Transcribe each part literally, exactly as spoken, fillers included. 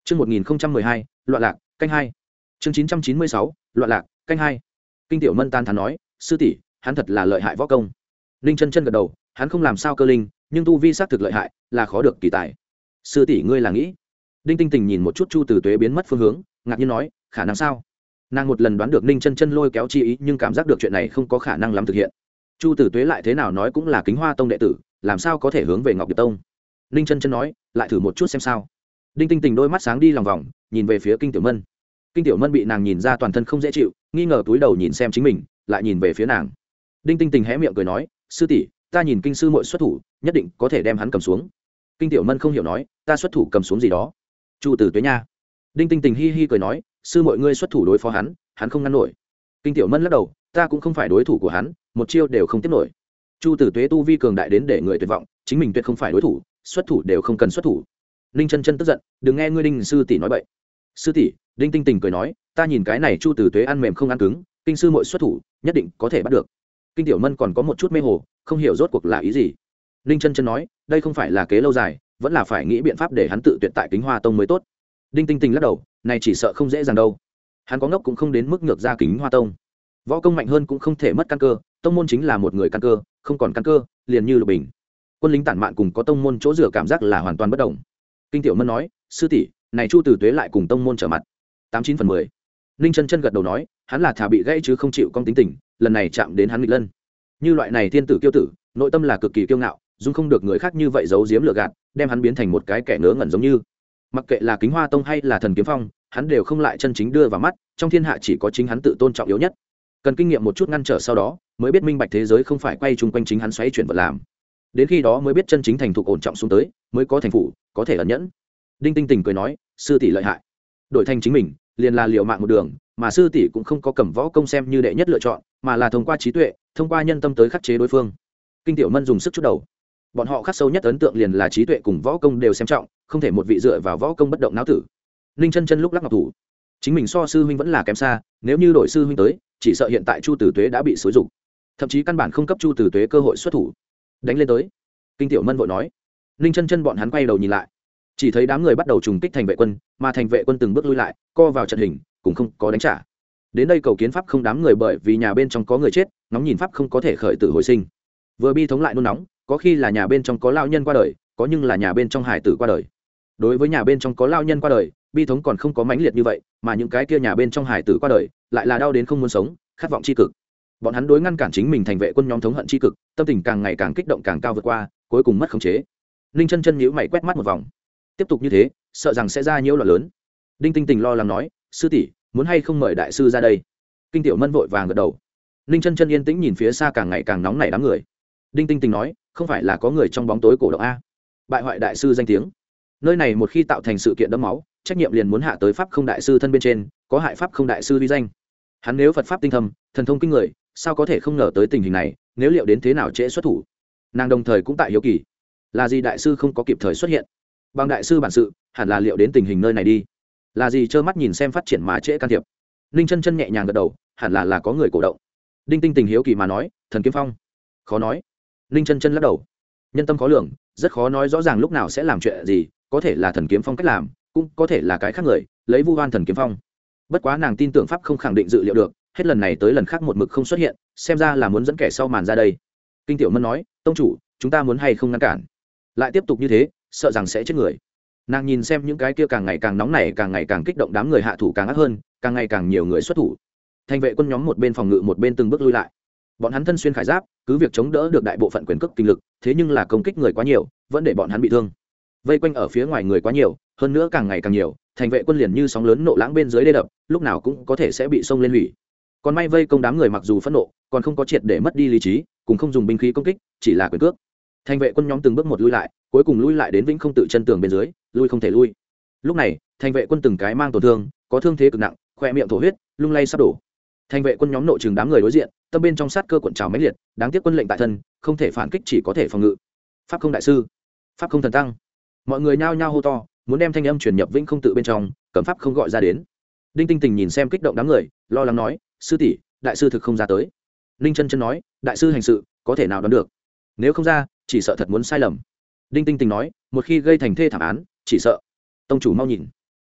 Chương một nghìn mười hai, loạn lạc, canh hai. Chương chín trăm chín mươi sáu, loạn lạc, canh hai. Kinh Tiểu Mân tan thán nói, sư tỷ, hắn thật là lợi hại võ công. Ninh Chân Chân gật đầu, hắn không làm sao cơ linh, nhưng tu vi xác thực lợi hại, là khó được kỳ tài. Sư tỷ ngươi là nghĩ? Đinh Tinh Tình nhìn một chút Chu Tử Tuế biến mất phương hướng, ngạc nhiên nói, khả năng sao? Nàng một lần đoán được Ninh Chân Chân lôi kéo chi ý, nhưng cảm giác được chuyện này không có khả năng lắm thực hiện. Chu Tử Tuế lại thế nào nói cũng là Kính Hoa Tông đệ tử, làm sao có thể hướng về Ngọc Điệp Tông? Ninh Chân Chân nói, lại thử một chút xem sao. Đinh Tinh Tình đôi mắt sáng đi lòng vòng, nhìn về phía Kinh Tiểu Mân. Kinh Tiểu Mân bị nàng nhìn ra toàn thân không dễ chịu, nghi ngờ túi đầu nhìn xem chính mình, lại nhìn về phía nàng. Đinh Tinh Tình hé miệng cười nói, sư tỷ, ta nhìn kinh sư muội xuất thủ, nhất định có thể đem hắn cầm xuống. Kinh Tiểu Mân không hiểu nói, ta xuất thủ cầm xuống gì đó? Chu Tử Tuế nha. Đinh Tinh Tình hi hi cười nói, sư muội ngươi xuất thủ đối phó hắn, hắn không ngăn nổi. Kinh Tiểu Mân lắc đầu, ta cũng không phải đối thủ của hắn, một chiêu đều không tiếp nổi. Chu Tử Tuế tu vi cường đại đến để người tuyệt vọng, chính mình tuyệt không phải đối thủ, xuất thủ đều không cần xuất thủ. Ninh Chân Chân tức giận, đừng nghe ngươi Đinh sư tỷ nói bậy. Sư tỷ, Đinh Tinh Tình cười nói, ta nhìn cái này Chu Tử Tuế ăn mềm không ăn cứng, kinh sư muội xuất thủ, nhất định có thể bắt được. Kinh Tiểu Mân còn có một chút mê hồ, không hiểu rốt cuộc là ý gì. Ninh Chân Chân nói, đây không phải là kế lâu dài, vẫn là phải nghĩ biện pháp để hắn tự tuyệt tại Kính Hoa Tông mới tốt. Đinh Tinh Tình lắc đầu, này chỉ sợ không dễ dàng đâu. Hắn có ngốc cũng không đến mức ngược ra Kính Hoa Tông. Võ công mạnh hơn cũng không thể mất căn cơ, tông môn chính là một người căn cơ, không còn căn cơ, liền như Lục Bình. Quân lính tản mạn cùng có tông môn chỗ dựa cảm giác là hoàn toàn bất đồng. Kinh Tiểu Mân nói, sư tỷ, này Chu Tử Tuế lại cùng tông môn trở mặt. Tám chín phần mười. Ninh Chân Chân gật đầu nói, hắn là thà bị gãy chứ không chịu con tính tình, lần này chạm đến hắn nghịch lân. Như loại này thiên tử kiêu tử, nội tâm là cực kỳ kiêu ngạo, dung không được người khác như vậy giấu giếm lừa gạt, đem hắn biến thành một cái kẻ ngớ ngẩn giống như. Mặc kệ là Kính Hoa Tông hay là Thần Kiếm Phong, hắn đều không lại chân chính đưa vào mắt, trong thiên hạ chỉ có chính hắn tự tôn trọng yếu nhất. Cần kinh nghiệm một chút ngăn trở sau đó, mới biết minh bạch thế giới không phải quay chung quanh chính hắn xoay chuyển vật làm. Đến khi đó mới biết chân chính thành thục ổn trọng xuống tới, mới có thành phủ, có thể ẩn nhẫn. Đinh Tinh Tình cười nói, sư tỷ lợi hại. Đổi thành chính mình, liền là liều mạng một đường, mà sư tỷ cũng không có cầm võ công xem như đệ nhất lựa chọn, mà là thông qua trí tuệ, thông qua nhân tâm tới khắc chế đối phương. Kinh Tiểu Mân dùng sức chút đầu. Bọn họ khắc sâu nhất ấn tượng liền là trí tuệ cùng võ công đều xem trọng, không thể một vị dựa vào võ công bất động não tử. Ninh Chân Chân lúc lắc ngọc thủ, chính mình so sư huynh vẫn là kém xa, nếu như đổi sư huynh tới, chỉ sợ hiện tại Chu Tử Tuế đã bị xúi dục, thậm chí căn bản không cấp Chu Tử Tuế cơ hội xuất thủ. Đánh lên tới. Kinh Tiểu Mân vội nói. Ninh Chân Chân bọn hắn quay đầu nhìn lại, chỉ thấy đám người bắt đầu trùng kích thành vệ quân, mà thành vệ quân từng bước lui lại, co vào trận hình, cũng không có đánh trả. Đến đây cầu kiến pháp không đám người bởi vì nhà bên trong có người chết, ngóng nhìn pháp không có thể khởi tử hồi sinh. Vừa bi thống lại nôn nóng, có khi là nhà bên trong có lao nhân qua đời, có nhưng là nhà bên trong hải tử qua đời. Đối với nhà bên trong có lao nhân qua đời, bi thống còn không có mãnh liệt như vậy, mà những cái kia nhà bên trong hải tử qua đời, lại là đau đến không muốn sống, khát vọng chi cực. Bọn hắn đối ngăn cản chính mình thành vệ quân nhóm thống hận chi cực, tâm tình càng ngày càng kích động càng cao vượt qua, cuối cùng mất khống chế. Ninh Chân Chân nhíu mày quét mắt một vòng. Tiếp tục như thế, sợ rằng sẽ ra nhiễu loạn lớn. Đinh Tinh Tình lo lắng nói, sư tỷ, muốn hay không mời đại sư ra đây? Kinh Tiểu Mân vội vàng gật đầu. Ninh Chân Chân yên tĩnh nhìn phía xa càng ngày càng nóng nảy đám người. Đinh Tinh Tình nói, không phải là có người trong bóng tối cổ động a? Bại hoại đại sư danh tiếng. Nơi này một khi tạo thành sự kiện đẫm máu, trách nhiệm liền muốn hạ tới pháp không đại sư thân bên trên, có hại pháp không đại sư uy danh. Hắn nếu Phật pháp tinh thâm, thần thông kinh người, sao có thể không ngờ tới tình hình này, nếu liệu đến thế nào trễ xuất thủ. Nàng đồng thời cũng tại hiếu kỳ, là gì đại sư không có kịp thời xuất hiện? Bằng đại sư bản sự, hẳn là liệu đến tình hình nơi này đi. Là gì trơ mắt nhìn xem phát triển mà trễ can thiệp. Ninh Chân Chân nhẹ nhàng gật đầu, hẳn là là có người cổ động. Đinh Tinh Tình hiếu kỳ mà nói, Thần Kiếm Phong. Khó nói. Ninh Chân Chân lắc đầu. Nhân tâm khó lường, rất khó nói rõ ràng lúc nào sẽ làm chuyện gì, có thể là Thần Kiếm Phong cách làm, cũng có thể là cái khác người, lấy vu oan Thần Kiếm Phong. Bất quá nàng tin tưởng pháp không khẳng định dự liệu được, hết lần này tới lần khác một mực không xuất hiện, xem ra là muốn dẫn kẻ sau màn ra đây. Kinh Tiểu Mân nói, tông chủ, chúng ta muốn hay không ngăn cản? Lại tiếp tục như thế, sợ rằng sẽ chết người. Nàng nhìn xem những cái kia càng ngày càng nóng nảy, càng ngày càng kích động đám người hạ thủ càng ác hơn, càng ngày càng nhiều người xuất thủ. Thành vệ quân nhóm một bên phòng ngự một bên từng bước lui lại. Bọn hắn thân xuyên khải giáp, cứ việc chống đỡ được đại bộ phận quyền cước kinh lực, thế nhưng là công kích người quá nhiều, vẫn để bọn hắn bị thương. Vây quanh ở phía ngoài người quá nhiều, hơn nữa càng ngày càng nhiều, thành vệ quân liền như sóng lớn nộ lãng bên dưới đê đập, lúc nào cũng có thể sẽ bị xông lên hủy. Còn may vây công đám người mặc dù phẫn nộ, còn không có triệt để mất đi lý trí, cùng không dùng binh khí công kích, chỉ là quyền cước. Thành vệ quân nhóm từng bước một lui lại, cuối cùng lui lại đến vĩnh không tự chân tường bên dưới, lui không thể lui. Lúc này, thành vệ quân từng cái mang tổn thương, có thương thế cực nặng, khoe miệng thổ huyết, lung lay sắp đổ. Thành vệ quân nhóm nội trường đám người đối diện, tâm bên trong sát cơ cuộn trào mãnh liệt, đáng tiếc quân lệnh tại thân, không thể phản kích chỉ có thể phòng ngự. Pháp không đại sư, pháp không thần tăng. Mọi người nhao nhao hô to, muốn đem thanh âm truyền nhập vĩnh không tự bên trong, cấm pháp không gọi ra đến. Đinh Tinh Tình nhìn xem kích động đám người, lo lắng nói, sư tỷ, đại sư thực không ra tới. Ninh Chân Chân nói, đại sư hành sự, có thể nào đoán được? Nếu không ra, chỉ sợ thật muốn sai lầm. Đinh Tinh Tình nói, một khi gây thành thê thảm án, chỉ sợ tông chủ mau nhìn.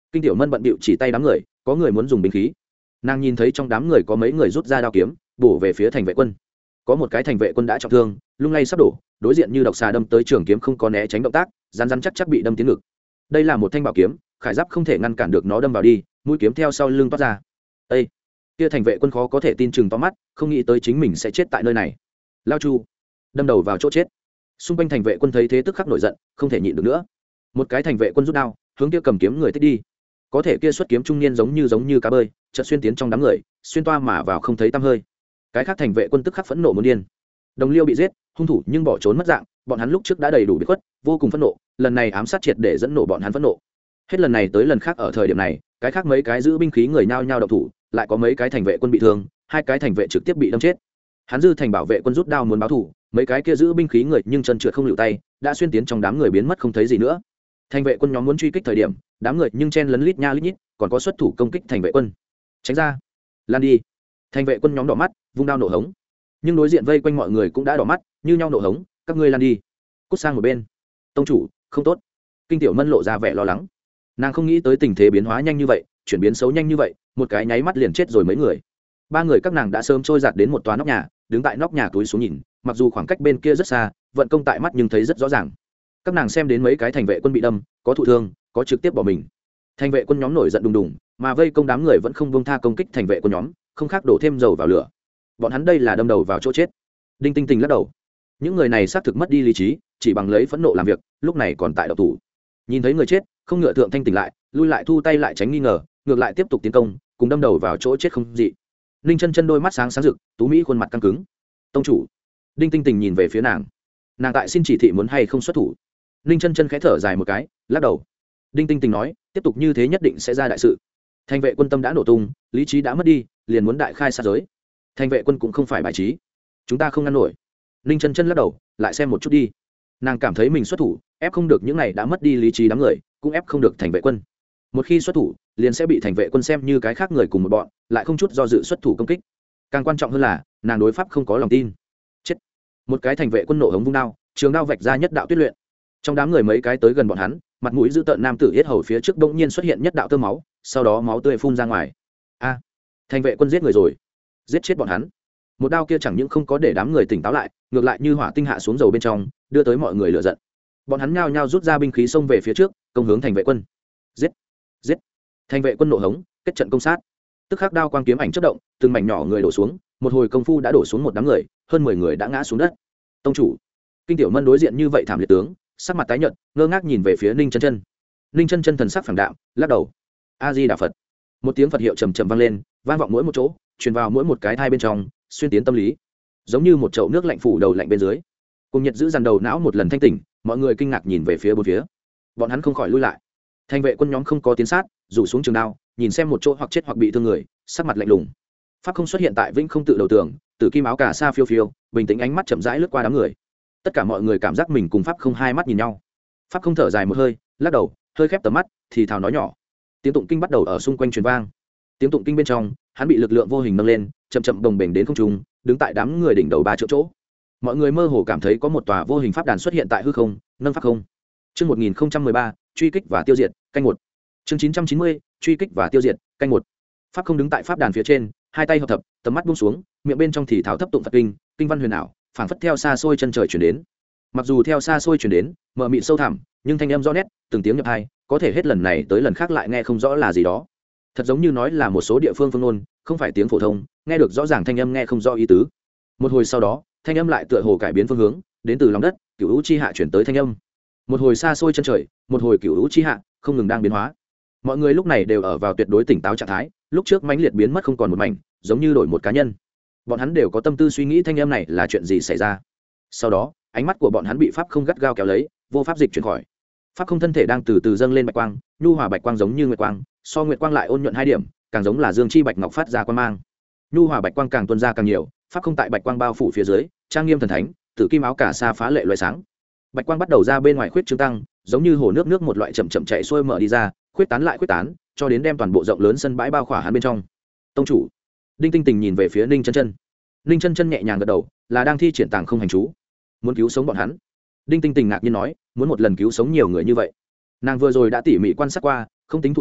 Kinh Tiểu Mân bận bịu chỉ tay đám người, có người muốn dùng binh khí. Nàng nhìn thấy trong đám người có mấy người rút ra đao kiếm, bổ về phía thành vệ quân. Có một cái thành vệ quân đã trọng thương, lung lay sắp đổ, đối diện như độc xà đâm tới trường kiếm không có né tránh động tác, rắn rắn chắc chắc bị đâm tiến ngực. Đây là một thanh bảo kiếm, khải giáp không thể ngăn cản được nó đâm vào đi, mũi kiếm theo sau lưng toát ra. Ê! Kia thành vệ quân khó có thể tin chừng to mắt, không nghĩ tới chính mình sẽ chết tại nơi này. Lao Chu, đâm đầu vào chỗ chết. Xung quanh thành vệ quân thấy thế tức khắc nổi giận, không thể nhịn được nữa. Một cái thành vệ quân rút đao, hướng kia cầm kiếm người thích đi. Có thể kia xuất kiếm trung niên giống như giống như cá bơi, chợt xuyên tiến trong đám người, xuyên toa mà vào không thấy tăm hơi. Cái khác thành vệ quân tức khắc phẫn nộ muốn điên. Đồng Liêu bị giết, hung thủ nhưng bỏ trốn mất dạng, bọn hắn lúc trước đã đầy đủ bị khuất, vô cùng phẫn nộ, lần này ám sát triệt để dẫn nổ bọn hắn phẫn nộ. Hết lần này tới lần khác ở thời điểm này, cái khác mấy cái giữ binh khí người nhao nhao động thủ, lại có mấy cái thành vệ quân bị thương, hai cái thành vệ trực tiếp bị đâm chết. Hắn dư thành bảo vệ quân rút đao muốn báo thù, mấy cái kia giữ binh khí người nhưng chân trượt không lưu tay, đã xuyên tiến trong đám người biến mất không thấy gì nữa. Thành vệ quân nhóm muốn truy kích thời điểm, đám người nhưng chen lấn lít nha lít nhít, còn có xuất thủ công kích thành vệ quân. Tránh ra, lan đi. Thành vệ quân nhóm đỏ mắt, vung đao nổ hống. Nhưng đối diện vây quanh mọi người cũng đã đỏ mắt, như nhau nổ hống, các ngươi lan đi. Cút sang một bên. Tông chủ, không tốt. Kinh Tiểu Mân lộ ra vẻ lo lắng. Nàng không nghĩ tới tình thế biến hóa nhanh như vậy, chuyển biến xấu nhanh như vậy, một cái nháy mắt liền chết rồi mấy người. Ba người các nàng đã sớm trôi giạt đến một tòa nóc nhà, đứng tại nóc nhà túi xuống nhìn, mặc dù khoảng cách bên kia rất xa, vận công tại mắt nhưng thấy rất rõ ràng. Các nàng xem đến mấy cái thành vệ quân bị đâm, có thụ thương, có trực tiếp bỏ mình. Thành vệ quân nhóm nổi giận đùng đùng, mà vây công đám người vẫn không buông tha công kích thành vệ quân nhóm, không khác đổ thêm dầu vào lửa. Bọn hắn đây là đâm đầu vào chỗ chết. Đinh Tinh Tình lắc đầu. Những người này xác thực mất đi lý trí, chỉ bằng lấy phẫn nộ làm việc, lúc này còn tại độc thủ. Nhìn thấy người chết, không ngựa thượng thanh tỉnh lại, lui lại thu tay lại tránh nghi ngờ, ngược lại tiếp tục tiến công, cùng đâm đầu vào chỗ chết không dị. Ninh Chân Chân đôi mắt sáng sáng rực, tú mỹ khuôn mặt căng cứng. Tông chủ. Đinh Tinh Tình nhìn về phía nàng. Nàng tại xin chỉ thị muốn hay không xuất thủ. Ninh Chân Chân khẽ thở dài một cái, lắc đầu. Đinh Tinh Tình nói, tiếp tục như thế nhất định sẽ ra đại sự. Thành vệ quân tâm đã nổ tung, lý trí đã mất đi, liền muốn đại khai sát giới. Thành vệ quân cũng không phải bài trí, chúng ta không ngăn nổi. Ninh Chân Chân lắc đầu, lại xem một chút đi. Nàng cảm thấy mình xuất thủ, ép không được những này đã mất đi lý trí đám người, cũng ép không được thành vệ quân. Một khi xuất thủ, liền sẽ bị thành vệ quân xem như cái khác người cùng một bọn, lại không chút do dự xuất thủ công kích. Càng quan trọng hơn là, nàng đối pháp không có lòng tin. Chết. Một cái thành vệ quân nổ hống vung đao, trường đao vạch ra nhất đạo tuyết luyện. Trong đám người mấy cái tới gần bọn hắn, mặt mũi dữ tợn nam tử yết hầu phía trước bỗng nhiên xuất hiện nhất đạo tơ máu, sau đó máu tươi phun ra ngoài. A, thành vệ quân giết người rồi, giết chết bọn hắn. Một đao kia chẳng những không có để đám người tỉnh táo lại, ngược lại như hỏa tinh hạ xuống dầu bên trong, đưa tới mọi người lửa giận. Bọn hắn nhao nhao rút ra binh khí xông về phía trước, công hướng thành vệ quân. Giết, giết. Thành vệ quân nổ hống, kết trận công sát. Tức khắc đao quang kiếm ảnh chớp động, từng mảnh nhỏ người đổ xuống, một hồi công phu đã đổ xuống một đám người, hơn mười người đã ngã xuống đất. Tông chủ. Kinh Tiểu Mân đối diện như vậy thảm liệt tướng, sắc mặt tái nhợt, ngơ ngác nhìn về phía Ninh Chân Chân. Ninh Chân Chân thần sắc phẳng đạm, lắc đầu. A Di Đà Phật. Một tiếng Phật hiệu trầm trầm vang lên, vang vọng mỗi một chỗ, truyền vào mỗi một cái thai bên trong, xuyên tiến tâm lý, giống như một chậu nước lạnh phủ đầu lạnh bên dưới. Cùng nhiệt giữ dằn đầu não một lần thanh tỉnh, mọi người kinh ngạc nhìn về phía bốn phía. Bọn hắn không khỏi lui lại. Thành vệ quân nhóm không có tiến sát, rủ xuống trường đao, nhìn xem một chỗ hoặc chết hoặc bị thương người, sắc mặt lạnh lùng. Pháp không xuất hiện tại Vĩnh Không tự đầu tường, tử kim áo cà sa phiêu phiêu, bình tĩnh ánh mắt chậm rãi lướt qua đám người. Tất cả mọi người cảm giác mình cùng Pháp không hai mắt nhìn nhau. Pháp không thở dài một hơi, lắc đầu, hơi khép tầm mắt, thì thào nói nhỏ. Tiếng tụng kinh bắt đầu ở xung quanh truyền vang. Tiếng tụng kinh bên trong, hắn bị lực lượng vô hình nâng lên, chậm chậm đồng bền đến không trung, đứng tại đám người đỉnh đầu ba chỗ chỗ. Mọi người mơ hồ cảm thấy có một tòa vô hình pháp đàn xuất hiện tại hư không, nâng pháp không. Chương một nghìn không trăm mười ba, truy kích và tiêu diệt, canh một. Chương chín trăm chín mươi, truy kích và tiêu diệt, canh một. Pháp không đứng tại pháp đàn phía trên, hai tay hợp thập, tầm mắt buông xuống, miệng bên trong thì thảo thấp tụng Phật kinh, kinh văn huyền ảo, phảng phất theo xa xôi chân trời truyền đến. Mặc dù theo xa xôi truyền đến, mờ mịt sâu thẳm, nhưng thanh âm rõ nét, từng tiếng nhập tai, có thể hết lần này tới lần khác lại nghe không rõ là gì đó. Thật giống như nói là một số địa phương phương ngôn, không phải tiếng phổ thông, nghe được rõ ràng thanh âm nghe không rõ ý tứ. Một hồi sau đó, thanh âm lại tựa hồ cải biến phương hướng, đến từ lòng đất, cửu u chi hạ chuyển tới thanh âm. Một hồi xa xôi chân trời, một hồi cửu u chi hạ, không ngừng đang biến hóa. Mọi người lúc này đều ở vào tuyệt đối tỉnh táo trạng thái, lúc trước mãnh liệt biến mất không còn một mảnh, giống như đổi một cá nhân. Bọn hắn đều có tâm tư suy nghĩ thanh âm này là chuyện gì xảy ra. Sau đó, ánh mắt của bọn hắn bị pháp không gắt gao kéo lấy, vô pháp dịch chuyển khỏi. Pháp không thân thể đang từ từ dâng lên bạch quang, nhu hòa bạch quang giống như nguyệt quang, so nguyệt quang lại ôn nhuận hai điểm, càng giống là dương chi bạch ngọc phát ra quang mang. Nhu hòa bạch quang càng tuôn ra càng nhiều, pháp không tại bạch quang bao phủ phía dưới, trang nghiêm thần thánh, tử kim áo cả sa phá lệ loại sáng. Bạch quang bắt đầu ra bên ngoài khuyết trương tăng, giống như hồ nước nước một loại chậm chậm chạy xuôi mở đi ra, khuyết tán lại khuyết tán, cho đến đem toàn bộ rộng lớn sân bãi bao khỏa hắn bên trong. Tông chủ. Đinh Tinh Tình nhìn về phía Ninh Chân Chân. Ninh Chân Chân nhẹ nhàng gật đầu, là đang thi triển tàng không hành chú, muốn cứu sống bọn hắn. Đinh Tinh Tình ngạc nhiên nói, muốn một lần cứu sống nhiều người như vậy. Nàng vừa rồi đã tỉ mỉ quan sát qua, không tính thụ thương,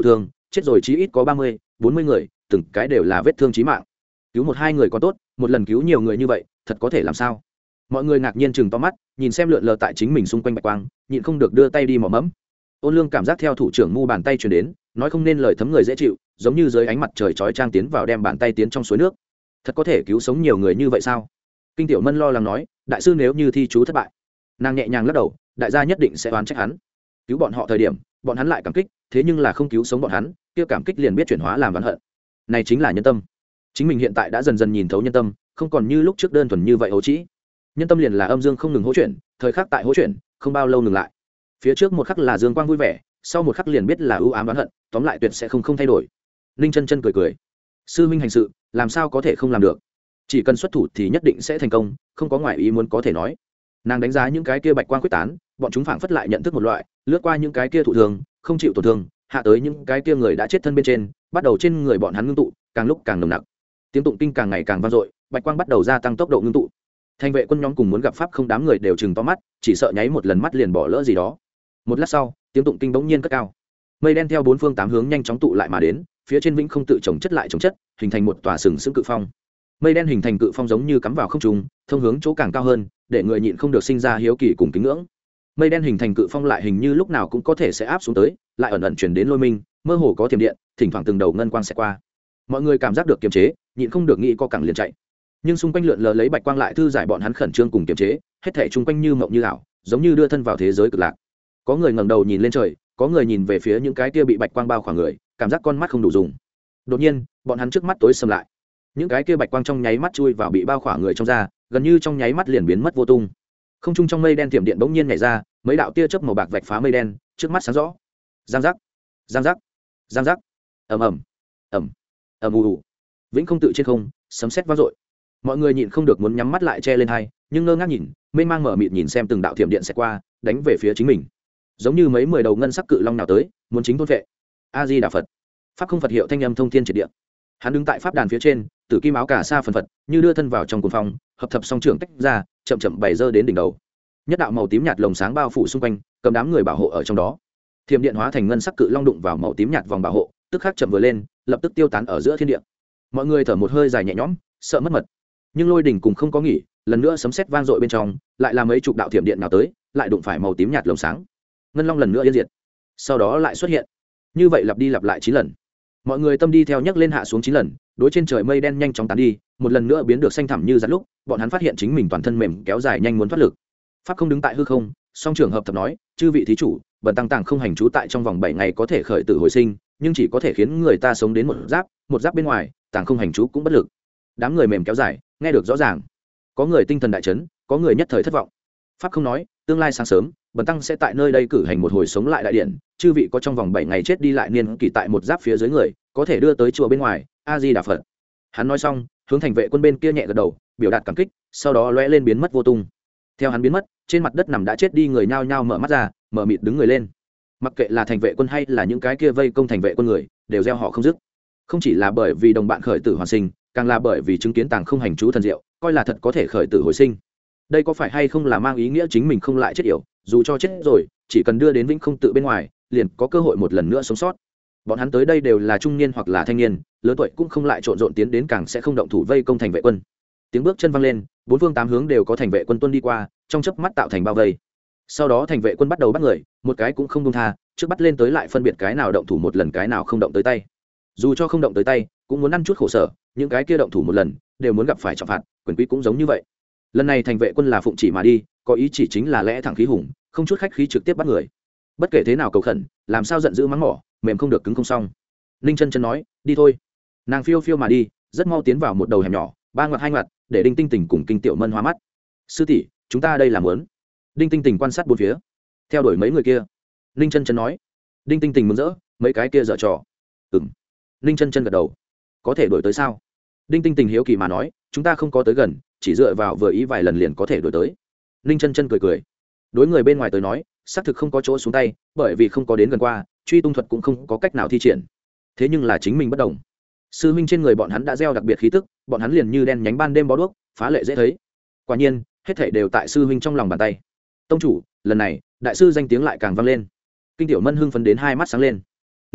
chết rồi chí ít có ba mươi bốn mươi người, từng cái đều là vết thương chí mạng. Cứu một hai người có tốt, một lần cứu nhiều người như vậy thật có thể làm sao? Mọi người ngạc nhiên chừng to mắt, nhìn xem lượn lờ tại chính mình xung quanh bạch quang, nhịn không được đưa tay đi mò mẫm. Ôn Lương cảm giác theo thủ trưởng mu bàn tay truyền đến, nói không nên lời thấm người dễ chịu, giống như dưới ánh mặt trời chói chang tiến vào đem bàn tay tiến trong suối nước. Thật có thể cứu sống nhiều người như vậy sao? Kinh Tiểu Mân lo lắng nói, đại sư nếu như thi chú thất bại, nàng nhẹ nhàng lắc đầu, đại gia nhất định sẽ oán trách hắn. Cứu bọn họ thời điểm, bọn hắn lại cảm kích, thế nhưng là không cứu sống bọn hắn, kia cảm kích liền biết chuyển hóa làm oán hận. Này chính là nhân tâm. Chính mình hiện tại đã dần dần nhìn thấu nhân tâm, không còn như lúc trước đơn thuần như vậy hố trĩ. Nhân tâm liền là âm dương không ngừng hỗ chuyển, thời khắc tại hỗ chuyển, không bao lâu ngừng lại. Phía trước một khắc là dương quang vui vẻ, sau một khắc liền biết là ưu ám oán hận, tóm lại tuyệt sẽ không không thay đổi. Ninh Chân Chân cười cười, sư huynh hành sự, làm sao có thể không làm được? Chỉ cần xuất thủ thì nhất định sẽ thành công, không có ngoại ý muốn có thể nói. Nàng đánh giá những cái kia bạch quang quyết tán, bọn chúng phảng phất lại nhận thức một loại, lướt qua những cái kia thụ thường, không chịu tổn thương, hạ tới những cái kia người đã chết thân bên trên, bắt đầu trên người bọn hắn ngưng tụ, càng lúc càng nồng nặc. Tiếng tụng kinh càng ngày càng vang dội, bạch quang bắt đầu gia tăng tốc độ ngưng tụ. Thành vệ quân nhóm cùng muốn gặp pháp không, đám người đều chừng to mắt, chỉ sợ nháy một lần mắt liền bỏ lỡ gì đó. Một lát sau, tiếng tụng kinh bỗng nhiên cất cao, mây đen theo bốn phương tám hướng nhanh chóng tụ lại mà đến, phía trên vĩnh không tự chồng chất lại chồng chất, hình thành một tòa sừng sững cự phong. Mây đen hình thành cự phong giống như cắm vào không trung, thông hướng chỗ càng cao hơn, để người nhịn không được sinh ra hiếu kỳ cùng kính ngưỡng. Mây đen hình thành cự phong lại hình như lúc nào cũng có thể sẽ áp xuống tới, lại ẩn ẩn truyền đến lôi minh, mơ hồ có thiểm điện, thỉnh thoảng từng đầu ngân quang sẽ qua. Mọi người cảm giác được kiềm chế, nhịn không được nghĩ co cẳng liền chạy. Nhưng xung quanh lượn lờ lấy bạch quang lại thư giải bọn hắn khẩn trương cùng kiềm chế, hết thảy xung quanh như mộng như ảo, giống như đưa thân vào thế giới cực lạc. Có người ngẩng đầu nhìn lên trời, có người nhìn về phía những cái kia bị bạch quang bao khoảng người, cảm giác con mắt không đủ dùng. Đột nhiên, bọn hắn trước mắt tối sầm lại. Những cái kia bạch quang trong nháy mắt chui vào bị bao khoảng người trong da, gần như trong nháy mắt liền biến mất vô tung. Không trung trong mây đen tiềm điện bỗng nhiên nhảy ra, mấy đạo tia chớp màu bạc vạch phá mây đen, trước mắt sáng rõ. Giang giác, giang giác, giang giác. Ầm ầm, ầm, ầm ù ù. Vĩnh không tự trên không, sấm sét vang dội. Mọi người nhịn không được muốn nhắm mắt lại che lên hai, nhưng ngơ ngác nhìn, mênh mang mở mịt nhìn xem từng đạo thiểm điện sẽ qua, đánh về phía chính mình. Giống như mấy mười đầu ngân sắc cự long nào tới, muốn chính thôn vệ. A Di Đà Phật. Pháp không Phật hiệu thanh âm thông thiên triệt địa. Hắn đứng tại pháp đàn phía trên, tử kim áo cà sa phần phật, như đưa thân vào trong cuồng phong, hợp thập song trưởng tách ra, chậm chậm bày dơ đến đỉnh đầu. Nhất đạo màu tím nhạt lồng sáng bao phủ xung quanh, cầm đám người bảo hộ ở trong đó. Thiểm điện hóa thành ngân sắc cự long đụng vào màu tím nhạt vòng bảo hộ, tức khắc chậm vừa lên, lập tức tiêu tán ở giữa thiên địa. Mọi người thở một hơi dài nhẹ nhõm, sợ mất mật. Nhưng lôi đỉnh cùng không có nghỉ, lần nữa sấm sét vang dội bên trong, lại là mấy chục đạo thiểm điện nào tới, lại đụng phải màu tím nhạt lồng sáng. Ngân long lần nữa yên diệt, sau đó lại xuất hiện. Như vậy lặp đi lặp lại chín lần. Mọi người tâm đi theo nhấc lên hạ xuống chín lần, đối trên trời mây đen nhanh chóng tán đi, một lần nữa biến được xanh thẳm như rắn lúc, bọn hắn phát hiện chính mình toàn thân mềm kéo dài nhanh muốn thoát lực. Pháp không đứng tại hư không, song trưởng hợp thập nói, chư vị thí chủ, bần tăng tàng không hành trú tại trong vòng bảy ngày có thể khởi tử hồi sinh, nhưng chỉ có thể khiến người ta sống đến một giáp, một giáp bên ngoài, tàng không hành trú cũng bất lực. Đám người mềm kéo dài, nghe được rõ ràng. Có người tinh thần đại chấn, có người nhất thời thất vọng. Pháp không nói, tương lai sáng sớm, bần tăng sẽ tại nơi đây cử hành một hồi sống lại đại điện, chư vị có trong vòng bảy ngày chết đi lại niên kỷ tại một giáp phía dưới người, có thể đưa tới chùa bên ngoài. A Di Đà Phật. Hắn nói xong, hướng thành vệ quân bên kia nhẹ gật đầu, biểu đạt cảm kích, sau đó lóe lên biến mất vô tung. Theo hắn biến mất, trên mặt đất nằm đã chết đi người nhao nhao mở mắt ra, mở mịt đứng người lên. Mặc kệ là thành vệ quân hay là những cái kia vây công thành vệ quân người, đều gieo họ không dứt. Không chỉ là bởi vì đồng bạn khởi tử hoàn sinh, càng là bởi vì chứng kiến tàng không hành chú thần diệu, coi là thật có thể khởi tử hồi sinh. Đây có phải hay không là mang ý nghĩa chính mình không lại chết yểu, dù cho chết rồi, chỉ cần đưa đến vĩnh không tự bên ngoài, liền có cơ hội một lần nữa sống sót. Bọn hắn tới đây đều là trung niên hoặc là thanh niên, lớn tuổi cũng không lại trộn rộn tiến đến, càng sẽ không động thủ vây công thành vệ quân. Tiếng bước chân văng lên, bốn phương tám hướng đều có thành vệ quân tuân đi qua, trong chớp mắt tạo thành bao vây. Sau đó thành vệ quân bắt đầu bắt người, một cái cũng không buông tha, trước bắt lên tới lại phân biệt cái nào động thủ một lần, cái nào không động tới tay. Dù cho không động tới tay, cũng muốn ăn chút khổ sở, những cái kia động thủ một lần, đều muốn gặp phải trọng phạt, quyền quý cũng giống như vậy. Lần này thành vệ quân là phụng chỉ mà đi, có ý chỉ chính là lẽ thẳng khí hùng, không chút khách khí trực tiếp bắt người. Bất kể thế nào cầu khẩn, làm sao giận dữ mắng mỏ, mềm không được cứng không xong. Ninh Chân Chân nói, đi thôi. Nàng phiêu phiêu mà đi, rất mau tiến vào một đầu hẻm nhỏ, ba ngoặt hai ngoặt, để Đinh Tinh Tỉnh cùng Kinh Tiểu Mân hoa mắt. Sư tỷ, chúng ta đây là muốn. Đinh Tinh Tỉnh quan sát bốn phía, theo đuổi mấy người kia. Ninh Chân Chân nói. Đinh Tinh Tỉnh mừng rỡ, mấy cái kia dở trò. Ừm. Ninh Chân Chân gật đầu. Có thể đuổi tới sao? Đinh Tinh Tỉnh hiếu kỳ mà nói, chúng ta không có tới gần, chỉ dựa vào vừa ý vài lần liền có thể đuổi tới. Ninh Chân Chân cười cười. Đối người bên ngoài tới nói, xác thực không có chỗ xuống tay, bởi vì không có đến gần qua, truy tung thuật cũng không có cách nào thi triển. Thế nhưng là chính mình bất đồng. Sư huynh trên người bọn hắn đã gieo đặc biệt khí tức, bọn hắn liền như đen nhánh ban đêm bó đuốc, phá lệ dễ thấy. Quả nhiên, hết thảy đều tại sư huynh trong lòng bàn tay. Tông chủ, lần này, đại sư danh tiếng lại càng vang lên. Kinh Tiểu Mân hưng phấn đến hai mắt sáng lên.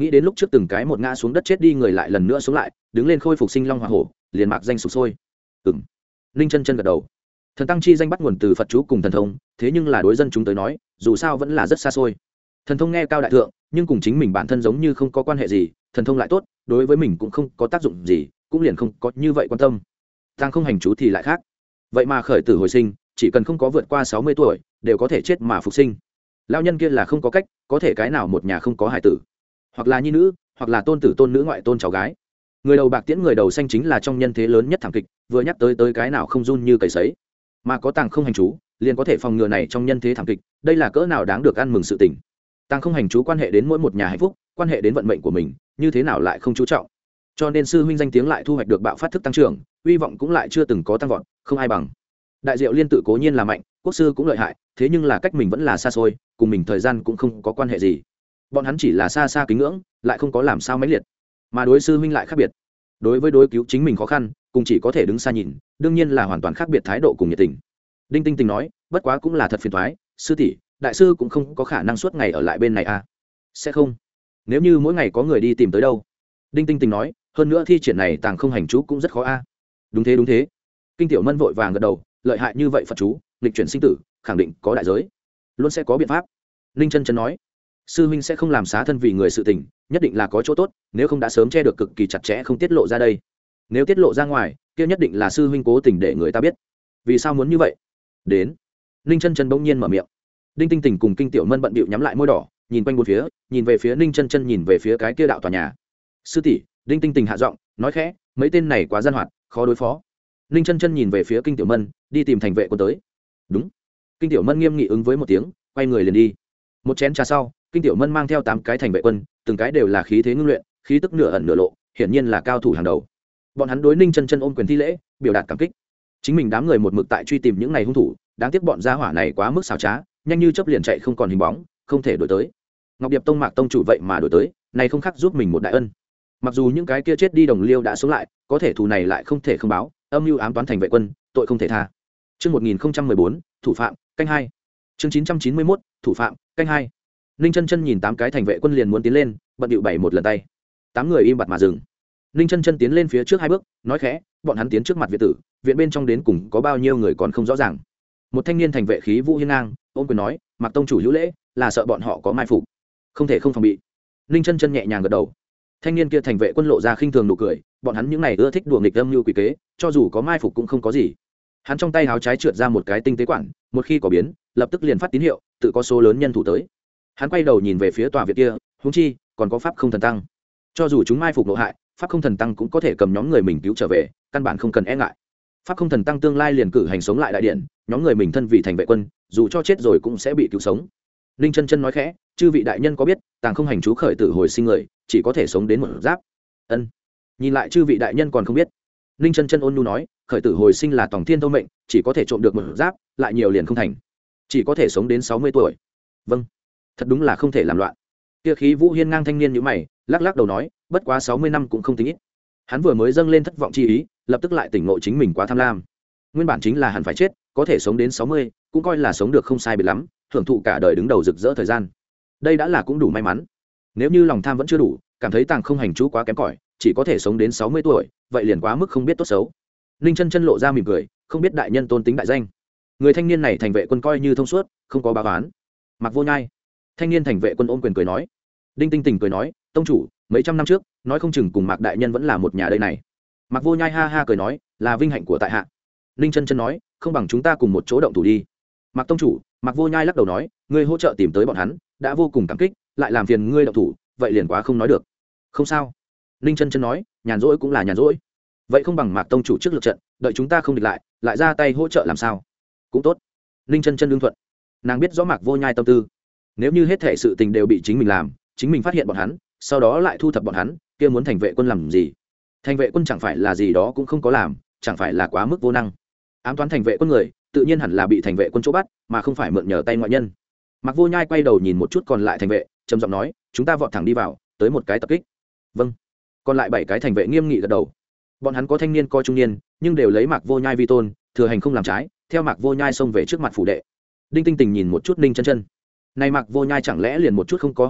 nghĩ đến lúc trước từng cái một ngã xuống đất chết đi người lại lần nữa xuống lại đứng lên khôi phục sinh long hoa hổ, liền mạc danh sụp sôi. Ừm. Ninh chân chân gật đầu. Thần tăng chi danh bắt nguồn từ Phật chú cùng thần thông, thế nhưng là đối dân chúng tới nói dù sao vẫn là rất xa xôi. Thần thông nghe cao đại thượng, nhưng cùng chính mình bản thân giống như không có quan hệ gì, thần thông lại tốt, đối với mình cũng không có tác dụng gì, cũng liền không có như vậy quan tâm. Tăng không hành chú thì lại khác. Vậy mà khởi tử hồi sinh, chỉ cần không có vượt qua sáu mươi tuổi đều có thể chết mà phục sinh. Lão nhân kia là không có cách, có thể cái nào một nhà không có hài tử, hoặc là nhi nữ, hoặc là tôn tử tôn nữ ngoại tôn cháu gái. Người đầu bạc tiễn người đầu xanh chính là trong nhân thế lớn nhất thảm kịch, vừa nhắc tới tới cái nào không run như cầy sấy. Mà có tàng không hành chú liền có thể phòng ngừa này trong nhân thế thảm kịch, đây là cỡ nào đáng được ăn mừng sự tình. Tàng không hành chú quan hệ đến mỗi một nhà hạnh phúc, quan hệ đến vận mệnh của mình, như thế nào lại không chú trọng. Cho nên sư huynh danh tiếng lại thu hoạch được bạo phát thức tăng trưởng, uy vọng cũng lại chưa từng có tăng vọt, không ai bằng. Đại diệu liên tự cố nhiên là mạnh, quốc sư cũng lợi hại, thế nhưng là cách mình vẫn là xa xôi, cùng mình thời gian cũng không có quan hệ gì. Bọn hắn chỉ là xa xa kính ngưỡng, lại không có làm sao mãnh liệt. Mà đối sư huynh lại khác biệt. Đối với đối cứu chính mình khó khăn, cùng chỉ có thể đứng xa nhìn, đương nhiên là hoàn toàn khác biệt thái độ cùng nhiệt tình. Đinh Tinh Tình nói, bất quá cũng là thật phiền toái, sư tỷ, đại sư cũng không có khả năng suốt ngày ở lại bên này à? Sẽ không. Nếu như mỗi ngày có người đi tìm tới đâu? Đinh Tinh Tình nói, hơn nữa thi triển này tàng không hành chú cũng rất khó a. À? Đúng thế đúng thế. Kinh Tiểu Mân vội vàng gật đầu, lợi hại như vậy Phật chú, lịch chuyển sinh tử, khẳng định có đại giới, luôn sẽ có biện pháp. Ninh Chân Chân nói, sư huynh sẽ không làm xá thân vì người sự tình, nhất định là có chỗ tốt, nếu không đã sớm che được cực kỳ chặt chẽ không tiết lộ ra đây. Nếu tiết lộ ra ngoài, kia nhất định là sư huynh cố tình để người ta biết. Vì sao muốn như vậy? Đến. Ninh Chân Chân bỗng nhiên mở miệng. Đinh Tinh Tình cùng Kinh Tiểu Mân bận bịu nhắm lại môi đỏ, nhìn quanh bốn phía, nhìn về phía Ninh Chân Chân, nhìn về phía cái kia đạo tòa nhà. Sư tỷ, Đinh Tinh Tình hạ giọng, nói khẽ, mấy tên này quá gian hoạt, khó đối phó. Ninh Chân Chân nhìn về phía Kinh Tiểu Mân, đi tìm thành vệ quân tới. Đúng. Kinh Tiểu Mân nghiêm nghị ứng với một tiếng, quay người liền đi. Một chén trà sau, Kinh Tiểu Mân mang theo tám cái thành vệ quân, từng cái đều là khí thế ngưng luyện, khí tức nửa ẩn nửa lộ, hiển nhiên là cao thủ hàng đầu. Bọn hắn đối Ninh Chân Chân ôm quyền thi lễ, biểu đạt cảm kích. Chính mình đám người một mực tại truy tìm những này hung thủ, đáng tiếc bọn gia hỏa này quá mức xảo trá, nhanh như chớp liền chạy không còn hình bóng, không thể đuổi tới. Ngọc Điệp Tông Mạc tông chủ vậy mà đuổi tới, này không khác giúp mình một đại ân. Mặc dù những cái kia chết đi đồng liêu đã sống lại, có thể thù này lại không thể không báo, âm mưu ám toán thành vệ quân, tội không thể tha. Chương một nghìn không trăm mười bốn, thủ phạm, canh hai. Chương chín trăm chín mươi mốt, thủ phạm, canh hai. Ninh Chân Chân nhìn tám cái thành vệ quân liền muốn tiến lên, bận điệu bảy một lần tay. Tám người im bặt mà dừng. Ninh Chân Chân tiến lên phía trước hai bước, nói khẽ, bọn hắn tiến trước mặt viện tử, viện bên trong đến cùng có bao nhiêu người còn không rõ ràng. Một thanh niên thành vệ khí vũ hiên ngang, ôm quyền nói, Mạc tông chủ hữu lễ, là sợ bọn họ có mai phục, không thể không phòng bị. Ninh Chân Chân nhẹ nhàng gật đầu. Thanh niên kia thành vệ quân lộ ra khinh thường nụ cười, bọn hắn những này ưa thích đùa nghịch âm mưu quỷ kế, cho dù có mai phục cũng không có gì. Hắn trong tay háo trái trượt ra một cái tinh tế quản, một khi có biến, lập tức liền phát tín hiệu, tự có số lớn nhân thủ tới. Hắn quay đầu nhìn về phía tòa viện kia, huống chi còn có pháp không thần tăng, cho dù chúng mai phục nội hại, pháp không thần tăng cũng có thể cầm nhóm người mình cứu trở về, căn bản không cần e ngại. Pháp không thần tăng tương lai liền cử hành sống lại đại điện, nhóm người mình thân vì thành vệ quân, dù cho chết rồi cũng sẽ bị cứu sống. Ninh Chân Chân nói khẽ, chư vị đại nhân có biết, tàng không hành chú khởi tử hồi sinh người, chỉ có thể sống đến một giáp. Ân. Nhìn lại chư vị đại nhân còn không biết. Ninh Chân Chân ôn nhu nói, khởi tử hồi sinh là tổng thiên thâu mệnh, chỉ có thể trộm được một giáp, lại nhiều liền không thành, chỉ có thể sống đến sáu mươi tuổi. Vâng, thật đúng là không thể làm loạn. Kia khí vũ hiên ngang thanh niên nhíu mày, lắc lắc đầu nói, bất quá sáu mươi năm cũng không tính ít. Hắn vừa mới dâng lên thất vọng chi ý, lập tức lại tỉnh ngộ chính mình quá tham lam. Nguyên bản chính là hẳn phải chết, có thể sống đến sáu mươi, cũng coi là sống được không sai biệt lắm, hưởng thụ cả đời đứng đầu rực rỡ thời gian. Đây đã là cũng đủ may mắn. Nếu như lòng tham vẫn chưa đủ, cảm thấy tàng không hành chú quá kém cỏi, chỉ có thể sống đến sáu mươi tuổi, vậy liền quá mức không biết tốt xấu. Ninh Chân Chân lộ ra mỉm cười, không biết đại nhân tôn tính đại danh. Người thanh niên này thành vệ quân coi như thông suốt, không có báo án. Mặc Vô Nhai. Thanh niên thành vệ quân ôm quyền cười nói. Đinh Tinh Tình cười nói, tông chủ, mấy trăm năm trước, nói không chừng cùng Mạc đại nhân vẫn là một nhà đây này. Mặc Vô Nhai ha ha cười nói, là vinh hạnh của tại hạ. Ninh Chân Chân nói, không bằng chúng ta cùng một chỗ động thủ đi. Mạc tông chủ, Mạc Vô Nhai lắc đầu nói, ngươi hỗ trợ tìm tới bọn hắn, đã vô cùng cảm kích, lại làm phiền ngươi động thủ, vậy liền quá không nói được. Không sao. Ninh Chân Chân nói, nhàn rỗi cũng là nhàn rỗi. Vậy không bằng Mạc tông chủ trước lực trận, đợi chúng ta không địch lại, lại ra tay hỗ trợ làm sao? Cũng tốt. Ninh Chân Chân đương thuận. Nàng biết rõ Mạc Vô Nhai tâm tư. Nếu như hết thảy sự tình đều bị chính mình làm, chính mình phát hiện bọn hắn, sau đó lại thu thập bọn hắn, kia muốn thành vệ quân làm gì? Thành vệ quân chẳng phải là gì đó cũng không có làm, chẳng phải là quá mức vô năng. Ám toán thành vệ quân người, tự nhiên hẳn là bị thành vệ quân chỗ bắt, mà không phải mượn nhờ tay ngoại nhân. Mạc Vô Nhai quay đầu nhìn một chút còn lại thành vệ, trầm giọng nói, chúng ta vọt thẳng đi vào, tới một cái tập kích. Vâng. Còn lại bảy cái thành vệ nghiêm nghị gật đầu. Bọn hắn có thanh niên coi trung niên, nhưng đều lấy Mạc Vô Nhai vi tôn, thừa hành không làm trái, theo Mạc Vô Nhai xông về trước mặt phủ đệ. Đinh Tinh Tình nhìn một chút Ninh Chân Chân. Này Mạc Vô Nhai chẳng lẽ liền một chút không có hoài nghi,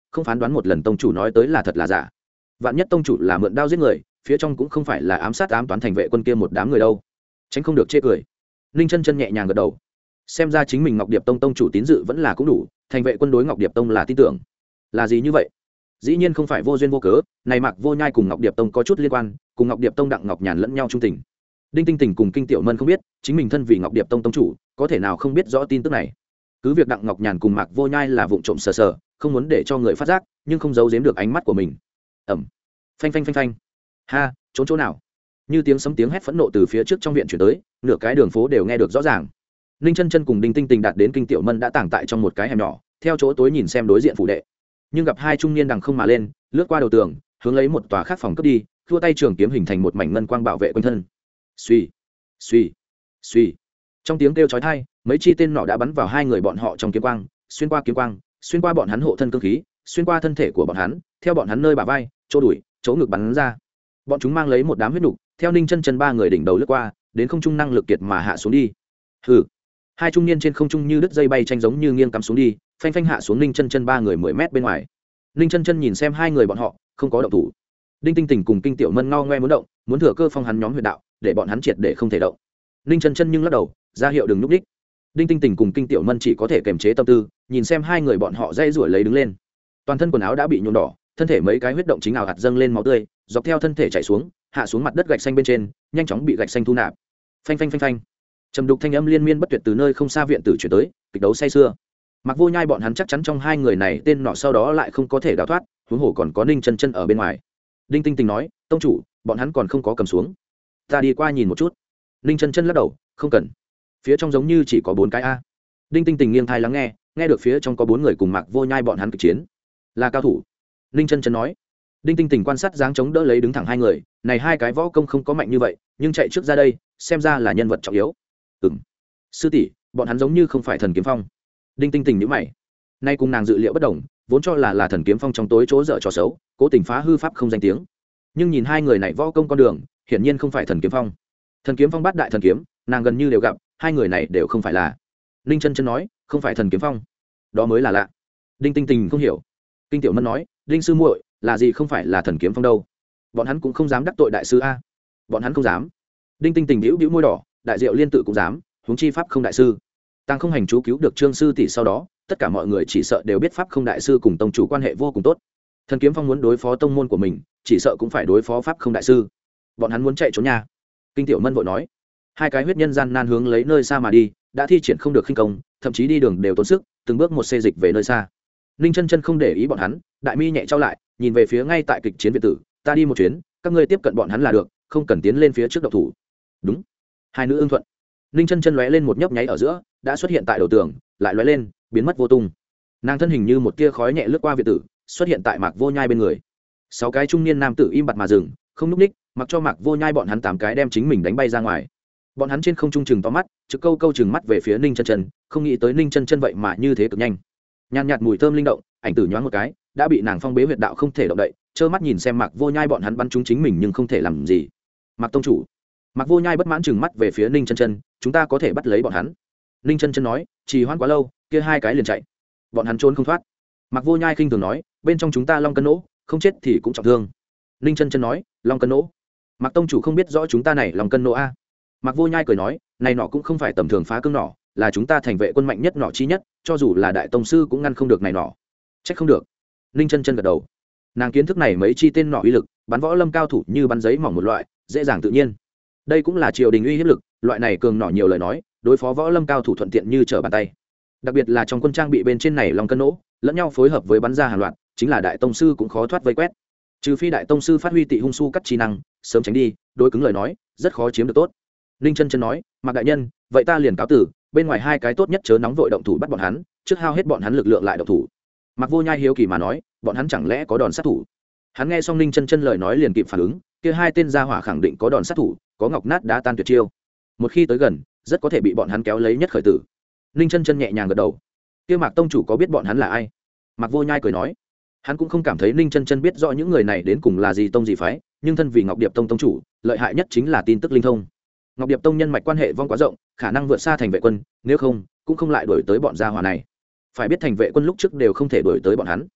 không phán đoán một lần tông chủ nói tới là thật là giả. Vạn nhất tông chủ là mượn đao giết người, phía trong cũng không phải là ám sát ám toán thành vệ quân kia một đám người đâu, tránh không được chê cười. Ninh chân chân nhẹ nhàng gật đầu, xem ra chính mình Ngọc Điệp Tông tông chủ tín dự vẫn là cũng đủ, thành vệ quân đối Ngọc Điệp Tông là tin tưởng. Là gì như vậy? Dĩ nhiên không phải vô duyên vô cớ, này Mạc Vô Nhai cùng Ngọc Điệp Tông có chút liên quan, cùng Ngọc Điệp Tông Đặng Ngọc Nhàn lẫn nhau trung tình. Đinh Tinh Tình cùng Kinh Tiểu Mân không biết, chính mình thân vì Ngọc Điệp Tông tông chủ, có thể nào không biết rõ tin tức này. Cứ việc Đặng Ngọc Nhàn cùng Mạc Vô Nhai là vụng trộm sờ sờ, không muốn để cho người phát giác, nhưng không giấu giếm được ánh mắt của mình. Ầm. Phanh phanh phanh phanh. Ha, trốn chỗ nào? Như tiếng sấm tiếng hét phẫn nộ từ phía trước trong viện truyền tới, nửa cái đường phố đều nghe được rõ ràng. Ninh Chân Chân cùng Đinh Tinh Tình đạt đến Kinh Tiểu Mân đã tàng tại trong một cái hẻm nhỏ, theo chỗ tối nhìn xem đối diện phủ đệ. Nhưng gặp hai trung niên đằng không mà lên, lướt qua đầu tường, hướng lấy một tòa khác phòng cướp đi, thua tay trường kiếm hình thành một mảnh ngân quang bảo vệ quanh thân. Suy, suy, suy. Trong tiếng kêu chói tai, mấy chi tên nỏ đã bắn vào hai người bọn họ trong kiếm quang, xuyên qua kiếm quang, xuyên qua bọn hắn hộ thân cương khí, xuyên qua thân thể của bọn hắn, theo bọn hắn nơi bả vai, chỗ đùi, chỗ ngực bắn ra. Bọn chúng mang lấy một đám huyết nục, theo Ninh Chân Chân ba người đỉnh đầu lướt qua, đến không trung năng lực kiệt mà hạ xuống đi. Hừ. Hai trung niên trên không trung như đứt dây bay tranh giống như nghiêng cắm xuống đi, phanh phanh hạ xuống Ninh Chân Chân ba người mười mét bên ngoài. Ninh Chân Chân nhìn xem hai người bọn họ, không có động thủ. Đinh Tinh Tình cùng Kinh Tiểu Mân ngao ngoe muốn động, muốn thừa cơ phong hắn nhóm huyệt đạo, để bọn hắn triệt để không thể động. Ninh Chân Chân nhưng lắc đầu, ra hiệu đừng núp đích. Đinh Tinh Tình cùng Kinh Tiểu Mân chỉ có thể kiềm chế tâm tư, nhìn xem hai người bọn họ dây rủi lấy đứng lên. Toàn thân quần áo đã bị nhuộm đỏ, thân thể mấy cái huyết động chính ảo hạt dâng lên máu tươi, dọc theo thân thể chảy xuống, hạ xuống mặt đất gạch xanh bên trên, nhanh chóng bị gạch xanh thu nạp. Phanh phanh phanh phanh. Trầm đục thanh âm liên miên bất tuyệt từ nơi không xa viện tử chuyển tới, kịch đấu say sưa. Mặc Vô Nhai bọn hắn chắc chắn trong hai người này tên nọ sau đó lại không có thể đào thoát, huống hồ còn có Ninh Chân Chân ở bên ngoài. Đinh Tinh Tình nói, tông chủ, bọn hắn còn không có cầm xuống, ta đi qua nhìn một chút. Ninh Chân Chân lắc đầu, không cần, phía trong giống như chỉ có bốn cái a. Đinh Tinh Tình nghiêng thai lắng nghe, nghe được phía trong có bốn người cùng Mạc Vô Nhai bọn hắn kịch chiến, là cao thủ. Ninh Chân Chân nói. Đinh Tinh Tình quan sát dáng chống đỡ lấy đứng thẳng hai người, này hai cái võ công không có mạnh như vậy, nhưng chạy trước ra đây, xem ra là nhân vật trọng yếu. Ừm, sư tỷ, bọn hắn giống như không phải thần kiếm phong. Đinh Tinh Tình nhíu mày, nay cùng nàng dự liệu bất đồng, vốn cho là là thần kiếm phong trong tối chỗ dở trò xấu, cố tình phá hư pháp không danh tiếng, nhưng nhìn hai người này võ công con đường, hiển nhiên không phải thần kiếm phong. Thần kiếm phong bát đại thần kiếm, nàng gần như đều gặp, hai người này đều không phải là. Ninh Chân Chân nói, không phải thần kiếm phong, đó mới là lạ. Đinh Tinh Tình không hiểu. Kinh Tiểu Mân nói, Đinh sư muội, là gì không phải là thần kiếm phong đâu, bọn hắn cũng không dám đắc tội đại sư a. Bọn hắn không dám. Đinh Tinh Tình bĩu bĩu môi đỏ, đại diệu liên tự cũng dám, huống chi pháp không đại sư. Tăng không hành chú cứu được Trương sư tỷ sau đó, tất cả mọi người chỉ sợ đều biết pháp không đại sư cùng tông chủ quan hệ vô cùng tốt. Thần kiếm phong muốn đối phó tông môn của mình, chỉ sợ cũng phải đối phó pháp không đại sư. Bọn hắn muốn chạy trốn nhà. Kinh Tiểu Mân vội nói. Hai cái huyết nhân gian nan hướng lấy nơi xa mà đi, đã thi triển không được khinh công, thậm chí đi đường đều tốn sức, từng bước một xê dịch về nơi xa. Ninh Chân Chân không để ý bọn hắn, đại mi nhẹ trao lại, nhìn về phía ngay tại kịch chiến viện tử, ta đi một chuyến, các ngươi tiếp cận bọn hắn là được, không cần tiến lên phía trước độc thủ. Đúng. Hai nữ ưng thuận. Ninh Chân Chân lóe lên một nhấp nháy ở giữa, đã xuất hiện tại đầu tường, lại lóe lên, biến mất vô tung. Nàng thân hình như một tia khói nhẹ lướt qua viện tử, xuất hiện tại Mạc Vô Nhai bên người. Sáu cái trung niên nam tử im bặt mà dừng, không núp ních, mặc cho Mạc Vô Nhai bọn hắn tám cái đem chính mình đánh bay ra ngoài. Bọn hắn trên không trung chừng to mắt, trực câu câu chừng mắt về phía Ninh Chân Chân, không nghĩ tới Ninh Chân Chân vậy mà như thế cực nhanh. Nhàn nhạt mùi thơm linh động, ảnh tử nhoáng một cái, đã bị nàng phong bế huyệt đạo không thể động đậy, trơ mắt nhìn xem Mạc Vô Nhai bọn hắn bắn trúng chính mình nhưng không thể làm gì. Mạc tông chủ. Mạc Vô Nhai bất mãn chừng mắt về phía Ninh Chân Chân, chúng ta có thể bắt lấy bọn hắn. Ninh Chân Chân nói, trì hoãn quá lâu, kia hai cái liền chạy, bọn hắn trốn không thoát. Mạc Vô Nhai khinh thường nói, bên trong chúng ta long cân nỗ, không chết thì cũng trọng thương. Ninh Chân Chân nói, long cân nỗ. Mạc tông chủ không biết rõ chúng ta này long cân nỗ a. Mạc Vô Nhai cười nói, này nọ cũng không phải tầm thường phá cương nỏ, là chúng ta thành vệ quân mạnh nhất nọ chi nhất, cho dù là đại tông sư cũng ngăn không được này nọ. Trách không được. Ninh Chân Chân gật đầu. Nàng kiến thức này mấy chi tên nọ uy lực, bắn võ lâm cao thủ như bắn giấy mỏng một loại, dễ dàng tự nhiên. Đây cũng là triều đình uy hiếp lực, loại này cường nọ nhiều lời nói, đối phó võ lâm cao thủ thuận tiện như trở bàn tay. Đặc biệt là trong quân trang bị bên trên này long cân nỗ, lẫn nhau phối hợp với bắn ra hàng loạt, chính là đại tông sư cũng khó thoát vây quét. Trừ phi đại tông sư phát huy tị hung su cắt chi năng, sớm tránh đi, đối cứng lời nói, rất khó chiếm được tốt. Ninh Chân Chân nói, Mạc đại nhân, vậy ta liền cáo tử, bên ngoài hai cái tốt nhất chớ nóng vội động thủ bắt bọn hắn, trước hao hết bọn hắn lực lượng lại động thủ. Mạc Vô Nhai hiếu kỳ mà nói, bọn hắn chẳng lẽ có đòn sát thủ? Hắn nghe xong Ninh Chân Chân lời nói liền kịp phản ứng, kia hai tên gia hỏa khẳng định có đòn sát thủ, có ngọc nát đá tan tuyệt chiêu. Một khi tới gần, rất có thể bị bọn hắn kéo lấy nhất khởi tử. Ninh Chân Chân nhẹ nhàng gật đầu. Kia Mạc tông chủ có biết bọn hắn là ai? Mạc Vô Nhai cười nói, hắn cũng không cảm thấy Ninh Chân Chân biết rõ những người này đến cùng là gì tông gì phái, nhưng thân vì Ngọc Điệp Tông tông chủ, lợi hại nhất chính là tin tức linh thông. Ngọc Điệp Tông nhân mạch quan hệ vong quá rộng, khả năng vượt xa thành vệ quân, nếu không, cũng không lại đuổi tới bọn gia hỏa này. Phải biết thành vệ quân lúc trước đều không thể đuổi tới bọn hắn.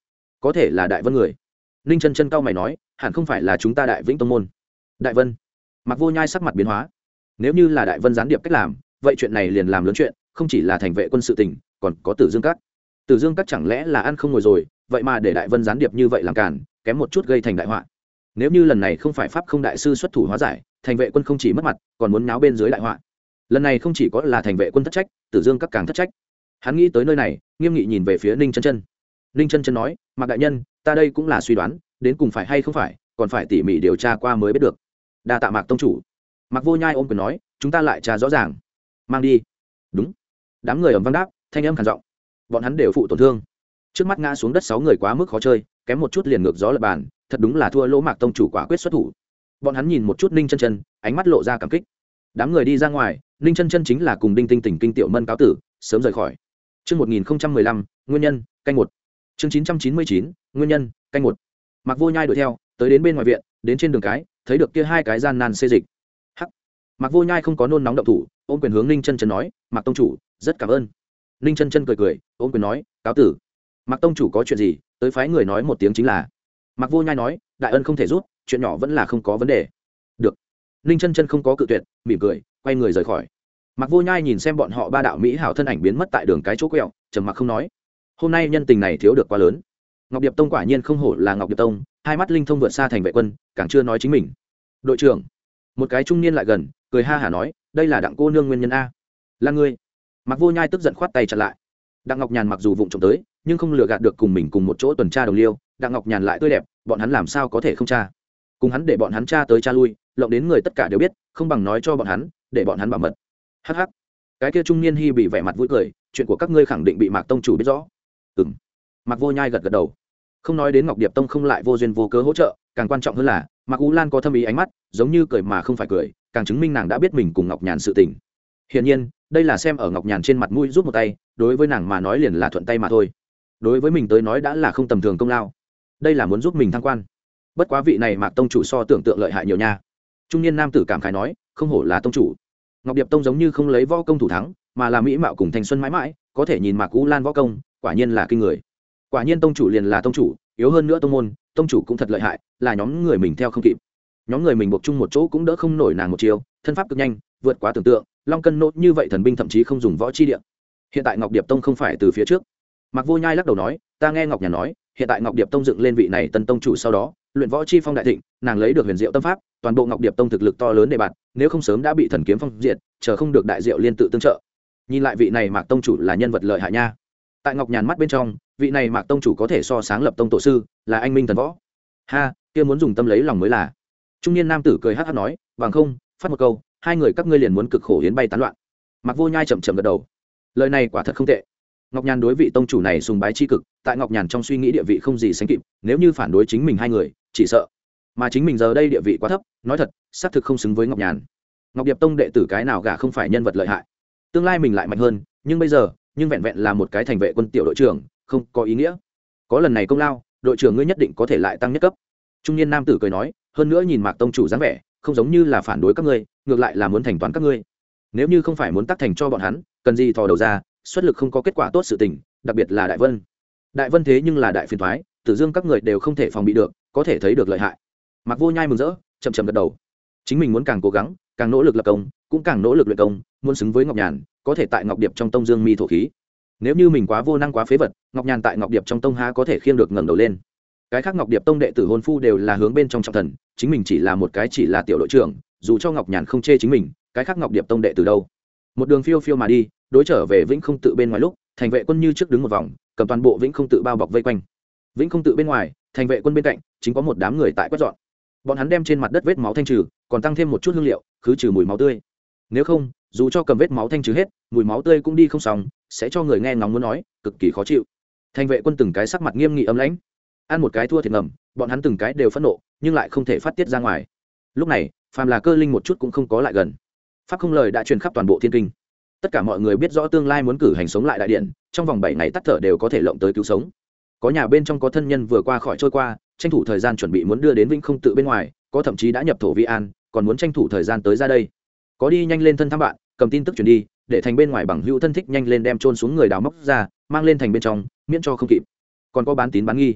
có thể là đại vân người. Ninh chân chân cao mày nói, hẳn không phải là chúng ta Đại Vĩnh tông môn. Đại vân? Mặc Vô Nhai sắc mặt biến hóa. Nếu như là đại vân gián điệp cách làm, vậy chuyện này liền làm lớn chuyện, không chỉ là thành vệ quân sự tình, còn có Tử Dương Các. Tử Dương Các chẳng lẽ là ăn không ngồi rồi, vậy mà để đại vân gián điệp như vậy làm cản, kém một chút gây thành đại họa. Nếu như lần này không phải pháp không đại sư xuất thủ hóa giải, thành vệ quân không chỉ mất mặt, còn muốn náo bên dưới đại họa. Lần này không chỉ có là thành vệ quân thất trách, Tử Dương Các càng thất trách. Hắn nghĩ tới nơi này, nghiêm nghị nhìn về phía Ninh chân chân. Ninh chân chân nói, Mạc đại nhân, ta đây cũng là suy đoán, đến cùng phải hay không phải, còn phải tỉ mỉ điều tra qua mới biết được. Đa tạ Mạc tông chủ. Mạc Vô Nhai ôm quyền nói, chúng ta lại tra rõ ràng. Mang đi. Đúng. Đám người ầm vang đáp, thanh âm khàn giọng. Bọn hắn đều phụ tổn thương. Trước mắt ngã xuống đất sáu người quá mức khó chơi, kém một chút liền ngược gió lập bàn, thật đúng là thua lỗ Mạc tông chủ quả quyết xuất thủ. Bọn hắn nhìn một chút Ninh chân chân, ánh mắt lộ ra cảm kích. Đám người đi ra ngoài, Ninh chân chân chính là cùng Đinh Tinh Tỉnh Kinh Tiểu Mân cáo tử, sớm rời khỏi. Chương một nghìn không trăm mười lăm, nguyên nhân, canh một. Chương chín trăm chín mươi chín, nguyên nhân, canh một. Mạc Vô Nhai đuổi theo, tới đến bên ngoài viện, đến trên đường cái, thấy được kia hai cái gian nan xê dịch. Hắc. Mạc Vô Nhai không có nôn nóng động thủ, ôm quyền hướng Ninh chân chân nói, Mạc tông chủ, rất cảm ơn. Ninh chân chân cười cười, ôm quyền nói, cáo tử. Mạc tông chủ có chuyện gì, tới phái người nói một tiếng chính là. Mạc Vô Nhai nói, đại ân không thể rút, chuyện nhỏ vẫn là không có vấn đề. Được. Ninh chân chân không có cự tuyệt, mỉm cười, quay người rời khỏi. Mạc Vô Nhai nhìn xem bọn họ ba đạo mỹ hảo thân ảnh biến mất tại đường cái chỗ quẹo, trầm mặc không nói. Hôm nay nhân tình này thiếu được quá lớn. Ngọc Điệp Tông quả nhiên không hổ là Ngọc Điệp Tông, hai mắt linh thông vượt xa thành vệ quân, càng chưa nói chính mình. Đội trưởng, một cái trung niên lại gần, cười ha hả nói, đây là Đặng cô nương nguyên nhân a. Là ngươi. Mạc Vô Nhai tức giận khoát tay chặn lại. Đặng Ngọc Nhàn mặc dù vụng trộm tới, nhưng không lừa gạt được cùng mình cùng một chỗ tuần tra đồng liêu. Đặng Ngọc Nhàn lại tươi đẹp, bọn hắn làm sao có thể không tra? Cùng hắn để bọn hắn tra tới tra lui, lộng đến người tất cả đều biết, không bằng nói cho bọn hắn, để bọn hắn bảo mật. Hắc hắc. Cái kia trung niên hi bị vẻ mặt vui cười, chuyện của các ngươi khẳng định bị Mạc tông chủ biết rõ. Ừm. Mạc Vô Nhai gật gật đầu. Không nói đến Ngọc Điệp Tông không lại vô duyên vô cớ hỗ trợ, càng quan trọng hơn là Mạc Ú Lan có thâm ý ánh mắt, giống như cười mà không phải cười, càng chứng minh nàng đã biết mình cùng Ngọc Nhàn sự tình. Hiển nhiên, đây là xem ở Ngọc Nhàn trên mặt mũi giúp một tay, đối với nàng mà nói liền là thuận tay mà thôi. Đối với mình tới nói đã là không tầm thường công lao. Đây là muốn giúp mình thăng quan. Bất quá vị này Mạc tông chủ so tưởng tượng lợi hại nhiều nha. Trung niên nam tử cảm khái nói, không hổ là tông chủ. Ngọc Điệp Tông giống như không lấy võ công thủ thắng, mà là mỹ mạo cùng thanh xuân mãi mãi, có thể nhìn Mạc Ú Lan võ công, quả nhiên là kinh người. Quả nhiên tông chủ liền là tông chủ, yếu hơn nữa tông môn, tông chủ cũng thật lợi hại, là nhóm người mình theo không kịp. Nhóm người mình buộc chung một chỗ cũng đỡ không nổi nàng một chiều, thân pháp cực nhanh, vượt quá tưởng tượng, long cân nốt như vậy thần binh thậm chí không dùng võ chi địa. Hiện tại Ngọc Điệp Tông không phải từ phía trước. Mạc Vô Nhai lắc đầu nói, ta nghe Ngọc Nhàn nói, hiện tại Ngọc Điệp Tông dựng lên vị này tân tông chủ sau đó, luyện võ chi phong đại thịnh, nàng lấy được huyền diệu tâm pháp, toàn bộ Ngọc Điệp Tông thực lực to lớn để bạn, nếu không sớm đã bị thần kiếm phong diệt, chờ không được đại diệu liên tự tương trợ. Nhìn lại vị này Mạc tông chủ là nhân vật lợi hại nha. Tại Ngọc Nhàn mắt bên trong, vị này Mạc tông chủ có thể so sáng lập tông tổ sư, là anh minh thần võ. Ha, kia muốn dùng tâm lấy lòng mới là. Trung niên nam tử cười hắc hắc nói, bằng không, phát một câu, hai người các ngươi liền muốn cực khổ hiến bay tán loạn. Mạc Vô Nhai chậm chậm gật đầu. Lời này quả thật không tệ. Ngọc Nhàn đối vị tông chủ này sùng bái chi cực, tại Ngọc Nhàn trong suy nghĩ địa vị không gì sánh kịp, nếu như phản đối chính mình hai người, chỉ sợ. Mà chính mình giờ đây địa vị quá thấp, nói thật, xác thực không xứng với Ngọc Nhàn. Ngọc Điệp Tông đệ tử cái nào gả không phải nhân vật lợi hại. Tương lai mình lại mạnh hơn, nhưng bây giờ, nhưng vẹn vẹn là một cái thành vệ quân tiểu đội trưởng, không có ý nghĩa. Có lần này công lao, đội trưởng ngươi nhất định có thể lại tăng nhất cấp. Trung niên nam tử cười nói, hơn nữa nhìn Mạc tông chủ dáng vẻ, không giống như là phản đối các ngươi, ngược lại là muốn thành toán các ngươi. Nếu như không phải muốn tác thành cho bọn hắn, cần gì thò đầu ra, xuất lực không có kết quả tốt sự tình, đặc biệt là Đại Vân. Đại Vân thế nhưng là đại phiền toái, Tử Dương các người đều không thể phòng bị được, có thể thấy được lợi hại. Mạc Vô Nhai mừng rỡ, chậm chậm gật đầu. Chính mình muốn càng cố gắng, càng nỗ lực lập công, cũng càng nỗ lực luyện công, muốn xứng với Ngọc Nhàn, có thể tại Ngọc Điệp trong tông dương mi thổ khí. Nếu như mình quá vô năng quá phế vật, Ngọc Nhàn tại Ngọc Điệp trong tông há có thể khiêng được ngẩng đầu lên. Cái khác Ngọc Điệp tông đệ tử hôn phu đều là hướng bên trong trọng thần, chính mình chỉ là một cái chỉ là tiểu đội trưởng, dù cho Ngọc Nhàn không chê chính mình, cái khác Ngọc Điệp tông đệ tử đâu. Một đường phiêu phiêu mà đi, đối trở về Vĩnh Không Tự bên ngoài lúc, thành vệ quân như trước đứng một vòng, cầm toàn bộ Vĩnh Không Tự bao bọc vây quanh. Vĩnh Không Tự bên ngoài, thành vệ quân bên cạnh, chính có một đám người tại quét dọn. Bọn hắn đem trên mặt đất vết máu thanh trừ, còn tăng thêm một chút hương liệu, khứ trừ mùi máu tươi. Nếu không, dù cho cầm vết máu thanh trừ hết, mùi máu tươi cũng đi không xong, sẽ cho người nghe ngóng muốn nói, cực kỳ khó chịu. Thành vệ quân từng cái sắc mặt nghiêm nghị âm lãnh, ăn một cái thua thiệt ngầm, bọn hắn từng cái đều phẫn nộ, nhưng lại không thể phát tiết ra ngoài. Lúc này, phàm là cơ linh một chút cũng không có lại gần. Pháp không lời đã truyền khắp toàn bộ thiên kinh. Tất cả mọi người biết rõ tương lai muốn cử hành sống lại đại điện, trong vòng bảy ngày tắt thở đều có thể lộng tới cứu sống. Có nhà bên trong có thân nhân vừa qua khỏi trôi qua, tranh thủ thời gian chuẩn bị muốn đưa đến Vĩnh Không Tự bên ngoài, có thậm chí đã nhập thổ vi an, còn muốn tranh thủ thời gian tới ra đây. Có đi nhanh lên thân thăm bạn, cầm tin tức truyền đi, để thành bên ngoài bằng hữu thân thích nhanh lên đem trôn xuống người đào móc ra, mang lên thành bên trong, miễn cho không kịp. Còn có bán tín bán nghi.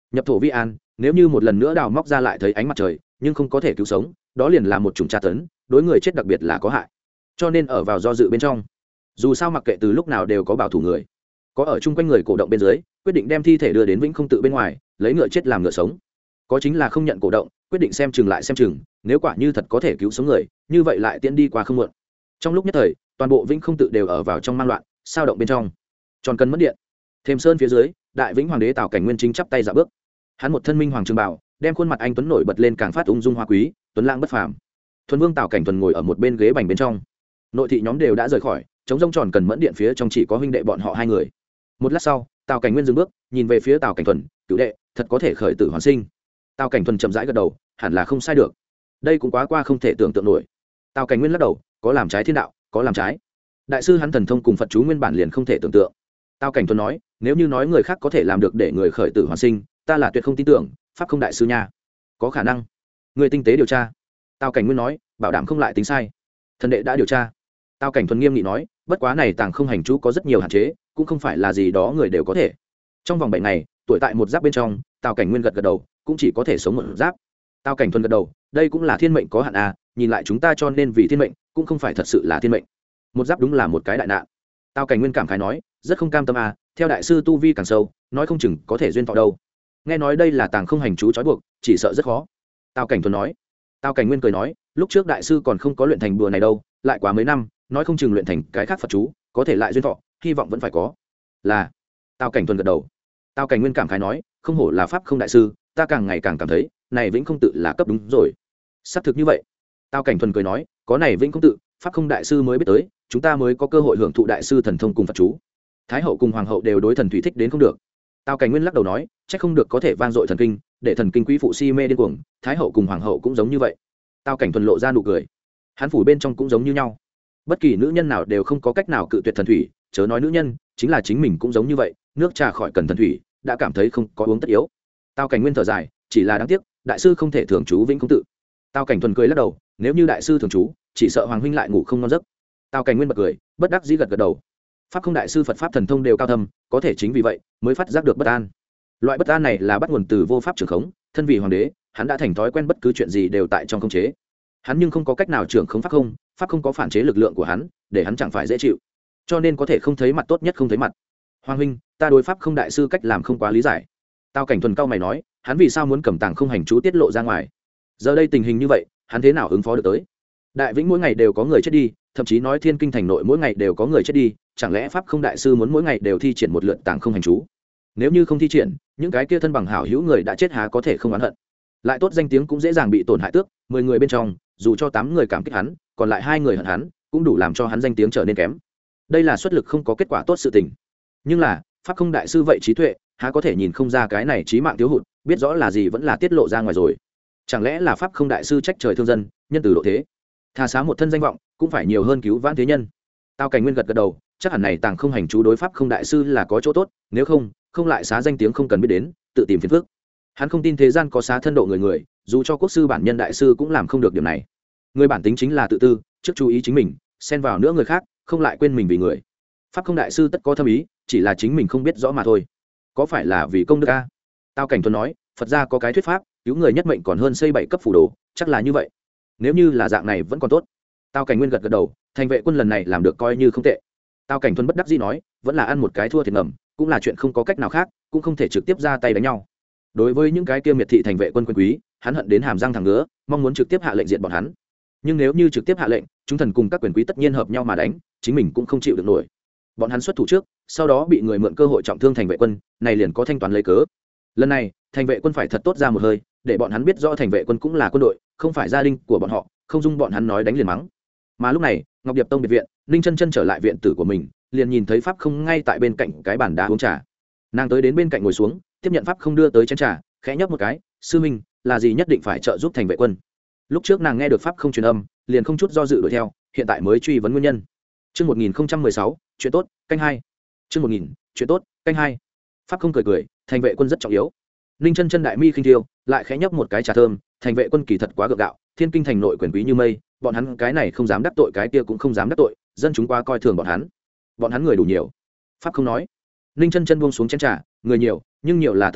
nhập thổ vi an, nếu như một lần nữa đào móc ra lại thấy ánh mặt trời nhưng không có thể cứu sống, đó liền là một chủng tra tấn, đối người chết đặc biệt là có hại. Cho nên ở vào do dự bên trong. Dù sao mặc kệ từ lúc nào đều có bảo thủ người, có ở chung quanh người cổ động bên dưới quyết định đem thi thể đưa đến vĩnh không tự bên ngoài, lấy ngựa chết làm ngựa sống. Có chính là không nhận cổ động, quyết định xem chừng lại xem chừng, nếu quả như thật có thể cứu sống người, như vậy lại tiễn đi qua không muộn. Trong lúc nhất thời, toàn bộ vĩnh không tự đều ở vào trong mang loạn, sao động bên trong. Tròn cân mất điện, thêm sơn phía dưới, đại vĩnh hoàng đế Tào Cảnh Nguyên chính chắp tay dạ bước. Hắn một thân minh hoàng trường bảo, đem khuôn mặt anh tuấn nổi bật lên càng phát ung dung hoa quý, tuấn lãng bất phàm. Thuần vương Tào Cảnh Thuần ngồi ở một bên ghế bành bên trong. Nội thị nhóm đều đã rời khỏi, chống rông tròn cần mẫn điện phía trong chỉ có huynh đệ bọn họ hai người. Một lát sau, Tào Cảnh Nguyên dừng bước, nhìn về phía Tào Cảnh Thuần, "Cửu đệ, thật có thể khởi tử hoàn sinh?" Tào Cảnh Thuần chậm rãi gật đầu, hẳn là không sai được. Đây cũng quá qua không thể tưởng tượng nổi. Tào Cảnh Nguyên lắc đầu, có làm trái thiên đạo, có làm trái. Đại sư hắn thần thông cùng Phật chú nguyên bản liền không thể tưởng tượng. Tào Cảnh Thuần nói, nếu như nói người khác có thể làm được để người khởi tử hoàn sinh, ta là tuyệt không tin tưởng, pháp không đại sư nha. Có khả năng. Người tinh tế điều tra. Tào Cảnh Nguyên nói, bảo đảm không lại tính sai. Thần đệ đã điều tra. Tào Cảnh Thuần nghiêm nghị nói, bất quá này tàng không hành chú có rất nhiều hạn chế, cũng không phải là gì đó người đều có thể. Trong vòng bảy ngày, tuổi tại một giáp bên trong, Tào Cảnh Nguyên gật gật đầu, cũng chỉ có thể sống một giáp. Tào Cảnh Thuần gật đầu, đây cũng là thiên mệnh có hạn à, nhìn lại chúng ta cho nên vì thiên mệnh, cũng không phải thật sự là thiên mệnh. Một giáp đúng là một cái đại nạn. Tào Cảnh Nguyên cảm khái nói, rất không cam tâm à, theo đại sư tu vi càng sâu, nói không chừng có thể duyên thọ đâu. Nghe nói đây là tàng không hành chú trói buộc, chỉ sợ rất khó. Tào Cảnh Thuần nói. Tào Cảnh Nguyên cười nói, lúc trước đại sư còn không có luyện thành bùa này đâu, lại quá mấy năm, nói không chừng luyện thành cái khác Phật chú, có thể lại duyên thọ, hy vọng vẫn phải có. Là. Tào Cảnh Thuần gật đầu. Tào Cảnh Nguyên cảm khái nói, không hổ là pháp không đại sư, ta càng ngày càng cảm thấy, này vĩnh không tự là cấp đúng rồi. Xác thực như vậy. Tào Cảnh Thuần cười nói, có này vĩnh không tự, pháp không đại sư mới biết tới, chúng ta mới có cơ hội hưởng thụ đại sư thần thông cùng Phật chú. Thái hậu cùng hoàng hậu đều đối thần thủy thích đến không được. Tào Cảnh Nguyên lắc đầu nói, chắc không được có thể vang dội thần kinh, để thần kinh quý phụ si mê điên cuồng, thái hậu cùng hoàng hậu cũng giống như vậy. Tào Cảnh Thuần lộ ra nụ cười. Hắn phủ bên trong cũng giống như nhau. Bất kỳ nữ nhân nào đều không có cách nào cự tuyệt thần thủy, chớ nói nữ nhân, chính là chính mình cũng giống như vậy, nước trà khỏi cần thần thủy, đã cảm thấy không có uống tất yếu. Tào Cảnh Nguyên thở dài, chỉ là đáng tiếc, đại sư không thể thường trú vĩnh không tự. Tào Cảnh Thuần cười lắc đầu, nếu như đại sư thường trú, chỉ sợ hoàng huynh lại ngủ không ngon giấc. Tào Cảnh Nguyên bật cười, bất đắc dĩ gật gật đầu. Pháp không đại sư Phật pháp thần thông đều cao thâm, có thể chính vì vậy mới phát giác được bất an. Loại bất an này là bắt nguồn từ vô pháp trưởng khống, thân vì hoàng đế, hắn đã thành thói quen bất cứ chuyện gì đều tại trong khống chế. Hắn nhưng không có cách nào trưởng khống pháp không, pháp không có phản chế lực lượng của hắn, để hắn chẳng phải dễ chịu. Cho nên có thể không thấy mặt tốt nhất không thấy mặt. Hoàng huynh, ta đối pháp không đại sư cách làm không quá lý giải. Tào Cảnh Thuần cao mày nói, hắn vì sao muốn cầm tàng không hành chú tiết lộ ra ngoài? Giờ đây tình hình như vậy, hắn thế nào ứng phó được tới? Đại Vĩnh mỗi ngày đều có người chết đi, thậm chí nói Thiên Kinh thành nội mỗi ngày đều có người chết đi, chẳng lẽ pháp không đại sư muốn mỗi ngày đều thi triển một lượt tàng không hành chú? Nếu như không thi triển, những cái kia thân bằng hảo hữu người đã chết há có thể không oán hận? Lại tốt danh tiếng cũng dễ dàng bị tổn hại tước, mười người bên trong, dù cho tám người cảm kích hắn, còn lại hai người hận hắn, cũng đủ làm cho hắn danh tiếng trở nên kém. Đây là xuất lực không có kết quả tốt sự tình. Nhưng là, pháp không đại sư vậy trí tuệ, há có thể nhìn không ra cái này chí mạng thiếu hụt, biết rõ là gì vẫn là tiết lộ ra ngoài rồi. Chẳng lẽ là pháp không đại sư trách trời thương dân, nhân từ độ thế, tha xá một thân danh vọng, cũng phải nhiều hơn cứu vãn thế nhân. Tào Cảnh Nguyên gật gật đầu, chắc hẳn này tàng không hành chú đối pháp không đại sư là có chỗ tốt, nếu không, không lại xá danh tiếng không cần biết đến, tự tìm phiền phức. Hắn không tin thế gian có xá thân độ người người, dù cho quốc sư bản nhân đại sư cũng làm không được điểm này. Người bản tính chính là tự tư, trước chú ý chính mình, xen vào nữa người khác, không lại quên mình vì người. Pháp không đại sư tất có thâm ý, chỉ là chính mình không biết rõ mà thôi. Có phải là vì công đức a? Tào Cảnh Thuần nói, Phật gia có cái thuyết pháp, cứu người nhất mệnh còn hơn xây bảy cấp phủ đồ, chắc là như vậy. Nếu như là dạng này vẫn còn tốt. Tào Cảnh Nguyên gật gật đầu, thành vệ quân lần này làm được coi như không tệ. Tào Cảnh Thuần bất đắc dĩ nói, vẫn là ăn một cái thua thiệt ngầm, cũng là chuyện không có cách nào khác, cũng không thể trực tiếp ra tay đánh nhau. Đối với những cái kia miệt thị thành vệ quân quyền quý, hắn hận đến hàm răng thẳng ngứa, mong muốn trực tiếp hạ lệnh diệt bọn hắn. Nhưng nếu như trực tiếp hạ lệnh, chúng thần cùng các quyền quý tất nhiên hợp nhau mà đánh, chính mình cũng không chịu được nổi. Bọn hắn xuất thủ trước, sau đó bị người mượn cơ hội trọng thương thành vệ quân, này liền có thanh toán lấy cớ. Lần này, thành vệ quân phải thật tốt ra một hơi, để bọn hắn biết rõ thành vệ quân cũng là quân đội, không phải gia đình của bọn họ, không dung bọn hắn nói đánh liền mắng. Mà lúc này, Ngọc Điệp Tông biệt viện, Ninh Chân Chân trở lại viện tử của mình, liền nhìn thấy pháp không ngay tại bên cạnh cái bàn đá uống trà. Nàng tới đến bên cạnh ngồi xuống, tiếp nhận pháp không đưa tới chén trà, khẽ nhấp một cái, sư minh, là gì nhất định phải trợ giúp thành vệ quân? Lúc trước nàng nghe được pháp không truyền âm, liền không chút do dự đuổi theo, hiện tại mới truy vấn nguyên nhân. Chương một nghìn không trăm mười sáu, chuyện tốt, canh hai. Chương một nghìn, chuyện tốt, canh hai. Pháp không cười cười, thành vệ quân rất trọng yếu. Ninh Chân Chân đại mi khinh thiêu, lại khẽ nhấp một cái trà thơm, thành vệ quân kỳ thật quá gượng gạo, Thiên Kinh thành nội quyền quý như mây, bọn hắn cái này không dám đắc tội cái kia cũng không dám đắc tội, dân chúng quá coi thường bọn hắn. Bọn hắn người đủ nhiều. Pháp không nói. Ninh Chân Chân buông xuống chén trà, người nhiều, nhưng nhiều là tầm thường,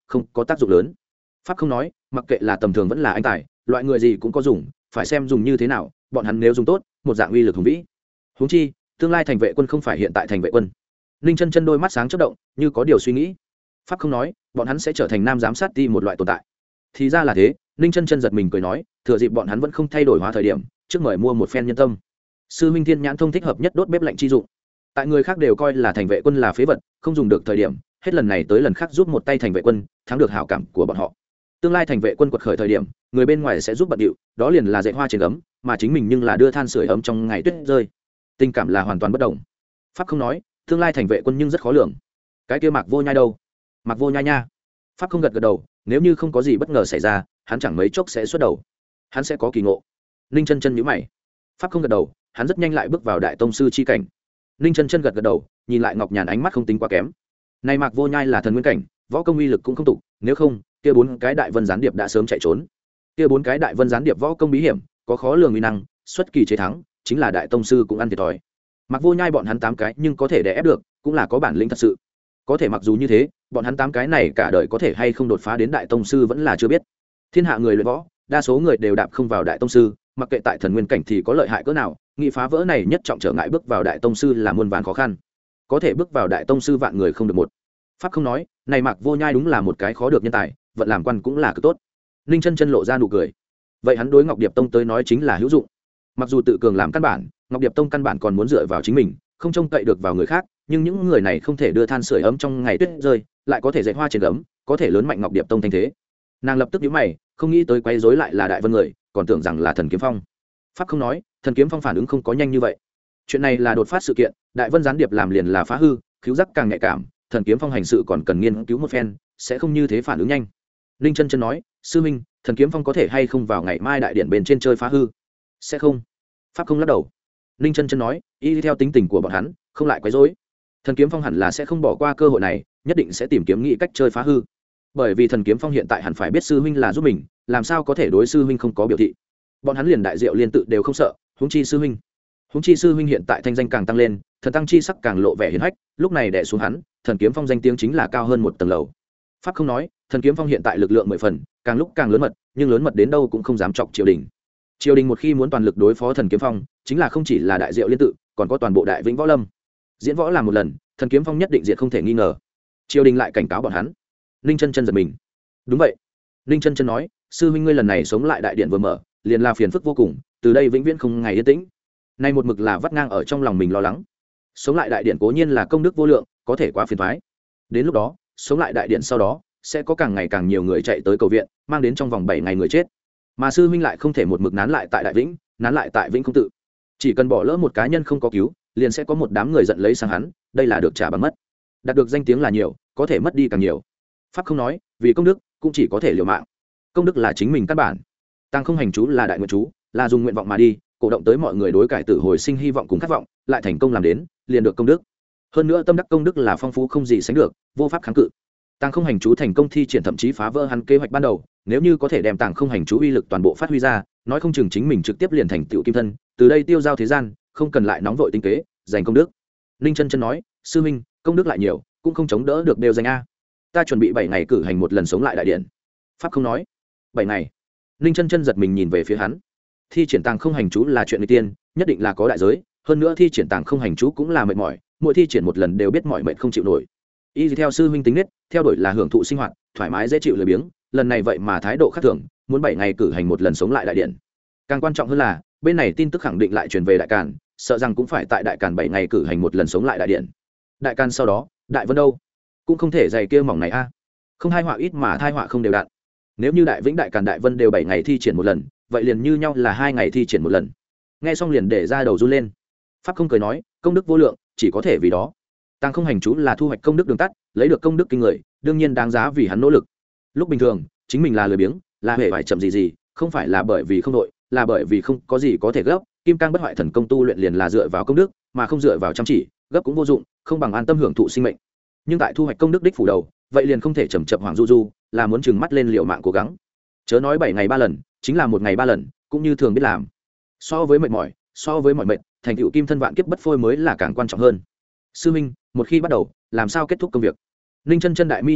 không có tác dụng lớn. Pháp không nói, mặc kệ là tầm thường vẫn là anh tài, loại người gì cũng có dùng, phải xem dùng như thế nào, bọn hắn nếu dùng tốt, một dạng uy lực hùng vĩ. Huống chi, tương lai thành vệ quân không phải hiện tại thành vệ quân. Ninh Chân Chân đôi mắt sáng chớp động, như có điều suy nghĩ. Pháp không nói, bọn hắn sẽ trở thành nam giám sát ti một loại tồn tại. Thì ra là thế, Ninh Chân Chân giật mình cười nói, thừa dịp bọn hắn vẫn không thay đổi hóa thời điểm, trước mời mua một phen nhân tâm. Sư Minh Thiên Nhãn thông thích hợp nhất đốt bếp lạnh chi dụng. Tại người khác đều coi là thành vệ quân là phế vật, không dùng được thời điểm, hết lần này tới lần khác giúp một tay thành vệ quân, thắng được hảo cảm của bọn họ. Tương lai thành vệ quân quật khởi thời điểm, người bên ngoài sẽ giúp bận điệu, đó liền là dạy hoa trên gấm, mà chính mình nhưng là đưa than sưởi ấm trong ngày tuyết rơi. Tình cảm là hoàn toàn bất đồng. Pháp không nói, tương lai thành vệ quân nhưng rất khó lường. Cái kia Mạc Vô Nhai đâu? Mạc Vô Nhai nha. Pháp không gật gật đầu, nếu như không có gì bất ngờ xảy ra, hắn chẳng mấy chốc sẽ xuất đầu. Hắn sẽ có kỳ ngộ. Ninh Chân Chân nhíu mày. Pháp không gật đầu, hắn rất nhanh lại bước vào đại tông sư chi cảnh. Ninh Chân Chân gật gật đầu, nhìn lại Ngọc Nhàn ánh mắt không tính quá kém. Này Mạc Vô Nhai là thần nguyên cảnh, võ công uy lực cũng không tục, nếu không, kia bốn cái đại vân gián điệp đã sớm chạy trốn. Kia bốn cái đại vân gián điệp võ công bí hiểm, có khó lường uy năng, xuất kỳ chế thắng, chính là đại tông sư cũng ăn thiệt thòi. Mạc Vô Nhai bọn hắn tám cái nhưng có thể đè ép được, cũng là có bản lĩnh thật sự. Có thể mặc dù như thế, bọn hắn tám cái này cả đời có thể hay không đột phá đến đại tông sư vẫn là chưa biết. Thiên hạ người luyện võ, đa số người đều đạp không vào đại tông sư, mặc kệ tại thần nguyên cảnh thì có lợi hại cỡ nào, nghị phá vỡ này nhất trọng trở ngại bước vào đại tông sư là muôn vàn khó khăn. Có thể bước vào đại tông sư vạn người không được một. Pháp không nói, này Mạc Vô Nhai đúng là một cái khó được nhân tài, vận làm quan cũng là cực tốt. Ninh Chân Chân lộ ra nụ cười. Vậy hắn đối Ngọc Điệp Tông tới nói chính là hữu dụng. Mặc dù tự cường làm căn bản, Ngọc Điệp Tông căn bản còn muốn dựa vào chính mình, không trông cậy được vào người khác, nhưng những người này không thể đưa than sưởi ấm trong ngày tuyết rơi, lại có thể dạy hoa trên gấm, có thể lớn mạnh Ngọc Điệp Tông thanh thế. Nàng lập tức nhíu mày, không nghĩ tới quấy rối lại là đại vân người, còn tưởng rằng là Thần Kiếm Phong. Pháp không nói, Thần Kiếm Phong phản ứng không có nhanh như vậy. Chuyện này là đột phát sự kiện, đại vân gián điệp làm liền là phá hư, khiếu giác càng nhạy cảm, Thần Kiếm Phong hành sự còn cần nghiên cứu một phen, sẽ không như thế phản ứng nhanh. Ninh Chân Chân nói, sư minh, Thần Kiếm Phong có thể hay không vào ngày mai đại điện bên trên chơi phá hư? Sẽ không. Pháp không lắc đầu. Ninh Chân Chân nói, y theo tính tình của bọn hắn, không lại quấy rối. Thần Kiếm Phong hẳn là sẽ không bỏ qua cơ hội này, nhất định sẽ tìm kiếm nghĩ cách chơi phá hư. Bởi vì Thần Kiếm Phong hiện tại hẳn phải biết sư huynh là giúp mình, làm sao có thể đối sư huynh không có biểu thị. Bọn hắn liền đại diệu liên tự đều không sợ, huống chi sư huynh. Huống chi sư huynh hiện tại thanh danh càng tăng lên, thần tăng chi sắc càng lộ vẻ hiển hách, lúc này đè xuống hắn, Thần Kiếm Phong danh tiếng chính là cao hơn một tầng lầu. Pháp không nói, Thần Kiếm Phong hiện tại lực lượng mười phần, càng lúc càng lớn mật, nhưng lớn mật đến đâu cũng không dám chọc triều đình. Triều đình một khi muốn toàn lực đối phó Thần Kiếm Phong, chính là không chỉ là đại diệu liên tự, còn có toàn bộ đại vĩnh võ lâm. Diễn võ làm một lần, Thần Kiếm Phong nhất định diệt không thể nghi ngờ. Triều đình lại cảnh cáo bọn hắn. Ninh Chân Chân giật mình. Đúng vậy. Ninh Chân Chân nói, sư huynh ngươi lần này sống lại đại điện vừa mở, liền là phiền phức vô cùng, từ đây vĩnh viễn không ngày yên tĩnh. Nay một mực là vắt ngang ở trong lòng mình lo lắng. Sống lại đại điện cố nhiên là công đức vô lượng, có thể quá phiền toái. Đến lúc đó, sống lại đại điện sau đó, sẽ có càng ngày càng nhiều người chạy tới cầu viện, mang đến trong vòng bảy ngày người chết. Mà sư huynh lại không thể một mực nán lại tại đại vĩnh, nán lại tại vĩnh không tự. Chỉ cần bỏ lỡ một cá nhân không có cứu, liền sẽ có một đám người giận lấy sang hắn, đây là được trả bằng mất. Đạt được danh tiếng là nhiều, có thể mất đi càng nhiều. Pháp không nói, vì công đức cũng chỉ có thể liều mạng. Công đức là chính mình căn bản. Tăng không hành chú là đại nguyện chú, là dùng nguyện vọng mà đi, cổ động tới mọi người đối cải tử hồi sinh hy vọng cùng khát vọng, lại thành công làm đến, liền được công đức. Hơn nữa tâm đắc công đức là phong phú không gì sánh được, vô pháp kháng cự. Tăng không hành chú thành công thi triển thậm chí phá vỡ hắn kế hoạch ban đầu, nếu như có thể đem tàng không hành chú uy lực toàn bộ phát huy ra, nói không chừng chính mình trực tiếp liền thành tựu kim thân, từ đây tiêu giao thế gian, không cần lại nóng vội tinh kế, giành công đức. Ninh Chân Chân nói, sư minh, công đức lại nhiều, cũng không chống đỡ được đều danh a. Ta chuẩn bị bảy ngày cử hành một lần sống lại đại điện. Pháp không nói, bảy ngày. Ninh Chân Chân giật mình nhìn về phía hắn. Thi triển tàng không hành chú là chuyện người tiên, nhất định là có đại giới, hơn nữa thi triển tàng không hành chú cũng là mệt mỏi, mỗi thi triển một lần đều biết mỏi mệt không chịu nổi. Y theo sư huynh tính nết, theo đuổi là hưởng thụ sinh hoạt, thoải mái dễ chịu lười biếng, lần này vậy mà thái độ khác thường, muốn bảy ngày cử hành một lần sống lại đại điện. Càng quan trọng hơn là, bên này tin tức khẳng định lại truyền về đại càn, sợ rằng cũng phải tại đại càn bảy ngày cử hành một lần sống lại đại điện. Đại càn sau đó, đại vân đâu? Cũng không thể dày kia mỏng này a. Không hai họa ít mà thai họa không đều đặn. Nếu như đại vĩnh đại càn đại vân đều bảy ngày thi triển một lần, vậy liền như nhau là hai ngày thi triển một lần. Nghe xong liền để ra đầu run lên. Pháp không cười nói, công đức vô lượng, chỉ có thể vì đó. Tăng không hành chú là thu hoạch công đức đường tắt, lấy được công đức kinh người, đương nhiên đáng giá vì hắn nỗ lực. Lúc bình thường, chính mình là lười biếng, là hề phải chậm gì gì, không phải là bởi vì không đội, là bởi vì không có gì có thể gấp. Kim cang bất hoại thần công tu luyện liền là dựa vào công đức, mà không dựa vào chăm chỉ, gấp cũng vô dụng, không bằng an tâm hưởng thụ sinh mệnh. Nhưng tại thu hoạch công đức đích phủ đầu, vậy liền không thể chậm chậm hoàng du du, là muốn chừng mắt lên liều mạng cố gắng. Chớ nói bảy ngày ba lần, chính là một ngày ba lần, cũng như thường biết làm. So với mệt mỏi, so với mọi mệt, thành tựu kim thân vạn kiếp bất phôi mới là càng quan trọng hơn. Sư minh, một khi bắt đầu, làm sao kết thúc công việc? Ninh Chân Chân đại mi nhíu chặt,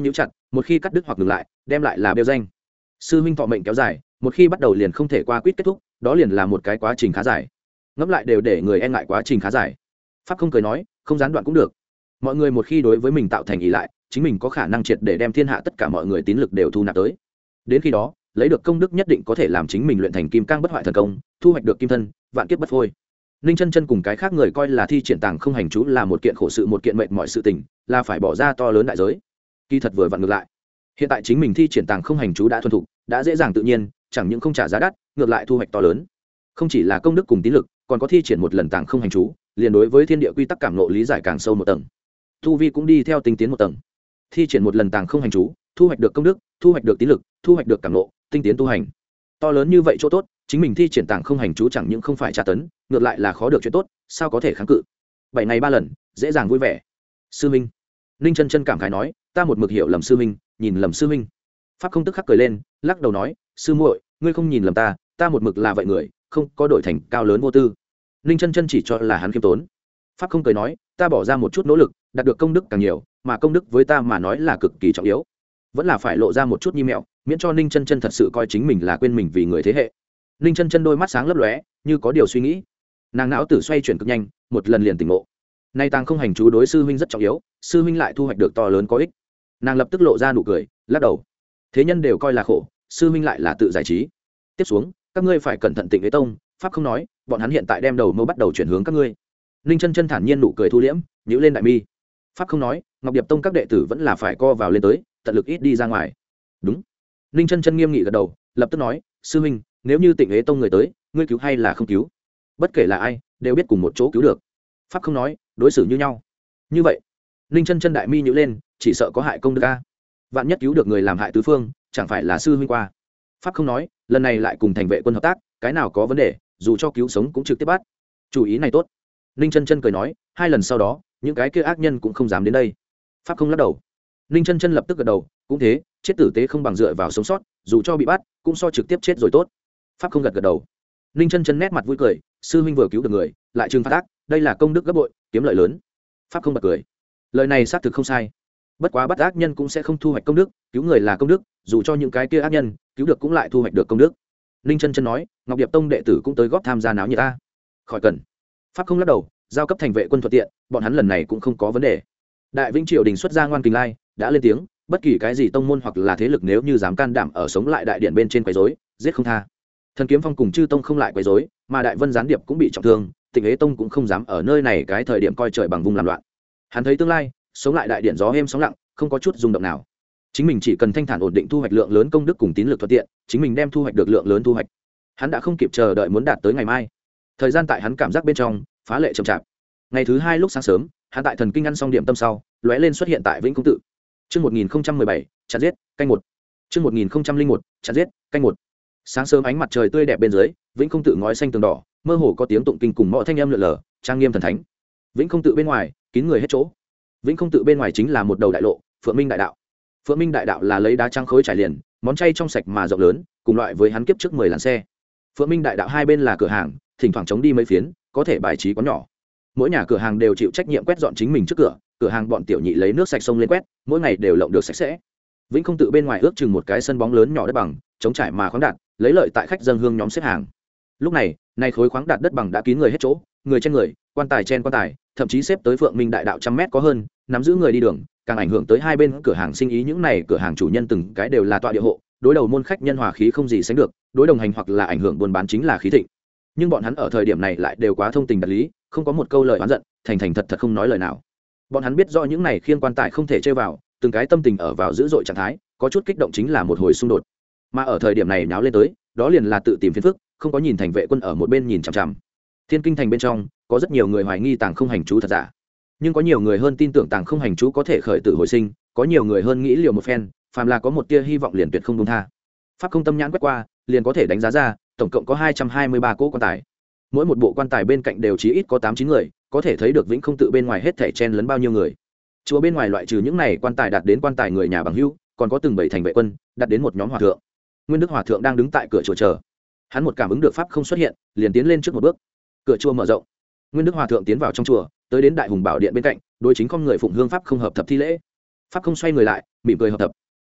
một khi cắt đứt hoặc ngừng lại đem lại là bêu danh. Sư huynh thọ mệnh kéo dài, một khi bắt đầu liền không thể qua quýt kết thúc, đó liền là một cái quá trình khá dài. Ngẫm lại đều để người e ngại quá trình khá dài. Pháp không cười nói, không gián đoạn cũng được. Mọi người một khi đối với mình tạo thành ý lại, chính mình có khả năng triệt để đem thiên hạ tất cả mọi người tín lực đều thu nạp tới. Đến khi đó, lấy được công đức nhất định có thể làm chính mình luyện thành kim cang bất hoại thần công, thu hoạch được kim thân, vạn kiếp bất phôi. Ninh Chân Chân cùng cái khác người coi là thi triển tàng không hành chú là một kiện khổ sự, một kiện mệnh mọi sự tình, là phải bỏ ra to lớn đại giới. Kỳ thật vừa vặn ngược lại, hiện tại chính mình thi triển tàng không hành chú đã thuần thục, đã dễ dàng tự nhiên, chẳng những không trả giá đắt, ngược lại thu hoạch to lớn. Không chỉ là công đức cùng tín lực, còn có thi triển một lần tàng không hành chú, liền đối với thiên địa quy tắc cảm ngộ lý giải càng sâu một tầng, thu vi cũng đi theo tinh tiến một tầng. Thi triển một lần tàng không hành chú, thu hoạch được công đức, thu hoạch được tín lực, thu hoạch được cảm ngộ, tinh tiến tu hành. To lớn như vậy chỗ tốt, chính mình thi triển tàng không hành chú chẳng những không phải tra tấn, ngược lại là khó được chuyện tốt, sao có thể kháng cự. Bảy ngày ba lần, dễ dàng vui vẻ. Sư minh, Ninh Chân Chân cảm khái nói, ta một mực hiểu lầm sư minh, nhìn lầm sư minh. Pháp không tức khắc cười lên, lắc đầu nói, sư muội, ngươi không nhìn lầm ta, ta một mực là vậy người, không có đổi thành cao lớn vô tư. Ninh Chân Chân chỉ cho là hắn khiêm tốn. Pháp không cười nói, ta bỏ ra một chút nỗ lực, đạt được công đức càng nhiều, mà công đức với ta mà nói là cực kỳ trọng yếu, vẫn là phải lộ ra một chút nhi mẹo, miễn cho Ninh Chân Chân thật sự coi chính mình là quên mình vì người thế hệ. Ninh Chân Chân đôi mắt sáng lấp lóe, như có điều suy nghĩ. Nàng não tử xoay chuyển cực nhanh, một lần liền tỉnh ngộ. Nay tàng không hành chú đối sư huynh rất trọng yếu, sư huynh lại thu hoạch được to lớn có ích. Nàng lập tức lộ ra nụ cười, lắc đầu. Thế nhân đều coi là khổ, sư huynh lại là tự giải trí. Tiếp xuống, các ngươi phải cẩn thận Tịnh Đế Tông, Pháp không nói, bọn hắn hiện tại đem đầu mâu bắt đầu chuyển hướng các ngươi. Ninh Chân Chân thản nhiên nụ cười thu liễm, nhíu lên đại mi. Pháp không nói, Ngọc Điệp Tông các đệ tử vẫn là phải co vào lên tới, tận lực ít đi ra ngoài. Đúng. Ninh Chân Chân nghiêm nghị gật đầu, lập tức nói, sư huynh, nếu như Tịnh Đế Tông người tới, ngươi cứu hay là không cứu? Bất kể là ai, đều biết cùng một chỗ cứu được. Pháp không nói, đối xử như nhau. Như vậy, Ninh Chân Chân đại mi nhíu lên, chỉ sợ có hại công đức a. Vạn nhất cứu được người làm hại tứ phương, chẳng phải là sư huynh qua. Pháp không nói, lần này lại cùng thành vệ quân hợp tác, cái nào có vấn đề, dù cho cứu sống cũng trực tiếp bắt. Chủ ý này tốt. Ninh Chân Chân cười nói, hai lần sau đó, những cái kia ác nhân cũng không dám đến đây. Pháp không lắc đầu. Ninh Chân Chân lập tức gật đầu, cũng thế, chết tử tế không bằng dựa vào sống sót, dù cho bị bắt, cũng so trực tiếp chết rồi tốt. Pháp không gật gật đầu. Ninh Chân Chân nét mặt vui cười, sư huynh vừa cứu được người, lại trừng phạt ác, đây là công đức gấp bội, kiếm lợi lớn. Pháp không bật cười. Lời này xác thực không sai. Bất quá bắt ác nhân cũng sẽ không thu hoạch công đức, cứu người là công đức, dù cho những cái kia ác nhân cứu được cũng lại thu hoạch được công đức. Ninh Chân Chân nói, Ngọc Điệp Tông đệ tử cũng tới góp tham gia náo nhiệt ta. Khỏi cần. Pháp không lắc đầu, giao cấp thành vệ quân thuận tiện, bọn hắn lần này cũng không có vấn đề. Đại Vĩnh Triều đình xuất ra ngoan kình lai, đã lên tiếng, bất kỳ cái gì tông môn hoặc là thế lực nếu như dám can đảm ở sống lại đại điện bên trên quấy rối, giết không tha. Thần Kiếm Phong cùng Chư Tông không lại quấy rối, mà Đại Vân gián điệp cũng bị trọng thương, Tịnh Đế Tông cũng không dám ở nơi này cái thời điểm coi trời bằng vùng làm loạn. Hắn thấy tương lai, sống lại đại điện gió êm sóng lặng, không có chút rung động nào. Chính mình chỉ cần thanh thản ổn định thu hoạch lượng lớn công đức cùng tín lực thuận tiện, chính mình đem thu hoạch được lượng lớn thu hoạch. Hắn đã không kịp chờ đợi muốn đạt tới ngày mai. Thời gian tại hắn cảm giác bên trong phá lệ chậm chạp. Ngày thứ hai lúc sáng sớm, hắn tại thần kinh ăn xong điểm tâm sau, lóe lên xuất hiện tại Vĩnh Công tự. Chương một nghìn không trăm mười bảy, chặt giết, canh một. Chương một nghìn không trăm lẻ một, chặt giết, canh một. Sáng sớm ánh mặt trời tươi đẹp bên dưới, Vĩnh Công tự ngói xanh tường đỏ, mơ hồ có tiếng tụng kinh cùng mọi thanh âm lượn lờ, trang nghiêm thần thánh. Vĩnh Công tự bên ngoài, kín người hết chỗ. Vĩnh Công tự bên ngoài chính là một đầu đại lộ, Phượng Minh đại đạo. Phượng Minh đại đạo là lấy đá trắng khối trải liền, món chay trong sạch mà rộng lớn, cùng loại với hắn kiếp trước mười làn xe. Phượng Minh đại đạo hai bên là cửa hàng, thỉnh thoảng chống đi mấy phiến, có thể bài trí quán nhỏ. Mỗi nhà cửa hàng đều chịu trách nhiệm quét dọn chính mình trước cửa, cửa hàng bọn tiểu nhị lấy nước sạch sông lên quét, mỗi ngày đều lộng được sạch sẽ. Vĩnh Công tự bên ngoài ước chừng một cái sân bóng lớn nhỏ đất bằng, chống trải mà khoáng đạt, lấy lợi tại khách dân hương nhóm xếp hàng. Lúc này, nay khối khoáng đạt đất bằng đã kín người hết chỗ, người trên người, quan tài trên quan tài, thậm chí xếp tới Phượng Minh đại đạo trăm mét có hơn, nắm giữ người đi đường, càng ảnh hưởng tới hai bên cửa hàng sinh ý. Những này cửa hàng chủ nhân từng cái đều là tọa địa hộ, đối đầu môn khách nhân hòa khí không gì sánh được, đối đồng hành hoặc là ảnh hưởng buôn bán chính là khí thịnh. Nhưng bọn hắn ở thời điểm này lại đều quá thông tình đạt lý, không có một câu lời oán giận, thành thành thật thật không nói lời nào. Bọn hắn biết rõ những này khiêng quan tài không thể chơi vào, từng cái tâm tình ở vào dữ dội trạng thái, có chút kích động chính là một hồi xung đột. Mà ở thời điểm này nháo lên tới, đó liền là tự tìm phiền phức, không có nhìn thành vệ quân ở một bên nhìn chằm chằm. Thiên Kinh thành bên trong, có rất nhiều người hoài nghi tàng không hành chú thật giả, nhưng có nhiều người hơn tin tưởng tàng không hành chú có thể khởi tử hồi sinh, có nhiều người hơn nghĩ liều một phen, phàm là có một tia hy vọng liền tuyệt không buông tha. Pháp không tâm nhãn quét qua, liền có thể đánh giá ra, tổng cộng có hai trăm hai mươi ba cỗ quan tài. Mỗi một bộ quan tài bên cạnh đều chí ít có tám chín người, có thể thấy được Vĩnh Không tự bên ngoài hết thảy chen lấn bao nhiêu người. Chùa bên ngoài loại trừ những này quan tài đạt đến quan tài người nhà bằng hữu, còn có từng bảy thành vệ quân, đạt đến một nhóm hòa thượng. Nguyên Đức hòa thượng đang đứng tại cửa chùa chờ. Hắn một cảm ứng được pháp không xuất hiện, liền tiến lên trước một bước. Cửa chùa mở rộng. Nguyên Đức hòa thượng tiến vào trong chùa, tới đến Đại Hùng Bảo điện bên cạnh, đối chính không người phụng hương pháp không hợp thập thi lễ. Pháp không xoay người lại, mỉm cười hợp thập.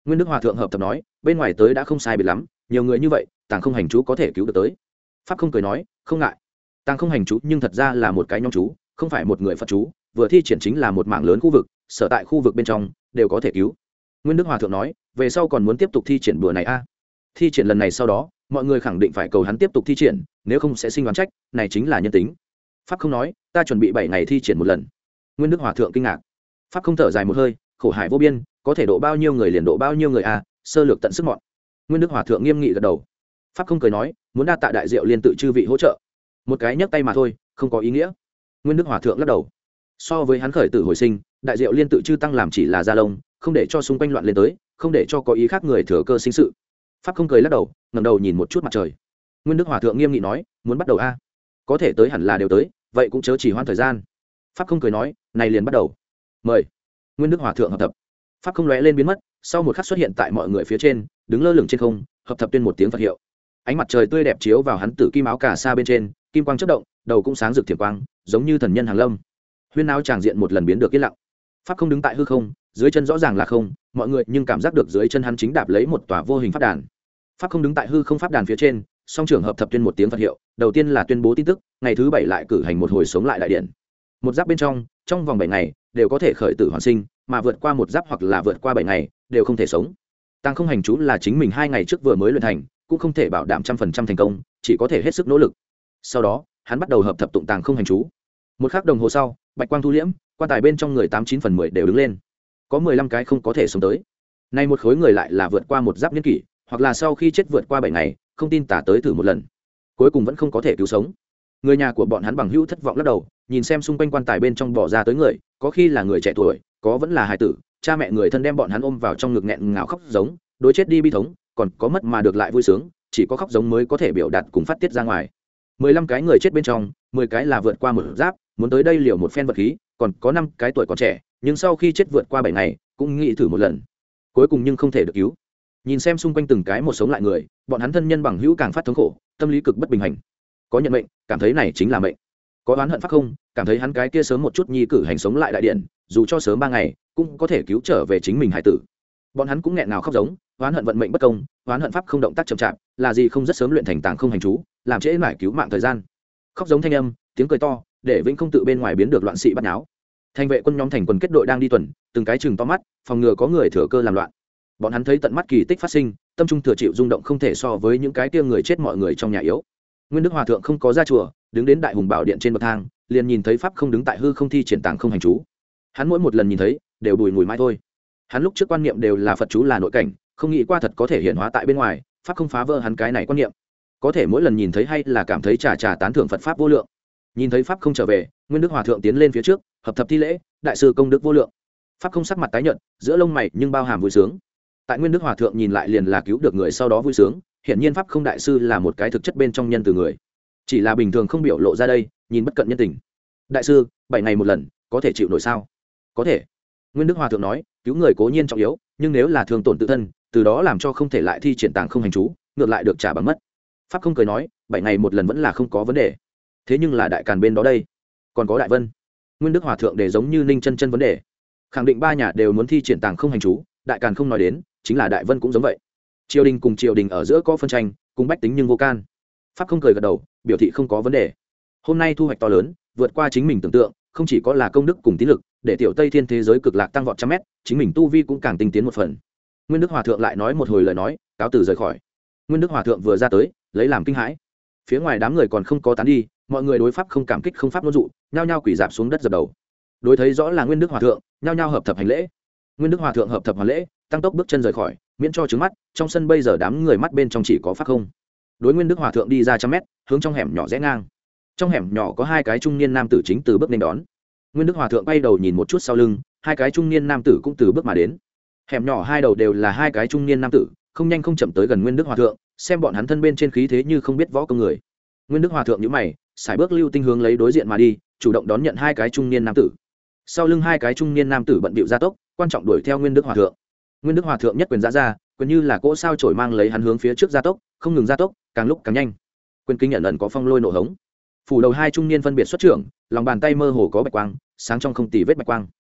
Nguyên Đức Hòa thượng hợp tập nói, bên ngoài tới đã không sai biệt lắm, nhiều người như vậy, Tàng Không Hành chú có thể cứu được tới. Pháp Không cười nói, không ngại. Tàng Không Hành chú nhưng thật ra là một cái nhóm chú, không phải một người Phật chú, vừa thi triển chính là một mảng lớn khu vực, sở tại khu vực bên trong đều có thể cứu. Nguyên Đức Hòa thượng nói, về sau còn muốn tiếp tục thi triển bữa này a. À? Thi triển lần này sau đó, mọi người khẳng định phải cầu hắn tiếp tục thi triển, nếu không sẽ sinh oán trách, này chính là nhân tính. Pháp Không nói, ta chuẩn bị bảy ngày thi triển một lần. Nguyên Đức Hòa thượng kinh ngạc. Pháp Không thở dài một hơi, khổ hải vô biên, có thể độ bao nhiêu người liền độ bao nhiêu người a, sơ lược tận sức mọn. Nguyên Đức Hòa thượng nghiêm nghị gật đầu. Pháp Không cười nói, muốn đa tạ đại diệu liên tự chư vị hỗ trợ, một cái nhấc tay mà thôi, không có ý nghĩa. Nguyên Đức Hòa thượng lắc đầu. So với hắn khởi tử hồi sinh, đại diệu liên tự chư tăng làm chỉ là gia lông, không để cho xung quanh loạn lên tới, không để cho có ý khác người thừa cơ sinh sự. Pháp Không cười lắc đầu, ngẩng đầu nhìn một chút mặt trời. Nguyên Đức Hòa thượng nghiêm nghị nói, muốn bắt đầu a? Có thể tới hẳn là đều tới, vậy cũng chớ chỉ hoãn thời gian. Pháp Không cười nói, này liền bắt đầu. Mời. Nguyên Đức Hòa thượng hợp tập. Pháp Không lóe lên biến mất, sau một khắc xuất hiện tại mọi người phía trên, đứng lơ lửng trên không, hợp thập tuyên một tiếng Phật hiệu. Ánh mặt trời tươi đẹp chiếu vào hắn tử kim áo cà sa bên trên, kim quang chớp động, đầu cũng sáng rực thiểm quang, giống như thần nhân hàng lâm. Huyên áo tràng diện một lần biến được yên lặng. Pháp Không đứng tại hư không, dưới chân rõ ràng là không, mọi người nhưng cảm giác được dưới chân hắn chính đạp lấy một tòa vô hình pháp đàn. Pháp Không đứng tại hư không pháp đàn phía trên, song trưởng hợp thập tuyên một tiếng Phật hiệu, đầu tiên là tuyên bố tin tức, ngày thứ bảy lại cử hành một hồi sống lại đại điện. Một giáp bên trong, trong vòng bảy ngày đều có thể khởi tử hoàn sinh, mà vượt qua một giáp hoặc là vượt qua bảy ngày đều không thể sống. Tàng Không Hành chú là chính mình hai ngày trước vừa mới luyện thành, cũng không thể bảo đảm trăm phần trăm thành công, chỉ có thể hết sức nỗ lực. Sau đó, hắn bắt đầu hợp thập tụng Tàng Không Hành chú. Một khắc đồng hồ sau, bạch quang thu liễm, quan tài bên trong người tám chín phần mười đều đứng lên. Có mười lăm cái không có thể sống tới. Nay một khối người lại là vượt qua một giáp niên kỷ, hoặc là sau khi chết vượt qua bảy ngày, không tin tả tới thử một lần. Cuối cùng vẫn không có thể cứu sống. Người nhà của bọn hắn bằng hữu thất vọng lắc đầu, nhìn xem xung quanh quan tài bên trong bỏ ra tới người, có khi là người trẻ tuổi, có vẫn là hài tử, cha mẹ người thân đem bọn hắn ôm vào trong ngực nghẹn ngào khóc giống, đối chết đi bi thống, còn có mất mà được lại vui sướng, chỉ có khóc giống mới có thể biểu đạt cùng phát tiết ra ngoài. Mười lăm cái người chết bên trong, mười cái là vượt qua một giáp, muốn tới đây liều một phen vật khí, còn có năm cái tuổi còn trẻ, nhưng sau khi chết vượt qua bảy ngày, cũng nghĩ thử một lần. Cuối cùng nhưng không thể được cứu. Nhìn xem xung quanh từng cái một sống lại người, bọn hắn thân nhân bằng hữu càng phát thống khổ, tâm lý cực bất bình hành. Có nhận mệnh, cảm thấy này chính là mệnh. Có oán hận Pháp Không, cảm thấy hắn cái kia sớm một chút nhi cử hành sống lại đại điện, dù cho sớm ba ngày, cũng có thể cứu trở về chính mình hải tử. Bọn hắn cũng nghẹn ngào khóc giống, oán hận vận mệnh bất công, oán hận Pháp Không động tác chậm chạp, là gì không rất sớm luyện thành Tàng Không Hành chú, làm trễ mãi cứu mạng thời gian. Khóc giống thanh âm, tiếng cười to, để Vĩnh Không tự bên ngoài biến được loạn sĩ bắt náo. Thành vệ quân nhóm thành quần kết đội đang đi tuần, từng cái chừng to mắt, phòng ngừa có người thừa cơ làm loạn. Bọn hắn thấy tận mắt kỳ tích phát sinh, tâm trung thừa chịu rung động không thể so với những cái kia người chết mọi người trong nhà yếu. Nguyên Đức Hòa thượng không có ra chùa, đứng đến Đại Hùng Bảo điện trên bậc thang, liền nhìn thấy Pháp Không đứng tại hư không thi triển Tàng Không Hành chú. Hắn mỗi một lần nhìn thấy, đều bùi ngùi mãi thôi. Hắn lúc trước quan niệm đều là Phật chú là nội cảnh, không nghĩ qua thật có thể hiện hóa tại bên ngoài, Pháp Không phá vỡ hắn cái này quan niệm. Có thể mỗi lần nhìn thấy hay là cảm thấy trà trà tán thưởng Phật pháp vô lượng. Nhìn thấy Pháp Không trở về, Nguyên Đức Hòa thượng tiến lên phía trước, hợp thập thi lễ, đại sư công đức vô lượng. Pháp Không sắc mặt tái nhợt, giữa lông mày nhưng bao hàm vui sướng. Tại Nguyên Đức Hòa thượng nhìn lại liền là cứu được người sau đó vui sướng, hiển nhiên Pháp Không đại sư là một cái thực chất bên trong nhân từ người, chỉ là bình thường không biểu lộ ra đây, nhìn bất cận nhân tình. Đại sư, bảy ngày một lần, có thể chịu nổi sao? Có thể. Nguyên Đức Hòa thượng nói, cứu người cố nhiên trọng yếu, nhưng nếu là thương tổn tự thân, từ đó làm cho không thể lại thi triển Tàng Không Hành chú, ngược lại được trả bằng mất. Pháp Không cười nói, bảy ngày một lần vẫn là không có vấn đề. Thế nhưng là đại càn bên đó đây, còn có Đại Vân. Nguyên Đức Hòa thượng để giống như Ninh Chân Chân vấn đề, khẳng định ba nhà đều muốn thi triển Tàng Không Hành chú, đại càn không nói đến, chính là Đại Vân cũng giống vậy. Triều đình cùng triều đình ở giữa có phân tranh, cùng bách tính nhưng vô can. Pháp Không cười gật đầu, biểu thị không có vấn đề. Hôm nay thu hoạch to lớn, vượt qua chính mình tưởng tượng, không chỉ có là công đức cùng tín lực, để tiểu Tây Thiên thế giới cực lạc tăng vọt trăm mét, chính mình tu vi cũng càng tinh tiến một phần. Nguyên Đức Hòa thượng lại nói một hồi lời nói, cáo từ rời khỏi. Nguyên Đức Hòa thượng vừa ra tới, lấy làm kinh hãi. Phía ngoài đám người còn không có tán đi, mọi người đối Pháp Không cảm kích không pháp ngôn dụ, nhao nhao quỳ rạp xuống đất dập đầu. Đối thấy rõ là Nguyên Đức Hòa thượng, nhao nhao hợp thập hành lễ. Nguyên Đức Hòa thượng hợp thập hoàn lễ, tăng tốc bước chân rời khỏi, miễn cho trứng mắt. Trong sân bây giờ đám người mắt bên trong chỉ có Pháp Không. Đối Nguyên Đức Hòa thượng đi ra trăm mét, hướng trong hẻm nhỏ rẽ ngang. Trong hẻm nhỏ có hai cái trung niên nam tử chính từ bước nên đón. Nguyên Đức Hòa thượng quay đầu nhìn một chút sau lưng, hai cái trung niên nam tử cũng từ bước mà đến. Hẻm nhỏ hai đầu đều là hai cái trung niên nam tử, không nhanh không chậm tới gần Nguyên Đức Hòa thượng, xem bọn hắn thân bên trên khí thế như không biết võ công người. Nguyên Đức Hòa thượng nhíu mày, sải bước lưu tinh hướng lấy đối diện mà đi, chủ động đón nhận hai cái trung niên nam tử. Sau lưng hai cái trung niên nam tử bận bịu gia tốc, quan trọng đuổi theo Nguyên Đức Hòa thượng. Nguyên Đức Hòa thượng nhất quyền giã ra, quyền như là cỗ sao chổi mang lấy hắn hướng phía trước gia tốc, không ngừng gia tốc, càng lúc càng nhanh. Quyền kinh nhận ẩn có phong lôi nổ hống. Phủ đầu hai trung niên phân biệt xuất trưởng, lòng bàn tay mơ hồ có bạch quang, sáng trong không tì vết bạch quang.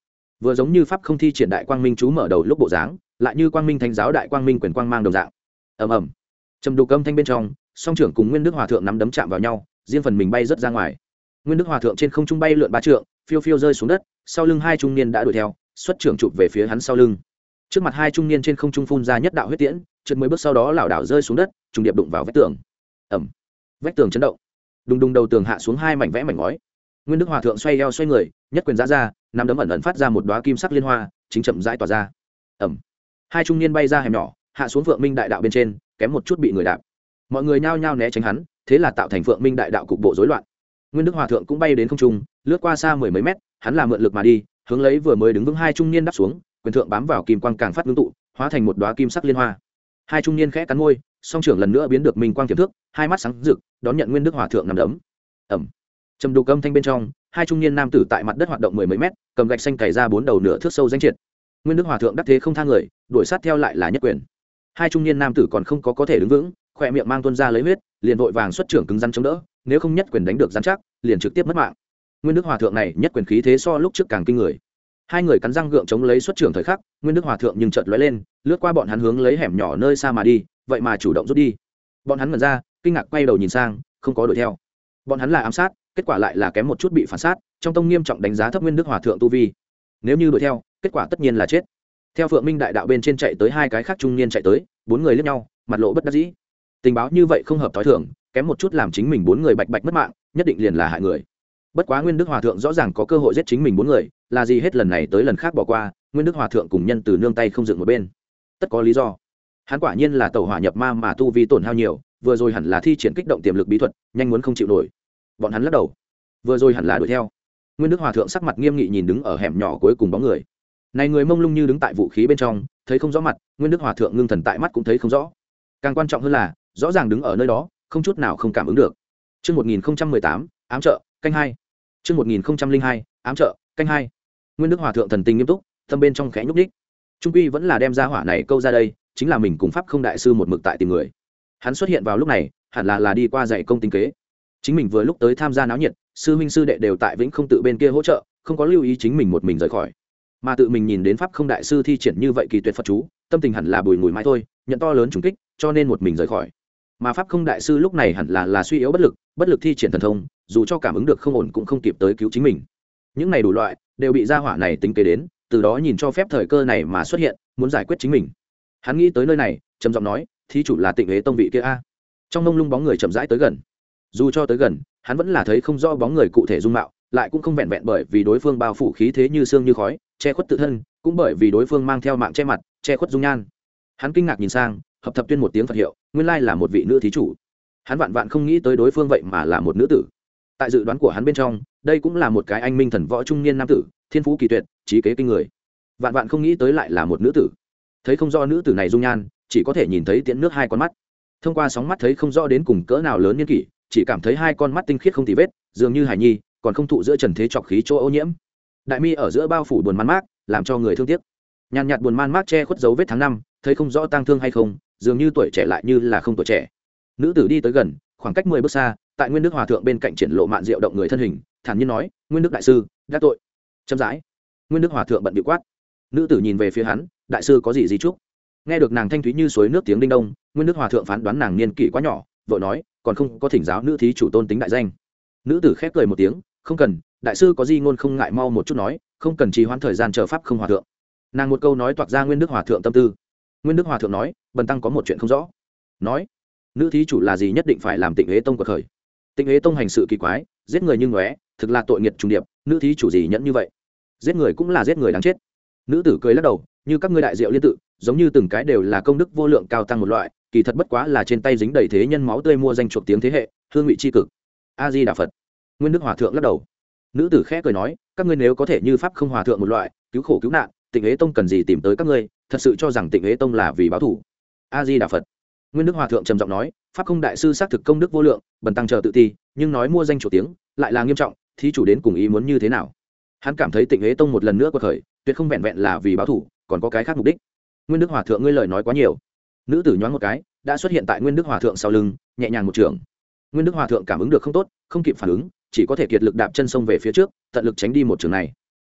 vừa giống như pháp không thi triển đại quang minh chú mở đầu lúc bộ dáng, lại như quang minh thánh giáo đại quang minh quyền quang mang đồng dạng. ầm ầm, trầm đục âm thanh bên trong, song trưởng cùng Nguyên Đức Hòa thượng nắm đấm chạm vào nhau, riêng phần mình bay rất ra ngoài. Nguyên Đức Hòa thượng trên không trung bay lượn ba trượng, phiêu phiêu rơi xuống đất, sau lưng hai trung niên đã đuổi theo, xuất trưởng chụp về phía hắn sau lưng. Trước mặt hai trung niên trên không trung phun ra nhất đạo huyết tiễn, trượt mấy bước sau đó lảo đảo rơi xuống đất, trùng điệp đụng vào vách tường. ầm, vách tường chấn động, đùng đùng đầu tường hạ xuống hai mảnh vẽ mảnh ngói. Nguyên Đức Hòa thượng xoay eo xoay người, nhất quyền giã ra, nắm đấm ẩn ẩn phát ra một đóa kim sắc liên hoa, chính chậm rãi tỏa ra. ầm, hai trung niên bay ra hẻm nhỏ, hạ xuống Phượng Minh đại đạo bên trên, kém một chút bị người đạp. Mọi người nhao nhao né tránh hắn, thế là tạo thành Phượng Minh đại đạo cục bộ rối loạn. Nguyên Đức Hòa thượng cũng bay đến không trung, lướt qua xa mười mấy mét, hắn là mượn lực mà đi, hướng lấy vừa mới đứng vững hai trung niên đáp xuống, quyền thượng bám vào kim quang càng phát ngưng tụ, hóa thành một đóa kim sắc liên hoa. Hai trung niên khẽ cắn môi, song trưởng lần nữa biến được minh quang tiềm thước, hai mắt sáng rực, đón nhận Nguyên Đức Hòa thượng nằm đấm. ầm, trầm đục âm thanh bên trong, hai trung niên nam tử tại mặt đất hoạt động mười mấy mét, cầm gạch xanh cày ra bốn đầu nửa thước sâu danh triệt. Nguyên Đức Hòa thượng đắc thế không tha người, đuổi sát theo lại là nhất quyền. Hai trung niên nam tử còn không có có thể đứng vững, khỏe miệng mang tuôn ra lấy huyết, liền vội vàng xuất trưởng cứng rắn chống đỡ, nếu không nhất quyền đánh được rắn chắc, liền trực tiếp mất mạng. Nguyên Đức Hòa thượng này nhất quyền khí thế so lúc trước càng kinh người. Hai người cắn răng gượng chống lấy xuất trưởng thời khắc, Nguyên Đức Hòa thượng nhưng chợt lóe lên, lướt qua bọn hắn hướng lấy hẻm nhỏ nơi xa mà đi, vậy mà chủ động rút đi. Bọn hắn ngẩn ra, kinh ngạc quay đầu nhìn sang, không có đuổi theo. Bọn hắn là ám sát, kết quả lại là kém một chút bị phản sát, trong tông nghiêm trọng đánh giá thấp Nguyên Đức Hòa thượng tu vi. Nếu như đuổi theo, kết quả tất nhiên là chết. Theo Phượng Minh đại đạo bên trên chạy tới hai cái khác trung niên chạy tới, bốn người liếc nhau, mặt lộ bất đắc dĩ. Tình báo như vậy không hợp tối thường, kém một chút làm chính mình bốn người bạch bạch mất mạng, nhất định liền là hại người. Bất quá Nguyên Đức Hòa thượng rõ ràng có cơ hội giết chính mình bốn người, là gì hết lần này tới lần khác bỏ qua, Nguyên Đức Hòa thượng cùng nhân từ nương tay không dựng một bên. Tất có lý do. Hắn quả nhiên là tẩu hỏa nhập ma mà tu vi tổn hao nhiều, vừa rồi hẳn là thi triển kích động tiềm lực bí thuật, nhanh muốn không chịu nổi. Bọn hắn lắc đầu. Vừa rồi hẳn là đuổi theo. Nguyên Đức Hòa thượng sắc mặt nghiêm nghị nhìn đứng ở hẻm nhỏ cuối cùng bóng người. Này người mông lung như đứng tại vũ khí bên trong, thấy không rõ mặt, Nguyên Đức Hòa thượng ngưng thần tại mắt cũng thấy không rõ. Càng quan trọng hơn là, rõ ràng đứng ở nơi đó, không chút nào không cảm ứng được. Chương một nghìn không trăm mười tám, ám trợ, canh hai. Chương một nghìn không trăm linh hai, ám trợ, canh hai. Nguyên Đức Hòa thượng thần tình nghiêm túc, tâm bên trong khẽ nhúc nhích. Trung quy vẫn là đem ra hỏa này câu ra đây, chính là mình cùng Pháp Không đại sư một mực tại tìm người. Hắn xuất hiện vào lúc này, hẳn là là đi qua dạy công tinh kế. Chính mình vừa lúc tới tham gia náo nhiệt, sư huynh sư đệ đều tại Vĩnh Không tự bên kia hỗ trợ, không có lưu ý chính mình một mình rời khỏi. Mà tự mình nhìn đến Pháp Không đại sư thi triển như vậy kỳ tuyệt Phật chú, tâm tình hẳn là bùi ngùi mãi thôi, nhận to lớn trùng kích, cho nên một mình rời khỏi. Mà Pháp Không đại sư lúc này hẳn là là suy yếu bất lực, bất lực thi triển thần thông, dù cho cảm ứng được không ổn cũng không kịp tới cứu chính mình. Những này đủ loại đều bị gia hỏa này tính kế đến, từ đó nhìn cho phép thời cơ này mà xuất hiện, muốn giải quyết chính mình. Hắn nghĩ tới nơi này, trầm giọng nói, thí chủ là Tịnh Hế tông vị kia a. Trong mông lung bóng người chậm rãi tới gần. Dù cho tới gần, hắn vẫn là thấy không rõ bóng người cụ thể dung mạo, lại cũng không vẹn vẹn bởi vì đối phương bao phủ khí thế như sương như khói, che khuất tự thân, cũng bởi vì đối phương mang theo mạng che mặt, che khuất dung nhan. Hắn kinh ngạc nhìn sang, hợp thập tuyên một tiếng Phật hiệu, nguyên lai là một vị nữ thí chủ. Hắn vạn vạn không nghĩ tới đối phương vậy mà là một nữ tử. Tại dự đoán của hắn bên trong, đây cũng là một cái anh minh thần võ trung niên nam tử, thiên phú kỳ tuyệt, trí kế kinh người. Vạn vạn không nghĩ tới lại là một nữ tử. Thấy không rõ nữ tử này dung nhan, chỉ có thể nhìn thấy tiễn nước hai con mắt. Thông qua sóng mắt thấy không rõ đến cùng cỡ nào lớn niên kỷ, chỉ cảm thấy hai con mắt tinh khiết không tì vết, dường như hải nhi, còn không thụ giữa trần thế trọc khí chỗ ô nhiễm. Đại mi ở giữa bao phủ buồn man mác, làm cho người thương tiếc. Nhàn nhạt buồn man mác che khuất dấu vết tháng năm, thấy không rõ tang thương hay không, dường như tuổi trẻ lại như là không tuổi trẻ. Nữ tử đi tới gần, khoảng cách mười bước xa, tại Nguyên Đức Hòa thượng bên cạnh triển lộ mạn diệu động người thân hình, thản nhiên nói, Nguyên Đức đại sư, đã tội. Chậm rãi. Nguyên Đức Hòa thượng bận bịu quát. Nữ tử nhìn về phía hắn, đại sư có gì gì chúc? Nghe được nàng thanh thúy như suối nước tiếng đinh đông, Nguyên Đức Hòa thượng phán đoán nàng niên kỷ quá nhỏ, vội nói, còn không có thỉnh giáo nữ thí chủ tôn tính đại danh. Nữ tử khép cười một tiếng, không cần, đại sư có gì ngôn không ngại mau một chút nói, không cần trì hoãn thời gian chờ pháp không hòa thượng. Nàng một câu nói toạc ra Nguyên Đức Hòa thượng tâm tư. Nguyên Đức Hòa thượng nói, bần tăng có một chuyện không rõ. Nói, nữ thí chủ là gì nhất định phải làm Tịnh Hế tông quật khởi. Tịnh Hế tông hành sự kỳ quái, giết người như ngóe, thực là tội nghiệt trùng điệp, nữ thí chủ gì nhẫn như vậy? Giết người cũng là giết người đáng chết. Nữ tử cười lắc đầu, như các ngươi đại diệu liên tự, giống như từng cái đều là công đức vô lượng cao tăng một loại, kỳ thật bất quá là trên tay dính đầy thế nhân máu tươi mua danh chuộc tiếng thế hệ, hương vị chi cực. A Di Đà Phật. Nguyên Đức Hòa thượng lắc đầu. Nữ tử khẽ cười nói, các ngươi nếu có thể như pháp không hòa thượng một loại, cứu khổ cứu nạn, Tịnh Hế tông cần gì tìm tới các ngươi, thật sự cho rằng Tịnh Hế tông là vì báo thù. A Di Đà Phật. Nguyên Đức Hòa thượng trầm giọng nói, pháp không đại sư xác thực công đức vô lượng, bần tăng chờ tự ti, nhưng nói mua danh chủ tiếng, lại là nghiêm trọng, thí chủ đến cùng ý muốn như thế nào? Hắn cảm thấy Tịnh Hế tông một lần nữa quật khởi, tuyệt không vẹn vẹn là vì báo thù, còn có cái khác mục đích. Nguyên Đức Hòa thượng ngươi lời nói quá nhiều. Nữ tử nhoáng một cái, đã xuất hiện tại Nguyên Đức Hòa thượng sau lưng, nhẹ nhàng một trường. Nguyên Đức Hòa thượng cảm ứng được không tốt, không kịp phản ứng, chỉ có thể kiệt lực đạp chân sông về phía trước, tận lực tránh đi một trường này.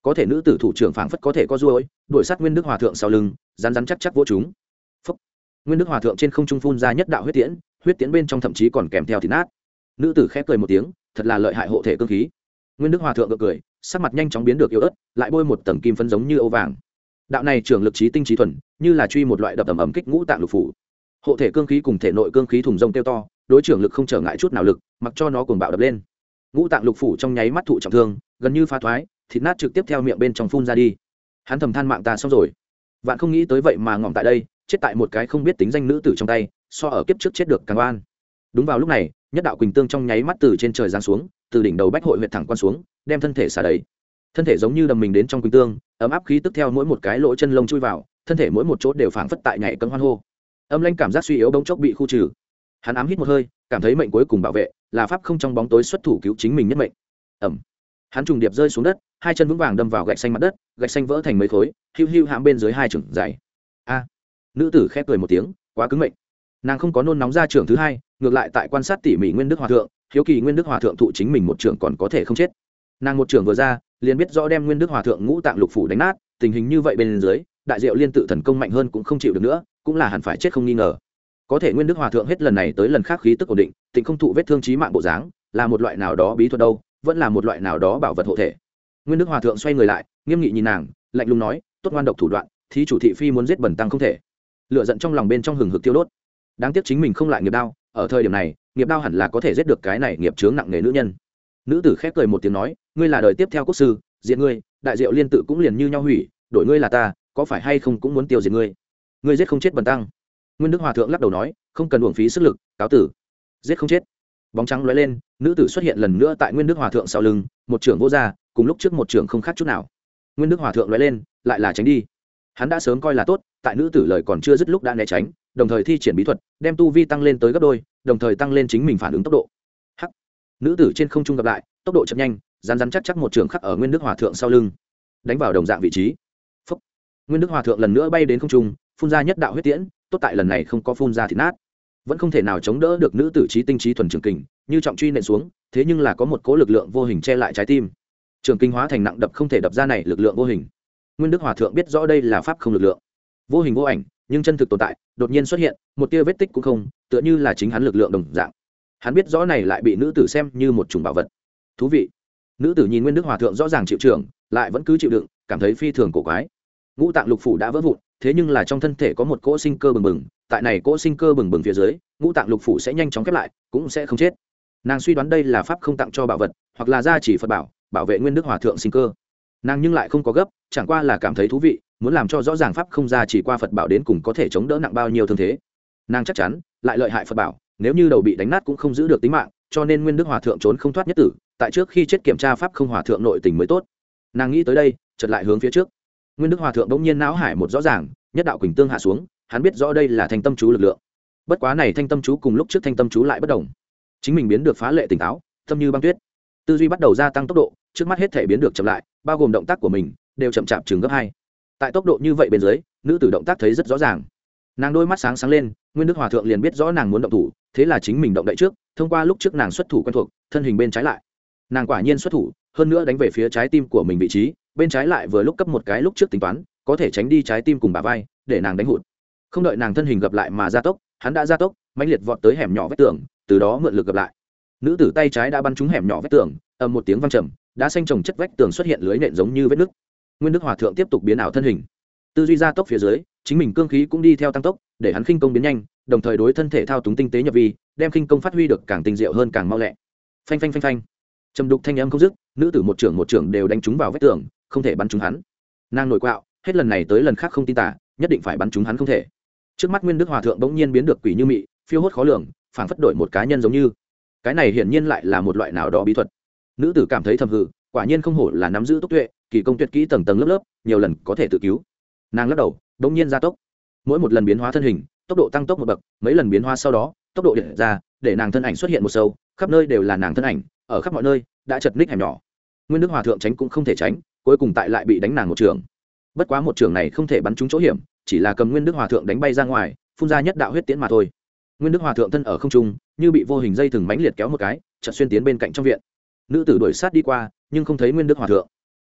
có thể nữ tử thủ trưởng phảng phất có thể có ruôi đuổi sát nguyên đức hòa thượng sau lưng rán rán chắc chắc vỗ chúng. Phúc. Nguyên đức hòa thượng trên không trung phun ra nhất đạo huyết tiễn, huyết tiễn bên trong thậm chí còn kèm theo thịt nát. Nữ tử khép cười một tiếng, thật là lợi hại hộ thể cương khí. Nguyên đức hòa thượng gượng cười, sắc mặt nhanh chóng biến được yếu ớt, lại bôi một tầng kim phấn giống như âu vàng. Đạo này trưởng lực trí tinh trí thuần, như là truy một loại đập ầm ầm kích ngũ tạng lục phủ. Hộ thể cương khí cùng thể nội cương khí thùng rông tiêu to, đối trưởng lực không trở ngại chút nào lực, mặc cho nó cuồng bạo đập lên. Ngũ tạng lục phủ trong nháy mắt thụ trọng thương, gần như phá thoái, thịt nát trực tiếp theo miệng bên trong phun ra đi. Hắn thầm than mạng ta xong rồi. Vạn không nghĩ tới vậy mà ngỏm tại đây, chết tại một cái không biết tính danh nữ tử trong tay, so ở kiếp trước chết được càng oan. Đúng vào lúc này, nhất đạo quỳnh tương trong nháy mắt từ trên trời giáng xuống, từ đỉnh đầu bách hội huyệt thẳng quan xuống, đem thân thể xả đầy. Thân thể giống như đầm mình đến trong quỳnh tương, ấm áp khí tức theo mỗi một cái lỗ chân lông chui vào, thân thể mỗi một chỗ đều phảng phất tại nhảy cẫng hoan hô. Âm lãnh cảm giác suy yếu bỗng chốc bị khu trừ. Hắn ám hít một hơi, cảm thấy mệnh cuối cùng bảo vệ, là pháp không trong bóng tối xuất thủ cứu chính mình nhất mệnh. Ầm. Hắn trùng điệp rơi xuống đất, hai chân vững vàng đâm vào gạch xanh mặt đất, gạch xanh vỡ thành mấy khối, hưu hưu hãm bên dưới hai trưởng dài. A. Nữ tử khép cười một tiếng, quá cứng mệnh. Nàng không có nôn nóng ra trưởng thứ hai, ngược lại tại quan sát tỉ mỉ Nguyên Đức Hòa thượng, hiếu kỳ Nguyên Đức Hòa thượng thụ chính mình một trưởng còn có thể không chết. Nàng một trưởng vừa ra, liền biết rõ đem Nguyên Đức Hòa thượng ngũ tạng lục phủ đánh nát, tình hình như vậy bên dưới, đại diệu liên tự thần công mạnh hơn cũng không chịu được nữa, cũng là hẳn phải chết không nghi ngờ. Có thể Nguyên Đức Hòa thượng hết lần này tới lần khác khí tức ổn định, tình không thụ vết thương chí mạng bộ dáng, là một loại nào đó bí thuật đâu, vẫn là một loại nào đó bảo vật hộ thể. Nguyên Đức Hòa thượng xoay người lại, nghiêm nghị nhìn nàng, lạnh lùng nói, tốt ngoan độc thủ đoạn, thí chủ thị phi muốn giết bẩn tăng không thể. Lửa giận trong lòng bên trong hừng hực tiêu đốt. Đáng tiếc chính mình không lại nghiệp đao, ở thời điểm này, nghiệp đao hẳn là có thể giết được cái này nghiệp chướng nặng nề nữ nhân. Nữ tử khép cười một tiếng nói, ngươi là đời tiếp theo quốc sư, diệt ngươi, đại diệu liên tự cũng liền như nhau hủy, đổi ngươi là ta, có phải hay không cũng muốn tiêu diệt ngươi. Ngươi giết không chết bẩn tăng. Nguyên Đức Hòa thượng lắc đầu nói, không cần uổng phí sức lực, cáo tử. Giết không chết. Bóng trắng lóe lên, nữ tử xuất hiện lần nữa tại Nguyên Đức Hòa thượng sau lưng, một trưởng vô ra, cùng lúc trước một trưởng không khác chút nào. Nguyên Đức Hòa thượng lóe lên, lại là tránh đi. Hắn đã sớm coi là tốt, tại nữ tử lời còn chưa dứt lúc đã né tránh, đồng thời thi triển bí thuật, đem tu vi tăng lên tới gấp đôi, đồng thời tăng lên chính mình phản ứng tốc độ. Hắc. Nữ tử trên không trung gặp lại, tốc độ chậm nhanh, rắn rắn chắc chắc một trường khắc ở Nguyên Đức Hòa thượng sau lưng, đánh vào đồng dạng vị trí. Phúc. Nguyên Đức Hòa thượng lần nữa bay đến không trung, phun ra nhất đạo huyết tiễn, tốt tại lần này không có phun ra thịt nát, vẫn không thể nào chống đỡ được nữ tử trí tinh trí thuần trường kình, như trọng truy nện xuống, thế nhưng là có một cỗ lực lượng vô hình che lại trái tim. Trường kinh hóa thành nặng đập không thể đập ra này lực lượng vô hình. Nguyên Đức Hòa thượng biết rõ đây là pháp không lực lượng, vô hình vô ảnh, nhưng chân thực tồn tại, đột nhiên xuất hiện, một tia vết tích cũng không, tựa như là chính hắn lực lượng đồng dạng. Hắn biết rõ này lại bị nữ tử xem như một chủng bảo vật. Thú vị. Nữ tử nhìn Nguyên Đức Hòa thượng rõ ràng chịu trưởng, lại vẫn cứ chịu đựng, cảm thấy phi thường cổ quái. Ngũ tạng lục phủ đã vỡ vụn, thế nhưng là trong thân thể có một cỗ sinh cơ bừng bừng, tại này cỗ sinh cơ bừng bừng phía dưới, ngũ tạng lục phủ sẽ nhanh chóng khép lại, cũng sẽ không chết. Nàng suy đoán đây là pháp không tặng cho bảo vật, hoặc là gia chỉ Phật bảo, bảo vệ Nguyên Đức Hòa thượng sinh cơ. Nàng nhưng lại không có gấp, chẳng qua là cảm thấy thú vị, muốn làm cho rõ ràng pháp không gia chỉ qua Phật bảo đến cùng có thể chống đỡ nặng bao nhiêu thương thế. Nàng chắc chắn, lại lợi hại Phật bảo, nếu như đầu bị đánh nát cũng không giữ được tính mạng, cho nên Nguyên Đức Hòa thượng trốn không thoát nhất tử, tại trước khi chết kiểm tra pháp không hòa thượng nội tình mới tốt. Nàng nghĩ tới đây, chợt lại hướng phía trước. Nguyên Đức Hòa thượng bỗng nhiên não hải một rõ ràng, nhất đạo quỳnh tương hạ xuống, hắn biết rõ đây là thanh tâm chú lực lượng. Bất quá này thanh tâm chú cùng lúc trước thanh tâm chú lại bất đồng, chính mình biến được phá lệ tỉnh táo, tâm như băng tuyết, tư duy bắt đầu gia tăng tốc độ, trước mắt hết thể biến được chậm lại, bao gồm động tác của mình đều chậm chạp chừng gấp hai. Tại tốc độ như vậy bên dưới, nữ tử động tác thấy rất rõ ràng. Nàng đôi mắt sáng sáng lên, Nguyên Đức Hòa thượng liền biết rõ nàng muốn động thủ, thế là chính mình động đậy trước, thông qua lúc trước nàng xuất thủ quen thuộc, thân hình bên trái lại. Nàng quả nhiên xuất thủ, hơn nữa đánh về phía trái tim của mình vị trí, bên trái lại vừa lúc cấp một cái lúc trước tính toán, có thể tránh đi trái tim cùng bả vai, để nàng đánh hụt. Không đợi nàng thân hình gặp lại mà gia tốc, hắn đã gia tốc, mãnh liệt vọt tới hẻm nhỏ vách tường, từ đó mượn lực gặp lại. Nữ tử tay trái đã bắn trúng hẻm nhỏ vách tường, ầm một tiếng vang trầm, đá xanh chồng chất vách tường xuất hiện lưới nện giống như vết nứt. Nguyên Đức Hòa thượng tiếp tục biến ảo thân hình, tư duy gia tốc phía dưới, chính mình cương khí cũng đi theo tăng tốc, để hắn khinh công biến nhanh, đồng thời đối thân thể thao túng tinh tế nhập vi, đem khinh công phát huy được càng tinh diệu hơn càng mau lẹ. Phanh phanh phanh phanh, trầm đục thanh âm không dứt, nữ tử một trưởng một trưởng đều đánh trúng vào vách tường, không thể bắn trúng hắn. Nàng nổi quạo, hết lần này tới lần khác không tin tả, nhất định phải bắn trúng hắn không thể. Trước mắt Nguyên Đức Hòa thượng bỗng nhiên biến được quỷ như mị, phiêu hốt khó lường, phảng phất đổi một cá nhân giống như. Cái này hiển nhiên lại là một loại nào đó bí thuật. Nữ tử cảm thấy thầm hừ, quả nhiên không hổ là nắm giữ tốc tuệ, kỳ công tuyệt kỹ tầng tầng lớp lớp, nhiều lần có thể tự cứu. Nàng lắc đầu, bỗng nhiên gia tốc. Mỗi một lần biến hóa thân hình, tốc độ tăng tốc một bậc, mấy lần biến hóa sau đó, tốc độ điện ra, để nàng thân ảnh xuất hiện một sâu, khắp nơi đều là nàng thân ảnh, ở khắp mọi nơi đã chật ních hẻm nhỏ. Nguyên Đức Hòa thượng tránh cũng không thể tránh, cuối cùng tại lại bị đánh nàng một trường. Bất quá một trường này không thể bắn trúng chỗ hiểm, chỉ là cầm Nguyên Đức Hòa thượng đánh bay ra ngoài, phun ra nhất đạo huyết tiễn mà thôi. Nguyên Đức Hòa thượng thân ở không trung, như bị vô hình dây thừng mãnh liệt kéo một cái, chợt xuyên tiến bên cạnh trong viện. Nữ tử đuổi sát đi qua, nhưng không thấy Nguyên Đức Hòa thượng.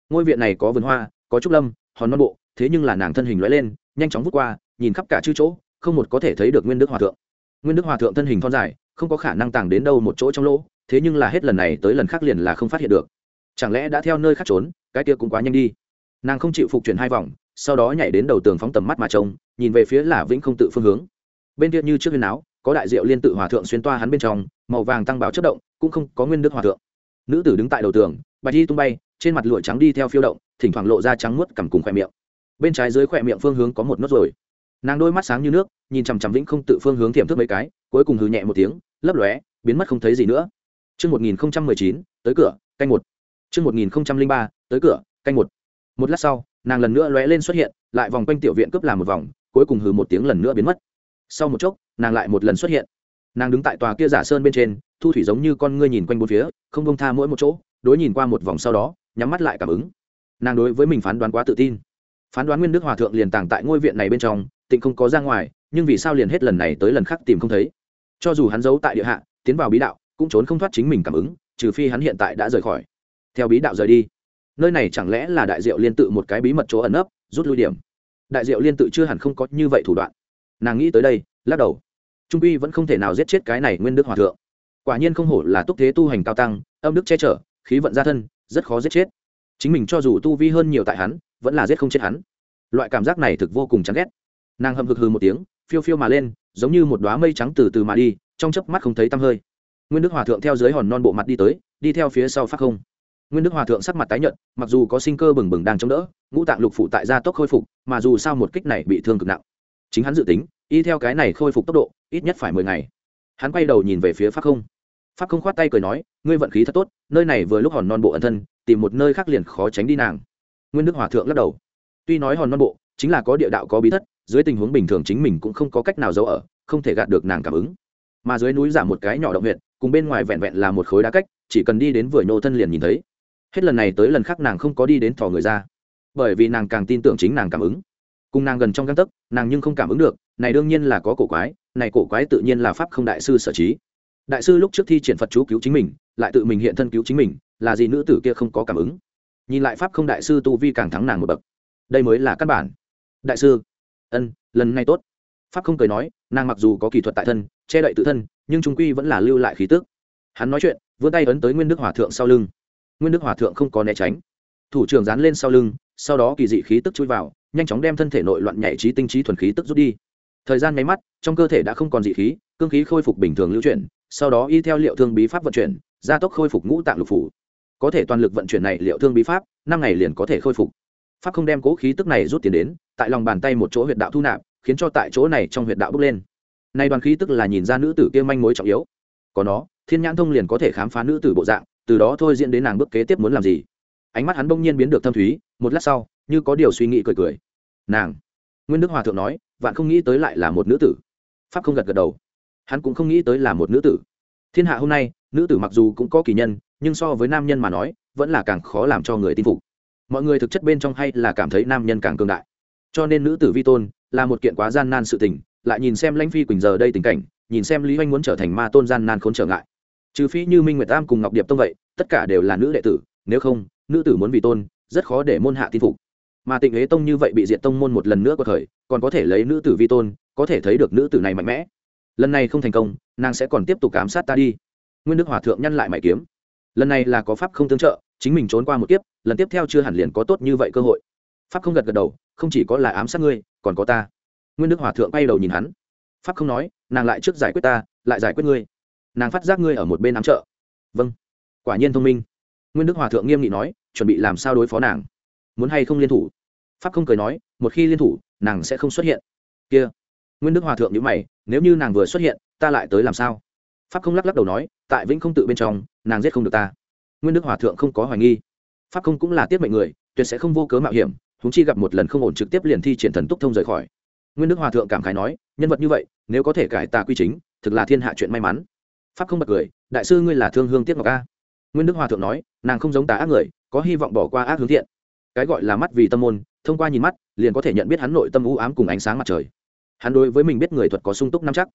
ngôi viện này có vườn hoa, có trúc lâm, hòn non bộ, thế nhưng là nàng thân hình lóe lên, nhanh chóng vút qua, nhìn khắp cả chư chỗ, không một có thể thấy được Nguyên Đức Hòa thượng. Nguyên Đức Hòa thượng thân hình thon dài, không có khả năng tàng đến đâu một chỗ trong lỗ, thế nhưng là hết lần này tới lần khác liền là không phát hiện được. Chẳng lẽ đã theo nơi khác trốn, cái kia cũng quá nhanh đi. Nàng không chịu phục chuyển hai vòng, sau đó nhảy đến đầu tường phóng tầm mắt mà trông, nhìn về phía là Vĩnh Không Tự phương hướng. Bên kia như trước huyền áo, có đại diệu liên tự hòa thượng xuyên toa hắn bên trong, màu vàng tăng bảo chớp động, cũng không có Nguyên Đức Hòa thượng. Nữ tử đứng tại đầu tường, bạch y tung bay, trên mặt lụa trắng đi theo phiêu động, thỉnh thoảng lộ ra trắng muốt cằm cùng khóe miệng. Bên trái dưới khóe miệng phương hướng có một nốt rồi. Nàng đôi mắt sáng như nước, nhìn chằm chằm Vĩnh Không Tự phương hướng tiềm thức mấy cái, cuối cùng hừ nhẹ một tiếng, lấp lóe, biến mất không thấy gì nữa. Chương một nghìn không trăm mười chín, tới cửa, canh một. Chương một nghìn không trăm linh ba, tới cửa, canh một. Một lát sau, nàng lần nữa lóe lên xuất hiện, lại vòng quanh tiểu viện cướp làm một vòng, cuối cùng hừ một tiếng lần nữa biến mất. Sau một chốc, nàng lại một lần xuất hiện. Nàng đứng tại tòa kia giả sơn bên trên, thu thủy giống như con ngươi nhìn quanh bốn phía, không buông tha mỗi một chỗ, đối nhìn qua một vòng sau đó, nhắm mắt lại cảm ứng. Nàng đối với mình phán đoán quá tự tin, phán đoán Nguyên Đức Hòa thượng liền tàng tại ngôi viện này bên trong, tịnh không có ra ngoài, nhưng vì sao liền hết lần này tới lần khác tìm không thấy? Cho dù hắn giấu tại địa hạ, tiến vào bí đạo, cũng trốn không thoát chính mình cảm ứng, trừ phi hắn hiện tại đã rời khỏi. Theo bí đạo rời đi, nơi này chẳng lẽ là đại diệu liên tự một cái bí mật chỗ ẩn nấp, rút lui điểm? Đại diệu liên tự chưa hẳn không có như vậy thủ đoạn. Nàng nghĩ tới đây, lắc đầu. Trung quy vẫn không thể nào giết chết cái này Nguyên Đức Hòa thượng. Quả nhiên không hổ là túc thế tu hành cao tăng, âm đức che chở, khí vận gia thân, rất khó giết chết. Chính mình cho dù tu vi hơn nhiều tại hắn, vẫn là giết không chết hắn. Loại cảm giác này thực vô cùng chán ghét. Nàng hậm hực hừ một tiếng, phiêu phiêu mà lên, giống như một đóa mây trắng từ từ mà đi, trong chớp mắt không thấy tăm hơi. Nguyên Đức Hòa thượng theo dưới hòn non bộ mặt đi tới, đi theo phía sau Pháp Không. Nguyên Đức Hòa thượng sắc mặt tái nhợt, mặc dù có sinh cơ bừng bừng đang chống đỡ, ngũ tạng lục phủ tại gia tốc khôi phục, mà dù sao một kích này bị thương cực nặng. Chính hắn dự tính, y theo cái này khôi phục tốc độ, ít nhất phải mười ngày. Hắn quay đầu nhìn về phía Pháp Không. Pháp Không khoát tay cười nói, ngươi vận khí thật tốt, nơi này vừa lúc hòn non bộ ẩn thân, tìm một nơi khác liền khó tránh đi nàng. Nguyên Đức Hòa thượng lắc đầu. Tuy nói hòn non bộ chính là có địa đạo có bí thất, dưới tình huống bình thường chính mình cũng không có cách nào giấu ở, không thể gạt được nàng cảm ứng. Mà dưới núi giảm một cái nhỏ động huyệt, cùng bên ngoài vẹn vẹn là một khối đá cách, chỉ cần đi đến vừa nhô thân liền nhìn thấy. Hết lần này tới lần khác nàng không có đi đến thò người ra, bởi vì nàng càng tin tưởng chính nàng cảm ứng. Cùng nàng gần trong gang tấc, nàng nhưng không cảm ứng được, này đương nhiên là có cổ quái, này cổ quái tự nhiên là Pháp Không đại sư sở trí. Đại sư lúc trước thi triển Phật chú cứu chính mình, lại tự mình hiện thân cứu chính mình, là gì nữ tử kia không có cảm ứng? Nhìn lại Pháp Không đại sư tu vi càng thắng nàng một bậc, đây mới là căn bản. Đại sư, ân, lần này tốt. Pháp Không cười nói, nàng mặc dù có kỳ thuật tại thân, che đậy tự thân, nhưng trung quy vẫn là lưu lại khí tức. Hắn nói chuyện, vươn tay ấn tới Nguyên Đức Hòa thượng sau lưng. Nguyên Đức Hòa thượng không có né tránh, thủ trưởng dán lên sau lưng, sau đó kỳ dị khí tức chui vào, nhanh chóng đem thân thể nội loạn nhảy trí tinh trí thuần khí tức rút đi. Thời gian nháy mắt, trong cơ thể đã không còn dị khí, cương khí khôi phục bình thường lưu chuyển, sau đó y theo liệu thương bí pháp vận chuyển, gia tốc khôi phục ngũ tạng lục phủ. Có thể toàn lực vận chuyển này liệu thương bí pháp, năm ngày liền có thể khôi phục. Pháp Không đem cố khí tức này rút tiền đến, tại lòng bàn tay một chỗ huyệt đạo thu nạp, khiến cho tại chỗ này trong huyệt đạo bốc lên. Nay đoàn khí tức là nhìn ra nữ tử kia manh mối trọng yếu. Có nó, Thiên Nhãn Thông liền có thể khám phá nữ tử bộ dạng, từ đó thôi diễn đến nàng bước kế tiếp muốn làm gì. Ánh mắt hắn bỗng nhiên biến được thâm thúy, một lát sau, như có điều suy nghĩ cười cười. Nàng, Nguyên Đức Hòa thượng nói, vạn không nghĩ tới lại là một nữ tử. Pháp Không gật gật đầu, hắn cũng không nghĩ tới là một nữ tử. Thiên hạ hôm nay, nữ tử mặc dù cũng có kỳ nhân, nhưng so với nam nhân mà nói, vẫn là càng khó làm cho người tin phục. Mọi người thực chất bên trong hay là cảm thấy nam nhân càng cường đại, cho nên nữ tử vi tôn là một kiện quá gian nan sự tình. Lại nhìn xem Lãnh Phi Quỳnh giờ đây tình cảnh, nhìn xem Lý Hoanh muốn trở thành ma tôn gian nan khốn trở ngại. Trừ phi như Minh Nguyệt Tam cùng Ngọc Điệp Tông vậy, tất cả đều là nữ đệ tử, nếu không, nữ tử muốn vì tôn, rất khó để môn hạ tin phục. Mà Tịnh Ế Tông như vậy bị diệt tông môn một lần nữa có thời, còn có thể lấy nữ tử vi tôn, có thể thấy được nữ tử này mạnh mẽ. Lần này không thành công, nàng sẽ còn tiếp tục ám sát ta đi. Nguyên Đức Hòa thượng nhăn lại mày kiếm. Lần này là có pháp không tương trợ, chính mình trốn qua một kiếp, lần tiếp theo chưa hẳn liền có tốt như vậy cơ hội. Pháp không gật gật đầu, không chỉ có là ám sát ngươi, còn có ta. Nguyên Đức Hòa thượng quay đầu nhìn hắn. Pháp không nói, nàng lại trước giải quyết ta, lại giải quyết ngươi. Nàng phát giác ngươi ở một bên ám trợ. Vâng, quả nhiên thông minh. Nguyên Đức Hòa thượng nghiêm nghị nói, chuẩn bị làm sao đối phó nàng. Muốn hay không liên thủ? Pháp không cười nói, một khi liên thủ, nàng sẽ không xuất hiện. Kia, Nguyên Đức Hòa thượng nhíu mày, nếu như nàng vừa xuất hiện, ta lại tới làm sao? Pháp không lắc lắc đầu nói, tại Vĩnh Không tự bên trong, nàng giết không được ta. Nguyên Đức Hòa thượng không có hoài nghi. Pháp không cũng là tiết mệnh người, tuyệt sẽ không vô cớ mạo hiểm, huống chi gặp một lần không ổn trực tiếp liền thi triển thần túc thông rời khỏi. Nguyên Đức Hòa thượng cảm khái nói, nhân vật như vậy, nếu có thể cải tà quy chính, thực là thiên hạ chuyện may mắn. Pháp không bật cười, đại sư ngươi là thương hương tiếc ngọc a. Nguyên Đức Hòa thượng nói, nàng không giống tà ác người, có hy vọng bỏ qua ác hướng thiện. Cái gọi là mắt vì tâm môn, thông qua nhìn mắt, liền có thể nhận biết hắn nội tâm u ám cùng ánh sáng mặt trời. Hắn đối với mình biết người thuật có sung túc nắm chắc.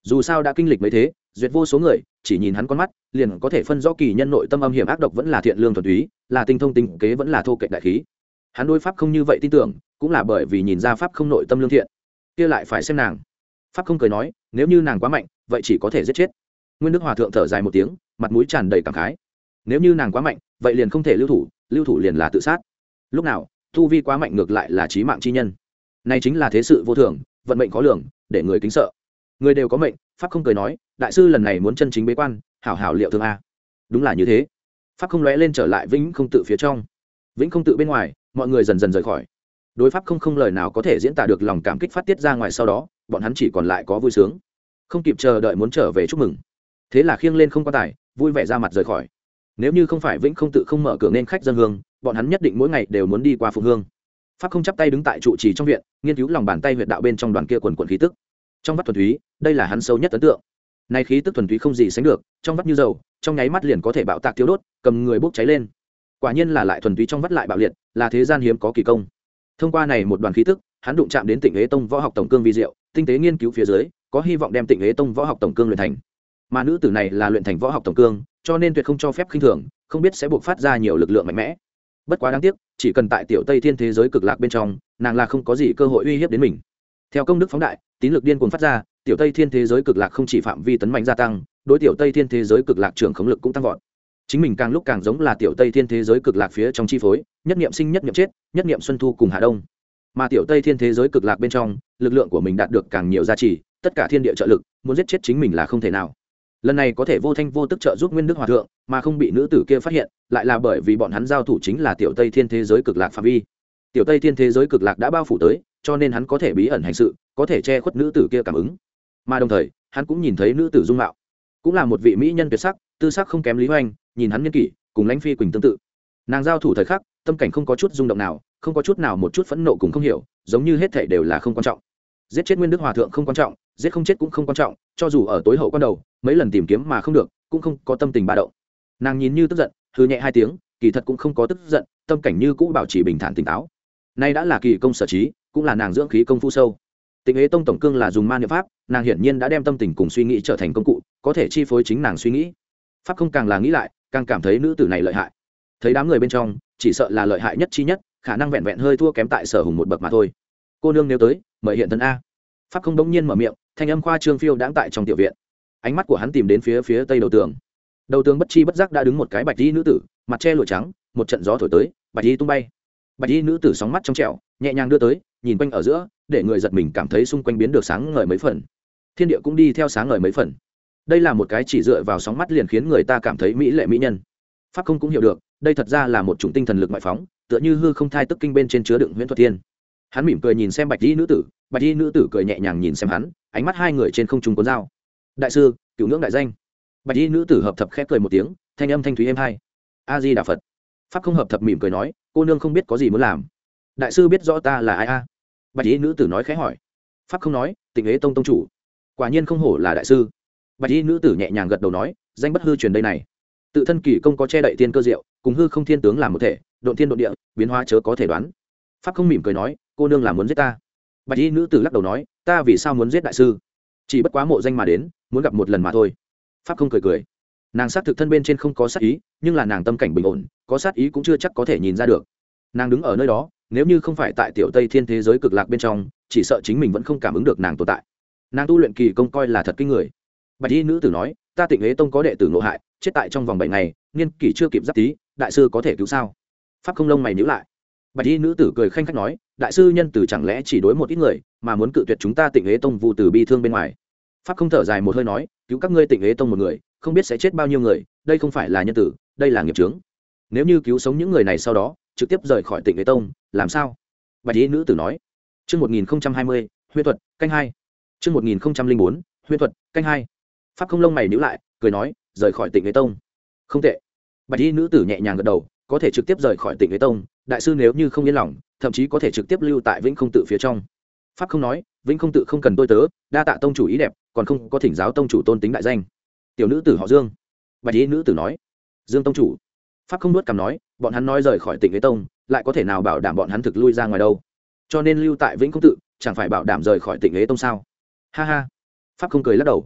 dù sao đã kinh lịch mấy thế duyệt vô số người chỉ nhìn hắn con mắt liền có thể phân rõ kỳ nhân nội tâm âm hiểm ác độc vẫn là thiện lương thuần túy, là tinh thông tinh kế vẫn là thô kệch đại khí. Hắn đối pháp không như vậy tin tưởng cũng là bởi vì nhìn ra pháp không nội tâm lương thiện. Kia lại phải xem nàng. Pháp không cười nói, nếu như nàng quá mạnh vậy chỉ có thể giết chết. Nguyên Đức Hòa thượng thở dài một tiếng, mặt mũi tràn đầy cảm khái. Nếu như nàng quá mạnh vậy liền không thể lưu thủ, lưu thủ liền là tự sát. Lúc nào tu vi quá mạnh ngược lại là chí mạng chi nhân. Này chính là thế sự vô thường, vận mệnh khó lường, để người kính sợ. Người đều có mệnh, pháp không cười nói, đại sư lần này muốn chân chính bế quan, hảo hảo liệu thương a. Đúng là như thế. Pháp không lóe lên trở lại vĩnh không tự phía trong. Vĩnh không tự bên ngoài, mọi người dần dần rời khỏi. Đối pháp không không lời nào có thể diễn tả được lòng cảm kích phát tiết ra ngoài, sau đó bọn hắn chỉ còn lại có vui sướng, không kịp chờ đợi muốn trở về chúc mừng. Thế là khiêng lên không quan tài, vui vẻ ra mặt rời khỏi. Nếu như không phải vĩnh không tự không mở cửa nên khách dân hương, bọn hắn nhất định mỗi ngày đều muốn đi qua phụng hương. Pháp không chắp tay đứng tại trụ trì trong viện, nghiên cứu lòng bàn tay huyệt đạo bên trong đoàn kia quần quần khí tức. Trong vắt thuần túy, đây là hắn sâu nhất ấn tượng. Này khí tức thuần túy không gì sánh được, trong vắt như dầu, trong nháy mắt liền có thể bạo tạc thiếu đốt, cầm người bốc cháy lên. Quả nhiên là lại thuần túy trong vắt lại bạo liệt, là thế gian hiếm có kỳ công. Thông qua này một đoàn khí tức, hắn đụng chạm đến Tịnh Hế Tông võ học tổng cương vi diệu, tinh tế nghiên cứu phía dưới, có hy vọng đem Tịnh Hế Tông võ học tổng cương luyện thành. Mà nữ tử này là luyện thành võ học tổng cương, cho nên tuyệt không cho phép khinh thường, không biết sẽ buộc phát ra nhiều lực lượng mạnh mẽ. Bất quá đáng tiếc, chỉ cần tại tiểu Tây Thiên thế giới cực lạc bên trong, nàng là không có gì cơ hội uy hiếp đến mình. Theo công đức phóng đại, tín lực điên cuồng phát ra, tiểu Tây Thiên thế giới cực lạc không chỉ phạm vi tấn mạnh gia tăng, đối tiểu Tây Thiên thế giới cực lạc trưởng khống lực cũng tăng vọt. Chính mình càng lúc càng giống là tiểu Tây Thiên thế giới cực lạc phía trong chi phối, nhất niệm sinh nhất niệm chết, nhất niệm xuân thu cùng hạ đông. Mà tiểu Tây Thiên thế giới cực lạc bên trong, lực lượng của mình đạt được càng nhiều giá trị, tất cả thiên địa trợ lực, muốn giết chết chính mình là không thể nào. Lần này có thể vô thanh vô tức trợ giúp Nguyên Đức Hòa thượng, mà không bị nữ tử kia phát hiện, lại là bởi vì bọn hắn giao thủ chính là tiểu Tây Thiên thế giới cực lạc phạm vi. Tiểu Tây Thiên thế giới cực lạc đã bao phủ tới, cho nên hắn có thể bí ẩn hành sự, có thể che khuất nữ tử kia cảm ứng. Mà đồng thời, hắn cũng nhìn thấy nữ tử dung mạo, cũng là một vị mỹ nhân tuyệt sắc, tư sắc không kém Lý Hoành, nhìn hắn niên kỷ, cùng Lãnh Phi Quỳnh tương tự. Nàng giao thủ thời khắc, tâm cảnh không có chút rung động nào, không có chút nào một chút phẫn nộ cùng không hiểu, giống như hết thảy đều là không quan trọng. Giết chết Nguyên Đức Hòa thượng không quan trọng, giết không chết cũng không quan trọng, cho dù ở tối hậu quan đầu, mấy lần tìm kiếm mà không được, cũng không có tâm tình ba động. Nàng nhìn như tức giận, hừ nhẹ hai tiếng, kỳ thật cũng không có tức giận, tâm cảnh như cũ bảo trì bình thản tỉnh táo. Nay đã là kỳ công sở trí, cũng là nàng dưỡng khí công phu sâu. Tịnh Hế Tông tổng cương là dùng ma niệm pháp, nàng hiển nhiên đã đem tâm tình cùng suy nghĩ trở thành công cụ, có thể chi phối chính nàng suy nghĩ. Pháp không càng là nghĩ lại, càng cảm thấy nữ tử này lợi hại. Thấy đám người bên trong, chỉ sợ là lợi hại nhất chi nhất, khả năng vẹn vẹn hơi thua kém tại Sở Hùng một bậc mà thôi. Cô nương nếu tới, mời hiện thân a. Pháp không đống nhiên mở miệng, thanh âm khoa trương phiêu đãng tại trong tiểu viện. Ánh mắt của hắn tìm đến phía phía tây đầu tường. Đầu tường bất chi bất giác đã đứng một cái bạch y nữ tử, mặt che lụa trắng, một trận gió thổi tới, bạch y tung bay. Bạch y nữ tử sóng mắt trong trẻo, nhẹ nhàng đưa tới, nhìn quanh ở giữa, để người giật mình cảm thấy xung quanh biến được sáng ngời mấy phần. Thiên địa cũng đi theo sáng ngời mấy phần. Đây là một cái chỉ dựa vào sóng mắt liền khiến người ta cảm thấy mỹ lệ mỹ nhân. Pháp không cũng hiểu được, đây thật ra là một chủng tinh thần lực ngoại phóng, tựa như hư không thai tức kinh bên trên chứa đựng huyễn thuật thiên. Hắn mỉm cười nhìn xem bạch y nữ tử, bạch y nữ tử cười nhẹ nhàng nhìn xem hắn, ánh mắt hai người trên không trung cuốn dao. Đại sư, cửu ngưỡng đại danh. Bạch y nữ tử hợp thập khẽ cười một tiếng, thanh âm thanh thúy êm hai. A Di Đà Phật. Pháp không hợp thập mỉm cười nói, cô nương không biết có gì muốn làm. Đại sư biết rõ ta là ai a? Bạch y nữ tử nói khẽ hỏi. Pháp không nói, Tịnh Hế Tông tông chủ. Quả nhiên không hổ là đại sư. Bạch y nữ tử nhẹ nhàng gật đầu nói, danh bất hư truyền đây này. Tự thân kỳ công có che đậy tiên cơ diệu, cùng hư không thiên tướng làm một thể, độn thiên độn địa, biến hóa chớ có thể đoán. Pháp không mỉm cười nói, cô nương là muốn giết ta. Bạch y nữ tử lắc đầu nói, ta vì sao muốn giết đại sư? Chỉ bất quá mộ danh mà đến, muốn gặp một lần mà thôi. Pháp không cười cười. Nàng xác thực thân bên trên không có sát ý, nhưng là nàng tâm cảnh bình ổn, có sát ý cũng chưa chắc có thể nhìn ra được. Nàng đứng ở nơi đó, nếu như không phải tại tiểu Tây Thiên thế giới cực lạc bên trong, chỉ sợ chính mình vẫn không cảm ứng được nàng tồn tại. Nàng tu luyện kỳ công coi là thật kinh người. Bạch y nữ tử nói, ta Tịnh Hế Tông có đệ tử ngộ hại, chết tại trong vòng bảy ngày, niên kỷ chưa kịp giáp tý, đại sư có thể cứu sao? Pháp không lông mày nhíu lại. Bạch y nữ tử cười khanh khách nói, đại sư nhân tử chẳng lẽ chỉ đối một ít người mà muốn cự tuyệt chúng ta Tịnh Hế Tông vu từ bi thương bên ngoài? Pháp không thở dài một hơi nói, cứu các ngươi Tịnh Hế Tông một người, không biết sẽ chết bao nhiêu người, đây không phải là nhân tử, đây là nghiệp chướng. Nếu như cứu sống những người này sau đó trực tiếp rời khỏi Tịnh Hế Tông, làm sao? Bạch y nữ tử nói. Chương một nghìn hai mươi, huyễn thuật, canh hai. Chương một nghìn bốn, huyễn thuật, canh hai. Pháp không lông mày nhíu lại, cười nói, rời khỏi Tịnh Hế Tông. Không tệ. Bạch y nữ tử nhẹ nhàng gật đầu, có thể trực tiếp rời khỏi Tịnh Hế Tông, đại sư nếu như không yên lòng, thậm chí có thể trực tiếp lưu tại Vĩnh Không Tự phía trong. Pháp không nói, Vĩnh Không Tự không cần tôi tớ, đa tạ tông chủ ý đẹp, còn không có thỉnh giáo tông chủ tôn tính đại danh. Tiểu nữ tử họ Dương. Bạch y nữ tử nói. Dương tông chủ. Pháp không nuốt cằm nói, bọn hắn nói rời khỏi Tịnh Hế Tông, lại có thể nào bảo đảm bọn hắn thực lui ra ngoài đâu? Cho nên lưu tại Vĩnh Không Tự, chẳng phải bảo đảm rời khỏi Tịnh Hế Tông sao? Ha ha. Pháp không cười lắc đầu.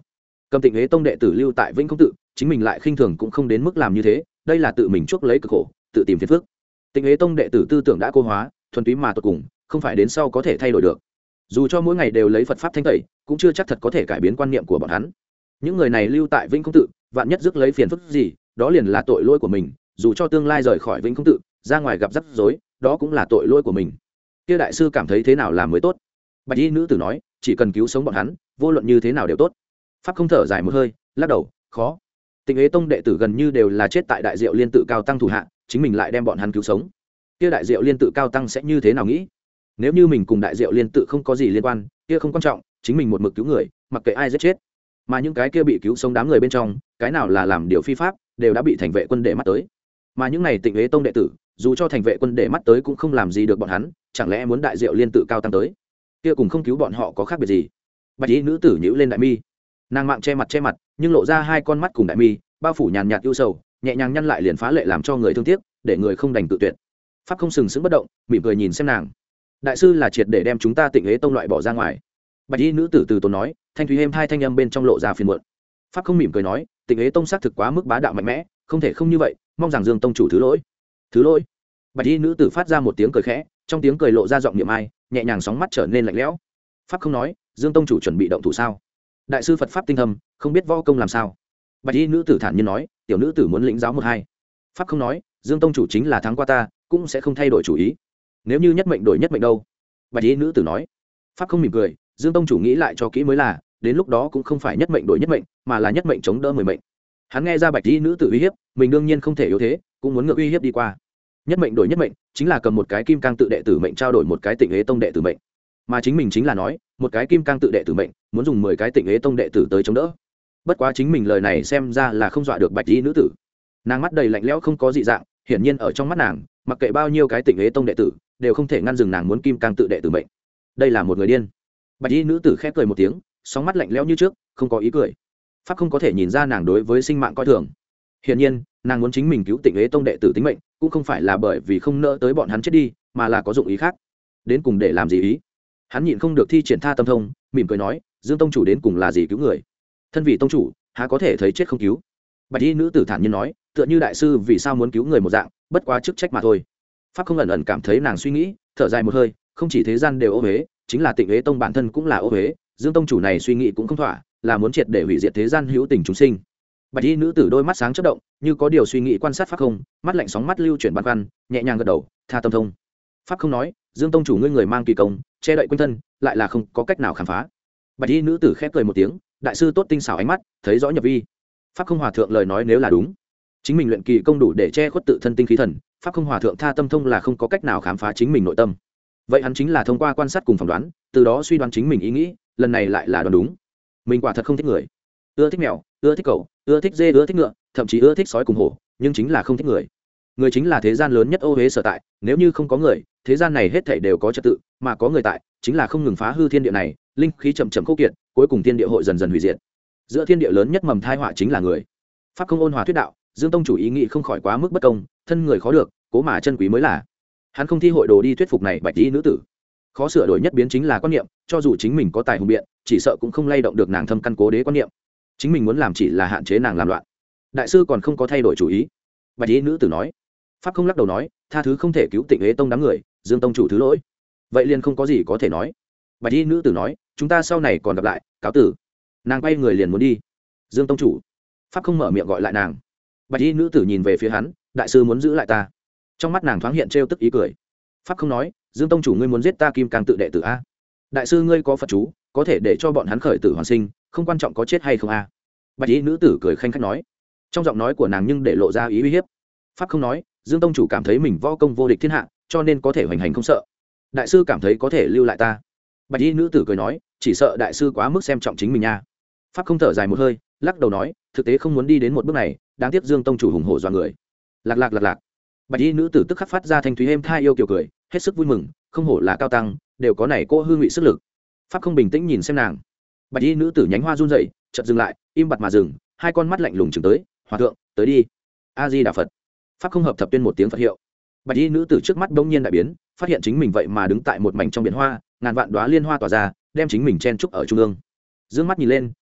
cầm Tịnh Ế tông đệ tử lưu tại Vĩnh Không tự, chính mình lại khinh thường cũng không đến mức làm như thế, đây là tự mình chuốc lấy cực khổ, tự tìm phiền phức. Tịnh Ế tông đệ tử tư tưởng đã cô hóa, thuần túy mà tột cùng, không phải đến sau có thể thay đổi được. Dù cho mỗi ngày đều lấy Phật pháp thanh tẩy, cũng chưa chắc thật có thể cải biến quan niệm của bọn hắn. Những người này lưu tại Vĩnh Không tự, vạn nhất rước lấy phiền phức gì, đó liền là tội lỗi của mình, dù cho tương lai rời khỏi Vĩnh Không tự, ra ngoài gặp rắc rối, đó cũng là tội lỗi của mình. Kia đại sư cảm thấy thế nào là mới tốt? Bạch y nữ tử nói, chỉ cần cứu sống bọn hắn, vô luận như thế nào đều tốt. Pháp không thở dài một hơi, lắc đầu, khó. Tịnh Ế tông đệ tử gần như đều là chết tại đại diệu liên tự cao tăng thủ hạ, chính mình lại đem bọn hắn cứu sống. Kia đại diệu liên tự cao tăng sẽ như thế nào nghĩ? Nếu như mình cùng đại diệu liên tự không có gì liên quan, kia không quan trọng, chính mình một mực cứu người, mặc kệ ai giết chết. Mà những cái kia bị cứu sống đám người bên trong, cái nào là làm điều phi pháp, đều đã bị thành vệ quân để mắt tới. Mà những này Tịnh Ế tông đệ tử, dù cho thành vệ quân để mắt tới cũng không làm gì được bọn hắn, chẳng lẽ muốn đại diệu liên tự cao tăng tới? Kia cùng không cứu bọn họ có khác biệt gì? Bạch y nữ tử nhíu lên đại mi, nàng mạng che mặt che mặt, nhưng lộ ra hai con mắt cùng đại mi, bao phủ nhàn nhạt ưu sầu, nhẹ nhàng nhăn lại liền phá lệ làm cho người thương tiếc, để người không đành tự tuyệt. Pháp không sừng sững bất động, mỉm cười nhìn xem nàng. Đại sư là triệt để đem chúng ta Tịnh Ế tông loại bỏ ra ngoài. Bạch y nữ tử từ tốn nói, thanh thúy êm hai thanh âm bên trong lộ ra phiền muộn. Pháp không mỉm cười nói, Tịnh Ế tông xác thực quá mức bá đạo mạnh mẽ, không thể không như vậy, mong rằng Dương tông chủ thứ lỗi. Thứ lỗi. Bạch y nữ tử phát ra một tiếng cười khẽ, trong tiếng cười lộ ra giọng niệm ai, nhẹ nhàng sóng mắt trở nên lạnh lẽo. Pháp không nói, Dương tông chủ chuẩn bị động thủ sao? Đại sư Phật pháp tinh thâm, không biết võ công làm sao? Bạch y nữ tử thản nhiên nói, tiểu nữ tử muốn lĩnh giáo một hai. Pháp không nói, Dương tông chủ chính là thắng qua ta, cũng sẽ không thay đổi chủ ý. Nếu như nhất mệnh đổi nhất mệnh đâu? Bạch y nữ tử nói. Pháp không mỉm cười, Dương tông chủ nghĩ lại cho kỹ mới là, đến lúc đó cũng không phải nhất mệnh đổi nhất mệnh, mà là nhất mệnh chống đỡ mười mệnh. Hắn nghe ra Bạch y nữ tử uy hiếp, mình đương nhiên không thể yếu thế, cũng muốn ngược uy hiếp đi qua. Nhất mệnh đổi nhất mệnh, chính là cầm một cái kim cang tự đệ tử mệnh trao đổi một cái Tịnh Ế tông đệ tử mệnh. Mà chính mình chính là nói, một cái kim cang tự đệ tử mệnh, muốn dùng mười cái Tịnh Ế tông đệ tử tới chống đỡ. Bất quá chính mình lời này xem ra là không dọa được Bạch y nữ tử. Nàng mắt đầy lạnh lẽo không có dị dạng, hiển nhiên ở trong mắt nàng, mặc kệ bao nhiêu cái Tịnh Ế tông đệ tử, đều không thể ngăn dừng nàng muốn kim cang tự đệ tử mệnh. Đây là một người điên. Bạch y nữ tử khẽ cười một tiếng, sóng mắt lạnh lẽo như trước, không có ý cười. Pháp không có thể nhìn ra nàng đối với sinh mạng coi thường. Hiển nhiên, nàng muốn chính mình cứu Tịnh Ế tông đệ tử tính mệnh, cũng không phải là bởi vì không nỡ tới bọn hắn chết đi, mà là có dụng ý khác. Đến cùng để làm gì ý? Hắn nhịn không được thi triển tha tâm thông, mỉm cười nói, Dương tông chủ đến cùng là gì cứu người? Thân vị tông chủ, há có thể thấy chết không cứu? Bạch y nữ tử thản nhiên nói, tựa như đại sư vì sao muốn cứu người một dạng, bất quá chức trách mà thôi. Pháp không ẩn ẩn cảm thấy nàng suy nghĩ, thở dài một hơi, không chỉ thế gian đều ô uế, chính là Tịnh Ế tông bản thân cũng là ô uế, Dương tông chủ này suy nghĩ cũng không thỏa, là muốn triệt để hủy diệt thế gian hữu tình chúng sinh. Bạch y nữ tử đôi mắt sáng chớp động, như có điều suy nghĩ quan sát Pháp không, mắt lạnh sóng mắt lưu chuyển băn khoăn, nhẹ nhàng gật đầu, tha tâm thông. Pháp không nói, Dương tông chủ ngươi người mang kỳ công, che đậy quanh thân, lại là không có cách nào khám phá. Bạch y nữ tử khép cười một tiếng, đại sư tốt tinh xảo ánh mắt, thấy rõ nhập vi. Pháp không hòa thượng lời nói nếu là đúng, chính mình luyện kỳ công đủ để che khuất tự thân tinh khí thần, Pháp không hòa thượng tha tâm thông là không có cách nào khám phá chính mình nội tâm. Vậy hắn chính là thông qua quan sát cùng phỏng đoán, từ đó suy đoán chính mình ý nghĩ, lần này lại là đoán đúng. Mình quả thật không thích người, ưa thích mèo, ưa thích cẩu, ưa thích dê, ưa thích ngựa, thậm chí ưa thích sói cùng hổ, nhưng chính là không thích người. Người chính là thế gian lớn nhất ô uế sở tại, nếu như không có người, thế gian này hết thảy đều có trật tự, mà có người tại, chính là không ngừng phá hư thiên địa này, linh khí chậm chậm khô kiệt, cuối cùng thiên địa hội dần dần hủy diệt. Giữa thiên địa lớn nhất mầm thai họa chính là người. Pháp không ôn hòa thuyết đạo, Dương tông chủ ý nghĩ không khỏi quá mức bất công, thân người khó được, cố mà chân quý mới là. Hắn không thi hội đồ đi thuyết phục này Bạch y nữ tử. Khó sửa đổi nhất biến chính là quan niệm, cho dù chính mình có tài hùng biện, chỉ sợ cũng không lay động được nàng thâm căn cố đế quan niệm. Chính mình muốn làm chỉ là hạn chế nàng làm loạn. Đại sư còn không có thay đổi chủ ý. Bạch y nữ tử nói. Pháp không lắc đầu nói, tha thứ không thể cứu Tịnh Ế tông đám người, Dương tông chủ thứ lỗi. Vậy liền không có gì có thể nói. Bạch y nữ tử nói, chúng ta sau này còn gặp lại, cáo tử. Nàng quay người liền muốn đi. Dương tông chủ. Pháp không mở miệng gọi lại nàng. Bạch y nữ tử nhìn về phía hắn, đại sư muốn giữ lại ta. Trong mắt nàng thoáng hiện trêu tức ý cười. Pháp không nói, Dương tông chủ ngươi muốn giết ta kim càng tự đệ tử a? Đại sư ngươi có Phật chú, có thể để cho bọn hắn khởi tử hoàn sinh, không quan trọng có chết hay không a? Bạch y nữ tử cười khanh khách nói. Trong giọng nói của nàng nhưng để lộ ra ý uy hiếp. Pháp không nói, Dương tông chủ cảm thấy mình võ công vô địch thiên hạ, cho nên có thể hoành hành không sợ. Đại sư cảm thấy có thể lưu lại ta. Bạch y nữ tử cười nói, chỉ sợ đại sư quá mức xem trọng chính mình nha. Pháp không thở dài một hơi, lắc đầu nói, thực tế không muốn đi đến một bước này, đáng tiếc Dương tông chủ hùng hổ do người. Lạc lạc lạc lạc. Bạch y nữ tử tức khắc phát ra thanh thúy êm thai yêu kiều cười, hết sức vui mừng, không hổ là cao tăng, đều có này cô hương ngụy sức lực. Pháp không bình tĩnh nhìn xem nàng. Bạch y nữ tử nhánh hoa run rẩy, chợt dừng lại, im bặt mà dừng, hai con mắt lạnh lùng chừng tới, hòa thượng, tới đi. A Di Đà Phật. Pháp không hợp thập tuyên một tiếng Phật hiệu. Bạch y nữ tử trước mắt bỗng nhiên đại biến, phát hiện chính mình vậy mà đứng tại một mảnh trong biển hoa, ngàn vạn đóa liên hoa tỏa ra, đem chính mình chen trúc ở trung ương. Dương mắt nhìn lên,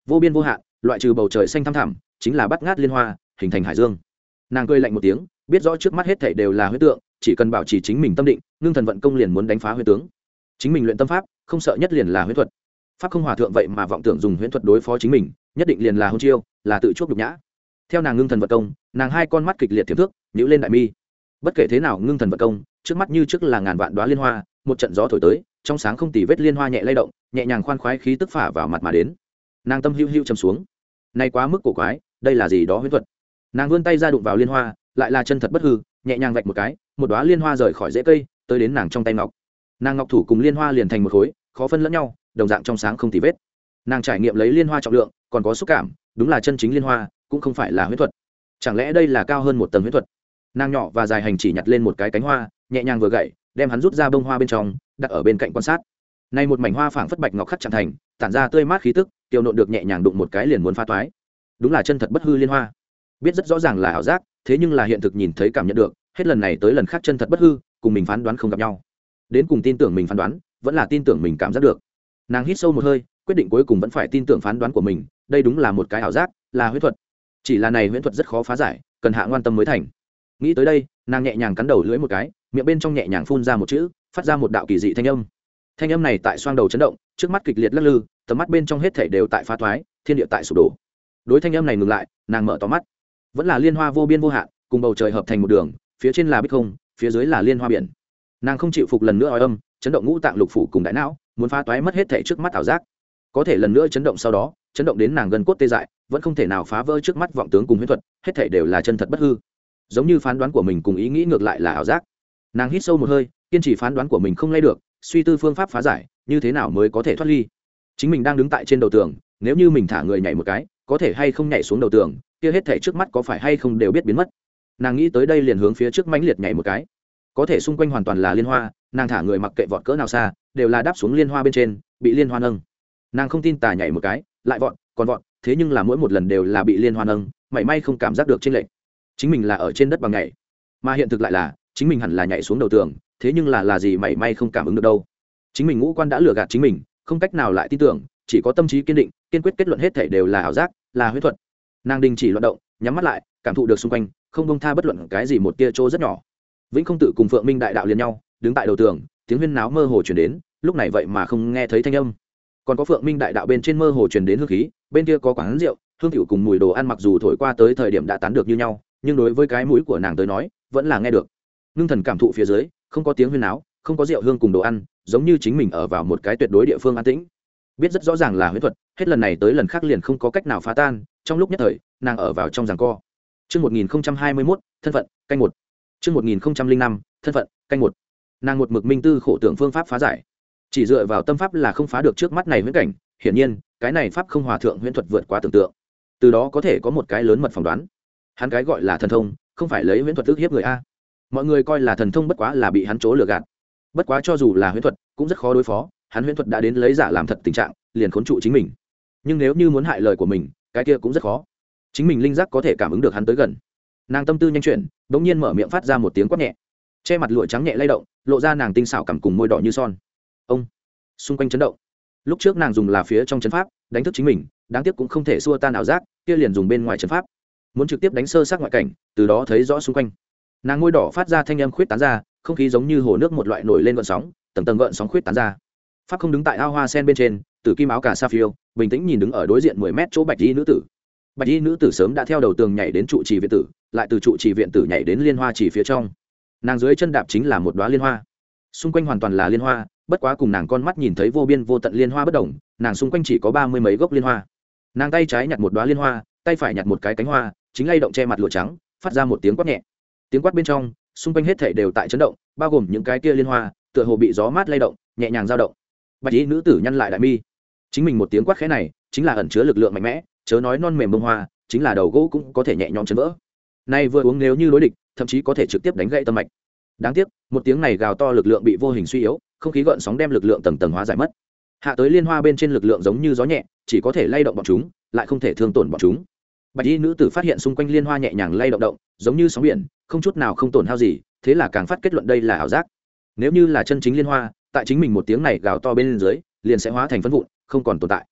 vô biên vô hạn, loại trừ bầu trời xanh thăm thẳm, chính là bắt ngát liên hoa, hình thành hải dương. Nàng cười lạnh một tiếng, biết rõ trước mắt hết thảy đều là huyễn tượng, chỉ cần bảo trì chính mình tâm định, ngưng thần vận công liền muốn đánh phá huyễn tướng. Chính mình luyện tâm pháp, không sợ nhất liền là huyễn thuật. Pháp không hòa thượng vậy mà vọng tưởng dùng huyễn thuật đối phó chính mình, nhất định liền là hôn chiêu, là tự chuốc nhục nhã. Theo nàng ngưng thần vận công, nàng hai con mắt kịch liệt thiểm thước, nhíu lên đại mi. Bất kể thế nào ngưng thần vận công, trước mắt như trước là ngàn vạn đóa liên hoa, một trận gió thổi tới, trong sáng không tì vết liên hoa nhẹ lay động, nhẹ nhàng khoan khoái khí tức phả vào mặt mà đến. Nàng tâm hưu hưu trầm xuống. Này quá mức cổ quái, đây là gì đó huyễn thuật. Nàng vươn tay ra đụng vào liên hoa, lại là chân thật bất hư, nhẹ nhàng vạch một cái, một đóa liên hoa rời khỏi rễ cây, tới đến nàng trong tay ngọc. Nàng ngọc thủ cùng liên hoa liền thành một khối, khó phân lẫn nhau, đồng dạng trong sáng không tì vết. Nàng trải nghiệm lấy liên hoa trọng lượng, còn có xúc cảm, đúng là chân chính liên hoa, cũng không phải là huyễn thuật. Chẳng lẽ đây là cao hơn một tầng huyễn thuật? Nàng nhỏ và dài hành chỉ nhặt lên một cái cánh hoa, nhẹ nhàng vừa gậy, đem hắn rút ra bông hoa bên trong, đặt ở bên cạnh quan sát. Nay một mảnh hoa phảng phất bạch ngọc khắc chạm thành, tản ra tươi mát khí tức, tiêu nộn được nhẹ nhàng đụng một cái liền muốn phá toái. Đúng là chân thật bất hư liên hoa. Biết rất rõ ràng là ảo giác, thế nhưng là hiện thực nhìn thấy cảm nhận được, hết lần này tới lần khác chân thật bất hư, cùng mình phán đoán không gặp nhau. Đến cùng tin tưởng mình phán đoán, vẫn là tin tưởng mình cảm giác được. Nàng hít sâu một hơi, quyết định cuối cùng vẫn phải tin tưởng phán đoán của mình, đây đúng là một cái ảo giác, là huyễn thuật. Chỉ là này huyễn thuật rất khó phá giải, cần hạ ngoan tâm mới thành. Nghĩ tới đây, nàng nhẹ nhàng cắn đầu lưỡi một cái, miệng bên trong nhẹ nhàng phun ra một chữ, phát ra một đạo kỳ dị thanh âm. Thanh âm này tại xoang đầu chấn động, trước mắt kịch liệt lắc lư, tầm mắt bên trong hết thảy đều tại phá thoái, thiên địa tại sụp đổ. Đối thanh âm này ngừng lại, nàng mở to mắt. Vẫn là liên hoa vô biên vô hạn, cùng bầu trời hợp thành một đường, phía trên là bích không, phía dưới là liên hoa biển. Nàng không chịu phục lần nữa ói âm, chấn động ngũ tạng lục phủ cùng đại não, muốn phá toái mất hết thảy trước mắt ảo giác. Có thể lần nữa chấn động sau đó, chấn động đến nàng gần cốt tê dại, vẫn không thể nào phá vỡ trước mắt vọng tướng cùng huyễn thuật, hết thảy đều là chân thật bất hư. Giống như phán đoán của mình cùng ý nghĩ ngược lại là ảo giác. Nàng hít sâu một hơi, kiên trì phán đoán của mình không lay được, suy tư phương pháp phá giải, như thế nào mới có thể thoát ly. Chính mình đang đứng tại trên đầu tường, nếu như mình thả người nhảy một cái, có thể hay không nhảy xuống đầu tường, kia hết thảy trước mắt có phải hay không đều biết biến mất. Nàng nghĩ tới đây liền hướng phía trước mãnh liệt nhảy một cái. Có thể xung quanh hoàn toàn là liên hoa, nàng thả người mặc kệ vọt cỡ nào xa, đều là đáp xuống liên hoa bên trên, bị liên hoa nâng. Nàng không tin tà nhảy một cái, lại vọt, còn vọt, thế nhưng là mỗi một lần đều là bị liên hoa nâng, mảy may không cảm giác được trên lệnh. Chính mình là ở trên đất bằng nhảy, mà hiện thực lại là chính mình hẳn là nhảy xuống đầu tường, thế nhưng là là gì mảy may không cảm ứng được đâu. Chính mình ngũ quan đã lừa gạt chính mình, không cách nào lại tin tưởng, chỉ có tâm trí kiên định, kiên quyết kết luận hết thảy đều là ảo giác, là huyễn thuật. Nàng đình chỉ loạn động, nhắm mắt lại, cảm thụ được xung quanh, không buông tha bất luận cái gì một tia chỗ rất nhỏ. Vĩnh Không Tự cùng Phượng Minh Đại Đạo liền nhau, đứng tại đầu tường, tiếng huyên náo mơ hồ truyền đến, lúc này vậy mà không nghe thấy thanh âm. Còn có Phượng Minh Đại Đạo bên trên mơ hồ truyền đến hương khí, bên kia có quán rượu, hương rượu cùng mùi đồ ăn mặc dù thổi qua tới thời điểm đã tán được như nhau, nhưng đối với cái mũi của nàng tới nói, vẫn là nghe được. Ngưng thần cảm thụ phía dưới, không có tiếng huyên náo, không có rượu hương cùng đồ ăn, giống như chính mình ở vào một cái tuyệt đối địa phương an tĩnh. Biết rất rõ ràng là huyễn thuật, hết lần này tới lần khác liền không có cách nào phá tan, trong lúc nhất thời, nàng ở vào trong giằng co. Chương một nghìn không trăm hai mươi mốt, thân phận, canh một. Chương một nghìn không trăm lẻ năm, thân phận, canh một. Nàng một mực minh tư khổ tưởng phương pháp phá giải. Chỉ dựa vào tâm pháp là không phá được trước mắt này huyễn cảnh, hiển nhiên, cái này pháp không hòa thượng huyễn thuật vượt quá tưởng tượng. Từ đó có thể có một cái lớn mật phỏng đoán. Hắn cái gọi là thần thông, không phải lấy huyễn thuật ức hiếp người a. Mọi người coi là thần thông bất quá là bị hắn trố lừa gạt. Bất quá cho dù là huyễn thuật, cũng rất khó đối phó, hắn huyễn thuật đã đến lấy giả làm thật tình trạng, liền khốn trụ chính mình. Nhưng nếu như muốn hại lời của mình, cái kia cũng rất khó. Chính mình linh giác có thể cảm ứng được hắn tới gần. Nàng tâm tư nhanh chuyển, bỗng nhiên mở miệng phát ra một tiếng quát nhẹ. Che mặt lụa trắng nhẹ lay động, lộ ra nàng tinh xảo cằm cùng môi đỏ như son. Ông, xung quanh chấn động. Lúc trước nàng dùng là phía trong chấn pháp, đánh thức chính mình, đáng tiếc cũng không thể xua tan ảo giác, kia liền dùng bên ngoài chấn pháp. Muốn trực tiếp đánh sơ sát ngoại cảnh, từ đó thấy rõ xung quanh. Nàng môi đỏ phát ra thanh âm khuyết tán ra, không khí giống như hồ nước một loại nổi lên gợn sóng, tầng tầng gợn sóng khuyết tán ra. Pháp không đứng tại ao hoa sen bên trên, tử kim áo cà sa phiêu, bình tĩnh nhìn đứng ở đối diện mười mét chỗ bạch y nữ tử. Bạch y nữ tử sớm đã theo đầu tường nhảy đến trụ trì viện tử, lại từ trụ trì viện tử nhảy đến liên hoa chỉ phía trong. Nàng dưới chân đạp chính là một đóa liên hoa, xung quanh hoàn toàn là liên hoa, bất quá cùng nàng con mắt nhìn thấy vô biên vô tận liên hoa bất đồng, nàng xung quanh chỉ có ba mươi mấy gốc liên hoa. Nàng tay trái nhặt một đóa liên hoa, tay phải nhặt một cái cánh hoa, chính lay động che mặt lụa trắng, phát ra một tiếng quát nhẹ. Tiếng quát bên trong, xung quanh hết thảy đều tại chấn động, bao gồm những cái kia liên hoa, tựa hồ bị gió mát lay động, nhẹ nhàng dao động. Bạch y nữ tử nhăn lại đại mi, chính mình một tiếng quát khẽ này, chính là ẩn chứa lực lượng mạnh mẽ, chớ nói non mềm bông hoa, chính là đầu gỗ cũng có thể nhẹ nhõm chấn vỡ. Nay vừa uống nếu như đối địch, thậm chí có thể trực tiếp đánh gãy tâm mạch. Đáng tiếc, một tiếng này gào to lực lượng bị vô hình suy yếu, không khí gợn sóng đem lực lượng tầng tầng hóa giải mất. Hạ tới liên hoa bên trên lực lượng giống như gió nhẹ, chỉ có thể lay động bọn chúng, lại không thể thương tổn bọn chúng. Bạch y nữ tử phát hiện xung quanh liên hoa nhẹ nhàng lay động động, giống như sóng biển, không chút nào không tổn hao gì, thế là càng phát kết luận đây là ảo giác. Nếu như là chân chính liên hoa, tại chính mình một tiếng này gào to bên dưới, liền sẽ hóa thành phấn vụn, không còn tồn tại.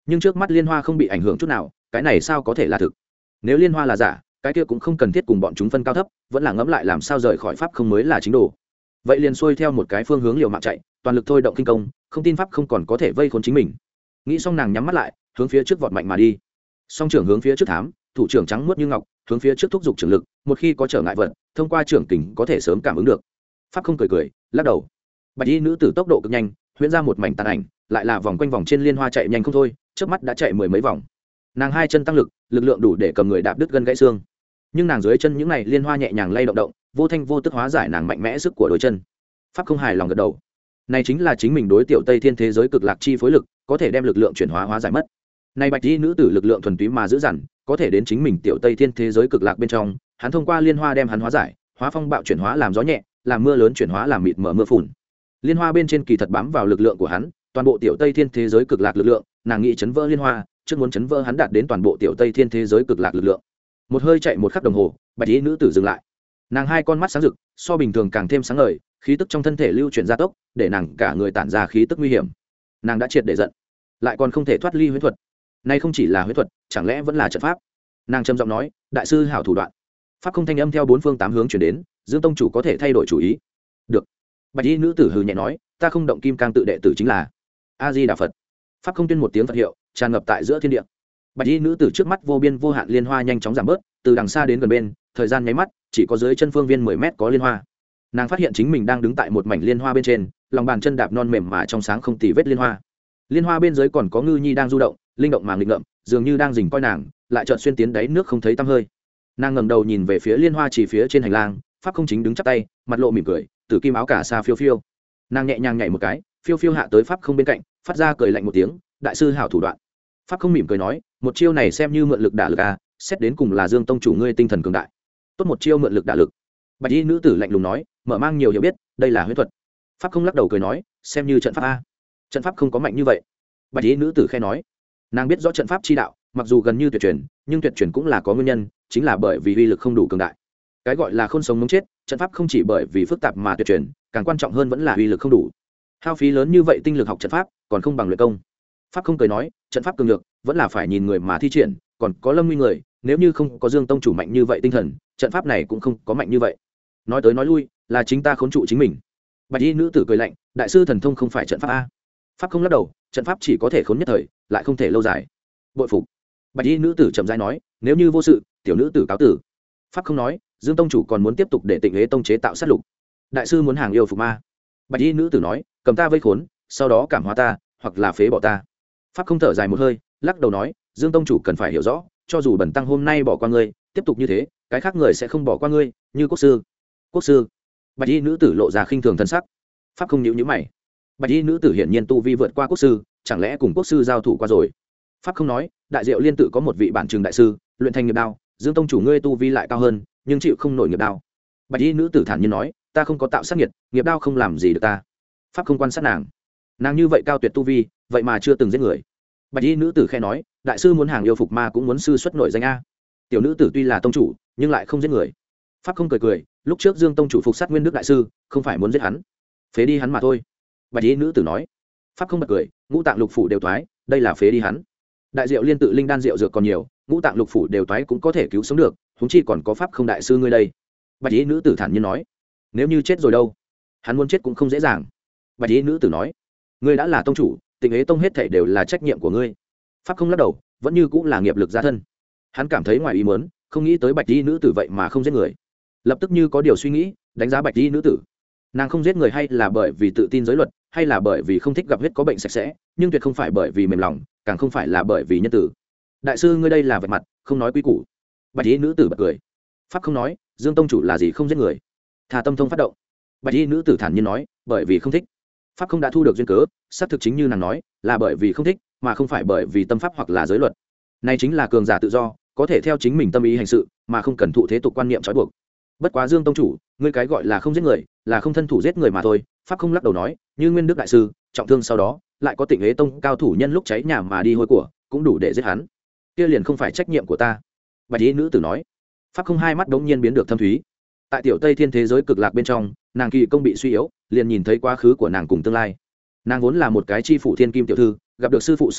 nhưng trước mắt liên hoa không bị ảnh hưởng chút nào, cái này sao có thể là thực? Nếu liên hoa là giả, cái kia cũng không cần thiết cùng bọn chúng phân cao thấp, vẫn là ngẫm lại làm sao rời khỏi pháp không mới là chính đồ. Vậy liền xuôi theo một cái phương hướng liều mạng chạy, toàn lực thôi động kinh công, không tin pháp không còn có thể vây khốn chính mình. Nghĩ xong nàng nhắm mắt lại, hướng phía trước vọt mạnh mà đi. Song trưởng hướng phía trước thám, thủ trưởng trắng muốt như ngọc, hướng phía trước thúc giục trưởng lực, một khi có trở ngại vật, thông qua trưởng kình có thể sớm cảm ứng được. Pháp không cười cười, lắc đầu. Bạch y nữ tử tốc độ cực nhanh, huyễn ra một mảnh tàn ảnh, lại là vòng quanh vòng trên liên hoa chạy nhanh không thôi, trước mắt đã chạy mười mấy vòng. Nàng hai chân tăng lực, lực lượng đủ để cầm người đạp đứt gân gãy xương. Nhưng nàng dưới chân những này liên hoa nhẹ nhàng lay động động, vô thanh vô tức hóa giải nàng mạnh mẽ sức của đôi chân. Pháp không hài lòng gật đầu. Này chính là chính mình đối tiểu Tây Thiên thế giới cực lạc chi phối lực, có thể đem lực lượng chuyển hóa hóa giải mất. Này bạch y nữ tử lực lượng thuần túy mà dữ dằn, có thể đến chính mình tiểu Tây Thiên thế giới cực lạc bên trong, hắn thông qua liên hoa đem hắn hóa giải, hóa phong bạo chuyển hóa làm gió nhẹ, làm mưa lớn chuyển hóa làm mịt mờ mưa phùn. Liên hoa bên trên kỳ thật bám vào lực lượng của hắn, toàn bộ tiểu Tây Thiên thế giới cực lạc lực lượng, nàng nghĩ chấn vỡ liên hoa, trước muốn chấn vỡ hắn đạt đến toàn bộ tiểu Tây Thiên thế giới cực lạc lực lượng. Một hơi chạy một khắc đồng hồ, bạch y nữ tử dừng lại. Nàng hai con mắt sáng rực, so bình thường càng thêm sáng ngời, khí tức trong thân thể lưu chuyển gia tốc, để nàng cả người tản ra khí tức nguy hiểm. Nàng đã triệt để giận, lại còn không thể thoát ly huyễn thuật. Nay không chỉ là huyễn thuật, chẳng lẽ vẫn là trận pháp? Nàng trầm giọng nói, đại sư hảo thủ đoạn. Pháp không thanh âm theo bốn phương tám hướng truyền đến, Dương tông chủ có thể thay đổi chủ ý. Được. Bạch y nữ tử hừ nhẹ nói, ta không động kim cang tự đệ tử chính là A Di Đà Phật. Pháp không tuyên một tiếng Phật hiệu, tràn ngập tại giữa thiên địa. Bạch y nữ tử trước mắt vô biên vô hạn liên hoa nhanh chóng giảm bớt, từ đằng xa đến gần bên, thời gian nháy mắt, chỉ có dưới chân phương viên mười mét có liên hoa. Nàng phát hiện chính mình đang đứng tại một mảnh liên hoa bên trên, lòng bàn chân đạp non mềm mà trong sáng không tì vết liên hoa. Liên hoa bên dưới còn có ngư nhi đang du động, linh động mà nghịch ngợm, dường như đang rình coi nàng, lại chợt xuyên tiến đáy nước không thấy tăm hơi. Nàng ngẩng đầu nhìn về phía liên hoa chỉ phía trên hành lang, pháp không chính đứng chắp tay, mặt lộ mỉm cười, tử kim áo cả sa phiêu phiêu. Nàng nhẹ nhàng nhảy một cái, phiêu phiêu hạ tới pháp không bên cạnh, phát ra cười lạnh một tiếng, đại sư hảo thủ đoạn. Pháp không mỉm cười nói, một chiêu này xem như mượn lực đả lực à, xét đến cùng là Dương tông chủ ngươi tinh thần cường đại. Tốt một chiêu mượn lực đả lực. Bạch y nữ tử lạnh lùng nói, mở mang nhiều hiểu biết, đây là huyễn thuật. Pháp không lắc đầu cười nói, xem như trận pháp a. Trận pháp không có mạnh như vậy. Bạch y nữ tử khẽ nói, nàng biết rõ trận pháp chi đạo, mặc dù gần như tuyệt truyền, nhưng tuyệt truyền cũng là có nguyên nhân, chính là bởi vì uy lực không đủ cường đại. Cái gọi là khôn sống mống chết, trận pháp không chỉ bởi vì phức tạp mà tuyệt truyền, càng quan trọng hơn vẫn là uy lực không đủ. Hao phí lớn như vậy tinh lực học trận pháp, còn không bằng luyện công. Pháp không cười nói, trận pháp cường lực, vẫn là phải nhìn người mà thi triển, còn có Lâm Nguy người, nếu như không có Dương tông chủ mạnh như vậy tinh thần, trận pháp này cũng không có mạnh như vậy. Nói tới nói lui, là chính ta khốn trụ chính mình. Bạch y nữ tử cười lạnh, đại sư thần thông không phải trận pháp a. Pháp không lắc đầu, trận pháp chỉ có thể khốn nhất thời, lại không thể lâu dài. Bội phục. Bạch y nữ tử chậm rãi nói, nếu như vô sự, tiểu nữ tử cáo tử. Pháp không nói, Dương tông chủ còn muốn tiếp tục để Tịnh Hế tông chế tạo sát lục. Đại sư muốn hàng yêu phục ma. Bạch y nữ tử nói, cầm ta vây khốn, sau đó cảm hóa ta, hoặc là phế bỏ ta. Pháp không thở dài một hơi, lắc đầu nói, Dương tông chủ cần phải hiểu rõ, cho dù bần tăng hôm nay bỏ qua ngươi, tiếp tục như thế, cái khác người sẽ không bỏ qua ngươi, như quốc sư. Quốc sư. Bạch y nữ tử lộ ra khinh thường thân sắc. Pháp không nhíu nhíu mày. Bạch y nữ tử hiển nhiên tu vi vượt qua quốc sư, chẳng lẽ cùng quốc sư giao thủ qua rồi? Pháp không nói, đại diệu liên tự có một vị bản trường đại sư, luyện thành nghiệp đao, Dương tông chủ ngươi tu vi lại cao hơn, nhưng chịu không nổi nghiệp đao. Bạch y nữ tử thản nhiên nói, ta không có tạo sát nghiệt, nghiệp đao không làm gì được ta. Pháp không quan sát nàng, nàng như vậy cao tuyệt tu vi, vậy mà chưa từng giết người. Bạch y nữ tử khẽ nói, đại sư muốn hàng yêu phục ma cũng muốn sư xuất nổi danh a. Tiểu nữ tử tuy là tông chủ, nhưng lại không giết người. Pháp không cười cười, lúc trước Dương tông chủ phục sát Nguyên Đức đại sư, không phải muốn giết hắn, phế đi hắn mà thôi. Bạch y nữ tử nói. Pháp không bật cười, ngũ tạng lục phủ đều toái, đây là phế đi hắn. Đại diệu liên tự linh đan diệu dược còn nhiều, ngũ tạng lục phủ đều toái cũng có thể cứu sống được, huống chi còn có pháp không đại sư ngươi đây. Bạch y nữ tử thản nhiên nói, nếu như chết rồi đâu, hắn muốn chết cũng không dễ dàng. Bạch y nữ tử nói, ngươi đã là tông chủ, Tịnh Hế tông hết thảy đều là trách nhiệm của ngươi. Pháp không lắc đầu, vẫn như cũng là nghiệp lực gia thân. Hắn cảm thấy ngoài ý muốn, không nghĩ tới bạch y nữ tử vậy mà không giết người. Lập tức như có điều suy nghĩ, đánh giá bạch y nữ tử. Nàng không giết người hay là bởi vì tự tin giới luật, hay là bởi vì không thích gặp huyết có bệnh sạch sẽ, nhưng tuyệt không phải bởi vì mềm lòng, càng không phải là bởi vì nhân tử. Đại sư ngươi đây là vạch mặt, không nói quy củ. Bạch y nữ tử bật cười. Pháp không nói, Dương tông chủ là gì không giết người, thà tâm thông phát động. Bạch y nữ tử thản nhiên nói, bởi vì không thích. Pháp không đã thu được duyên cớ, xác thực chính như nàng nói, là bởi vì không thích, mà không phải bởi vì tâm pháp hoặc là giới luật. Này chính là cường giả tự do, có thể theo chính mình tâm ý hành sự, mà không cần thụ thế tục quan niệm trói buộc. Bất quá Dương tông chủ, ngươi cái gọi là không giết người, là không thân thủ giết người mà thôi. Pháp không lắc đầu nói, như Nguyên Đức đại sư trọng thương sau đó, lại có Tịnh Hế tông cao thủ nhân lúc cháy nhà mà đi hôi của, cũng đủ để giết hắn. Kia liền không phải trách nhiệm của ta. Bạch y nữ tử nói. Pháp không hai mắt đống nhiên biến được thâm thúy. Tại tiểu Tây Thiên thế giới cực lạc bên trong, nàng kỳ công bị suy yếu, liền nhìn thấy quá khứ của nàng cùng tương lai. Nàng vốn là một cái chi phủ thiên kim tiểu thư, gặp được sư phụ sau đó,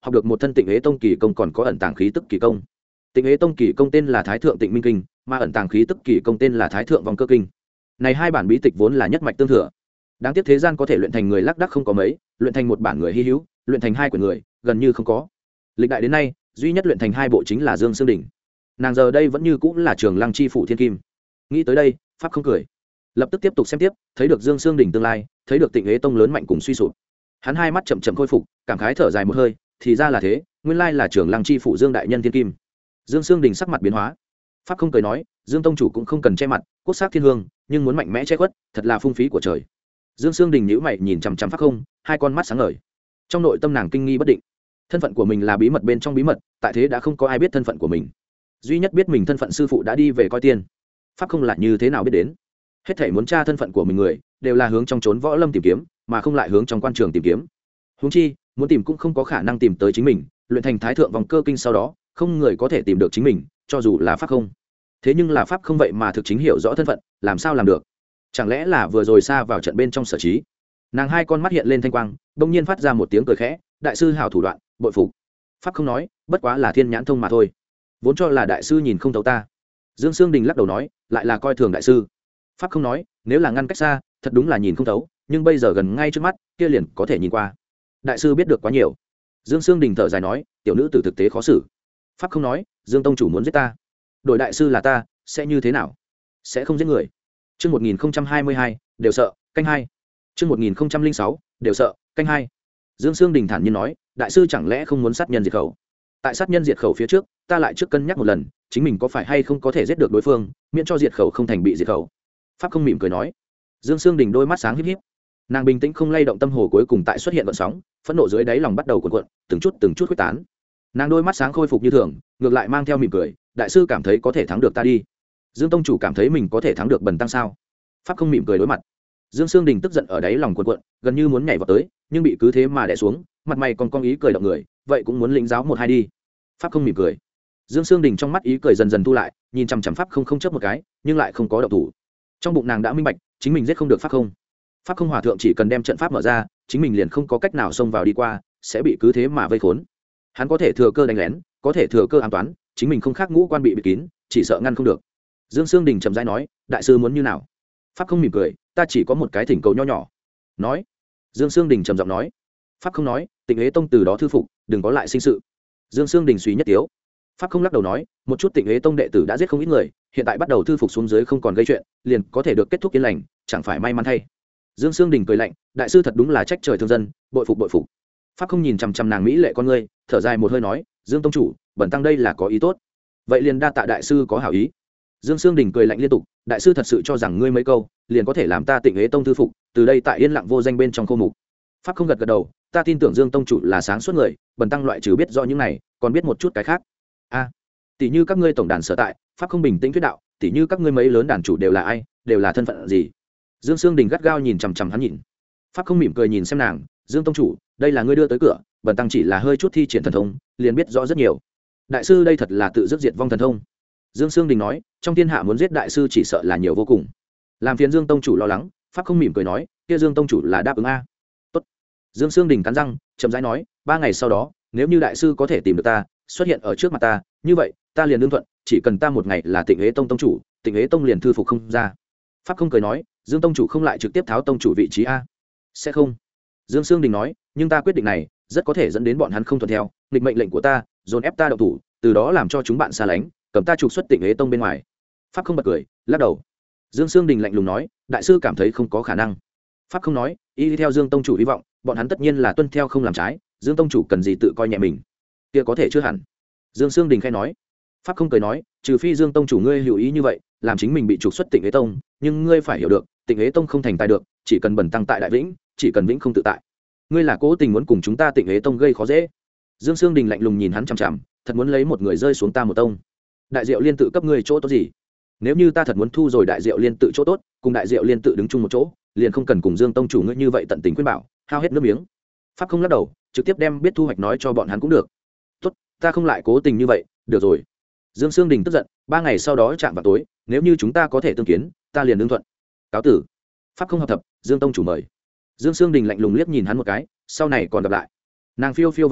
học được một thân tịnh ế tông kỳ công còn có ẩn tàng khí tức kỳ công. Tịnh ế tông kỳ công tên là thái thượng tịnh minh kinh, mà ẩn tàng khí tức kỳ công tên là thái thượng vong cơ kinh. Này hai bản bí tịch vốn là nhất mạch tương thừa, đáng tiếc thế gian có thể luyện thành người lác đác không có mấy, luyện thành một bản người hy hữu, luyện thành hai quyển người gần như không có. Lịch đại đến nay duy nhất luyện thành hai bộ chính là Dương Sương Đình, nàng giờ đây vẫn như cũng là Trường Lăng chi phủ thiên kim. Nghĩ tới đây pháp không cười, lập tức tiếp tục xem tiếp, thấy được Dương Sương Đình tương lai, thấy được tịnh ế tông lớn mạnh cùng suy sụp, hắn hai mắt chậm chậm khôi phục, cảm khái thở dài một hơi, thì ra là thế, nguyên lai là Trường Lăng chi phủ Dương đại nhân thiên kim. Dương Sương Đình sắc mặt biến hóa, pháp không cười nói, Dương tông chủ cũng không cần che mặt, quốc sắc thiên hương, nhưng muốn mạnh mẽ che khuất, thật là phung phí của trời. Dương Sương Đình nhíu mày nhìn chằm chằm pháp không, hai con mắt sáng ngời, trong nội tâm nàng kinh nghi bất định. Thân phận của mình là bí mật bên trong bí mật, tại thế đã không có ai biết thân phận của mình, duy nhất biết mình thân phận sư phụ đã đi về coi tiên. Pháp không lại như thế nào biết đến? Hết thảy muốn tra thân phận của mình người đều là hướng trong trốn võ lâm tìm kiếm, mà không lại hướng trong quan trường tìm kiếm. Huống chi muốn tìm cũng không có khả năng tìm tới chính mình, luyện thành thái thượng vòng cơ kinh sau đó không người có thể tìm được chính mình, cho dù là pháp không. Thế nhưng là pháp không vậy mà thực chính hiểu rõ thân phận, làm sao làm được? Chẳng lẽ là vừa rồi xa vào trận bên trong sở trí? Nàng hai con mắt hiện lên thanh quang, bỗng nhiên phát ra một tiếng cười khẽ, đại sư hảo thủ đoạn, bội phục. Pháp không nói, bất quá là thiên nhãn thông mà thôi, vốn cho là đại sư nhìn không thấu ta. Dương Sương Đình lắc đầu nói, lại là coi thường đại sư. Pháp không nói, nếu là ngăn cách xa thật đúng là nhìn không thấu, nhưng bây giờ gần ngay trước mắt kia liền có thể nhìn qua. Đại sư biết được quá nhiều. Dương Sương Đình thở dài nói, tiểu nữ tử thực tế khó xử. Pháp không nói, Dương tông chủ muốn giết ta, đổi đại sư là ta sẽ như thế nào? Sẽ không giết người. Chương một nghìn hai mươi hai, đều sợ, canh hai. Chương một nghìn sáu, đều sợ, canh hai. Dương Sương Đình thản nhiên nói, đại sư chẳng lẽ không muốn sát nhân diệt khẩu? Tại sát nhân diệt khẩu phía trước, ta lại trước cân nhắc một lần, chính mình có phải hay không có thể giết được đối phương, miễn cho diệt khẩu không thành bị diệt khẩu. Pháp không mỉm cười nói. Dương Sương Đình đôi mắt sáng híp híp, nàng bình tĩnh không lay động, tâm hồ cuối cùng tại xuất hiện gợn sóng, phẫn nộ dưới đáy lòng bắt đầu cuộn cuộn, từng chút từng chút khuếch tán. Nàng đôi mắt sáng khôi phục như thường, ngược lại mang theo mỉm cười, đại sư cảm thấy có thể thắng được ta đi. Dương tông chủ cảm thấy mình có thể thắng được Bần tăng sao? Pháp không mỉm cười đối mặt. Dương Sương Đình tức giận ở đáy lòng cuộn cuộn, gần như muốn nhảy vào tới, nhưng bị cứ thế mà đè xuống, mặt mày còn cong ý cười động người, vậy cũng muốn lĩnh giáo một hai đi. Pháp không mỉm cười. Dương Sương Đình trong mắt ý cười dần dần thu lại, nhìn chằm chằm pháp không không chớp một cái, nhưng lại không có động thủ. Trong bụng nàng đã minh bạch, chính mình giết không được pháp không. Pháp không hòa thượng chỉ cần đem trận pháp mở ra, chính mình liền không có cách nào xông vào đi qua, sẽ bị cứ thế mà vây khốn. Hắn có thể thừa cơ đánh lén, có thể thừa cơ ám toán, chính mình không khác ngũ quan bị bịt kín, chỉ sợ ngăn không được. Dương Sương Đình chậm rãi nói, đại sư muốn như nào? Pháp không mỉm cười, ta chỉ có một cái thỉnh cầu nho nhỏ. Nói. Dương Sương Đình trầm giọng nói. Pháp không nói, Tịnh Ế tông từ đó thư phục, đừng có lại sinh sự. Dương Sương Đình suy nhất tiếu. Pháp không lắc đầu nói, một chút Tịnh Ế tông đệ tử đã giết không ít người, hiện tại bắt đầu thư phục xuống dưới không còn gây chuyện, liền có thể được kết thúc yên lành, chẳng phải may mắn thay. Dương Sương Đình cười lạnh, đại sư thật đúng là trách trời thương dân, bội phục bội phục. Pháp không nhìn chằm chằm nàng mỹ lệ con ngươi, thở dài một hơi nói, Dương tông chủ, bần tăng đây là có ý tốt. Vậy liền đa tạ đại sư có hảo ý. Dương Sương Đình cười lạnh liên tục, đại sư thật sự cho rằng ngươi mấy câu liền có thể làm ta Tịnh Ế tông thư phục, từ đây tại yên lặng vô danh bên trong khô mục. Pháp không gật gật đầu, ta tin tưởng Dương tông chủ là sáng suốt người, bần tăng loại trừ biết rõ những này, còn biết một chút cái khác. A, tỷ như các ngươi tổng đàn sở tại, pháp không bình tĩnh thuyết đạo, tỷ như các ngươi mấy lớn đàn chủ đều là ai, đều là thân phận gì? Dương Sương Đình gắt gao nhìn chằm chằm hắn nhìn. Pháp không mỉm cười nhìn xem nàng, Dương tông chủ, đây là ngươi đưa tới cửa, bần tăng chỉ là hơi chút thi triển thần thông, liền biết rõ rất nhiều. Đại sư đây thật là tự dứt diệt vong thần thông. Dương Sương Đình nói, trong thiên hạ muốn giết đại sư chỉ sợ là nhiều vô cùng. Làm phiền Dương tông chủ lo lắng, pháp không mỉm cười nói, kia Dương tông chủ là đáp ứng a. Tốt. Dương Sương Đình cắn răng, chậm rãi nói, ba ngày sau đó, nếu như đại sư có thể tìm được ta, xuất hiện ở trước mặt ta, như vậy, ta liền đương thuận, chỉ cần ta một ngày là Tịnh Ế tông tông chủ, Tịnh Ế tông liền thư phục không ra. Pháp không cười nói, Dương tông chủ không lại trực tiếp tháo tông chủ vị trí a? Sẽ không. Dương Sương Đình nói, nhưng ta quyết định này rất có thể dẫn đến bọn hắn không thuận theo, nghịch mệnh lệnh của ta, dồn ép ta động thủ, từ đó làm cho chúng bạn xa lánh, cầm ta trục xuất Tịnh Ế tông bên ngoài. Pháp không bật cười, lắc đầu. Dương Sương Đình lạnh lùng nói, đại sư cảm thấy không có khả năng. Pháp không nói, y theo Dương tông chủ hy vọng, bọn hắn tất nhiên là tuân theo không làm trái, Dương tông chủ cần gì tự coi nhẹ mình, kia có thể chưa hẳn. Dương Sương Đình khai nói. Pháp không cười nói, trừ phi Dương tông chủ ngươi hiểu ý như vậy, làm chính mình bị trục xuất Tịnh Ế tông, nhưng ngươi phải hiểu được, Tịnh Ế tông không thành tài được, chỉ cần bần tăng tại đại vĩnh, chỉ cần vĩnh không tự tại. Ngươi là cố tình muốn cùng chúng ta Tịnh Ế tông gây khó dễ. Dương Sương Đình lạnh lùng nhìn hắn chằm chằm, thật muốn lấy một người rơi xuống ta một tông. Đại Diệu Liên tự cấp ngươi chỗ tốt gì? Nếu như ta thật muốn thu rồi Đại Diệu Liên tự chỗ tốt, cùng Đại Diệu Liên tự đứng chung một chỗ, liền không cần cùng Dương tông chủ ngươi như vậy tận tình khuyên bảo, hao hết nước miếng. Pháp không lắc đầu, trực tiếp đem biết thu hoạch nói cho bọn hắn cũng được. Tốt, ta không lại cố tình như vậy, được rồi. Dương Sương Đình tức giận, ba ngày sau đó chạm vào tối, nếu như chúng ta có thể tương kiến, ta liền đương thuận. Cáo tử. Pháp không hợp thập, Dương tông chủ mời. Dương Sương Đình lạnh lùng liếc nhìn hắn một cái, sau này còn gặp lại. Nàng phiêu phiêu vọt lên,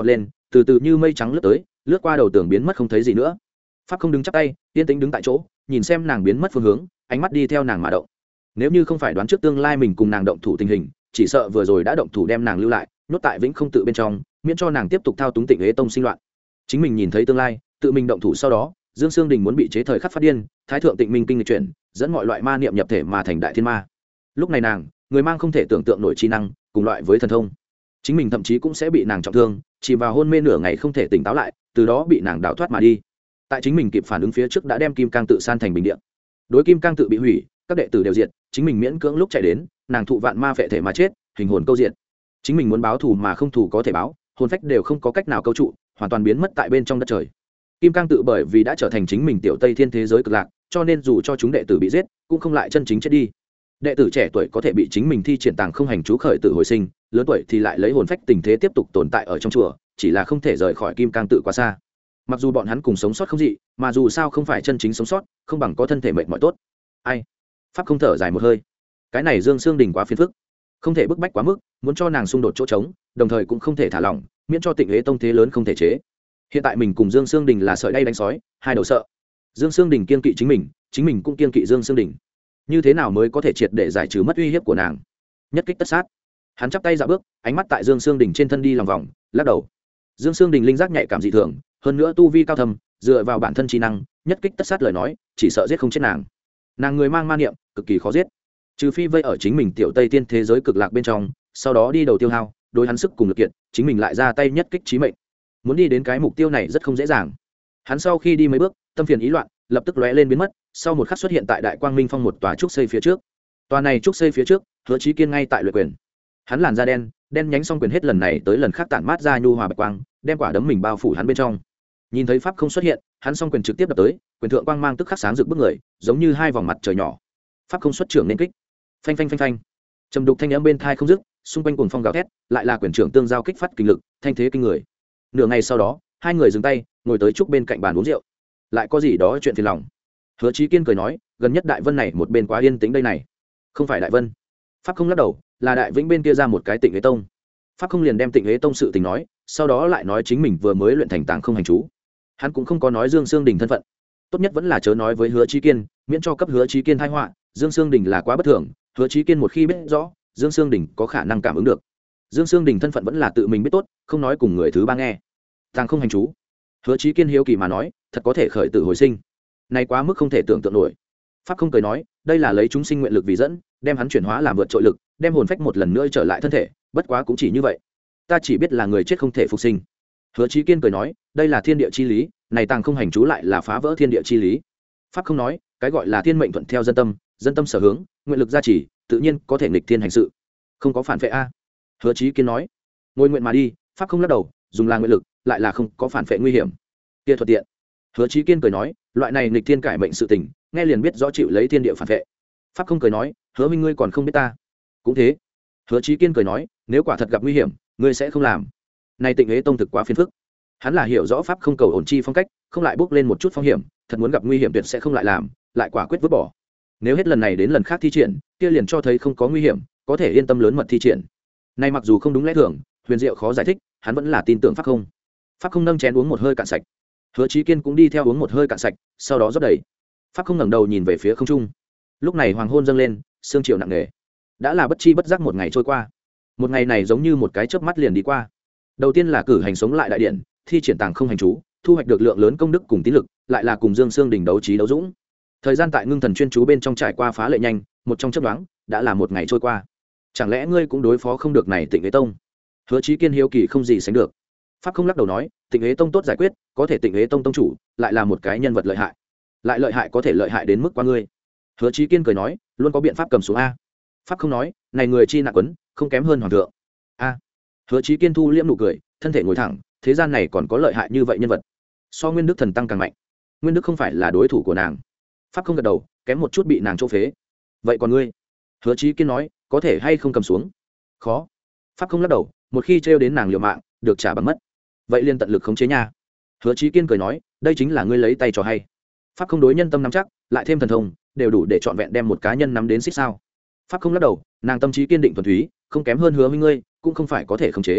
từ từ như mây trắng lướt tới, lướt qua đầu tường biến mất không thấy gì nữa. Pháp không đứng chắp tay, yên tĩnh đứng tại chỗ, nhìn xem nàng biến mất phương hướng, ánh mắt đi theo nàng mà động. Nếu như không phải đoán trước tương lai mình cùng nàng động thủ tình hình, chỉ sợ vừa rồi đã động thủ đem nàng lưu lại, nhốt tại vĩnh không tự bên trong, miễn cho nàng tiếp tục thao túng Tịnh Ế Tông sinh loạn. Chính mình nhìn thấy tương lai, tự mình động thủ sau đó, Dương Sương Đình muốn bị chế thời khắc phát điên, thái thượng Tịnh Minh kinh lịch chuyển, dẫn mọi loại ma niệm nhập thể mà thành đại thiên ma. Lúc này nàng, người mang không thể tưởng tượng nổi chi năng, cùng loại với thần thông. Chính mình thậm chí cũng sẽ bị nàng trọng thương, chỉ vào hôn mê nửa ngày không thể tỉnh táo lại, từ đó bị nàng đào thoát mà đi. Tại chính mình kịp phản ứng phía trước đã đem Kim Cang tự san thành bình địa. Đối Kim Cang tự bị hủy, các đệ tử đều diệt, chính mình miễn cưỡng lúc chạy đến, nàng thụ vạn ma phệ thể mà chết, hình hồn câu diện. Chính mình muốn báo thù mà không thù có thể báo, hồn phách đều không có cách nào câu trụ, hoàn toàn biến mất tại bên trong đất trời. Kim Cang tự bởi vì đã trở thành chính mình tiểu Tây Thiên thế giới cực lạc, cho nên dù cho chúng đệ tử bị giết, cũng không lại chân chính chết đi. Đệ tử trẻ tuổi có thể bị chính mình thi triển tàng không hành chú khởi tử hồi sinh, lớn tuổi thì lại lấy hồn phách tình thế tiếp tục tồn tại ở trong chùa, chỉ là không thể rời khỏi Kim Cang tự quá xa. Mặc dù bọn hắn cùng sống sót không dị, mà dù sao không phải chân chính sống sót, không bằng có thân thể mệt mỏi tốt. Ai? Pháp không thở dài một hơi. Cái này Dương Sương Đình quá phiền phức, không thể bức bách quá mức, muốn cho nàng xung đột chỗ trống, đồng thời cũng không thể thả lỏng, miễn cho Tịnh Ế Tông thế lớn không thể chế. Hiện tại mình cùng Dương Sương Đình là sợi đay đánh sói, hai đầu sợ. Dương Sương Đình kiên kỵ chính mình, chính mình cũng kiên kỵ Dương Sương Đình. Như thế nào mới có thể triệt để giải trừ mất uy hiếp của nàng? Nhất kích tất sát. Hắn chắp tay dạo bước, ánh mắt tại Dương Sương Đình trên thân đi lòng vòng, lắc đầu. Dương Sương Đình linh giác nhạy cảm dị thường, hơn nữa tu vi cao thâm, dựa vào bản thân trí năng, nhất kích tất sát lời nói, chỉ sợ giết không chết nàng. Nàng người mang ma niệm, cực kỳ khó giết. Trừ phi vây ở chính mình tiểu Tây Tiên thế giới cực lạc bên trong, sau đó đi đầu tiêu hao, đối hắn sức cùng lực kiện, chính mình lại ra tay nhất kích chí mệnh. Muốn đi đến cái mục tiêu này rất không dễ dàng. Hắn sau khi đi mấy bước, tâm phiền ý loạn, lập tức lóe lên biến mất, sau một khắc xuất hiện tại Đại Quang Minh Phong một tòa trúc xây phía trước. Tòa này trúc xây phía trước, Hứa Chí Kiên ngay tại luyện quyền. Hắn làn da đen, đen nhánh song quyền hết lần này tới lần khác tản mát ra nhu hòa bạch quang, đem quả đấm mình bao phủ hắn bên trong. Nhìn thấy pháp không xuất hiện, hắn song quyền trực tiếp đập tới, quyền thượng quang mang tức khắc sáng rực bức người, giống như hai vòng mặt trời nhỏ. Pháp không xuất trưởng nên kích. Phanh phanh phanh phanh. Trầm đục thanh âm bên tai không dứt, xung quanh cuồng phong gào thét, lại là quyền trưởng tương giao kích phát kinh lực, thanh thế kinh người. Nửa ngày sau đó, hai người dừng tay, ngồi tới trúc bên cạnh bàn uống rượu. Lại có gì đó chuyện phiền lòng. Hứa Chí Kiên cười nói, gần nhất Đại Vân này một bên quá yên tĩnh đây này. Không phải Đại Vân. Pháp không lắc đầu, là Đại Vĩnh bên kia ra một cái Tịnh Ế Tông. Pháp không liền đem Tịnh Ế Tông sự tình nói, sau đó lại nói chính mình vừa mới luyện thành tàng không hành chú. Hắn cũng không có nói Dương Sương Đình thân phận. Tốt nhất vẫn là chớ nói với Hứa Chí Kiên, miễn cho cấp Hứa Chí Kiên tai họa. Dương Sương Đình là quá bất thường, Hứa Chí Kiên một khi biết rõ, Dương Sương Đình có khả năng cảm ứng được. Dương Sương Đình thân phận vẫn là tự mình biết tốt, không nói cùng người thứ ba nghe. Tàng không hành chú. Hứa Chí Kiên hiếu kỳ mà nói, thật có thể khởi tử hồi sinh. Này quá mức không thể tưởng tượng nổi. Pháp không cười nói, đây là lấy chúng sinh nguyện lực vì dẫn, đem hắn chuyển hóa làm vượt trội lực, đem hồn phách một lần nữa trở lại thân thể, bất quá cũng chỉ như vậy. Ta chỉ biết là người chết không thể phục sinh. Hứa Chí Kiên cười nói, đây là thiên địa chi lý, này tàng không hành chú lại là phá vỡ thiên địa chi lý. Pháp không nói, cái gọi là thiên mệnh thuận theo dân tâm, dân tâm sở hướng, nguyện lực gia trì, tự nhiên có thể nghịch thiên hành sự. Không có phản phệ a. Hứa Chí Kiên nói, ngồi nguyện mà đi. Pháp không lắc đầu, dùng là nguyện lực, lại là không có phản phệ nguy hiểm. Kia thuận tiện. Hứa Chí Kiên cười nói, loại này nghịch thiên cải mệnh sự tình, nghe liền biết rõ chịu lấy thiên địa phản phệ. Pháp không cười nói, Hứa minh ngươi còn không biết ta. Cũng thế. Hứa Chí Kiên cười nói, nếu quả thật gặp nguy hiểm, ngươi sẽ không làm. Này Tịnh Ế Tông thực quá phiền phức. Hắn là hiểu rõ pháp không cầu ổn chi phong cách, không lại bước lên một chút phong hiểm, thật muốn gặp nguy hiểm tuyệt sẽ không lại làm, lại quả quyết vứt bỏ. Nếu hết lần này đến lần khác thi triển, kia liền cho thấy không có nguy hiểm, có thể yên tâm lớn mật thi triển. Này mặc dù không đúng lẽ thường, huyền diệu khó giải thích, hắn vẫn là tin tưởng pháp không. Pháp không nâng chén uống một hơi cạn sạch. Hứa Chí Kiên cũng đi theo uống một hơi cạn sạch, sau đó rót đầy. Pháp không ngẩng đầu nhìn về phía không trung. Lúc này hoàng hôn dâng lên, sương chiều nặng nề. Đã là bất chi bất giác một ngày trôi qua. Một ngày này giống như một cái chớp mắt liền đi qua. Đầu tiên là cử hành sống lại đại điện, thi triển tàng không hành chú, thu hoạch được lượng lớn công đức cùng tín lực, lại là cùng Dương Sương Đình đấu trí đấu dũng. Thời gian tại ngưng thần chuyên chú bên trong trải qua phá lệ nhanh, một trong chớp nhoáng, đã là một ngày trôi qua. Chẳng lẽ ngươi cũng đối phó không được này Tịnh Ế Tông? Hứa Chí Kiên hiếu kỳ không gì sánh được. Pháp không lắc đầu nói, Tịnh Ế Tông tốt giải quyết, có thể Tịnh Ế Tông tông chủ lại là một cái nhân vật lợi hại, lại lợi hại có thể lợi hại đến mức qua ngươi. Hứa Chí Kiên cười nói, luôn có biện pháp cầm xuống a. Pháp không nói, này người chi nặng quấn, không kém hơn hoàng thượng. A. Hứa Chí Kiên thu liễm nụ cười, thân thể ngồi thẳng, thế gian này còn có lợi hại như vậy nhân vật. So Nguyên Đức thần tăng càng mạnh. Nguyên Đức không phải là đối thủ của nàng. Pháp không gật đầu, kém một chút bị nàng chỗ phế. Vậy còn ngươi? Hứa Chí Kiên nói, có thể hay không cầm xuống? Khó. Pháp không lắc đầu, một khi trêu đến nàng liều mạng, được trả bằng mất. Vậy liên tận lực khống chế nha. Hứa Chí Kiên cười nói, đây chính là ngươi lấy tay trò hay. Pháp không đối nhân tâm nắm chắc, lại thêm thần thông, đều đủ để trọn vẹn đem một cá nhân nắm đến xích sao. Pháp không lắc đầu, nàng tâm trí kiên định thuần túy, không kém hơn Hứa minh ngươi, cũng không phải có thể khống chế.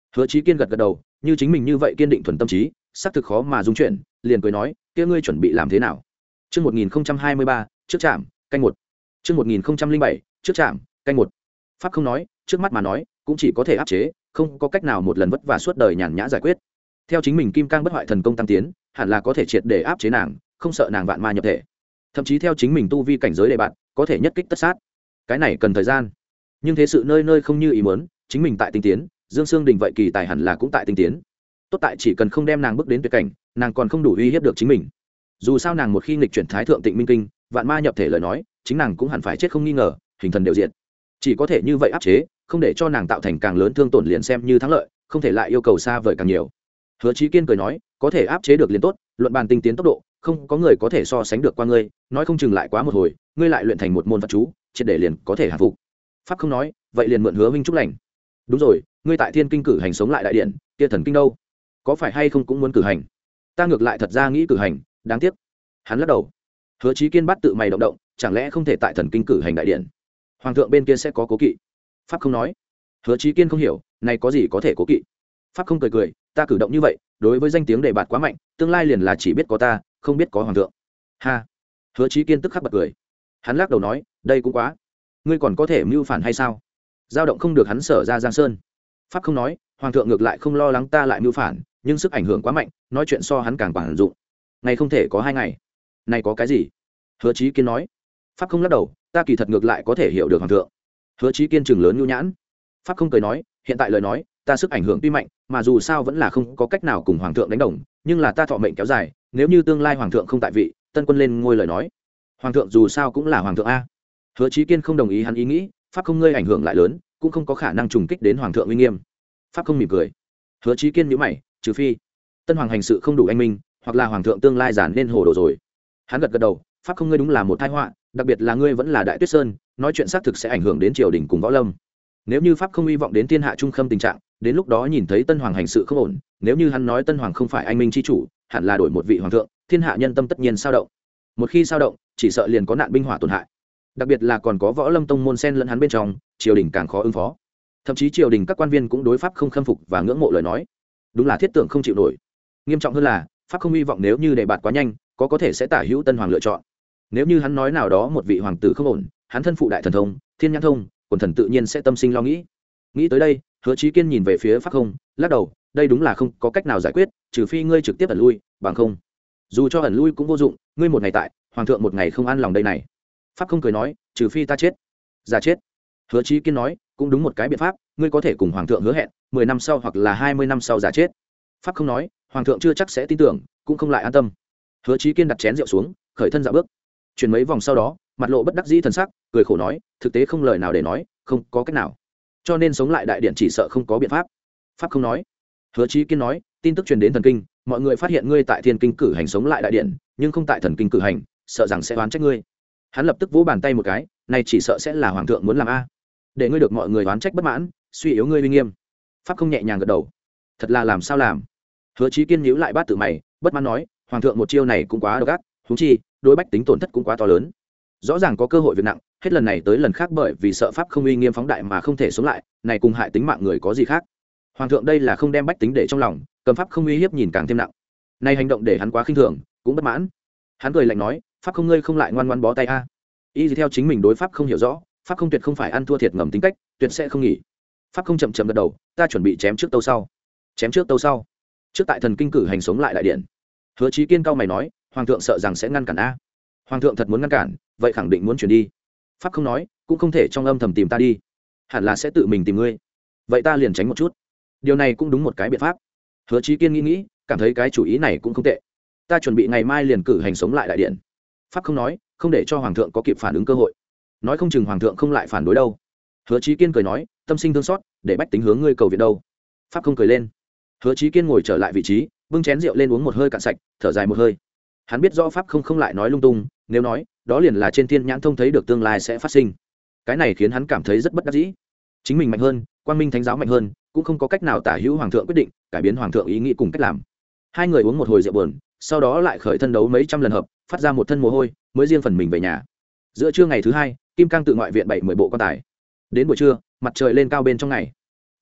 Hứa Chí Kiên gật gật đầu, như chính mình như vậy kiên định thuần tâm trí, xác thực khó mà dung chuyển, liền cười nói, kia ngươi chuẩn bị làm thế nào? Chương một nghìn hai mươi ba, trước trạm, canh một. Chương một nghìn bảy, trước trạm, canh một. Pháp không nói, trước mắt mà nói, cũng chỉ có thể áp chế, không có cách nào một lần vất vả suốt đời nhàn nhã giải quyết. Theo chính mình kim cang bất hoại thần công tăng tiến, hẳn là có thể triệt để áp chế nàng, không sợ nàng vạn ma nhập thể. Thậm chí theo chính mình tu vi cảnh giới đề bạn, có thể nhất kích tất sát. Cái này cần thời gian. Nhưng thế sự nơi nơi không như ý muốn, chính mình tại tinh tiến, Dương Sương Đình vậy kỳ tài hẳn là cũng tại tinh tiến. Tốt tại chỉ cần không đem nàng bước đến tuyệt cảnh, nàng còn không đủ uy hiếp được chính mình. Dù sao nàng một khi nghịch chuyển thái thượng tịnh minh kinh, vạn ma nhập thể lời nói, chính nàng cũng hẳn phải chết không nghi ngờ, hình thần đều diệt. Chỉ có thể như vậy áp chế, không để cho nàng tạo thành càng lớn thương tổn liền xem như thắng lợi, không thể lại yêu cầu xa vời càng nhiều. Hứa Chí Kiên cười nói, có thể áp chế được liền tốt, luận bàn tinh tiến tốc độ, không có người có thể so sánh được qua ngươi, nói không chừng lại quá một hồi, ngươi lại luyện thành một môn Phật chú, triệt để liền có thể hạ phục. Pháp không nói, vậy liền mượn Hứa huynh chúc lành. Đúng rồi, ngươi tại Thiên Kinh cử hành sống lại đại điện, kia thần kinh đâu? Có phải hay không cũng muốn cử hành? Ta ngược lại thật ra nghĩ cử hành, đáng tiếc. Hắn lắc đầu. Hứa Chí Kiên bắt tự mày động động, chẳng lẽ không thể tại thần kinh cử hành đại điện? Hoàng thượng bên kia sẽ có cố kỵ. Pháp không nói. Hứa Chí Kiên không hiểu, này có gì có thể cố kỵ? Pháp không cười cười, ta cử động như vậy, đối với danh tiếng đề bạt quá mạnh, tương lai liền là chỉ biết có ta, không biết có hoàng thượng. Ha. Hứa Chí Kiên tức khắc bật cười. Hắn lắc đầu nói, đây cũng quá. Ngươi còn có thể mưu phản hay sao? Giao động không được hắn sở ra Giang Sơn. Pháp không nói, hoàng thượng ngược lại không lo lắng ta lại mưu phản, nhưng sức ảnh hưởng quá mạnh, nói chuyện so hắn càng quản dụng. Ngày không thể có hai ngày. Này có cái gì? Hứa Chí Kiên nói. Pháp không lắc đầu, ta kỳ thật ngược lại có thể hiểu được hoàng thượng. Hứa Chí Kiên trừng lớn nhu nhãn. Pháp không cười nói, hiện tại lời nói, ta sức ảnh hưởng tuy mạnh, mà dù sao vẫn là không có cách nào cùng hoàng thượng đánh đồng, nhưng là ta thọ mệnh kéo dài, nếu như tương lai hoàng thượng không tại vị, tân quân lên ngôi lời nói, hoàng thượng dù sao cũng là hoàng thượng a. Hứa Chí Kiên không đồng ý hắn ý nghĩ, pháp không ngươi ảnh hưởng lại lớn, cũng không có khả năng trùng kích đến hoàng thượng uy nghiêm. Pháp không mỉm cười. Hứa Chí Kiên nhíu mày, trừ phi tân hoàng hành sự không đủ anh minh, hoặc là hoàng thượng tương lai giản nên hồ đồ rồi. Hắn gật gật đầu, pháp không ngươi đúng là một tai họa, đặc biệt là ngươi vẫn là Đại Tuyết Sơn, nói chuyện xác thực sẽ ảnh hưởng đến triều đình cùng võ lâm. Nếu như pháp không hy vọng đến thiên hạ trung khâm tình trạng, đến lúc đó nhìn thấy tân hoàng hành sự không ổn, nếu như hắn nói tân hoàng không phải anh minh chi chủ, hẳn là đổi một vị hoàng thượng, thiên hạ nhân tâm tất nhiên sao động. Một khi sao động, chỉ sợ liền có nạn binh hỏa tổn hại. Đặc biệt là còn có võ lâm tông môn xen lẫn hắn bên trong, triều đình càng khó ứng phó. Thậm chí triều đình các quan viên cũng đối pháp không khâm phục và ngưỡng mộ lời nói, đúng là thiết tưởng không chịu nổi. Nghiêm trọng hơn là pháp không hy vọng nếu như đề bạt quá nhanh, có có thể sẽ tả hữu tân hoàng lựa chọn. Nếu như hắn nói nào đó một vị hoàng tử không ổn, hắn thân phụ đại thần thông, thiên nhãn thông, quần thần tự nhiên sẽ tâm sinh lo nghĩ. Nghĩ tới đây, Hứa Chí Kiên nhìn về phía pháp không, lắc đầu, đây đúng là không có cách nào giải quyết, trừ phi ngươi trực tiếp ẩn lui, bằng không, dù cho ẩn lui cũng vô dụng, ngươi một ngày tại, hoàng thượng một ngày không an lòng đây này. Pháp không cười nói, trừ phi ta chết. Giả chết. Hứa Chí Kiên nói, cũng đúng một cái biện pháp, ngươi có thể cùng hoàng thượng hứa hẹn, mười năm sau hoặc là hai mươi năm sau giả chết. Pháp không nói, hoàng thượng chưa chắc sẽ tin tưởng, cũng không lại an tâm. Hứa Chí Kiên đặt chén rượu xuống, khởi thân dạo bước. Chuyển mấy vòng sau đó, mặt lộ bất đắc dĩ thần sắc, cười khổ nói, thực tế không lời nào để nói, không có cách nào. Cho nên sống lại đại điện chỉ sợ không có biện pháp. Pháp không nói. Hứa Chí Kiên nói, tin tức truyền đến thần kinh, mọi người phát hiện ngươi tại thiên kinh cử hành sống lại đại điện, nhưng không tại thần kinh cử hành, sợ rằng sẽ oán trách ngươi. Hắn lập tức vỗ bàn tay một cái, này chỉ sợ sẽ là hoàng thượng muốn làm a, để ngươi được mọi người oán trách bất mãn, suy yếu ngươi uy nghiêm. Pháp không nhẹ nhàng gật đầu, thật là làm sao làm. Hứa Chí Kiên nhíu lại bát tự mày, bất mãn nói, hoàng thượng một chiêu này cũng quá độc ác, huống chi đối bách tính tổn thất cũng quá to lớn. Rõ ràng có cơ hội việc nặng, hết lần này tới lần khác bởi vì sợ pháp không uy nghiêm phóng đại mà không thể sống lại, này cùng hại tính mạng người có gì khác. Hoàng thượng đây là không đem bách tính để trong lòng, cầm pháp không uy hiếp nhìn càng thêm nặng. Này hành động để hắn quá khinh thường, cũng bất mãn. Hắn cười lạnh nói, pháp không ngươi không lại ngoan ngoãn bó tay a. Y gì theo chính mình đối pháp không hiểu rõ, pháp không tuyệt không phải ăn thua thiệt ngầm tính cách, tuyệt sẽ không nghỉ. Pháp không chậm chậm gật đầu, ta chuẩn bị chém trước tâu sau. Chém trước tâu sau. Trước tại thần kinh cử hành sống lại đại điện. Hứa Chí Kiên cao mày nói, hoàng thượng sợ rằng sẽ ngăn cản a. Hoàng thượng thật muốn ngăn cản, vậy khẳng định muốn chuyển đi. Pháp không nói, cũng không thể trong âm thầm tìm ta đi, hẳn là sẽ tự mình tìm ngươi. Vậy ta liền tránh một chút. Điều này cũng đúng một cái biện pháp. Hứa Chí Kiên nghĩ nghĩ, cảm thấy cái chủ ý này cũng không tệ. Ta chuẩn bị ngày mai liền cử hành sống lại đại điện. Pháp không nói, không để cho hoàng thượng có kịp phản ứng cơ hội, nói không chừng hoàng thượng không lại phản đối đâu. Hứa Chí Kiên cười nói, tâm sinh thương xót, để bách tính hướng ngươi cầu viện đâu. Pháp không cười lên. Hứa Chí Kiên ngồi trở lại vị trí, bưng chén rượu lên uống một hơi cạn sạch, thở dài một hơi. Hắn biết rõ pháp không không lại nói lung tung, nếu nói, đó liền là trên thiên nhãn thông thấy được tương lai sẽ phát sinh. Cái này khiến hắn cảm thấy rất bất đắc dĩ. Chính mình mạnh hơn, Quang Minh Thánh giáo mạnh hơn, cũng không có cách nào tả hữu hoàng thượng quyết định, cải biến hoàng thượng ý nghĩ cùng cách làm. Hai người uống một hồi rượu buồn, sau đó lại khởi thân đấu mấy trăm lần hợp, phát ra một thân mồ hôi, mới riêng phần mình về nhà. Giữa trưa ngày thứ hai, Kim Cang tự ngoại viện bảy mười bộ quan tài. Đến buổi trưa, mặt trời lên cao bên trong ngày,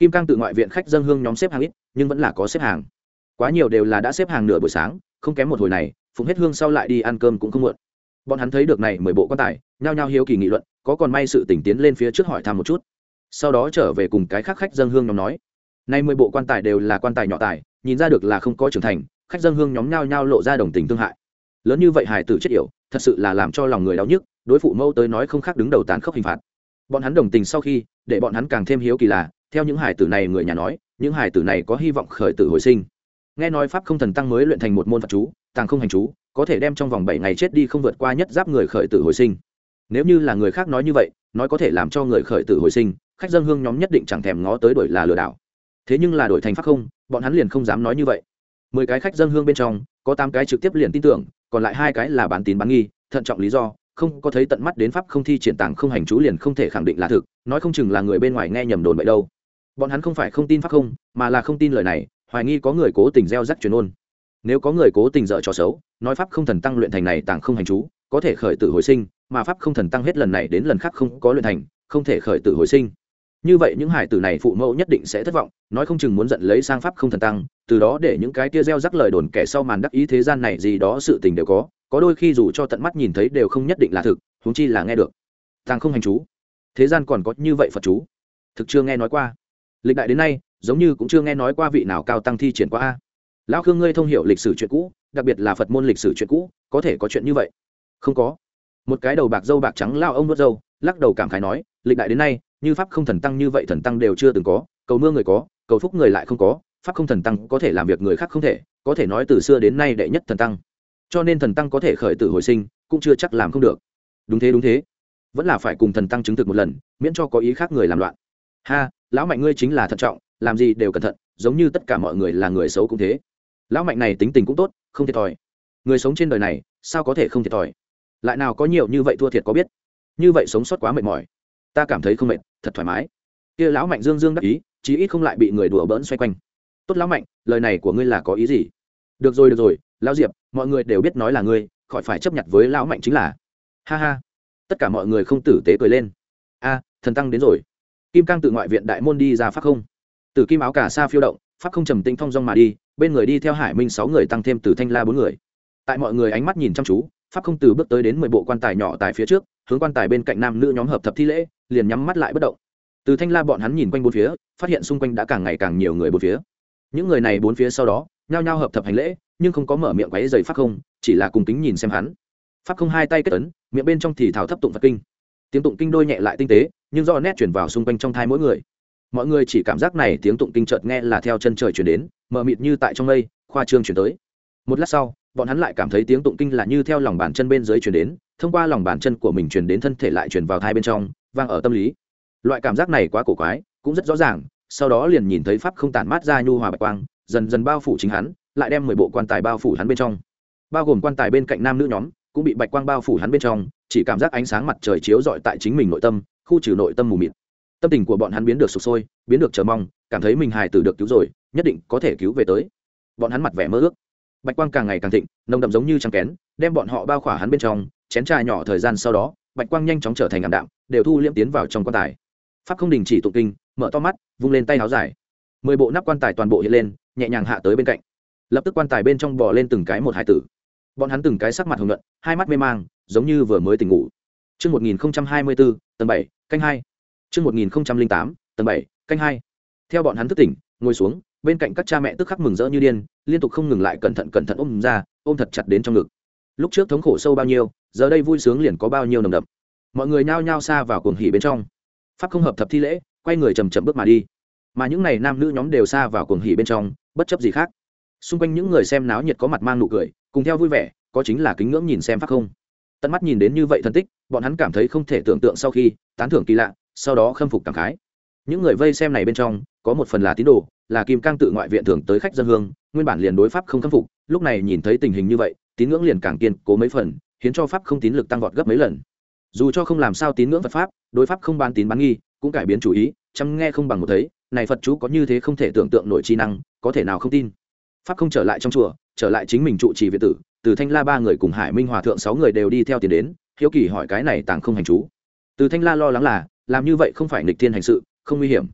Kim Cang tự ngoại viện khách dâng hương nhóm xếp hàng ít nhưng vẫn là có xếp hàng, quá nhiều đều là đã xếp hàng nửa buổi sáng, không kém một hồi này phụng hết hương sau lại đi ăn cơm cũng không muộn. Bọn hắn thấy được này mười bộ quan tài nhao nhao hiếu kỳ nghị luận, có còn may sự tỉnh tiến lên phía trước hỏi thăm một chút, sau đó trở về cùng cái khác khách dâng hương nhóm nói nay mười bộ quan tài đều là quan tài nhỏ tài, nhìn ra được là không có trưởng thành. Khách dâng hương nhóm nhao nhao lộ ra đồng tình thương hại, lớn như vậy hài tử chết yểu thật sự là làm cho lòng người đau nhức, đối phụ mẫu tới nói không khác đứng đầu tán khốc hình phạt. Bọn hắn đồng tình sau khi để bọn hắn càng thêm hiếu kỳ là theo những hài tử này người nhà nói những hài tử này có hy vọng khởi tử hồi sinh. Nghe nói pháp không thần tăng mới luyện thành một môn phật chú tàng không hành chú, có thể đem trong vòng bảy ngày chết đi không vượt qua nhất giáp người khởi tử hồi sinh. Nếu như là người khác nói như vậy nói có thể làm cho người khởi tử hồi sinh, khách dân hương nhóm nhất định chẳng thèm ngó tới đổi là lừa đảo. Thế nhưng là đổi thành pháp không, bọn hắn liền không dám nói như vậy. Mười cái khách dân hương bên trong có tám cái trực tiếp liền tin tưởng, còn lại hai cái là bán tín bán nghi, thận trọng lý do không có thấy tận mắt đến pháp không thi triển tàng không hành chú liền không thể khẳng định là thực, nói không chừng là người bên ngoài nghe nhầm đồn vậy đâu. Bọn hắn không phải không tin pháp không, mà là không tin lời này, hoài nghi có người cố tình gieo rắc truyền ôn. Nếu có người cố tình dở trò xấu nói pháp không thần tăng luyện thành này tàng không hành chú có thể khởi tử hồi sinh, mà pháp không thần tăng hết lần này đến lần khác không có luyện thành, không thể khởi tử hồi sinh, như vậy những hải tử này phụ mẫu nhất định sẽ thất vọng, nói không chừng muốn giận lấy sang pháp không thần tăng, từ đó để những cái kia gieo rắc lời đồn kẻ sau màn đắc ý thế gian này gì đó sự tình đều có, có đôi khi dù cho tận mắt nhìn thấy đều không nhất định là thực, huống chi là nghe được. Tàng không hành chú, thế gian còn có như vậy Phật chú, thực chưa nghe nói qua. Lịch đại đến nay giống như cũng chưa nghe nói qua vị nào cao tăng thi triển qua a. Lão Khương ngươi thông hiểu lịch sử chuyện cũ, đặc biệt là Phật môn lịch sử chuyện cũ, có thể có chuyện như vậy? Không có. Một cái đầu bạc dâu bạc trắng lao ông nuốt dâu lắc đầu cảm khái nói, lịch đại đến nay như pháp không thần tăng như vậy thần tăng đều chưa từng có, cầu mưa người có, cầu phúc người lại không có, pháp không thần tăng có thể làm việc người khác không thể, có thể nói từ xưa đến nay đệ nhất thần tăng, cho nên thần tăng có thể khởi tử hồi sinh cũng chưa chắc làm không được. Đúng thế đúng thế, vẫn là phải cùng thần tăng chứng thực một lần, miễn cho có ý khác người làm loạn. Ha, lão Mạnh ngươi chính là thận trọng, làm gì đều cẩn thận, giống như tất cả mọi người là người xấu cũng thế. Lão Mạnh này tính tình cũng tốt, không thiệt thòi. Người sống trên đời này sao có thể không thiệt thòi, lại nào có nhiều như vậy thua thiệt có biết, như vậy sống sót quá mệt mỏi. Ta cảm thấy không mệt, thật thoải mái. Kia lão Mạnh dương dương đắc ý, chí ít không lại bị người đùa bỡn xoay quanh. Tốt lão Mạnh, lời này của ngươi là có ý gì? Được rồi được rồi, lão Diệp, mọi người đều biết nói là ngươi, khỏi phải chấp nhận với lão Mạnh chính là. Ha ha. Tất cả mọi người không tử tế cười lên. A, thần tăng đến rồi. Kim Cang tự ngoại viện đại môn đi ra pháp không. Từ kim áo cà sa phiêu động, pháp không trầm tĩnh thong dong mà đi, bên người đi theo Hải Minh sáu người tăng thêm từ Thanh La bốn người. Tại mọi người ánh mắt nhìn chăm chú, pháp không từ bước tới đến mười bộ quan tài nhỏ tại phía trước, hướng quan tài bên cạnh nam nữ nhóm hợp thập thi lễ, liền nhắm mắt lại bất động. Từ Thanh La bọn hắn nhìn quanh bốn phía, phát hiện xung quanh đã càng ngày càng nhiều người bốn phía. Những người này bốn phía sau đó nhao nhao hợp thập hành lễ, nhưng không có mở miệng quấy rầy pháp không, chỉ là cùng kính nhìn xem hắn. Pháp không hai tay kết ấn, miệng bên trong thì thảo thấp tụng Phật kinh. Tiếng tụng kinh đôi nhẹ lại tinh tế, nhưng do nét chuyển vào xung quanh trong thai mỗi người. Mọi người chỉ cảm giác này tiếng tụng kinh chợt nghe là theo chân trời chuyển đến, mờ mịt như tại trong mây, khoa trương chuyển tới. Một lát sau, bọn hắn lại cảm thấy tiếng tụng kinh là như theo lòng bàn chân bên dưới chuyển đến, thông qua lòng bàn chân của mình truyền đến thân thể lại truyền vào thai bên trong, vang ở tâm lý. Loại cảm giác này quá cổ quái, cũng rất rõ ràng, sau đó liền nhìn thấy pháp không tản mát ra nhu hòa bạch quang, dần dần bao phủ chính hắn, lại đem mười bộ quan tài bao phủ hắn bên trong. Bao gồm quan tài bên cạnh nam nữ nhóm, cũng bị bạch quang bao phủ hắn bên trong, chỉ cảm giác ánh sáng mặt trời chiếu rọi tại chính mình nội tâm, khu trừ nội tâm mù mịt. Tâm tình của bọn hắn biến được sục sôi, biến được chờ mong, cảm thấy mình hài tử được cứu rồi, nhất định có thể cứu về tới. Bọn hắn mặt vẻ mơ ước. Bạch quang càng ngày càng thịnh, nồng đậm giống như trăng kén, đem bọn họ bao khỏa hắn bên trong, chén trà nhỏ thời gian sau đó, bạch quang nhanh chóng trở thành ảm đạm, đều thu liễm tiến vào trong quan tài. Pháp không đình chỉ tụng kinh, mở to mắt, vung lên tay áo dài. Mười bộ nắp quan tài toàn bộ hiện lên, nhẹ nhàng hạ tới bên cạnh. Lập tức quan tài bên trong bò lên từng cái một hài tử. Bọn hắn từng cái sắc mặt hồng nhuận, hai mắt mê mang, giống như vừa mới tỉnh ngủ. Chương một nghìn không trăm hai mươi tư, tầng bảy, canh hai. Chương một nghìn không trăm lẻ tám, tầng bảy, canh hai. Theo bọn hắn thức tỉnh, ngồi xuống, bên cạnh các cha mẹ tức khắc mừng rỡ như điên, liên tục không ngừng lại cẩn thận cẩn thận ôm ra, ôm thật chặt đến trong ngực. Lúc trước thống khổ sâu bao nhiêu, giờ đây vui sướng liền có bao nhiêu nồng đậm. Mọi người nhao nhao xa vào cuồng hỉ bên trong. Pháp không hợp thập thi lễ, quay người chậm chậm bước mà đi. Mà những này nam nữ nhóm đều xa vào cuồng hỉ bên trong, bất chấp gì khác. Xung quanh những người xem náo nhiệt có mặt mang nụ cười, cùng theo vui vẻ, có chính là kính ngưỡng nhìn xem pháp không. Tận mắt nhìn đến như vậy thần tích, bọn hắn cảm thấy không thể tưởng tượng, sau khi tán thưởng kỳ lạ, sau đó khâm phục cảm khái. Những người vây xem này bên trong, có một phần là tín đồ, là Kim Cang tự ngoại viện thường tới khách dân hương, nguyên bản liền đối pháp không khâm phục, lúc này nhìn thấy tình hình như vậy, tín ngưỡng liền càng kiên cố mấy phần, khiến cho pháp không tín lực tăng vọt gấp mấy lần. Dù cho không làm sao tín ngưỡng Phật pháp, đối pháp không ban tín bán nghi, cũng cải biến chủ ý, chăm nghe không bằng một thấy, này Phật chú có như thế không thể tưởng tượng nổi chi năng, có thể nào không tin. Pháp không trở lại trong chùa, trở lại chính mình trụ trì viện tử, từ Thanh La ba người cùng Hải Minh hòa thượng sáu người đều đi theo tiền đến, hiếu kỳ hỏi cái này tàng không hành chú. Từ Thanh La lo lắng là làm như vậy không phải nghịch thiên hành sự, không nguy hiểm.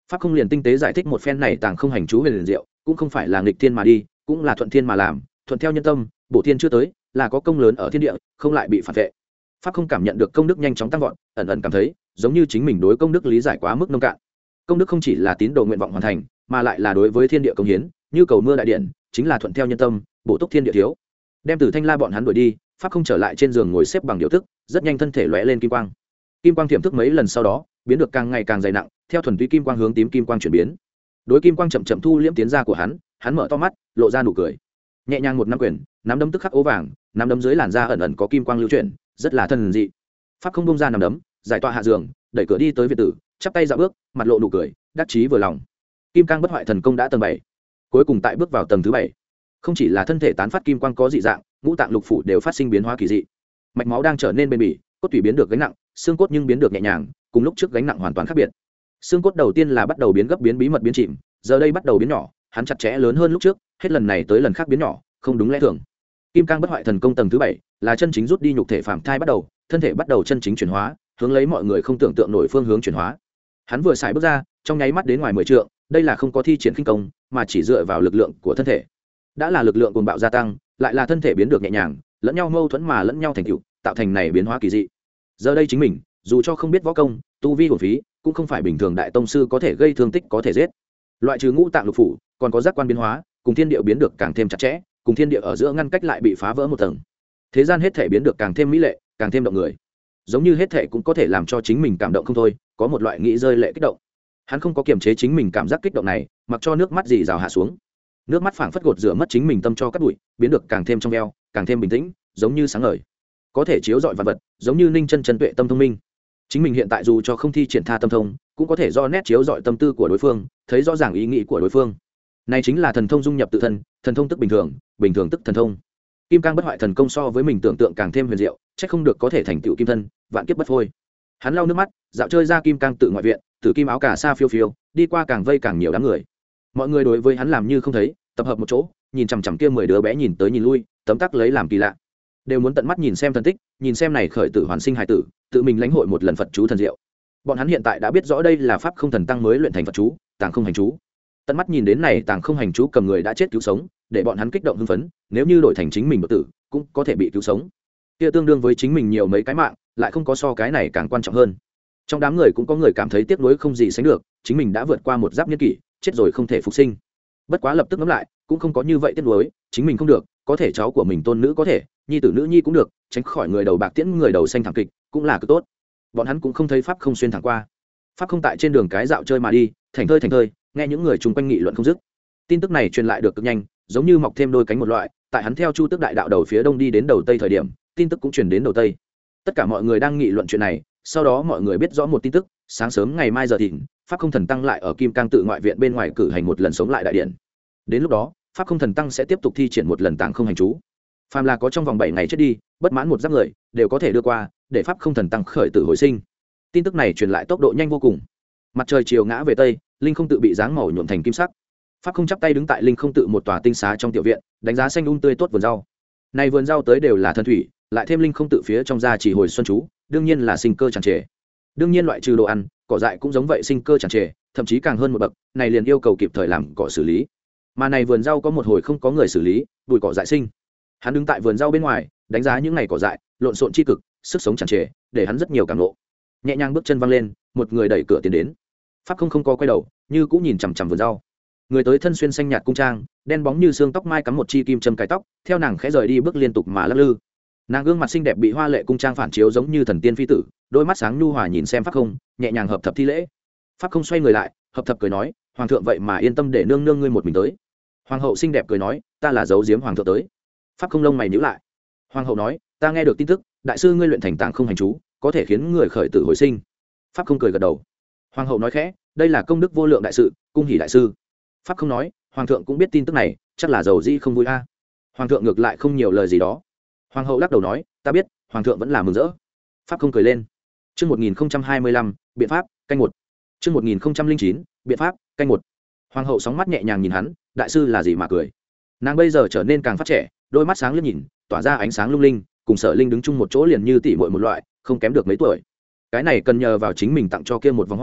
Pháp không liền tinh tế giải thích một phen này tàng không hành chú huyền liền diệu, cũng không phải là nghịch thiên mà đi, cũng là thuận thiên mà làm, thuận theo nhân tâm, bổ thiên chưa tới, là có công lớn ở thiên địa, không lại bị phản vệ. Pháp không cảm nhận được công đức nhanh chóng tăng vọt, ẩn ẩn cảm thấy giống như chính mình đối công đức lý giải quá mức nông cạn. Công đức không chỉ là tín đồ nguyện vọng hoàn thành, mà lại là đối với thiên địa công hiến, như cầu mưa đại điện, chính là thuận theo nhân tâm, bổ túc thiên địa thiếu. Đem Tử Thanh La bọn hắn đuổi đi, Pháp không trở lại trên giường ngồi xếp bằng điều thức, rất nhanh thân thể lóe lên kim quang. Kim quang tiềm thức mấy lần sau đó, biến được càng ngày càng dày nặng, theo thuần túy kim quang hướng tím kim quang chuyển biến. Đối kim quang chậm chậm thu liễm tiến ra của hắn, hắn mở to mắt, lộ ra nụ cười. Nhẹ nhàng một năm quyền, nắm đấm tức khắc ố vàng, nắm đấm dưới làn da ẩn ẩn có kim quang lưu chuyển, rất là thần dị. Pháp không bung ra nắm đấm, giải tọa hạ giường, đẩy cửa đi tới viện tử, chắp tay dạo bước, mặt lộ nụ cười, đắc chí vừa lòng. Kim cang bất hoại thần công đã tầng bảy, cuối cùng tại bước vào tầng thứ bảy. Không chỉ là thân thể tán phát kim quang có dị dạng, ngũ tạng lục phủ đều phát sinh biến hóa kỳ dị. Mạch máu đang trở nên bền bỉ, cốt tủy biến được gánh nặng, xương cốt nhưng biến được nhẹ nhàng, cùng lúc trước gánh nặng hoàn toàn khác biệt. Xương cốt đầu tiên là bắt đầu biến gấp biến bí mật biến chìm, giờ đây bắt đầu biến nhỏ, hắn chặt chẽ lớn hơn lúc trước, hết lần này tới lần khác biến nhỏ, không đúng lẽ thường. Kim cang bất hoại thần công tầng thứ bảy là chân chính rút đi nhục thể phàm thai bắt đầu, thân thể bắt đầu chân chính chuyển hóa, hướng lấy mọi người không tưởng tượng nổi phương hướng chuyển hóa. Hắn vừa xài bước ra, trong nháy mắt đến ngoài mười trượng, đây là không có thi triển khinh công, mà chỉ dựa vào lực lượng của thân thể. Đã là lực lượng cuồng bạo gia tăng, lại là thân thể biến được nhẹ nhàng, lẫn nhau mâu thuẫn mà lẫn nhau thành tựu, tạo thành này biến hóa kỳ dị. Giờ đây chính mình, dù cho không biết võ công, tu vi uổng phí, cũng không phải bình thường đại tông sư có thể gây thương tích có thể giết. Loại trừ ngũ tạng lục phủ, còn có giác quan biến hóa, cùng thiên địa biến được càng thêm chặt chẽ, cùng thiên địa ở giữa ngăn cách lại bị phá vỡ một tầng. Thế gian hết thể biến được càng thêm mỹ lệ, càng thêm động người. Giống như hết thể cũng có thể làm cho chính mình cảm động không thôi, có một loại nghĩ rơi lệ kích động. Hắn không có kiềm chế chính mình cảm giác kích động này, mặc cho nước mắt dì rào hạ xuống. Nước mắt phảng phất gột rửa mất chính mình tâm cho cát bụi, biến được càng thêm trong veo, càng thêm bình tĩnh, giống như sáng ngời. Có thể chiếu rọi vạn vật, giống như ninh chân chân tuệ tâm thông minh. Chính mình hiện tại dù cho không thi triển tha tâm thông, cũng có thể do nét chiếu rọi tâm tư của đối phương, thấy rõ ràng ý nghĩ của đối phương. Này chính là thần thông dung nhập tự thân, thần thông tức bình thường, bình thường tức thần thông. Kim cang bất hoại thần công so với mình tưởng tượng càng thêm huyền diệu, chắc không được có thể thành tựu kim thân, vạn kiếp bất phôi. Hắn lau nước mắt, dạo chơi ra kim cang tự ngoại viện, tử kim áo cà sa phiêu phiêu, đi qua càng vây càng nhiều đám người. Mọi người đối với hắn làm như không thấy, tập hợp một chỗ, nhìn chằm chằm kia mười đứa bé nhìn tới nhìn lui, tấm tắc lấy làm kỳ lạ, đều muốn tận mắt nhìn xem thần tích, nhìn xem này khởi tử hoàn sinh hài tử, tự mình lãnh hội một lần Phật chú thần diệu. Bọn hắn hiện tại đã biết rõ đây là pháp không thần tăng mới luyện thành Phật chú, tàng không hành chú. Tận mắt nhìn đến này tàng không hành chú cầm người đã chết cứu sống, để bọn hắn kích động hưng phấn, nếu như đổi thành chính mình bất tử, cũng có thể bị cứu sống. Kia tương đương với chính mình nhiều mấy cái mạng, lại không có so cái này càng quan trọng hơn. Trong đám người cũng có người cảm thấy tiếc nuối không gì sánh được, chính mình đã vượt qua một giáp niên kỷ, chết rồi không thể phục sinh. Bất quá lập tức ngẫm lại, cũng không có như vậy tiếc nuối, chính mình không được, có thể cháu của mình tôn nữ có thể, nhi tử nữ nhi cũng được, tránh khỏi người đầu bạc tiễn người đầu xanh thảm kịch, cũng là cực tốt. Bọn hắn cũng không thấy pháp không xuyên thẳng qua. Pháp không tại trên đường cái dạo chơi mà đi, thành thơi thành thơi, nghe những người chung quanh nghị luận không dứt. Tin tức này truyền lại được cực nhanh, giống như mọc thêm đôi cánh một loại, tại hắn theo Chu Tước đại đạo đầu phía đông đi đến đầu tây thời điểm, tin tức cũng truyền đến đầu tây. Tất cả mọi người đang nghị luận chuyện này, sau đó mọi người biết rõ một tin tức, sáng sớm ngày mai giờ thìn, pháp không thần tăng lại ở Kim Cang tự ngoại viện bên ngoài cử hành một lần sống lại đại điện. Đến lúc đó, pháp không thần tăng sẽ tiếp tục thi triển một lần tàng không hành chú. Phàm là có trong vòng bảy ngày chết đi, bất mãn một giáp người, đều có thể đưa qua, để pháp không thần tăng khởi tử hồi sinh. Tin tức này truyền lại tốc độ nhanh vô cùng. Mặt trời chiều ngã về tây, linh không tự bị dáng màu nhuộm thành kim sắc. Pháp không chắp tay đứng tại linh không tự một tòa tinh xá trong tiểu viện, đánh giá xanh um tươi tốt vườn rau. Này vườn rau tới đều là thần thủy, lại thêm linh không tự phía trong gia chỉ hồi xuân chú, đương nhiên là sinh cơ tràn trề. Đương nhiên loại trừ đồ ăn, cỏ dại cũng giống vậy sinh cơ tràn trề, thậm chí càng hơn một bậc, này liền yêu cầu kịp thời làm cỏ xử lý. Mà này vườn rau có một hồi không có người xử lý, bụi cỏ dại sinh. Hắn đứng tại vườn rau bên ngoài, đánh giá những ngày cỏ dại, lộn xộn chi cực, sức sống tràn trề, để hắn rất nhiều cảm ngộ. Nhẹ nhàng bước chân văng lên, một người đẩy cửa tiến đến. Pháp không không có quay đầu, như cũng nhìn chằm chằm vườn rau. Người tới thân xuyên xanh nhạt cung trang, đen bóng như xương tóc mai cắm một chi kim châm cái tóc, theo nàng khẽ rời đi bước liên tục mà lắc lư. Nàng gương mặt xinh đẹp bị hoa lệ cung trang phản chiếu giống như thần tiên phi tử, đôi mắt sáng nhu hòa nhìn xem pháp không, nhẹ nhàng hợp thập thi lễ. Pháp không xoay người lại, hợp thập cười nói, hoàng thượng vậy mà yên tâm để nương nương ngươi một mình tới. Hoàng hậu xinh đẹp cười nói, ta là giấu giếm hoàng thượng tới. Pháp không lông mày nhíu lại. Hoàng hậu nói, ta nghe được tin tức, đại sư ngươi luyện thành tàng không hành chú, có thể khiến người khởi tử hồi sinh. Pháp không cười gật đầu. Hoàng hậu nói khẽ, đây là công đức vô lượng đại sự, cung hỉ đại sư. Pháp không nói, hoàng thượng cũng biết tin tức này, chắc là giàu dĩ không vui a. Hoàng thượng ngược lại không nhiều lời gì đó. Hoàng hậu lắc đầu nói, ta biết, hoàng thượng vẫn là mừng rỡ. Pháp không cười lên. Chương một nghìn hai mươi lăm, biện pháp, canh một. Chương một nghìn chín, biện pháp, canh một. Hoàng hậu sóng mắt nhẹ nhàng nhìn hắn, đại sư là gì mà cười? Nàng bây giờ trở nên càng phát trẻ, đôi mắt sáng liếc nhìn, tỏa ra ánh sáng lung linh, cùng Sở Linh đứng chung một chỗ liền như tỷ muội một loại, không kém được mấy tuổi. Cái này cần nhờ vào chính mình tặng cho kia một vòng hoa,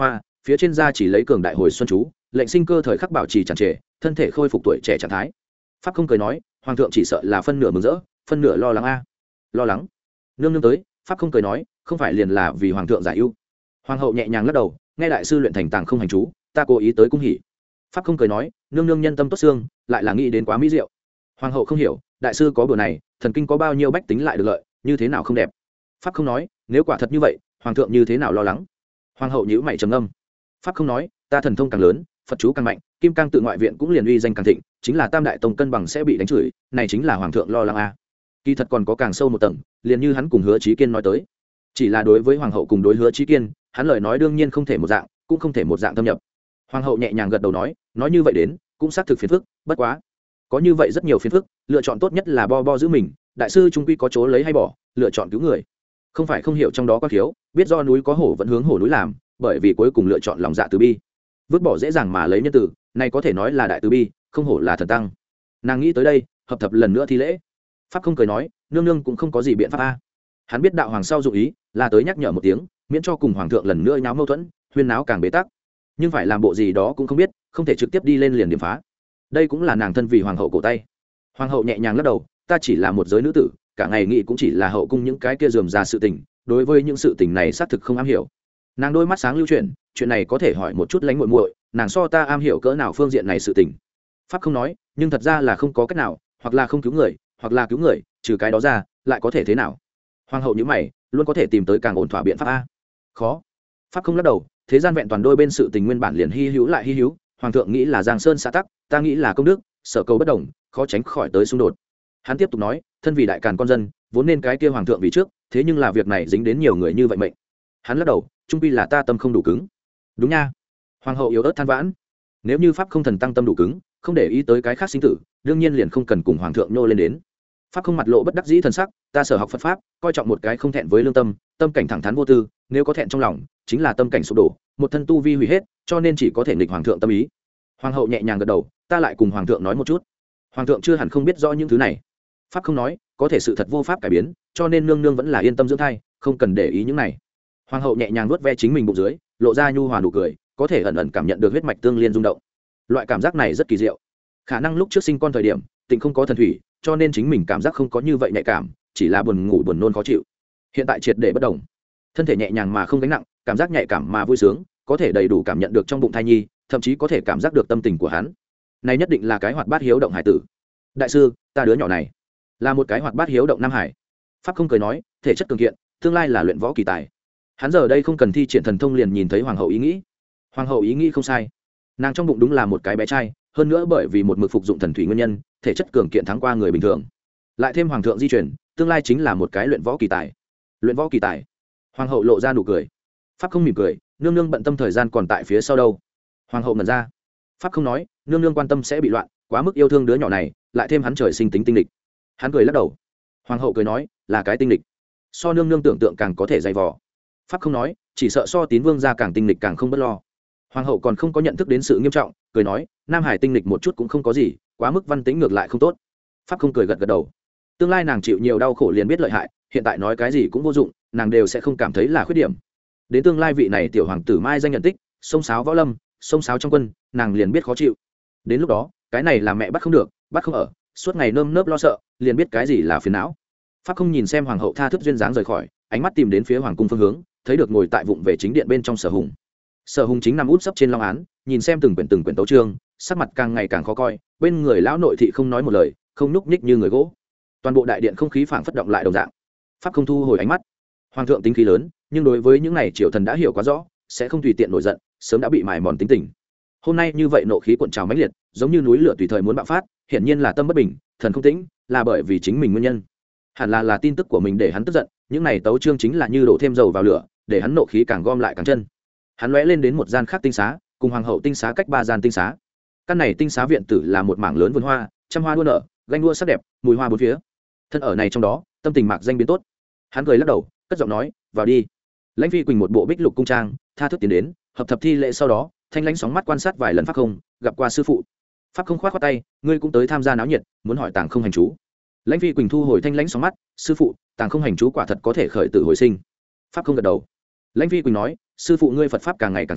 phía trên da chỉ lấy cường đại hồi xuân chú, lệnh sinh cơ thời khắc bảo trì tràn trề, thân thể khôi phục tuổi trẻ trạng thái. Pháp không cười nói, hoàng thượng chỉ sợ là phân nửa mừng rỡ, phân nửa lo lắng a. Lo lắng? Nương nương tới. Pháp không cười nói, không phải liền là vì hoàng thượng giải ưu. Hoàng hậu nhẹ nhàng lắc đầu, nghe đại sư luyện thành tàng không hành chú, ta cố ý tới cung hỉ. Pháp không cười nói, nương nương nhân tâm tốt xương, lại là nghĩ đến quá mỹ diệu. Hoàng hậu không hiểu, đại sư có bữa này, thần kinh có bao nhiêu bách tính lại được lợi, như thế nào không đẹp. Pháp không nói, nếu quả thật như vậy, hoàng thượng như thế nào lo lắng. Hoàng hậu nhíu mày trầm ngâm. Pháp không nói, ta thần thông càng lớn, phật chú càng mạnh, kim cang tự ngoại viện cũng liền uy danh càng thịnh, chính là tam đại tông cân bằng sẽ bị đánh chửi, này chính là hoàng thượng lo lắng a. Kỳ thật còn có càng sâu một tầng, liền như hắn cùng Hứa Chí Kiên nói tới, chỉ là đối với hoàng hậu cùng đối Hứa Chí Kiên, hắn lời nói đương nhiên không thể một dạng, cũng không thể một dạng thâm nhập. Hoàng hậu nhẹ nhàng gật đầu nói, nói như vậy đến, cũng xác thực phiền phức, bất quá, có như vậy rất nhiều phiền phức, lựa chọn tốt nhất là bo bo giữ mình, đại sư trung quy có chỗ lấy hay bỏ, lựa chọn cứu người. Không phải không hiểu trong đó có thiếu, biết do núi có hổ vẫn hướng hổ núi làm, bởi vì cuối cùng lựa chọn lòng dạ từ bi. Vứt bỏ dễ dàng mà lấy nhân tử, này có thể nói là đại từ bi, không hổ là thần tăng. Nàng nghĩ tới đây, hợp thập lần nữa thi lễ. Pháp không cười nói, nương nương cũng không có gì biện pháp a. Hắn biết đạo hoàng sau dụ ý, là tới nhắc nhở một tiếng, miễn cho cùng hoàng thượng lần nữa nháo mâu thuẫn, huyên náo càng bế tắc. Nhưng phải làm bộ gì đó cũng không biết, không thể trực tiếp đi lên liền điểm phá. Đây cũng là nàng thân vì hoàng hậu cổ tay. Hoàng hậu nhẹ nhàng lắc đầu, ta chỉ là một giới nữ tử, cả ngày nghĩ cũng chỉ là hậu cung những cái kia rườm rà sự tình, đối với những sự tình này xác thực không am hiểu. Nàng đôi mắt sáng lưu chuyển, chuyện này có thể hỏi một chút lánh muội muội, nàng so ta am hiểu cỡ nào phương diện này sự tình. Pháp không nói, nhưng thật ra là không có cách nào, hoặc là không cứu người, hoặc là cứu người, trừ cái đó ra, lại có thể thế nào? Hoàng hậu như mày, luôn có thể tìm tới càng ổn thỏa biện pháp a. Khó. Pháp không lắc đầu, thế gian vẹn toàn đôi bên sự tình nguyên bản liền hy hữu lại hy hữu, hoàng thượng nghĩ là giang sơn xã tắc, ta nghĩ là công đức, sở cầu bất đồng, khó tránh khỏi tới xung đột. Hắn tiếp tục nói, thân vì đại càn con dân, vốn nên cái kia hoàng thượng vì trước, thế nhưng là việc này dính đến nhiều người như vậy mệnh. Hắn lắc đầu, trung quy là ta tâm không đủ cứng. Đúng nha. Hoàng hậu yếu ớt than vãn, nếu như pháp không thần tăng tâm đủ cứng, không để ý tới cái khác sinh tử, đương nhiên liền không cần cùng hoàng thượng nô lên đến. Pháp không mặt lộ bất đắc dĩ thần sắc, ta sở học Phật pháp, coi trọng một cái không thẹn với lương tâm, tâm cảnh thẳng thắn vô tư, nếu có thẹn trong lòng, chính là tâm cảnh sụp đổ, một thân tu vi hủy hết, cho nên chỉ có thể nghịch hoàng thượng tâm ý. Hoàng hậu nhẹ nhàng gật đầu, ta lại cùng hoàng thượng nói một chút. Hoàng thượng chưa hẳn không biết rõ những thứ này. Pháp không nói, có thể sự thật vô pháp cải biến, cho nên nương nương vẫn là yên tâm dưỡng thai, không cần để ý những này. Hoàng hậu nhẹ nhàng vuốt ve chính mình bụng dưới, lộ ra nhu hòa nụ cười, có thể ẩn ẩn cảm nhận được huyết mạch tương liên rung động. Loại cảm giác này rất kỳ diệu. Khả năng lúc trước sinh con thời điểm, Tịnh không có thần thủy, cho nên chính mình cảm giác không có như vậy nhạy cảm, chỉ là buồn ngủ buồn nôn khó chịu. Hiện tại triệt để bất đồng, thân thể nhẹ nhàng mà không gánh nặng, cảm giác nhạy cảm mà vui sướng, có thể đầy đủ cảm nhận được trong bụng thai nhi, thậm chí có thể cảm giác được tâm tình của hắn. Này nhất định là cái hoạt bát hiếu động hải tử. Đại sư, ta đứa nhỏ này là một cái hoạt bát hiếu động nam hải. Pháp không cười nói, thể chất cường kiện, tương lai là luyện võ kỳ tài. Hắn giờ đây không cần thi triển thần thông liền nhìn thấy hoàng hậu ý nghĩ. Hoàng hậu ý nghĩ không sai, nàng trong bụng đúng là một cái bé trai, hơn nữa bởi vì một mực phục dụng thần thủy nguyên nhân, thể chất cường kiện thắng qua người bình thường, lại thêm hoàng thượng di chuyển, tương lai chính là một cái luyện võ kỳ tài. Luyện võ kỳ tài. Hoàng hậu lộ ra nụ cười. Pháp không mỉm cười, nương nương bận tâm thời gian còn tại phía sau đâu. Hoàng hậu ngẩn ra. Pháp không nói, nương nương quan tâm sẽ bị loạn, quá mức yêu thương đứa nhỏ này, lại thêm hắn trời sinh tính tinh lịch. Hắn cười lắc đầu. Hoàng hậu cười nói, là cái tinh lịch, so nương nương tưởng tượng càng có thể dày vò. Pháp không nói, chỉ sợ so Tín Vương gia càng tinh lịch càng không bất lo. Hoàng hậu còn không có nhận thức đến sự nghiêm trọng, cười nói, nam hải tinh lịch một chút cũng không có gì, quá mức văn tính ngược lại không tốt. Pháp không cười gật gật đầu. Tương lai nàng chịu nhiều đau khổ liền biết lợi hại, hiện tại nói cái gì cũng vô dụng, nàng đều sẽ không cảm thấy là khuyết điểm. Đến tương lai vị này tiểu hoàng tử mai danh nhận tích, sông sáo võ lâm, sông sáo trong quân, nàng liền biết khó chịu. Đến lúc đó, cái này là mẹ bắt không được, bắt không ở, suốt ngày nơm nớp lo sợ, liền biết cái gì là phiền não. Pháp không nhìn xem hoàng hậu tha thức duyên dáng rời khỏi, ánh mắt tìm đến phía hoàng cung phương hướng, thấy được ngồi tại vụng về chính điện bên trong Sở Hùng. Sở Hùng chính nằm út sấp trên long án, nhìn xem từng quyển từng quyển tấu chương, sắc mặt càng ngày càng khó coi, bên người lão nội thị không nói một lời, không nhúc nhích như người gỗ. Toàn bộ đại điện không khí phảng phất động lại đồng dạng. Pháp không thu hồi ánh mắt. Hoàng thượng tính khí lớn, nhưng đối với những này triều thần đã hiểu quá rõ, sẽ không tùy tiện nổi giận, sớm đã bị mài mòn tính tình. Hôm nay như vậy nộ khí cuộn trào mãnh liệt, giống như núi lửa tùy thời muốn bạo phát, hiển nhiên là tâm bất bình, thần không tĩnh, là bởi vì chính mình nguyên nhân. Hẳn là là tin tức của mình để hắn tức giận, những này tấu chương chính là như đổ thêm dầu vào lửa, để hắn nộ khí càng gom lại càng chân. Hắn lóe lên đến một gian khác tinh xá, cùng hoàng hậu tinh xá cách ba gian tinh xá. Căn này tinh xá viện tử là một mảng lớn vườn hoa, trăm hoa đua nở, ganh đua sắc đẹp, mùi hoa bốn phía. Thân ở này trong đó, tâm tình mạc danh biến tốt. Hắn cười lắc đầu, cất giọng nói, vào đi. Lãnh Phi Quỳnh một bộ bích lục cung trang, tha thức tiến đến, hợp thập thi lễ sau đó, thanh lãnh sóng mắt quan sát vài lần pháp không, gặp qua sư phụ. Pháp không khoát khoát tay, ngươi cũng tới tham gia náo nhiệt, muốn hỏi tàng không hành chú. Lãnh Phi Quỳnh thu hồi thanh lãnh sóng mắt, sư phụ, tàng không hành chú quả thật có thể khởi tử hồi sinh. Pháp không gật đầu. Lãnh Phi Quỳnh nói, sư phụ ngươi Phật pháp càng ngày càng sâu,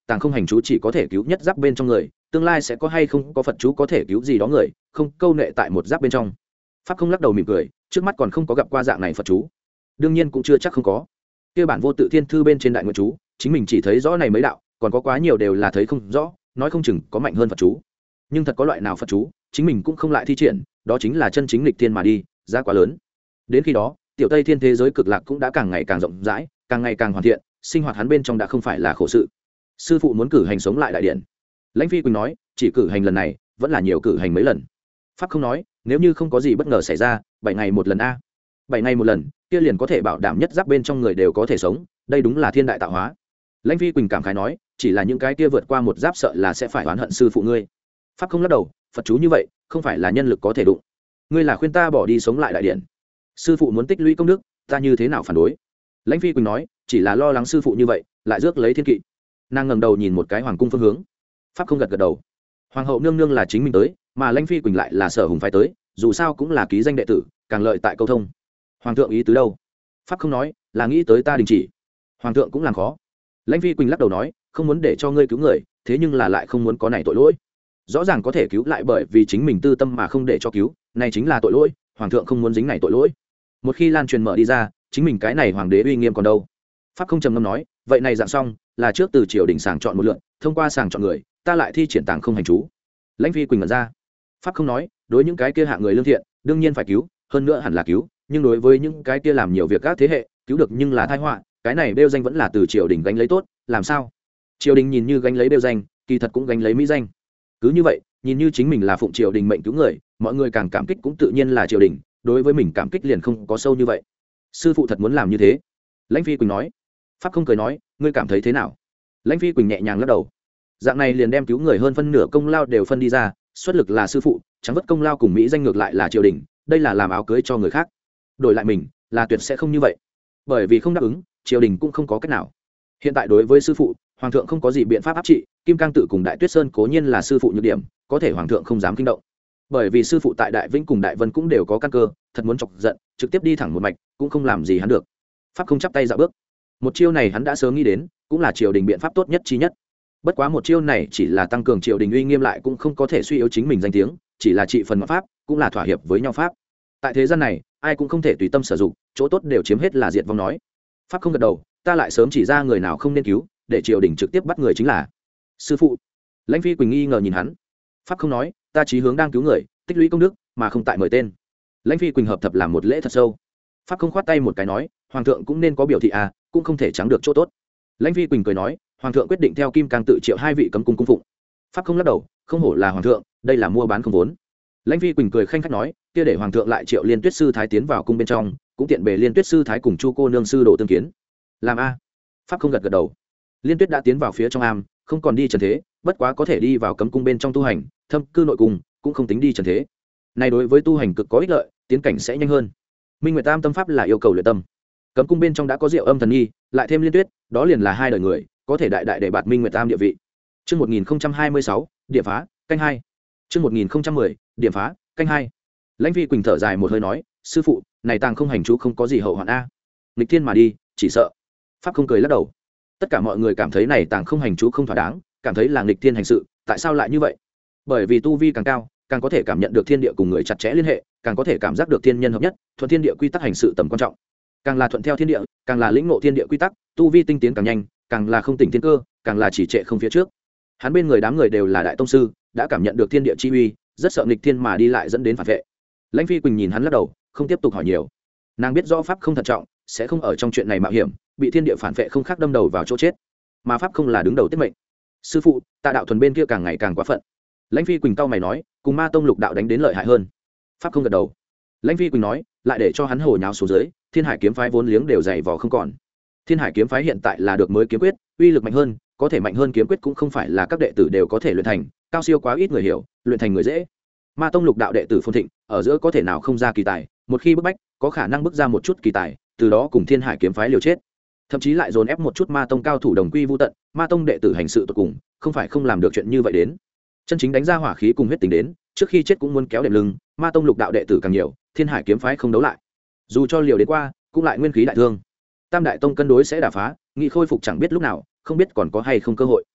tàng không hành chú chỉ có thể cứu nhất giáp bên trong người, tương lai sẽ có hay không có Phật chú có thể cứu gì đó người, không câu nệ tại một giáp bên trong. Pháp không lắc đầu mỉm cười, trước mắt còn không có gặp qua dạng này Phật chú, đương nhiên cũng chưa chắc không có. Kia bản Vô Tự Thiên Thư bên trên đại nguyện chú, chính mình chỉ thấy rõ này mấy đạo, còn có quá nhiều đều là thấy không rõ, nói không chừng có mạnh hơn Phật chú. Nhưng thật có loại nào Phật chú, chính mình cũng không lại thi triển, đó chính là chân chính nghịch thiên mà đi, giá quá lớn. Đến khi đó, tiểu Tây Thiên thế giới cực lạc cũng đã càng ngày càng rộng rãi, càng ngày càng hoàn thiện, sinh hoạt hắn bên trong đã không phải là khổ sự. Sư phụ muốn cử hành sống lại đại điện. Lãnh Phi Quỳnh nói, chỉ cử hành lần này, vẫn là nhiều cử hành mấy lần. Pháp không nói, nếu như không có gì bất ngờ xảy ra, bảy ngày một lần a. Bảy ngày một lần, kia liền có thể bảo đảm nhất giáp bên trong người đều có thể sống, đây đúng là thiên đại tạo hóa. Lãnh Phi Quỳnh cảm khái nói, chỉ là những cái kia vượt qua một giáp sợ là sẽ phải oán hận sư phụ ngươi. Pháp không lắc đầu, Phật chú như vậy, không phải là nhân lực có thể đụng. Ngươi là khuyên ta bỏ đi sống lại đại điện. Sư phụ muốn tích lũy công đức, ta như thế nào phản đối? Lãnh Phi Quỳnh nói, chỉ là lo lắng sư phụ như vậy, lại rước lấy thiên kỵ. Nàng ngẩng đầu nhìn một cái hoàng cung phương hướng. Pháp không gật gật đầu. Hoàng hậu nương nương là chính mình tới, mà Lãnh Phi Quỳnh lại là Sở Hùng phái tới, dù sao cũng là ký danh đệ tử, càng lợi tại câu thông. Hoàng thượng ý tứ đâu? Pháp không nói, là nghĩ tới ta đình chỉ. Hoàng thượng cũng làm khó. Lãnh Phi Quỳnh lắc đầu nói, không muốn để cho ngươi cứu người, thế nhưng là lại không muốn có này tội lỗi. Rõ ràng có thể cứu lại bởi vì chính mình tư tâm mà không để cho cứu, này chính là tội lỗi, hoàng thượng không muốn dính này tội lỗi. Một khi lan truyền mở đi ra, chính mình cái này hoàng đế uy nghiêm còn đâu. Pháp không trầm ngâm nói, vậy này dạng xong, là trước từ triều đình sàng chọn một lượt, thông qua sàng chọn người, ta lại thi triển tàng không hành chú. Lãnh Phi Quỳnh mở ra. Pháp không nói, đối những cái kia hạng người lương thiện, đương nhiên phải cứu, hơn nữa hẳn là cứu, nhưng đối với những cái kia làm nhiều việc các thế hệ, cứu được nhưng là tai họa, cái này đeo danh vẫn là từ triều đình gánh lấy tốt, làm sao? Triều đình nhìn như gánh lấy đeo danh, kỳ thật cũng gánh lấy mỹ danh. Cứ như vậy, nhìn như chính mình là phụng triều đình mệnh cứu người, mọi người càng cảm kích cũng tự nhiên là triều đình, đối với mình cảm kích liền không có sâu như vậy. Sư phụ thật muốn làm như thế. Lãnh Phi Quỳnh nói. Pháp không cười nói, ngươi cảm thấy thế nào? Lãnh Phi Quỳnh nhẹ nhàng lắc đầu. Dạng này liền đem cứu người hơn phân nửa công lao đều phân đi ra, xuất lực là sư phụ, chẳng vất công lao cùng mỹ danh ngược lại là triều đình, đây là làm áo cưới cho người khác. Đổi lại mình, là tuyệt sẽ không như vậy. Bởi vì không đáp ứng, triều đình cũng không có cách nào. Hiện tại đối với sư phụ, hoàng thượng không có gì biện pháp áp trị, Kim Cang tự cùng Đại Tuyết Sơn cố nhiên là sư phụ nhược điểm, có thể hoàng thượng không dám kinh động. Bởi vì sư phụ tại Đại Vĩnh cùng Đại Vân cũng đều có căn cơ, thật muốn chọc giận, trực tiếp đi thẳng một mạch, cũng không làm gì hắn được. Pháp không chắp tay dạo bước. Một chiêu này hắn đã sớm nghĩ đến, cũng là triều đình biện pháp tốt nhất chi nhất. Bất quá một chiêu này chỉ là tăng cường triều đình uy nghiêm lại cũng không có thể suy yếu chính mình danh tiếng, chỉ là trị phần pháp, cũng là thỏa hiệp với nhau pháp. Tại thế gian này, ai cũng không thể tùy tâm sử dụng, chỗ tốt đều chiếm hết là diệt vong nói. Pháp không gật đầu, ta lại sớm chỉ ra người nào không nên cứu, để triều đình trực tiếp bắt người chính là sư phụ. Lãnh Phi Quỳnh nghi ngờ nhìn hắn. Pháp không nói, ta chí hướng đang cứu người, tích lũy công đức, mà không tại mời tên. Lãnh Phi Quỳnh hợp thập làm một lễ thật sâu. Pháp không khoát tay một cái nói, hoàng thượng cũng nên có biểu thị à, cũng không thể trắng được chỗ tốt. Lãnh Phi Quỳnh cười nói, hoàng thượng quyết định theo Kim Cang tự triệu hai vị cấm cung cung phụng. Pháp không lắc đầu, không hổ là hoàng thượng, đây là mua bán không vốn. Lãnh Phi Quỳnh cười khanh khách nói, kia để hoàng thượng lại triệu Liên Tuyết sư thái tiến vào cung bên trong, cũng tiện bề Liên Tuyết sư thái cùng Chu cô nương sư đồ tương kiến. Làm a? Pháp không gật gật đầu. Liên Tuyết đã tiến vào phía trong am, không còn đi trần thế, bất quá có thể đi vào cấm cung bên trong tu hành, thâm cư nội cung, cũng không tính đi trần thế. Này đối với tu hành cực có ích lợi, tiến cảnh sẽ nhanh hơn. Minh Nguyệt Tam tâm pháp là yêu cầu luyện tâm. Cấm cung bên trong đã có Diệu Âm thần nghi, lại thêm Liên Tuyết, đó liền là hai đời người, có thể đại đại để bạt Minh Nguyệt Tam địa vị. Chương một nghìn không trăm hai mươi sáu, điểm phá, canh hai. Chương một nghìn không trăm mười, điểm phá, canh hai. Lãnh Phi Quỳnh thở dài một hơi nói, sư phụ, này tàng không hành chú không có gì hậu hoạn a. Nghịch thiên mà đi, chỉ sợ. Pháp không cười lắc đầu. Tất cả mọi người cảm thấy này tàng không hành chú không thỏa đáng, cảm thấy là nghịch thiên hành sự, tại sao lại như vậy? Bởi vì tu vi càng cao, càng có thể cảm nhận được thiên địa cùng người chặt chẽ liên hệ, càng có thể cảm giác được thiên nhân hợp nhất, thuận thiên địa quy tắc hành sự tầm quan trọng. Càng là thuận theo thiên địa, càng là lĩnh ngộ thiên địa quy tắc, tu vi tinh tiến càng nhanh, càng là không tỉnh thiên cơ, càng là chỉ trệ không phía trước. Hắn bên người đám người đều là đại tông sư, đã cảm nhận được thiên địa chi uy, rất sợ nghịch thiên mà đi lại dẫn đến phản vệ. Lãnh Phi Quỳnh nhìn hắn lắc đầu, không tiếp tục hỏi nhiều. Nàng biết rõ pháp không thận trọng, sẽ không ở trong chuyện này mạo hiểm, bị thiên địa phản vệ không khác đâm đầu vào chỗ chết. Mà pháp không là đứng đầu tiết mệnh. Sư phụ, Tạ đạo thuần bên kia càng ngày càng quá phận. Lãnh Phi Quỳnh cau mày nói, cùng Ma tông lục đạo đánh đến lợi hại hơn. Pháp không gật đầu. Lãnh Phi Quỳnh nói, lại để cho hắn hồ nháo xuống dưới, Thiên Hải kiếm phái vốn liếng đều dày vò không còn. Thiên Hải kiếm phái hiện tại là được mới kiếm quyết, uy lực mạnh hơn, có thể mạnh hơn kiếm quyết cũng không phải là các đệ tử đều có thể luyện thành, cao siêu quá ít người hiểu, luyện thành người dễ. Ma tông lục đạo đệ tử phồn thịnh, ở giữa có thể nào không ra kỳ tài, một khi bức bách, có khả năng bước ra một chút kỳ tài, từ đó cùng Thiên Hải kiếm phái liều chết. Thậm chí lại dồn ép một chút Ma tông cao thủ đồng quy vu tận, Ma tông đệ tử hành sự tột cùng, không phải không làm được chuyện như vậy đến. Chân chính đánh ra hỏa khí cùng huyết tình đến, trước khi chết cũng muốn kéo đệm lưng, Ma tông lục đạo đệ tử càng nhiều, Thiên Hải kiếm phái không đấu lại. Dù cho liều đến qua, cũng lại nguyên khí đại thương. Tam đại tông cân đối sẽ đả phá, nghị khôi phục chẳng biết lúc nào, không biết còn có hay không cơ hội.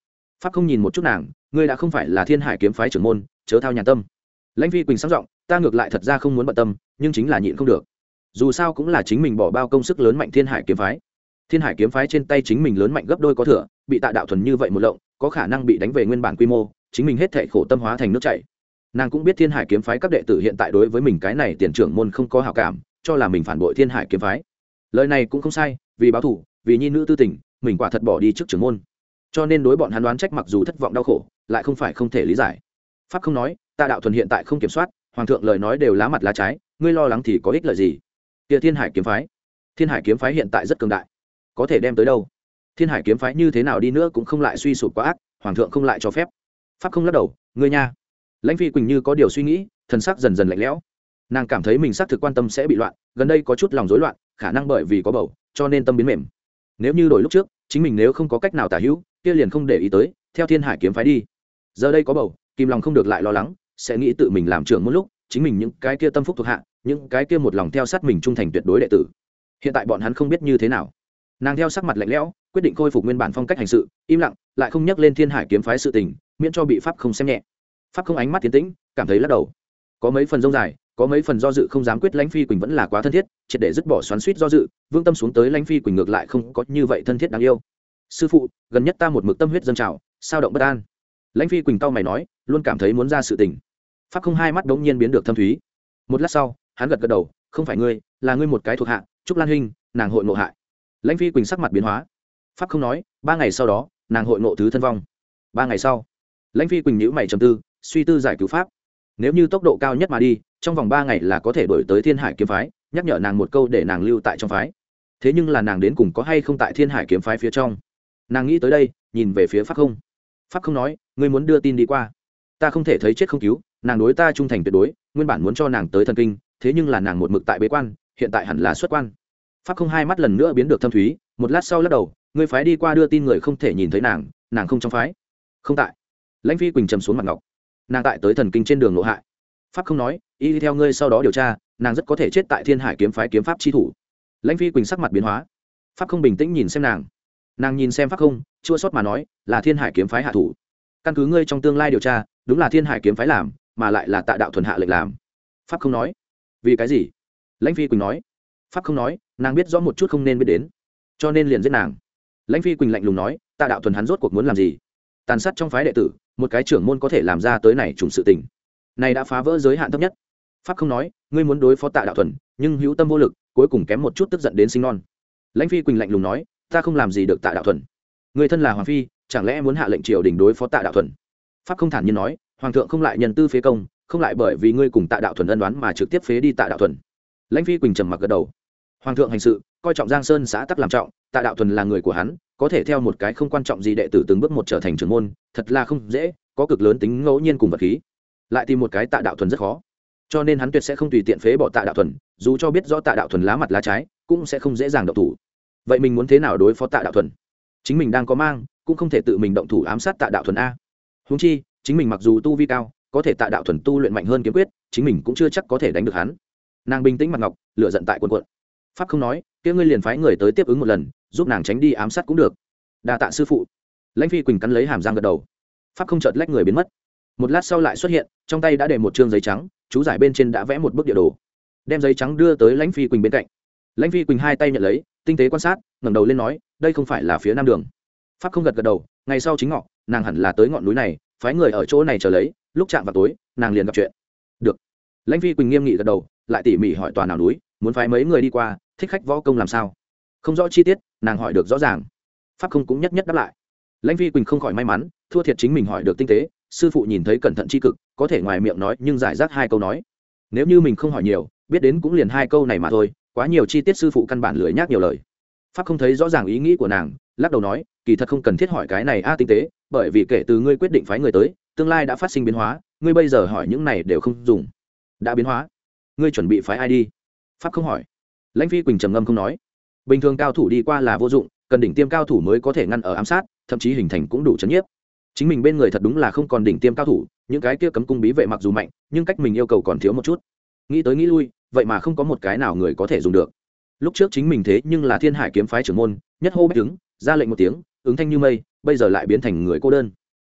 pháp không nhìn một chút nàng, ngươi đã không phải là thiên hải kiếm phái trưởng môn, chớ thao nhàn tâm. Lãnh phi quỳnh sáng giọng, ta ngược lại thật ra không muốn bận tâm, nhưng chính là nhịn không được. Dù sao cũng là chính mình bỏ bao công sức lớn mạnh thiên hải kiếm phái. Thiên hải kiếm phái trên tay chính mình lớn mạnh gấp đôi có thừa, bị tạ đạo thuần như vậy một lộng, có khả năng bị đánh về nguyên bản quy mô, chính mình hết thảy khổ tâm hóa thành nước chảy. Nàng cũng biết thiên hải kiếm phái các đệ tử hiện tại đối với mình cái này tiền trưởng môn không có hảo cảm, cho là mình phản bội thiên hải kiếm phái. Lời này cũng không sai, vì báo thù, vì nhi nữ tư tình, mình quả thật bỏ đi trước trưởng môn. Cho nên đối bọn hắn đoán trách mặc dù thất vọng đau khổ, lại không phải không thể lý giải. Pháp không nói, tạ đạo thuần hiện tại không kiểm soát, hoàng thượng lời nói đều lá mặt lá trái, ngươi lo lắng thì có ích lợi gì? Kia thiên hải kiếm phái, thiên hải kiếm phái hiện tại rất cường đại, có thể đem tới đâu? Thiên hải kiếm phái như thế nào đi nữa cũng không lại suy sụp quá ác, hoàng thượng không lại cho phép. Pháp không lắc đầu, ngươi nha. Lãnh phi quỳnh như có điều suy nghĩ, thần sắc dần dần lạnh lẽo. Nàng cảm thấy mình xác thực quan tâm sẽ bị loạn, gần đây có chút lòng rối loạn, khả năng bởi vì có bầu, cho nên tâm biến mềm. Nếu như đổi lúc trước, chính mình nếu không có cách nào tả hữu, kia liền không để ý tới, theo thiên hải kiếm phái đi. Giờ đây có bầu, kim lòng không được lại lo lắng, sẽ nghĩ tự mình làm trưởng một lúc, chính mình những cái kia tâm phúc thuộc hạ, những cái kia một lòng theo sát mình trung thành tuyệt đối đệ tử. Hiện tại bọn hắn không biết như thế nào. Nàng theo sắc mặt lạnh lẽo, quyết định khôi phục nguyên bản phong cách hành sự, im lặng, lại không nhắc lên thiên hải kiếm phái sự tình, miễn cho bị pháp không xem nhẹ. Pháp không ánh mắt tiến tĩnh, cảm thấy lắc đầu, có mấy phần rông dài, có mấy phần do dự không dám quyết. Lãnh phi quỳnh vẫn là quá thân thiết, triệt để dứt bỏ xoắn xuýt do dự, vương tâm xuống tới. Lãnh phi quỳnh ngược lại không có như vậy thân thiết đáng yêu. Sư phụ, gần nhất ta một mực tâm huyết dâng trào, sao động bất an. Lãnh phi quỳnh cau mày nói, luôn cảm thấy muốn ra sự tình. Pháp không hai mắt đống nhiên biến được thâm thúy. Một lát sau, hắn gật gật đầu, không phải ngươi, là ngươi một cái thuộc hạ, Trúc Lan Hinh, nàng hội ngộ hại. Lãnh phi quỳnh sắc mặt biến hóa. Pháp không nói, ba ngày sau đó, nàng hội ngộ thứ thân vong. Ba ngày sau, Lãnh phi quỳnh nhíu mày trầm tư, suy tư giải cứu pháp. Nếu như tốc độ cao nhất mà đi, trong vòng ba ngày là có thể đổi tới thiên hải kiếm phái, nhắc nhở nàng một câu để nàng lưu tại trong phái. Thế nhưng là nàng đến cùng có hay không tại thiên hải kiếm phái phía trong? Nàng nghĩ tới đây, nhìn về phía pháp không. Pháp không nói, ngươi muốn đưa tin đi qua, ta không thể thấy chết không cứu, nàng đối ta trung thành tuyệt đối, nguyên bản muốn cho nàng tới thần kinh, thế nhưng là nàng một mực tại bế quan, hiện tại hẳn là xuất quan. Pháp không hai mắt lần nữa biến được thâm thúy, một lát sau lắc đầu, ngươi phái đi qua đưa tin người không thể nhìn thấy nàng, nàng không trong phái. Không tại. Lãnh phi quỳnh trầm xuống mặt ngọc, nàng tại tới thần kinh trên đường lộ hại. Pháp không nói, y theo ngươi sau đó điều tra, nàng rất có thể chết tại thiên hải kiếm phái kiếm pháp chi thủ. Lãnh phi quỳnh sắc mặt biến hóa. Pháp không bình tĩnh nhìn xem nàng, nàng nhìn xem pháp không, chua xót mà nói, là thiên hải kiếm phái hạ thủ. Căn cứ ngươi trong tương lai điều tra, đúng là thiên hải kiếm phái làm, mà lại là tạ đạo thuần hạ lệnh làm. Pháp không nói, vì cái gì? Lãnh phi quỳnh nói. Pháp không nói, nàng biết rõ một chút không nên biết đến, cho nên liền giết nàng. Lãnh phi quỳnh lạnh lùng nói, tạ đạo thuần hắn rốt cuộc muốn làm gì? Tàn sát trong phái đệ tử, một cái trưởng môn có thể làm ra tới này trùng sự tình, này đã phá vỡ giới hạn thấp nhất. Pháp không nói, ngươi muốn đối phó tạ đạo thuần, nhưng hữu tâm vô lực, cuối cùng kém một chút tức giận đến sinh non. Lãnh phi quỳnh lạnh lùng nói, ta không làm gì được tạ đạo thuần, người thân là hoàng phi, chẳng lẽ muốn hạ lệnh triều đình đối phó tạ đạo thuần? Pháp không thản nhiên nói, hoàng thượng không lại nhân tư phế công, không lại bởi vì ngươi cùng tạ đạo thuần ân đoán mà trực tiếp phế đi tạ đạo thuần. Lãnh phi quỳnh trầm mặc gật đầu. Hoàng thượng hành sự coi trọng giang sơn xã tắc làm trọng, tạ đạo thuần là người của hắn, có thể theo một cái không quan trọng gì đệ tử từng bước một trở thành trưởng môn, thật là không dễ, có cực lớn tính ngẫu nhiên cùng vật khí. Lại tìm một cái tạ đạo thuần rất khó, cho nên hắn tuyệt sẽ không tùy tiện phế bỏ tạ đạo thuần, dù cho biết rõ tạ đạo thuần lá mặt lá trái, cũng sẽ không dễ dàng động thủ. Vậy mình muốn thế nào đối phó tạ đạo thuần? Chính mình đang có mang, cũng không thể tự mình động thủ ám sát tạ đạo thuần a. Huống chi, chính mình mặc dù tu vi cao, có thể tạ đạo thuần tu luyện mạnh hơn kiếm quyết, chính mình cũng chưa chắc có thể đánh được hắn. Nàng bình tĩnh mặt ngọc, lửa giận tại cuộn cuộn. Pháp không nói, kia ngươi liền phái người tới tiếp ứng một lần, giúp nàng tránh đi ám sát cũng được. Đa tạ sư phụ. Lãnh phi quỳnh cắn lấy hàm răng gật đầu. Pháp không chợt lách người biến mất. Một lát sau lại xuất hiện, trong tay đã để một trương giấy trắng, chú giải bên trên đã vẽ một bức địa đồ. Đem giấy trắng đưa tới Lãnh phi quỳnh bên cạnh. Lãnh phi quỳnh hai tay nhận lấy, tinh tế quan sát, ngẩng đầu lên nói, đây không phải là phía nam đường? Pháp không gật gật đầu, ngày sau chính ngọ, nàng hẳn là tới ngọn núi này, phái người ở chỗ này chờ lấy, lúc chạm vào tối, nàng liền gặp chuyện. Được. Lãnh phi quỳnh nghiêm nghị gật đầu, lại tỉ mỉ hỏi tòa nào núi, muốn phái mấy người đi qua, thích khách võ công làm sao? Không rõ chi tiết, nàng hỏi được rõ ràng. Pháp không cũng nhất nhất đáp lại. Lãnh phi quỳnh không khỏi may mắn, thua thiệt chính mình hỏi được tinh tế, sư phụ nhìn thấy cẩn thận chi cực, có thể ngoài miệng nói nhưng giải rác hai câu nói. Nếu như mình không hỏi nhiều, biết đến cũng liền hai câu này mà thôi, quá nhiều chi tiết sư phụ căn bản lười nhác nhiều lời. Pháp không thấy rõ ràng ý nghĩ của nàng, lắc đầu nói, kỳ thật không cần thiết hỏi cái này a tinh tế, bởi vì kể từ ngươi quyết định phái người tới, tương lai đã phát sinh biến hóa, ngươi bây giờ hỏi những này đều không dùng. Đã biến hóa, ngươi chuẩn bị phái ai đi? Pháp không hỏi. Lãnh phi quỳnh trầm ngâm không nói. Bình thường cao thủ đi qua là vô dụng, cần đỉnh tiêm cao thủ mới có thể ngăn ở ám sát, thậm chí hình thành cũng đủ chấn nhiếp. Chính mình bên người thật đúng là không còn đỉnh tiêm cao thủ, những cái kia cấm cung bí vệ mặc dù mạnh, nhưng cách mình yêu cầu còn thiếu một chút. Nghĩ tới nghĩ lui, vậy mà không có một cái nào người có thể dùng được. Lúc trước chính mình thế nhưng là thiên hải kiếm phái trưởng môn, nhất hô bách ứng, ra lệnh một tiếng, ứng thanh như mây, bây giờ lại biến thành người cô đơn.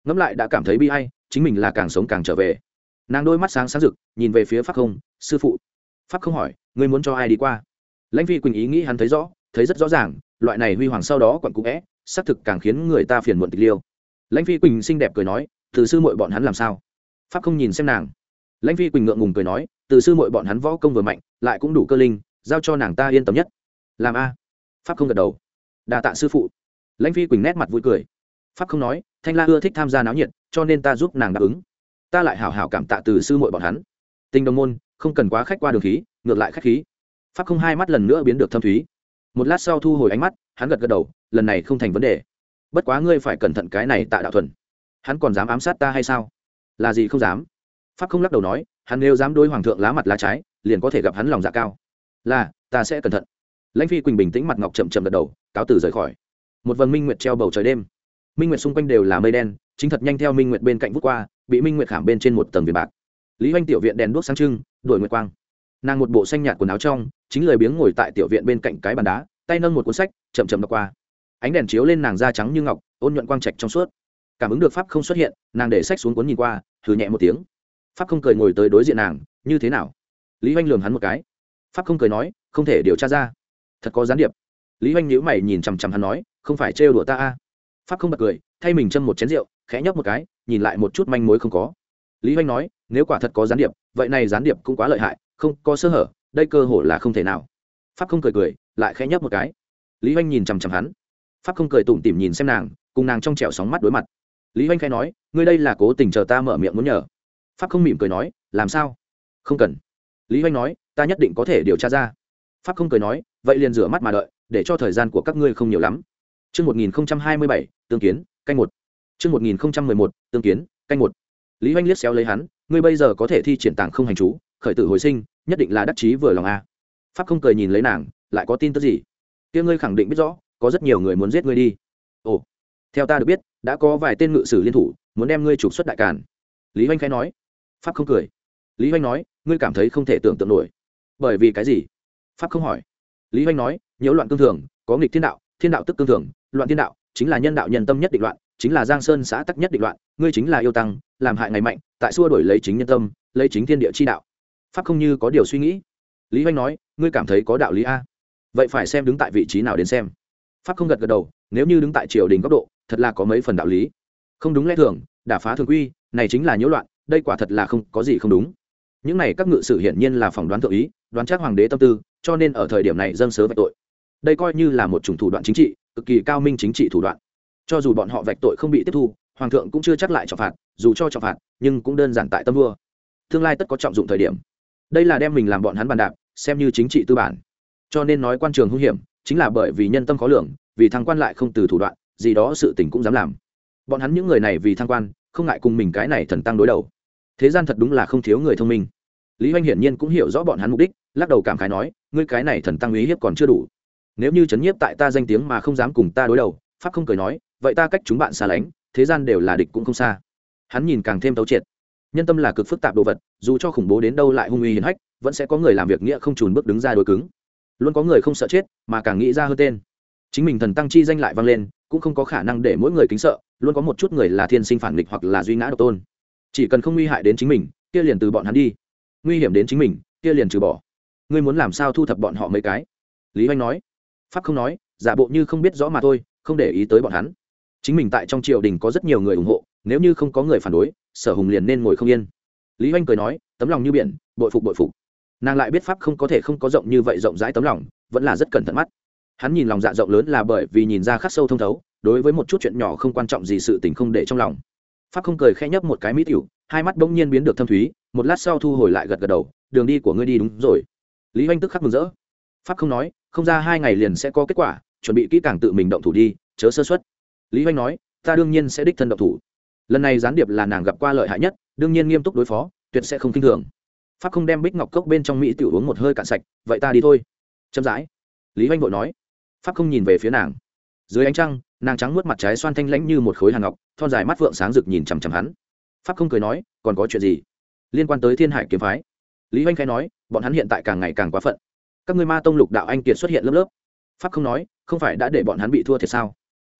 ngẫm lại đã cảm thấy bi ai, chính mình là càng sống càng trở về. Nàng đôi mắt sáng sáng rực nhìn về phía Pháp Không. Sư phụ. Pháp Không hỏi, ngươi muốn cho ai đi qua? Lãnh Phi Quỳnh ý nghĩ hắn thấy rõ, thấy rất rõ ràng, loại này huy hoàng sau đó quặn cũ é, xác thực càng khiến người ta phiền muộn tịch liêu. Lãnh Phi Quỳnh xinh đẹp cười nói, từ sư muội bọn hắn làm sao? Pháp Không nhìn xem nàng. Lãnh Phi Quỳnh ngượng ngùng cười nói, từ sư muội bọn hắn võ công vừa mạnh, lại cũng đủ cơ linh, giao cho nàng ta yên tâm nhất. Làm a? Pháp Không gật đầu. Đa tạ sư phụ. Lãnh Phi Quỳnh nét mặt vui cười. Pháp Không nói, Thanh La ưa thích tham gia náo nhiệt, cho nên ta giúp nàng đáp ứng. Ta lại hảo hảo cảm tạ từ sư muội bọn hắn. Tình đồng môn, không cần quá khách qua đường khí, ngược lại khách khí. Pháp Không hai mắt lần nữa biến được thâm thúy. Một lát sau thu hồi ánh mắt, hắn gật gật đầu, lần này không thành vấn đề. Bất quá ngươi phải cẩn thận cái này Tạ Đạo Thuần. Hắn còn dám ám sát ta hay sao? Là gì không dám? Pháp Không lắc đầu nói, hắn nếu dám đối hoàng thượng lá mặt lá trái, liền có thể gặp hắn lòng dạ cao. Là, ta sẽ cẩn thận. Lãnh Phi Quỳnh bình tĩnh mặt ngọc chậm chậm gật đầu, cáo từ rời khỏi. Một vầng minh nguyệt treo bầu trời đêm. Minh nguyệt xung quanh đều là mây đen, chính thật nhanh theo minh nguyệt bên cạnh vút qua, bị minh nguyệt khảm bên trên một tầng viền bạc. Lý Hoành tiểu viện đèn đuốc sáng trưng, đổi nguyệt quang. Nàng một bộ xanh nhạt quần áo trong, chính lười biếng ngồi tại tiểu viện bên cạnh cái bàn đá, tay nâng một cuốn sách, chậm chậm đọc qua. Ánh đèn chiếu lên nàng da trắng như ngọc, ôn nhuận quang trạch trong suốt. Cảm ứng được Pháp Không xuất hiện, nàng để sách xuống cuốn nhìn qua, thử nhẹ một tiếng. Pháp Không cười ngồi tới đối diện nàng, như thế nào? Lý Hoành lườm hắn một cái. Pháp Không cười nói, không thể điều tra ra. Thật có gián điệp. Lý Hoành nhíu mày nhìn chằm chằm hắn nói, không phải trêu đùa ta a? Pháp Không bật cười, thay mình châm một chén rượu, khẽ nhấp một cái, nhìn lại một chút manh mối không có. Lý Hoành nói, nếu quả thật có gián điệp, vậy này gián điệp cũng quá lợi hại, không có sơ hở, đây cơ hội là không thể nào. Pháp Không cười cười, lại khẽ nhấp một cái. Lý Hoành nhìn chằm chằm hắn. Pháp Không cười tủm tỉm nhìn xem nàng, cùng nàng trong trẻo sóng mắt đối mặt. Lý Hoành khẽ nói, ngươi đây là cố tình chờ ta mở miệng muốn nhờ. Pháp Không mỉm cười nói, làm sao? Không cần. Lý Hoành nói, ta nhất định có thể điều tra ra. Pháp Không cười nói, vậy liền rửa mắt mà đợi, để cho thời gian của các ngươi không nhiều lắm. Chương một nghìn không trăm hai mươi bảy, tương kiến, canh một. Chương một nghìn không trăm mười một, tương kiến, canh một. Lý Hoành liếc xéo lấy hắn, ngươi bây giờ có thể thi triển tàng không hành chú, khởi tử hồi sinh, nhất định là đắc chí vừa lòng a. Pháp Không cười nhìn lấy nàng, lại có tin tức gì? Kia ngươi khẳng định biết rõ, có rất nhiều người muốn giết ngươi đi. Ồ, theo ta được biết, đã có vài tên ngự sử liên thủ, muốn đem ngươi trục xuất đại càn. Lý Hoành khẽ nói. Pháp Không cười. Lý Hoành nói, ngươi cảm thấy không thể tưởng tượng nổi. Bởi vì cái gì? Pháp Không hỏi. Lý Hoành nói, nhiễu loạn cương thường, có nghịch thiên đạo, thiên đạo tức cương thường, loạn thiên đạo chính là nhân đạo nhân tâm nhất định loạn, chính là Giang Sơn xã tắc nhất định loạn, ngươi chính là yêu tăng, làm hại ngày mạnh, tại xua đổi lấy chính nhân tâm, lấy chính thiên địa chi đạo. Pháp Không như có điều suy nghĩ. Lý Hoành nói, ngươi cảm thấy có đạo lý a? Vậy phải xem đứng tại vị trí nào đến xem. Pháp Không gật gật đầu, nếu như đứng tại triều đình góc độ, thật là có mấy phần đạo lý. Không đúng lẽ thường, đả phá thường quy, này chính là nhiễu loạn, đây quả thật là không có gì không đúng. Những này các ngự sử hiển nhiên là phỏng đoán thượng ý, đoán chắc hoàng đế tâm tư, cho nên ở thời điểm này dâng sớ vạch tội. Đây coi như là một chủng thủ đoạn chính trị, cực kỳ cao minh chính trị thủ đoạn. Cho dù bọn họ vạch tội không bị tiếp thu, hoàng thượng cũng chưa chắc lại trọng phạt, dù cho trọng phạt, nhưng cũng đơn giản tại tâm vua. Tương lai tất có trọng dụng thời điểm. Đây là đem mình làm bọn hắn bàn đạp, xem như chính trị tư bản. Cho nên nói quan trường hung hiểm, chính là bởi vì nhân tâm khó lường, vì thăng quan lại không từ thủ đoạn, gì đó sự tình cũng dám làm. Bọn hắn những người này vì thăng quan, không ngại cùng mình cái này thần tăng đối đầu. Thế gian thật đúng là không thiếu người thông minh. Lý Hoành hiển nhiên cũng hiểu rõ bọn hắn mục đích, lắc đầu cảm khái nói, ngươi cái này thần tăng uy hiếp còn chưa đủ. Nếu như chấn nhiếp tại ta danh tiếng mà không dám cùng ta đối đầu, Pháp Không cười nói, vậy ta cách chúng bạn xa lánh, thế gian đều là địch cũng không xa. Hắn nhìn càng thêm thấu triệt. Nhân tâm là cực phức tạp đồ vật, dù cho khủng bố đến đâu lại hung uy hiển hách, vẫn sẽ có người làm việc nghĩa không chùn bước đứng ra đối cứng. Luôn có người không sợ chết, mà càng nghĩ ra hơn tên. Chính mình thần tăng chi danh lại vang lên, cũng không có khả năng để mỗi người kính sợ, luôn có một chút người là thiên sinh phản nghịch hoặc là duy ngã độc tôn. Chỉ cần không nguy hại đến chính mình, kia liền từ bọn hắn đi. Nguy hiểm đến chính mình, kia liền trừ bỏ. Ngươi muốn làm sao thu thập bọn họ mấy cái? Lý Hoành nói. Pháp Không nói, giả bộ như không biết rõ mà thôi, không để ý tới bọn hắn. Chính mình tại trong triều đình có rất nhiều người ủng hộ, nếu như không có người phản đối, Sở Hùng liền nên ngồi không yên. Lý Hoành cười nói, tấm lòng như biển, bội phục bội phục. Nàng lại biết Pháp Không có thể không có rộng như vậy rộng rãi tấm lòng, vẫn là rất cẩn thận mắt. Hắn nhìn lòng dạ rộng lớn là bởi vì nhìn ra khắc sâu thông thấu, đối với một chút chuyện nhỏ không quan trọng gì sự tình không để trong lòng. Pháp Không cười khẽ nhấp một cái mỹ tiểu, hai mắt bỗng nhiên biến được thâm thúy, một lát sau thu hồi lại gật gật đầu, đường đi của ngươi đi đúng rồi. Lý Hoành tức khắc mừng rỡ. Pháp Không nói, không ra hai ngày liền sẽ có kết quả, chuẩn bị kỹ càng tự mình động thủ đi, chớ sơ suất. Lý Hoành nói, ta đương nhiên sẽ đích thân động thủ. Lần này gián điệp là nàng gặp qua lợi hại nhất, đương nhiên nghiêm túc đối phó, tuyệt sẽ không kinh thường. Pháp Không đem bích ngọc cốc bên trong mỹ tiểu uống một hơi cạn sạch, vậy ta đi thôi. Chậm rãi. Lý Hoành vội nói. Pháp Không nhìn về phía nàng. Dưới ánh trăng, nàng trắng muốt mặt trái xoan thanh lãnh như một khối hàn ngọc, thon dài mắt vượng sáng rực nhìn chằm chằm hắn. Pháp Không cười nói, còn có chuyện gì? Liên quan tới Thiên Hải kiếm phái. Lý Hoành khẽ nói, bọn hắn hiện tại càng ngày càng quá phận. Các ngươi Ma tông lục đạo anh kiệt xuất hiện lớp lớp. Pháp Không nói, không phải đã để bọn hắn bị thua thiệt sao?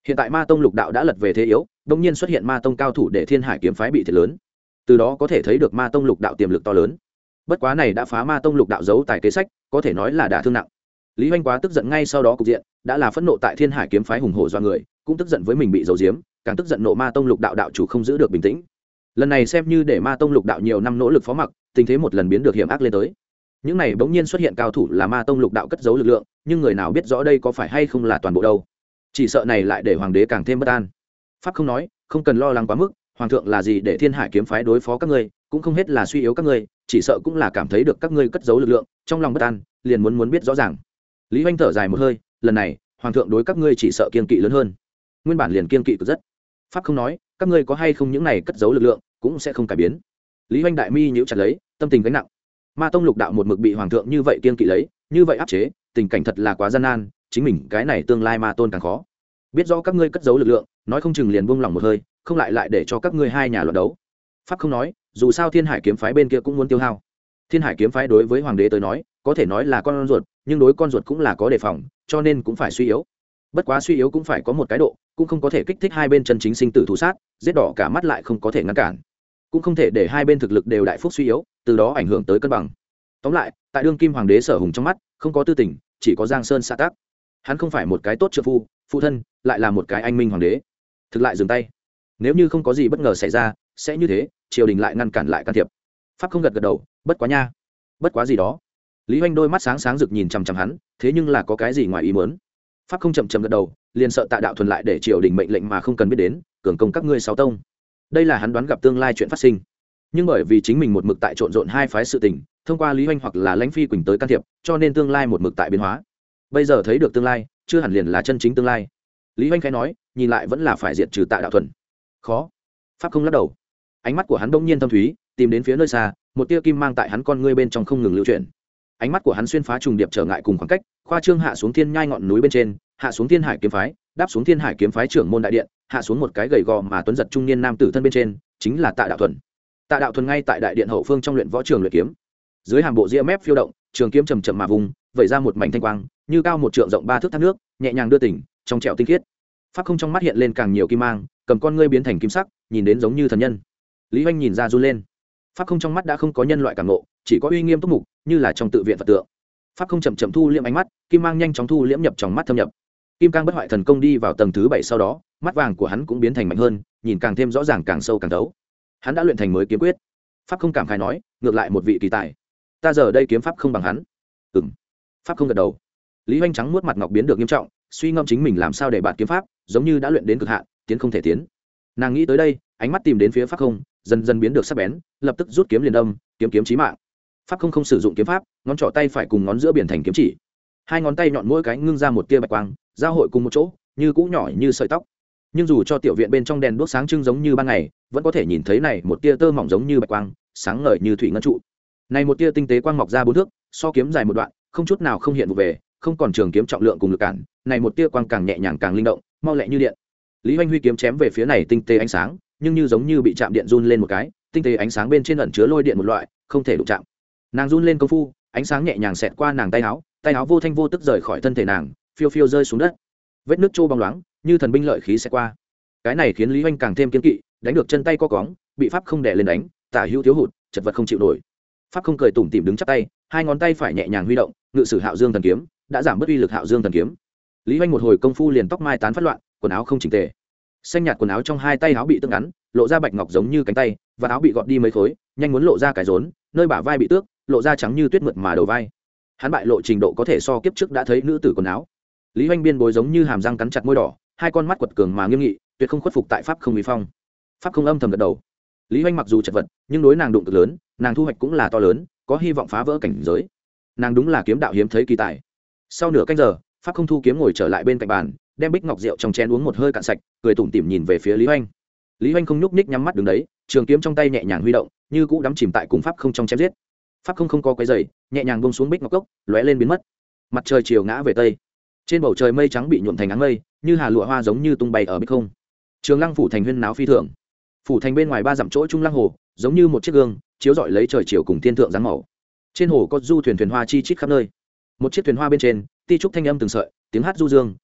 Hiện tại ma tông lục đạo đã lật về thế yếu, đông nhiên xuất hiện ma tông cao thủ để thiên hải kiếm phái bị thiệt lớn, từ đó có thể thấy được ma tông lục đạo tiềm lực to lớn. Bất quá này đã phá ma tông lục đạo giấu tài kế sách, có thể nói là đả thương nặng. Lý Hoành quá tức giận, ngay sau đó cục diện đã là phẫn nộ tại thiên hải kiếm phái hùng hổ do người, cũng tức giận với mình bị giấu giếm, càng tức giận nộ ma tông lục đạo đạo chủ không giữ được bình tĩnh. Lần này xem như để ma tông lục đạo nhiều năm nỗ lực phó mặc, tình thế một lần biến được hiểm ác lên tới. Những này bỗng nhiên xuất hiện cao thủ là ma tông lục đạo cất giấu lực lượng, nhưng người nào biết rõ đây có phải hay không là toàn bộ đâu. Chỉ sợ này lại để hoàng đế càng thêm bất an. Pháp không nói, không cần lo lắng quá mức, hoàng thượng là gì để thiên hải kiếm phái đối phó các ngươi, cũng không hết là suy yếu các ngươi, chỉ sợ cũng là cảm thấy được các ngươi cất giấu lực lượng, trong lòng bất an, liền muốn muốn biết rõ ràng. Lý Hoành thở dài một hơi, lần này hoàng thượng đối các ngươi chỉ sợ kiên kỵ lớn hơn, nguyên bản liền kiên kỵ cực rất. Pháp không nói, các ngươi có hay không những này cất giấu lực lượng cũng sẽ không cải biến. Lý Hoành đại mi nhíu chặt lấy, tâm tình gánh nặng. Ma tông lục đạo một mực bị hoàng thượng như vậy kiên kỵ lấy, như vậy áp chế, tình cảnh thật là quá gian nan, chính mình cái này tương lai ma tôn càng khó. Biết rõ các ngươi cất giấu lực lượng, nói không chừng liền buông lòng một hơi, không lại lại để cho các ngươi hai nhà luận đấu. Pháp không nói, dù sao thiên hải kiếm phái bên kia cũng muốn tiêu hao. Thiên hải kiếm phái đối với hoàng đế tới nói có thể nói là con ruột, nhưng đối con ruột cũng là có đề phòng, cho nên cũng phải suy yếu. Bất quá suy yếu cũng phải có một cái độ, cũng không có thể kích thích hai bên chân chính sinh tử thù sát, giết đỏ cả mắt lại không có thể ngăn cản, cũng không thể để hai bên thực lực đều đại phúc suy yếu, từ đó ảnh hưởng tới cân bằng. Tóm lại, tại đương kim hoàng đế Sở Hùng trong mắt không có tư tình, chỉ có Giang Sơn xã tắc. Hắn không phải một cái tốt trợ phu, phụ thân, lại là một cái anh minh hoàng đế. Thực lại dừng tay, nếu như không có gì bất ngờ xảy ra sẽ như thế, triều đình lại ngăn cản lại can thiệp. Pháp không gật gật đầu, bất quá nha, bất quá gì đó. Lý Hoành đôi mắt sáng sáng rực nhìn chằm chằm hắn, thế nhưng là có cái gì ngoài ý muốn. Pháp không chậm chậm gật đầu, liền sợ Tạ Đạo Thuần lại để triều đình mệnh lệnh mà không cần biết đến, cường công các ngươi sáu tông. Đây là hắn đoán gặp tương lai chuyện phát sinh, nhưng bởi vì chính mình một mực tại trộn rộn hai phái sự tình, thông qua Lý Hoành hoặc là Lãnh Phi Quỳnh tới can thiệp, cho nên tương lai một mực tại biến hóa. Bây giờ thấy được tương lai, chưa hẳn liền là chân chính tương lai. Lý Hoành khẽ nói, nhìn lại vẫn là phải diệt trừ Tạ Đạo Thuần. Khó. Pháp không lắc đầu, ánh mắt của hắn bỗng nhiên thâm thúy, tìm đến phía nơi xa, một tia kim mang tại hắn con ngươi bên trong không ngừng lưu chuyển. Ánh mắt của hắn xuyên phá trùng điệp trở ngại cùng khoảng cách, khoa trương hạ xuống thiên nhai ngọn núi bên trên, hạ xuống thiên hải kiếm phái, đáp xuống thiên hải kiếm phái trưởng môn đại điện, hạ xuống một cái gầy gò mà tuấn giật trung niên nam tử thân bên trên, chính là Tạ Đạo Thuần. Tạ Đạo Thuần ngay tại đại điện hậu phương trong luyện võ trường luyện kiếm, dưới hàm bộ ria mép phiêu động, trường kiếm chầm chậm mà vùng, vẩy ra một mảnh thanh quang, như cao một trượng rộng ba thước thác nước, nhẹ nhàng đưa tỉnh, trong trẻo tinh khiết. Pháp không trong mắt hiện lên càng nhiều kim mang, cầm con ngươi biến thành kim sắc, nhìn đến giống như thần nhân. Lý Hoành nhìn ra run lên. Pháp không trong mắt đã không có nhân loại cảm ngộ, chỉ có uy nghiêm túc mục, như là trong tự viện Phật tượng. Pháp không chậm chậm thu liễm ánh mắt, kim mang nhanh chóng thu liễm nhập trong mắt thâm nhập. Kim cang bất hoại thần công đi vào tầng thứ bảy sau đó, mắt vàng của hắn cũng biến thành mạnh hơn, nhìn càng thêm rõ ràng, càng sâu càng thấu. Hắn đã luyện thành mới kiếm quyết. Pháp không cảm khái nói, ngược lại một vị kỳ tài. Ta giờ đây kiếm pháp không bằng hắn. Ừm. Pháp không gật đầu. Lý Hoành trắng muốt mặt ngọc biến được nghiêm trọng, suy ngẫm chính mình làm sao để bạn kiếm pháp, giống như đã luyện đến cực hạn, tiến không thể tiến. Nàng nghĩ tới đây, ánh mắt tìm đến phía Pháp không, dần dần biến được sắc bén, lập tức rút kiếm liền đâm, kiếm kiếm chí mạng. Pháp không không sử dụng kiếm pháp, ngón trỏ tay phải cùng ngón giữa biển thành kiếm chỉ, hai ngón tay nhọn mỗi cái ngưng ra một tia bạch quang, giao hội cùng một chỗ, như cũ nhỏ như sợi tóc. Nhưng dù cho tiểu viện bên trong đèn đuốc sáng trưng giống như ban ngày, vẫn có thể nhìn thấy này một tia tơ mỏng giống như bạch quang, sáng ngời như thủy ngân trụ. Này một tia tinh tế quang mọc ra bốn thước, so kiếm dài một đoạn, không chút nào không hiện vụ về, không còn trường kiếm trọng lượng cùng lực cản, này một tia quang càng nhẹ nhàng càng linh động, mau lẹ như điện. Lý Hoành huy kiếm chém về phía này tinh tế ánh sáng, nhưng như giống như bị chạm điện run lên một cái, tinh tế ánh sáng bên trên ẩn chứa lôi điện một loại, không thể đụng chạm. Nàng run lên công phu, ánh sáng nhẹ nhàng xẹt qua nàng tay áo, tay áo vô thanh vô tức rời khỏi thân thể nàng, phiêu phiêu rơi xuống đất. Vết nước trô bóng loáng, như thần binh lợi khí xẹt qua. Cái này khiến Lý Hoành càng thêm kiên kỵ, đánh được chân tay co cóng, bị Pháp không đè lên đánh, tả hữu thiếu hụt, chật vật không chịu nổi. Pháp không cười tủm tỉm đứng chắp tay, hai ngón tay phải nhẹ nhàng huy động, ngự sử Hạo Dương thần kiếm, đã giảm bớt uy lực Hạo Dương thần kiếm. Lý Hoành một hồi công phu liền tóc mai tán phát loạn, quần áo không chỉnh tề. Xanh nhạt quần áo trong hai tay áo bị tương ngắn, lộ ra bạch ngọc giống như cánh tay, và áo bị gọt đi mấy khối, nhanh muốn lộ ra cái rốn, nơi bả vai bị tước, lộ ra trắng như tuyết mượt mà đầu vai. Hắn bại lộ trình độ có thể so kiếp trước đã thấy nữ tử quần áo. Lý Hoành biên bối giống như hàm răng cắn chặt môi đỏ, hai con mắt quật cường mà nghiêm nghị, tuyệt không khuất phục tại Pháp không uy phong. Pháp không âm thầm gật đầu. Lý Hoành mặc dù chật vật, nhưng đối nàng đụng cực lớn, nàng thu hoạch cũng là to lớn, có hy vọng phá vỡ cảnh giới. Nàng đúng là kiếm đạo hiếm thấy kỳ tài. Sau nửa canh giờ, Pháp không thu kiếm ngồi trở lại bên cạnh bàn, đem bích ngọc rượu trong chén uống một hơi cạn sạch, cười tủm tỉm nhìn về phía Lý Hoành. Lý Hoành không nhúc nhích nhắm mắt đứng đấy, trường kiếm trong tay nhẹ nhàng huy động, như cũ đắm chìm tại cùng Pháp không trong chém giết. Pháp không không có quấy rầy, nhẹ nhàng buông xuống bích ngọc cốc, lóe lên biến mất. Mặt trời chiều ngã về tây, trên bầu trời mây trắng bị nhuộm thành áng mây, như hà lụa hoa giống như tung bay ở bích không. Trường Lăng phủ thành huyên náo phi thường. Phủ thành bên ngoài ba dặm chỗ trung lăng hồ, giống như một chiếc gương, chiếu rọi lấy trời chiều cùng thiên thượng dáng màu. Trên hồ có du thuyền thuyền hoa chi chít khắp nơi. Một chiếc thuyền hoa bên trên, ti trúc thanh âm từng sợi, tiếng hát du dương,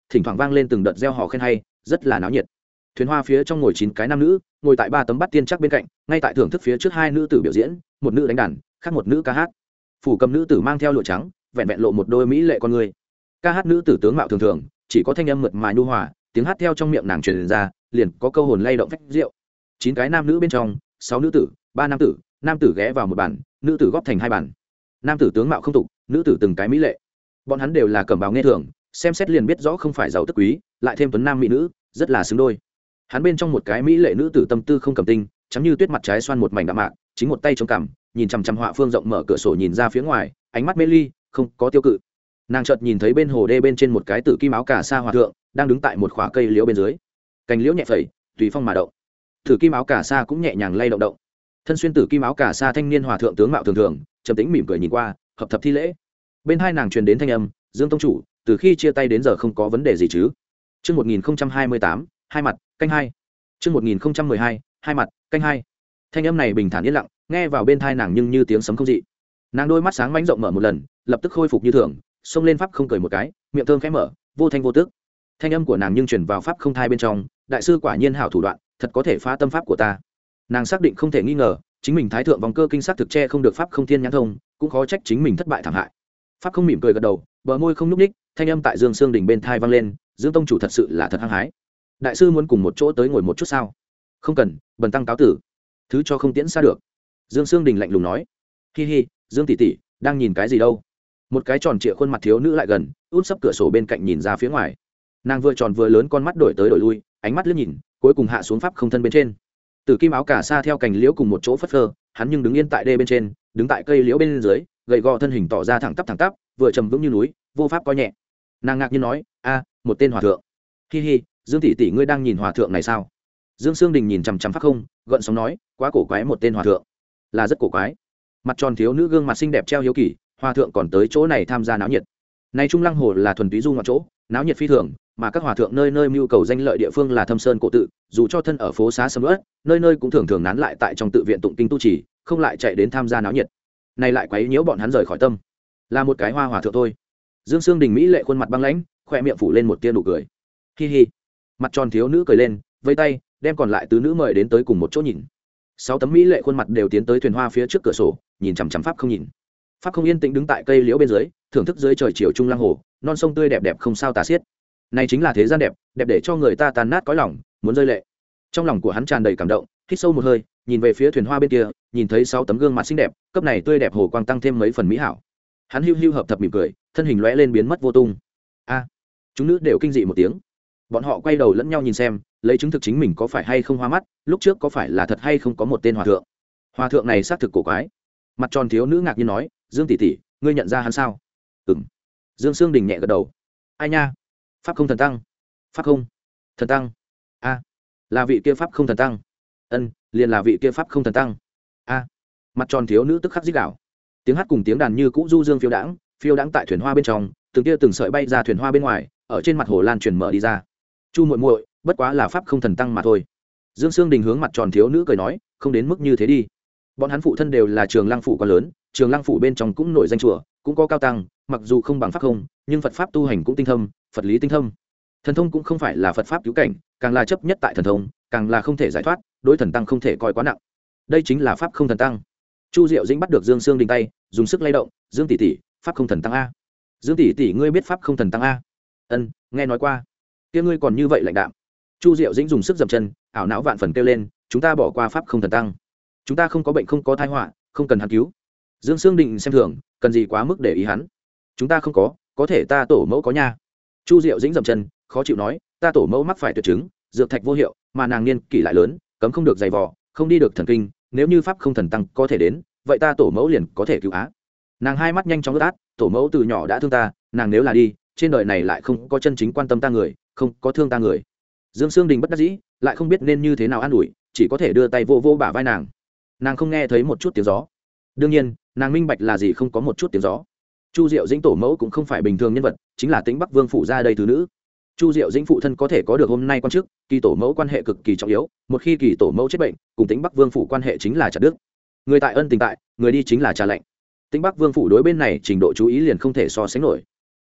thỉnh thoảng vang lên từng đợt reo hò khen hay, rất là náo nhiệt. Thuyền hoa phía trong ngồi chín cái nam nữ, ngồi tại ba tấm bát tiên chắc bên cạnh, ngay tại thưởng thức phía trước hai nữ tử biểu diễn, một nữ đánh đàn, khác một nữ ca hát. Phủ cầm nữ tử mang theo lụa trắng, vẹn vẹn lộ một đôi mỹ lệ con người. Ca hát nữ tử tướng mạo thường thường, chỉ có thanh âm mượt mà nhu hòa, tiếng hát theo trong miệng nàng truyền ra, liền có câu hồn lay động phách rượu. Chín cái nam nữ bên trong, sáu nữ tử, ba nam tử, nam tử ghé vào một bàn, nữ tử góp thành hai bàn. Nam tử tướng mạo không tục, nữ tử từng cái mỹ lệ. Bọn hắn đều là cẩm bào nghe thường, xem xét liền biết rõ không phải giàu tức quý, lại thêm tuấn nam mỹ nữ, rất là xứng đôi. Hắn bên trong một cái mỹ lệ nữ tử tâm tư không cầm tinh, trắng như tuyết mặt trái xoan một mảnh đạm mạc, chính một tay chống cằm, nhìn chằm chằm họa phương rộng mở cửa sổ nhìn ra phía ngoài, ánh mắt mê ly, không có tiêu cự. Nàng chợt nhìn thấy bên hồ đê bên trên một cái tử kim áo cà sa hòa thượng, đang đứng tại một khỏa cây liễu bên dưới. Cành liễu nhẹ phẩy, tùy phong mà động. Tử kim áo cà sa cũng nhẹ nhàng lay động động. Thân xuyên tử kim áo cà sa thanh niên hòa thượng tướng mạo thường thường, trầm tĩnh mỉm cười nhìn qua, hợp thập thi lễ. Bên hai nàng truyền đến thanh âm, Dương tông chủ, từ khi chia tay đến giờ không có vấn đề gì chứ? Chương một nghìn hai mươi tám, hai mặt, canh hai. Chương một nghìn mười hai, hai mặt, canh hai. Thanh âm này bình thản yên lặng, nghe vào bên tai nàng nhưng như tiếng sấm không dị. Nàng đôi mắt sáng mãnh rộng mở một lần, lập tức khôi phục như thường, xông lên pháp không cười một cái, miệng thơm khẽ mở, vô thanh vô tức. Thanh âm của nàng nhưng truyền vào pháp không thai bên trong, đại sư quả nhiên hảo thủ đoạn, thật có thể phá tâm pháp của ta. Nàng xác định không thể nghi ngờ, chính mình thái thượng vòng cơ kinh sắc thực che không được pháp không thiên nhãn thông, cũng khó trách chính mình thất bại thảm hại. Pháp không mỉm cười gật đầu, bờ môi không nhúc nhích, thanh âm tại Dương Sương đỉnh bên thai vang lên, Dương tông chủ thật sự là thật hăng hái. Đại sư muốn cùng một chỗ tới ngồi một chút sao? Không cần, bần tăng cáo tử. Thứ cho không tiễn xa được. Dương Sương đình lạnh lùng nói. Hi hi, Dương tỷ tỷ, đang nhìn cái gì đâu? Một cái tròn trịa khuôn mặt thiếu nữ lại gần, út sấp cửa sổ bên cạnh nhìn ra phía ngoài. Nàng vừa tròn vừa lớn con mắt đổi tới đổi lui, ánh mắt liếc nhìn, cuối cùng hạ xuống pháp không thân bên trên. Tử kim áo cà sa theo cành liễu cùng một chỗ phất phơ, hắn nhưng đứng yên tại đê bên trên, đứng tại cây liễu bên dưới, gầy gò thân hình tỏ ra thẳng tắp thẳng tắp, vừa trầm vững như núi, vô pháp coi nhẹ. Nàng ngạc nhiên nói, a, một tên hòa thượng. Hi hi, Dương tỷ tỷ ngươi đang nhìn hòa thượng này sao? Dương Sương Đình nhìn chằm chằm pháp không, gợn sóng nói, quá cổ quái một tên hòa thượng, là rất cổ quái. Mặt tròn thiếu nữ gương mặt xinh đẹp treo hiếu kỳ, hòa thượng còn tới chỗ này tham gia náo nhiệt. Này Trung Lăng Hồ là thuần túy du ngoạn chỗ, náo nhiệt phi thường, mà các hòa thượng nơi nơi mưu cầu danh lợi địa phương là Thâm Sơn cổ tự, dù cho thân ở phố xá sầm uất, nơi nơi cũng thường thường nán lại tại trong tự viện tụng kinh tu trì, không lại chạy đến tham gia náo nhiệt. Này lại quấy nhiễu bọn hắn rời khỏi tâm, là một cái hoa hòa thượng thôi. Dương Sương Đình mỹ lệ khuôn mặt băng lãnh, khoe miệng phủ lên một tia nụ cười. Hi hi. Mặt tròn thiếu nữ cười lên, vẫy tay, đem còn lại tứ nữ mời đến tới cùng một chỗ nhìn. Sáu tấm mỹ lệ khuôn mặt đều tiến tới thuyền hoa phía trước cửa sổ, nhìn chằm chằm pháp không nhìn. Pháp không yên tĩnh đứng tại cây liễu bên dưới, thưởng thức dưới trời chiều Trung Lăng Hồ, non sông tươi đẹp đẹp không sao tả xiết. Này chính là thế gian đẹp, đẹp để cho người ta tan nát cõi lòng, muốn rơi lệ. Trong lòng của hắn tràn đầy cảm động, hít sâu một hơi, nhìn về phía thuyền hoa bên kia, nhìn thấy sáu tấm gương mặt xinh đẹp, cấp này tươi đẹp hồ quang tăng thêm mấy phần mỹ hảo. Hắn hưu hưu hợp thập mỉm cười, thân hình lóe lên biến mất vô tung. A, chúng nữ đều kinh dị một tiếng. Bọn họ quay đầu lẫn nhau nhìn xem, lấy chứng thực chính mình có phải hay không hoa mắt, lúc trước có phải là thật hay không có một tên hòa thượng. Hòa thượng này xác thực cổ quái. Mặt tròn thiếu nữ ngạc nhiên nói, Dương tỷ tỷ, ngươi nhận ra hắn sao? Ừm. Dương Sương Đình nhẹ gật đầu. Ai nha? Pháp không thần tăng. Pháp không thần tăng. A, là vị kia pháp không thần tăng. Ân, liền là vị kia pháp không thần tăng. A. Mặt tròn thiếu nữ tức khắc rít gào. Tiếng hát cùng tiếng đàn như cũ du dương phiêu đãng, phiêu đãng tại thuyền hoa bên trong, từng tia từng sợi bay ra thuyền hoa bên ngoài, ở trên mặt hồ lan truyền mở đi ra. Chu muội muội, bất quá là pháp không thần tăng mà thôi. Dương Sương Đình hướng mặt tròn thiếu nữ cười nói, không đến mức như thế đi. Bọn hắn phụ thân đều là Trường Lăng phủ quá lớn, Trường Lăng phủ bên trong cũng nổi danh chùa, cũng có cao tăng, mặc dù không bằng pháp không, nhưng Phật pháp tu hành cũng tinh thâm, Phật lý tinh thâm. Thần thông cũng không phải là Phật pháp cứu cảnh, càng là chấp nhất tại thần thông, càng là không thể giải thoát, đối thần tăng không thể coi quá nặng. Đây chính là pháp không thần tăng. Chu Diệu Dĩnh bắt được Dương Sương Đình tay, dùng sức lay động, Dương tỷ tỷ, pháp không thần tăng a. Dương tỷ tỷ ngươi biết pháp không thần tăng a? Ân, nghe nói qua. Kia ngươi còn như vậy lạnh đạm. Chu Diệu Dĩnh dùng sức dậm chân, ảo não vạn phần kêu lên, chúng ta bỏ qua pháp không thần tăng. Chúng ta không có bệnh không có tai họa, không cần hắn cứu. Dương Sương Đình xem thường, cần gì quá mức để ý hắn. Chúng ta không có, có thể ta tổ mẫu có nha. Chu Diệu Dĩnh dậm chân, khó chịu nói, ta tổ mẫu mắc phải tuyệt chứng, dược thạch vô hiệu, mà nàng niên kỷ lại lớn, cấm không được giày vò, không đi được thần kinh, nếu như pháp không thần tăng có thể đến, vậy ta tổ mẫu liền có thể cứu á. Nàng hai mắt nhanh chóng ướt át, tổ mẫu từ nhỏ đã thương ta, nàng nếu là đi, trên đời này lại không có chân chính quan tâm ta người, không có thương ta người. Dương Sương Đình bất đắc dĩ, lại không biết nên như thế nào an ủi, chỉ có thể đưa tay vô vô bả vai nàng. Nàng không nghe thấy một chút tiếng gió. Đương nhiên, nàng minh bạch là gì không có một chút tiếng gió. Chu Diệu Dĩnh tổ mẫu cũng không phải bình thường nhân vật, chính là Tĩnh Bắc Vương phủ ra đây thứ nữ. Chu Diệu Dĩnh phụ thân có thể có được hôm nay quan chức, kỳ tổ mẫu quan hệ cực kỳ trọng yếu, một khi kỳ tổ mẫu chết bệnh, cùng Tĩnh Bắc Vương phủ quan hệ chính là chặt đứt. Người tại ân tình tại, người đi chính là trà lạnh. Tĩnh Bắc Vương phủ đối bên này trình độ chú ý liền không thể so sánh nổi.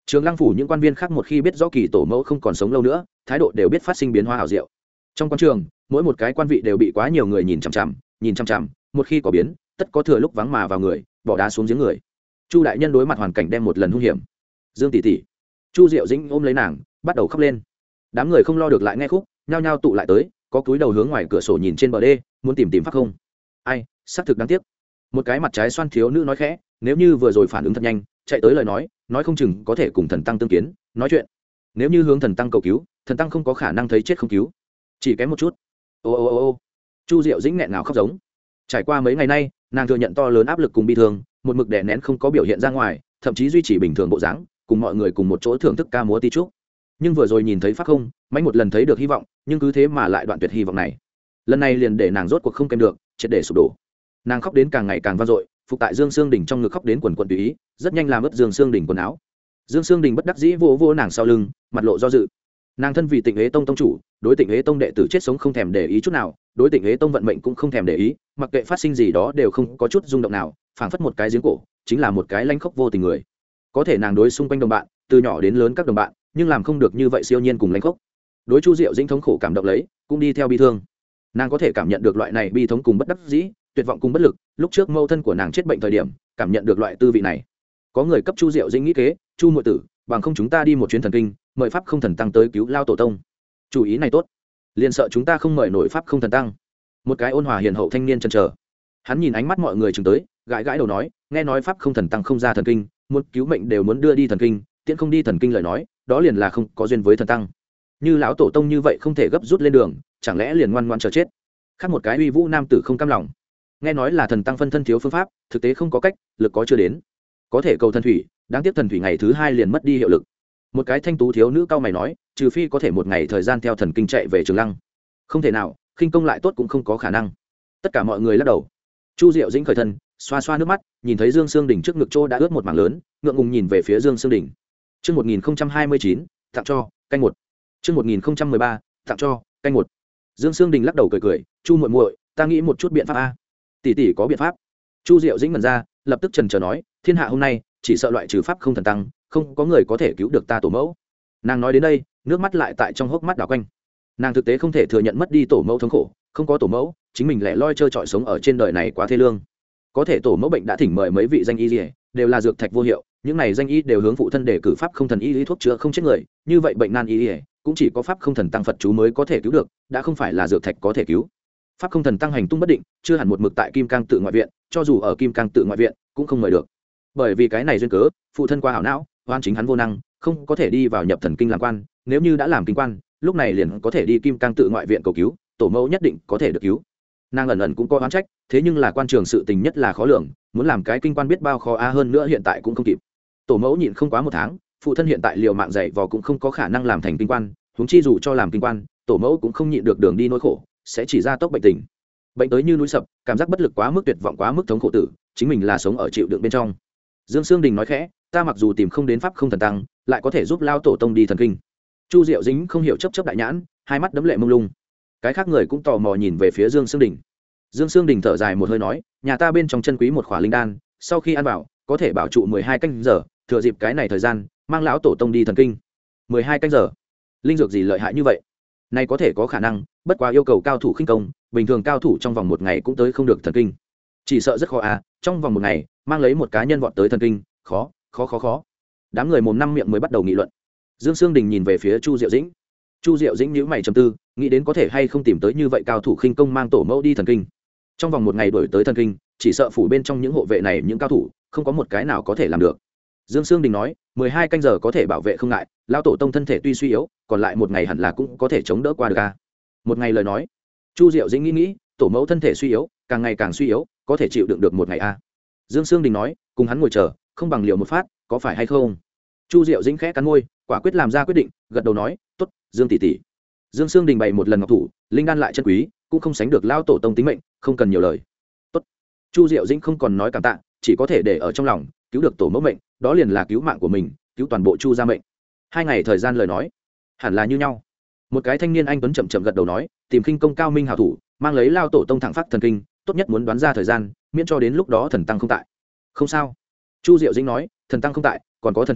Trường Lăng phủ những quan viên khác một khi biết rõ kỳ tổ mẫu không còn sống lâu nữa, thái độ đều biết phát sinh biến hóa hảo diệu. Trong quan trường, mỗi một cái quan vị đều bị quá nhiều người nhìn chằm chằm, nhìn chằm chằm, một khi có biến, tất có thừa lúc vắng mà vào người, bỏ đá xuống giếng người. Chu đại nhân đối mặt hoàn cảnh đem một lần hung hiểm. Dương tỷ tỷ. Chu Diệu Dĩnh ôm lấy nàng, bắt đầu khóc lên. Đám người không lo được lại nghe khúc, nhao nhao tụ lại tới, có cúi đầu hướng ngoài cửa sổ nhìn trên bờ đê, muốn tìm tìm pháp không. Ai, xác thực đáng tiếc. Một cái mặt trái xoan thiếu nữ nói khẽ, nếu như vừa rồi phản ứng thật nhanh, chạy tới lời nói, nói không chừng có thể cùng thần tăng tương kiến, nói chuyện. Nếu như hướng thần tăng cầu cứu, thần tăng không có khả năng thấy chết không cứu, chỉ kém một chút. Ô ô ô ô. Chu Diệu Dĩnh nghẹn ngào khóc giống. Trải qua mấy ngày nay, nàng thừa nhận to lớn áp lực cùng bi thương, một mực đè nén không có biểu hiện ra ngoài, thậm chí duy trì bình thường bộ dáng, cùng mọi người cùng một chỗ thưởng thức ca múa ti trúc. Nhưng vừa rồi nhìn thấy pháp không, mấy một lần thấy được hy vọng, nhưng cứ thế mà lại đoạn tuyệt hy vọng này. Lần này liền để nàng rốt cuộc không kèm được, triệt để sụp đổ. Nàng khóc đến càng ngày càng vang dội, phục tại Dương Sương Đình trong ngực khóc đến quần quần tùy ý, rất nhanh làm ướt Dương Sương Đình quần áo. Dương Sương Đình bất đắc dĩ vỗ vỗ nàng sau lưng, mặt lộ do dự. Nàng thân vì Tịnh Hế Tông tông chủ, đối Tịnh Hế Tông đệ tử chết sống không thèm để ý chút nào, đối Tịnh Hế Tông vận mệnh cũng không thèm để ý, mặc kệ phát sinh gì đó đều không có chút rung động nào, phảng phất một cái giếng cổ, chính là một cái lanh khốc vô tình người. Có thể nàng đối xung quanh đồng bạn, từ nhỏ đến lớn các đồng bạn, nhưng làm không được như vậy siêu nhiên cùng lanh khốc. Đối Chu Diệu Dĩnh thống khổ cảm động lấy, cũng đi theo bi thương. Nàng có thể cảm nhận được loại này bi thống cùng bất đắc dĩ, tuyệt vọng cùng bất lực, lúc trước mâu thân của nàng chết bệnh thời điểm, cảm nhận được loại tư vị này. Có người cấp Chu Diệu Dĩnh nghĩ kế, Chu muội tử, bằng không chúng ta đi một chuyến thần kinh, mời pháp không thần tăng tới cứu lao tổ tông. Chủ ý này tốt, liền sợ chúng ta không mời nổi pháp không thần tăng. Một cái ôn hòa hiền hậu thanh niên chần chờ, hắn nhìn ánh mắt mọi người chừng tới, gãi gãi đầu nói, nghe nói pháp không thần tăng không ra thần kinh, muốn cứu mệnh đều muốn đưa đi thần kinh, tiện không đi thần kinh lời nói, đó liền là không có duyên với thần tăng. Như lão tổ tông như vậy không thể gấp rút lên đường, chẳng lẽ liền ngoan ngoãn chờ chết? Khác một cái uy vũ nam tử không cam lòng, nghe nói là thần tăng phân thân thiếu phương pháp, thực tế không có cách, lực có chưa đến, có thể cầu thần thủy, đáng tiếc thần thủy ngày thứ hai liền mất đi hiệu lực. Một cái thanh tú thiếu nữ cao mày nói, trừ phi có thể một ngày thời gian theo thần kinh chạy về Trường Lăng, không thể nào, khinh công lại tốt cũng không có khả năng. Tất cả mọi người lắc đầu. Chu Diệu Dĩnh khởi thân, xoa xoa nước mắt, nhìn thấy Dương Sương Đình trước ngực trô đã ướt một mảng lớn, ngượng ngùng nhìn về phía Dương Sương Đình. Chương một nghìn không trăm hai mươi chín, tặng cho, canh một. Chương một nghìn không trăm mười ba, tặng cho, canh một. Dương Sương Đình lắc đầu cười cười, "Chu muội muội, ta nghĩ một chút biện pháp a." "Tỷ tỷ có biện pháp?" Chu Diệu Dĩnh mẩn ra, lập tức chần chờ nói, "Thiên hạ hôm nay, chỉ sợ loại trừ pháp không thần tăng, không có người có thể cứu được ta tổ mẫu." Nàng nói đến đây, nước mắt lại tại trong hốc mắt đảo quanh. Nàng thực tế không thể thừa nhận mất đi tổ mẫu thống khổ, không có tổ mẫu, chính mình lẻ loi trơ trọi sống ở trên đời này quá thê lương. Có thể tổ mẫu bệnh đã thỉnh mời mấy vị danh y liễu, đều là dược thạch vô hiệu, những này danh y đều hướng phụ thân để cử pháp không thần y lý thuốc chữa không chết người, như vậy bệnh nan y liễu, cũng chỉ có pháp không thần tăng Phật chú mới có thể cứu được, đã không phải là dược thạch có thể cứu. Pháp không thần tăng hành tung bất định, chưa hẳn một mực tại Kim Cang tự ngoại viện, cho dù ở Kim Cang tự ngoại viện, cũng không mời được. Bởi vì cái này duyên cớ, phụ thân qua hảo não, oan chính hắn vô năng, không có thể đi vào nhập thần kinh làm quan, nếu như đã làm kinh quan, lúc này liền có thể đi Kim Cang tự ngoại viện cầu cứu, tổ mẫu nhất định có thể được cứu. Nàng ẩn ẩn cũng có oán trách, thế nhưng là quan trường sự tình nhất là khó lường, muốn làm cái kinh quan biết bao khó a hơn nữa hiện tại cũng không kịp. Tổ mẫu nhịn không quá một tháng, phụ thân hiện tại liều mạng dạy vò cũng không có khả năng làm thành kinh quan, huống chi dù cho làm kinh quan, tổ mẫu cũng không nhịn được đường đi nỗi khổ, sẽ chỉ ra tốc bệnh tình. Bệnh tới như núi sập, cảm giác bất lực quá mức tuyệt vọng quá mức thống khổ tử, chính mình là sống ở chịu đựng bên trong. Dương Sương Đình nói khẽ, "Ta mặc dù tìm không đến pháp không thần tăng, lại có thể giúp lao tổ tông đi thần kinh." Chu Diệu Dĩnh không hiểu chấp chấp đại nhãn, hai mắt đẫm lệ mông lung. Cái khác người cũng tò mò nhìn về phía Dương Sương Đình. Dương Sương Đình thở dài một hơi nói, "Nhà ta bên trong chân quý một khỏa linh đan, sau khi ăn vào, có thể bảo trụ mười hai canh giờ, thừa dịp cái này thời gian, mang lão tổ tông đi thần kinh." mười hai canh giờ? Linh dược gì lợi hại như vậy? Này có thể có khả năng, bất quá yêu cầu cao thủ khinh công, bình thường cao thủ trong vòng một ngày cũng tới không được thần kinh. Chỉ sợ rất khó à, trong vòng một ngày, mang lấy một cá nhân vọt tới thần kinh, khó, khó khó khó. Đám người mồm năm miệng mới bắt đầu nghị luận. Dương Sương Đình nhìn về phía Chu Diệu Dĩnh. Chu Diệu Dĩnh nhíu mày trầm tư, nghĩ đến có thể hay không tìm tới như vậy cao thủ khinh công mang tổ mẫu đi thần kinh. Trong vòng một ngày đuổi tới thần kinh, chỉ sợ phủ bên trong những hộ vệ này những cao thủ, không có một cái nào có thể làm được. Dương Sương Đình nói, mười hai canh giờ có thể bảo vệ không ngại, lão tổ tông thân thể tuy suy yếu, còn lại một ngày hẳn là cũng có thể chống đỡ qua được a. Một ngày lời nói. Chu Diệu Dĩnh nghĩ nghĩ, tổ mẫu thân thể suy yếu, càng ngày càng suy yếu, có thể chịu đựng được một ngày a. Dương Sương Đình nói, cùng hắn ngồi chờ, không bằng liều một phát, có phải hay không? Chu Diệu Dĩnh khẽ cắn môi, quả quyết làm ra quyết định, gật đầu nói, "Tốt, Dương tỷ tỷ." Dương Sương Đình bày một lần ngọc thủ, linh đan lại chân quý, cũng không sánh được lão tổ tông tính mệnh, không cần nhiều lời. "Tốt." Chu Diệu Dĩnh không còn nói cảm tạ, chỉ có thể để ở trong lòng, cứu được tổ mẫu mệnh, đó liền là cứu mạng của mình, cứu toàn bộ Chu gia mệnh. Hai ngày thời gian lời nói, hẳn là như nhau. Một cái thanh niên anh tuấn chậm chậm gật đầu nói, "Tìm khinh công cao minh hảo thủ, mang lấy lao tổ tông thẳng phát thần kinh, tốt nhất muốn đoán ra thời gian, miễn cho đến lúc đó thần tăng không tại." "Không sao." Chu Diệu Dĩnh nói, "Thần tăng không tại, còn có thần thủy,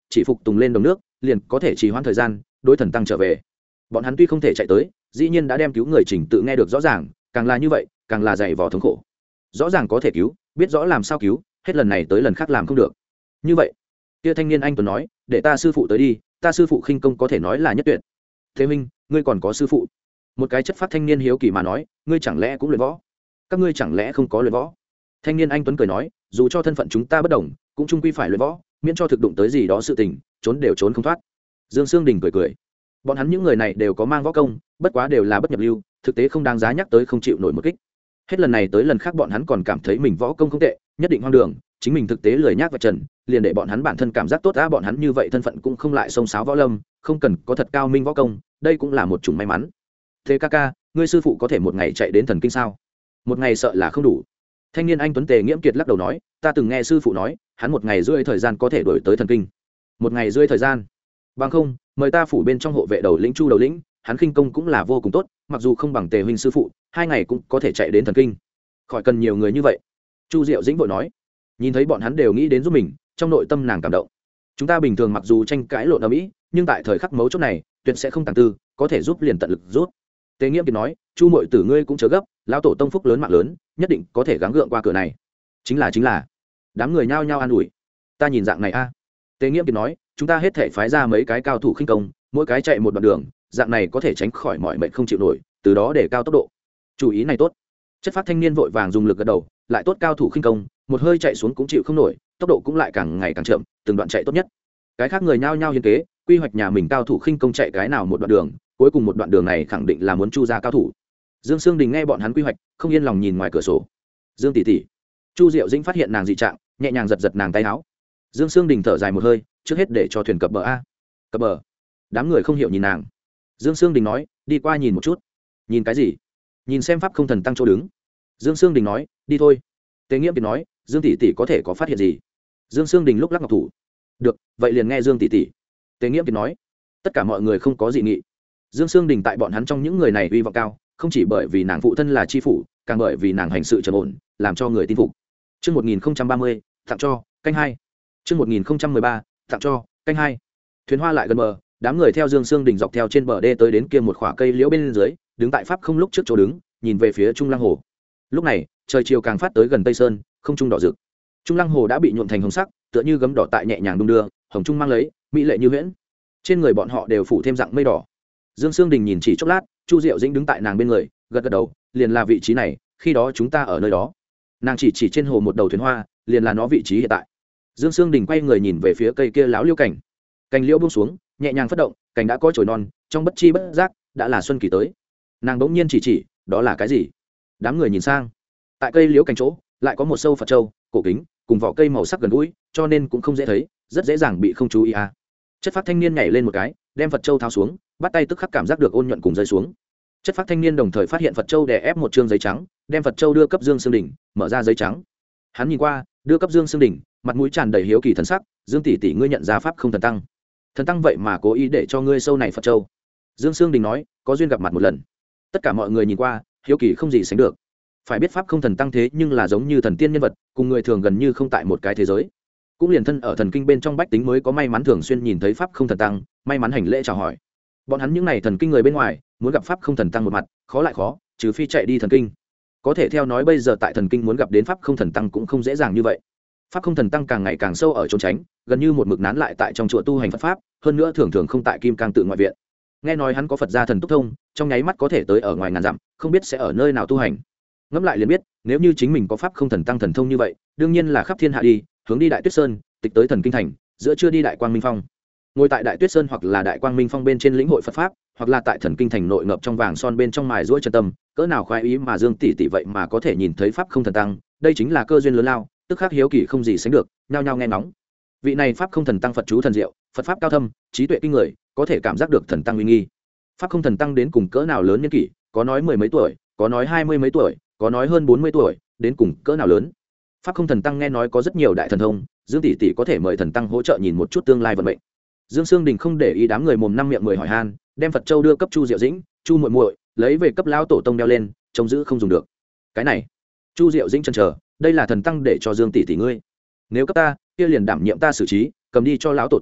chỉ phục tùng lên đồng nước liền có thể trì hoãn thời gian đối thần tăng trở về. Bọn hắn tuy không thể chạy tới, dĩ nhiên đã đem cứu người trình tự nghe được rõ ràng, càng là như vậy càng là dày vò thống khổ. Rõ ràng có thể cứu, biết rõ làm sao cứu, hết lần này tới lần khác làm không được. Như vậy kia thanh niên anh tuấn nói, để ta sư phụ tới đi, ta sư phụ khinh công có thể nói là nhất tuyệt. Thế minh, ngươi còn có sư phụ? Một cái chất phát thanh niên hiếu kỳ mà nói, ngươi chẳng lẽ cũng luyện võ? Các ngươi chẳng lẽ không có luyện võ? Thanh niên anh tuấn cười nói, dù cho thân phận chúng ta bất đồng, cũng chung quy phải luyện võ, miễn cho thực đụng tới gì đó sự tình, trốn đều trốn không thoát. Dương Sương Đình cười cười, bọn hắn những người này đều có mang võ công, bất quá đều là bất nhập lưu, thực tế không đáng giá nhắc tới, không chịu nổi một kích. Hết lần này tới lần khác bọn hắn còn cảm thấy mình võ công không tệ, nhất định hoang đường, chính mình thực tế lười nhác và trần, liền để bọn hắn bản thân cảm giác tốt á. Bọn hắn như vậy thân phận cũng không lại xông xáo võ lâm, không cần có thật cao minh võ công, đây cũng là một chủng may mắn. Thế ca ca, ngươi sư phụ có thể một ngày chạy đến thần kinh sao? Một ngày sợ là không đủ. Thanh niên anh tuấn Tề Nghiễm Kiệt lắc đầu nói, ta từng nghe sư phụ nói, hắn một ngày rưỡi thời gian có thể đổi tới thần kinh. Một ngày rưỡi thời gian? Bằng không, mời ta phủ bên trong hộ vệ đầu lĩnh Chu đầu lĩnh, hắn khinh công cũng là vô cùng tốt, mặc dù không bằng Tề huynh sư phụ, hai ngày cũng có thể chạy đến thần kinh. Khỏi cần nhiều người như vậy. Chu Diệu Dĩnh vội nói. Nhìn thấy bọn hắn đều nghĩ đến giúp mình, trong nội tâm nàng cảm động. Chúng ta bình thường mặc dù tranh cãi lộn ầm ĩ, nhưng tại thời khắc mấu chốt này, tuyệt sẽ không tàng tư, có thể giúp liền tận lực giúp. Tề Nghiễm Kiệt nói, Chu muội tử ngươi cũng chớ gấp, lão tổ tông phúc lớn mạng lớn, nhất định có thể gắng gượng qua cửa này. Chính là chính là. Đám người nhao nhao an ủi. Ta nhìn dạng này a. À. Tề Nghiễm Kiệt nói, chúng ta hết thể phái ra mấy cái cao thủ khinh công, mỗi cái chạy một đoạn đường, dạng này có thể tránh khỏi mọi mệnh không chịu nổi, từ đó để cao tốc độ. Chủ ý này tốt. Chất phát thanh niên vội vàng dùng lực gật đầu, lại tốt cao thủ khinh công, một hơi chạy xuống cũng chịu không nổi, tốc độ cũng lại càng ngày càng chậm, từng đoạn chạy tốt nhất. Cái khác người nhao nhao hiến kế, quy hoạch nhà mình cao thủ khinh công chạy cái nào một đoạn đường, cuối cùng một đoạn đường này khẳng định là muốn Chu gia cao thủ. Dương Sương Đình nghe bọn hắn quy hoạch, không yên lòng nhìn ngoài cửa sổ. Dương tỷ tỷ. Chu Diệu Dĩnh phát hiện nàng dị trạng, nhẹ nhàng giật giật nàng tay áo. Dương Sương Đình thở dài một hơi, trước hết để cho thuyền cập bờ a. Cập bờ? Đám người không hiểu nhìn nàng. Dương Sương Đình nói, đi qua nhìn một chút. Nhìn cái gì? Nhìn xem pháp không thần tăng chỗ đứng. Dương Sương Đình nói, đi thôi. Tề Nghiễm Kiệt nói, Dương tỷ tỷ có thể có phát hiện gì? Dương Sương Đình lúc lắc ngọc thủ. Được, vậy liền nghe Dương tỷ tỷ. Tề Nghiễm Kiệt nói. Tất cả mọi người không có dị nghị. Dương Sương Đình tại bọn hắn trong những người này uy vọng cao, không chỉ bởi vì nàng phụ thân là tri phủ, càng bởi vì nàng hành sự trầm ổn, làm cho người tin phục. Chương một nghìn không trăm ba mươi, tặng cho, canh hai. Chương một nghìn không trăm mười ba, tặng cho, canh hai. Thuyền hoa lại gần bờ, đám người theo Dương Sương Đình dọc theo trên bờ đê tới đến kia một khỏa cây liễu bên dưới, đứng tại pháp không lúc trước chỗ đứng, nhìn về phía Trung Lăng Hồ. Lúc này, trời chiều càng phát tới gần Tây Sơn, không trung đỏ rực. Trung Lăng Hồ đã bị nhuộm thành hồng sắc, tựa như gấm đỏ tại nhẹ nhàng đung đưa, hồng trung mang lấy, mỹ lệ như huyễn. Trên người bọn họ đều phủ thêm dạng mây đỏ. Dương Sương Đình nhìn chỉ chốc lát, Chu Diệu Dĩnh đứng tại nàng bên người, gật gật đầu, liền là vị trí này, khi đó chúng ta ở nơi đó. Nàng chỉ chỉ trên hồ một đầu thuyền hoa, liền là nó vị trí hiện tại. Dương Sương Đình quay người nhìn về phía cây kia láo liêu cảnh. Cành liễu buông xuống, nhẹ nhàng phất động, cành đã có chồi non, trong bất chi bất giác đã là xuân kỳ tới. Nàng bỗng nhiên chỉ chỉ, đó là cái gì? Đám người nhìn sang, tại cây liễu cành chỗ lại có một sâu Phật châu, cổ kính, cùng vỏ cây màu sắc gần gũi, cho nên cũng không dễ thấy, rất dễ dàng bị không chú ý à. Chất phát thanh niên nhảy lên một cái, đem Phật châu tháo xuống, bắt tay tức khắc cảm giác được ôn nhuận cùng rơi xuống. Chất phát thanh niên đồng thời phát hiện Phật châu đè ép một trương giấy trắng, đem Phật châu đưa cấp Dương Sương Đình, mở ra giấy trắng. Hắn nhìn qua, đưa cấp Dương Sương Đình, mặt mũi tràn đầy hiếu kỳ thần sắc, Dương tỷ tỷ ngươi nhận ra pháp không thần tăng? Thần tăng vậy mà cố ý để cho ngươi sâu này Phật châu. Dương Sương Đình nói, có duyên gặp mặt một lần. Tất cả mọi người nhìn qua, hiếu kỳ không gì sánh được. Phải biết pháp không thần tăng thế nhưng là giống như thần tiên nhân vật, cùng người thường gần như không tại một cái thế giới. Cũng liền thân ở thần kinh bên trong bách tính mới có may mắn thường xuyên nhìn thấy pháp không thần tăng, may mắn hành lễ chào hỏi. Bọn hắn những này thần kinh người bên ngoài, muốn gặp pháp không thần tăng một mặt, khó lại khó, trừ phi chạy đi thần kinh. Có thể theo nói bây giờ tại thần kinh muốn gặp đến pháp không thần tăng cũng không dễ dàng như vậy. Pháp không thần tăng càng ngày càng sâu ở trốn tránh, gần như một mực nán lại tại trong chùa tu hành Phật pháp, hơn nữa thường thường không tại Kim Cang tự ngoại viện. Nghe nói hắn có Phật gia thần túc thông, trong nháy mắt có thể tới ở ngoài ngàn dặm, không biết sẽ ở nơi nào tu hành. Ngẫm lại liền biết, nếu như chính mình có pháp không thần tăng thần thông như vậy, đương nhiên là khắp thiên hạ đi, hướng đi Đại Tuyết Sơn, tịch tới thần kinh thành, giữa chưa đi Đại Quang Minh Phong. Ngồi tại Đại Tuyết Sơn hoặc là Đại Quang Minh Phong bên trên lĩnh hội Phật pháp, hoặc là tại thần kinh thành nội ngập trong vàng son bên trong mài giũa chân tâm, cỡ nào khoái ý mà Dương tỷ tỷ vậy mà có thể nhìn thấy pháp không thần tăng, đây chính là cơ duyên lớn lao, tức khắc hiếu kỳ không gì sánh được, nhao nhao nghe ngóng. Vị này pháp không thần tăng Phật chú thần diệu, Phật pháp cao thâm, trí tuệ kinh người, có thể cảm giác được thần tăng uy nghi. Pháp không thần tăng đến cùng cỡ nào lớn niên kỷ, có nói mười mấy tuổi, có nói hai mươi mấy tuổi, có nói hơn bốn mươi tuổi, đến cùng cỡ nào lớn. Pháp không thần tăng nghe nói có rất nhiều đại thần thông, Dương tỷ tỷ có thể mời thần tăng hỗ trợ nhìn một chút tương lai vận mệnh. Dương Sương Đình không để ý đám người mồm năm miệng mười hỏi han, đem Phật châu đưa cấp Chu Diệu Dĩnh, Chu muội muội lấy về cấp lão tổ tông đeo lên, trông giữ không dùng được. Cái này, Chu Diệu Dĩnh chần chờ, đây là thần tăng để cho Dương tỷ tỷ ngươi, nếu cấp ta, kia liền đảm nhiệm ta xử trí, cầm đi cho lão tổ tông,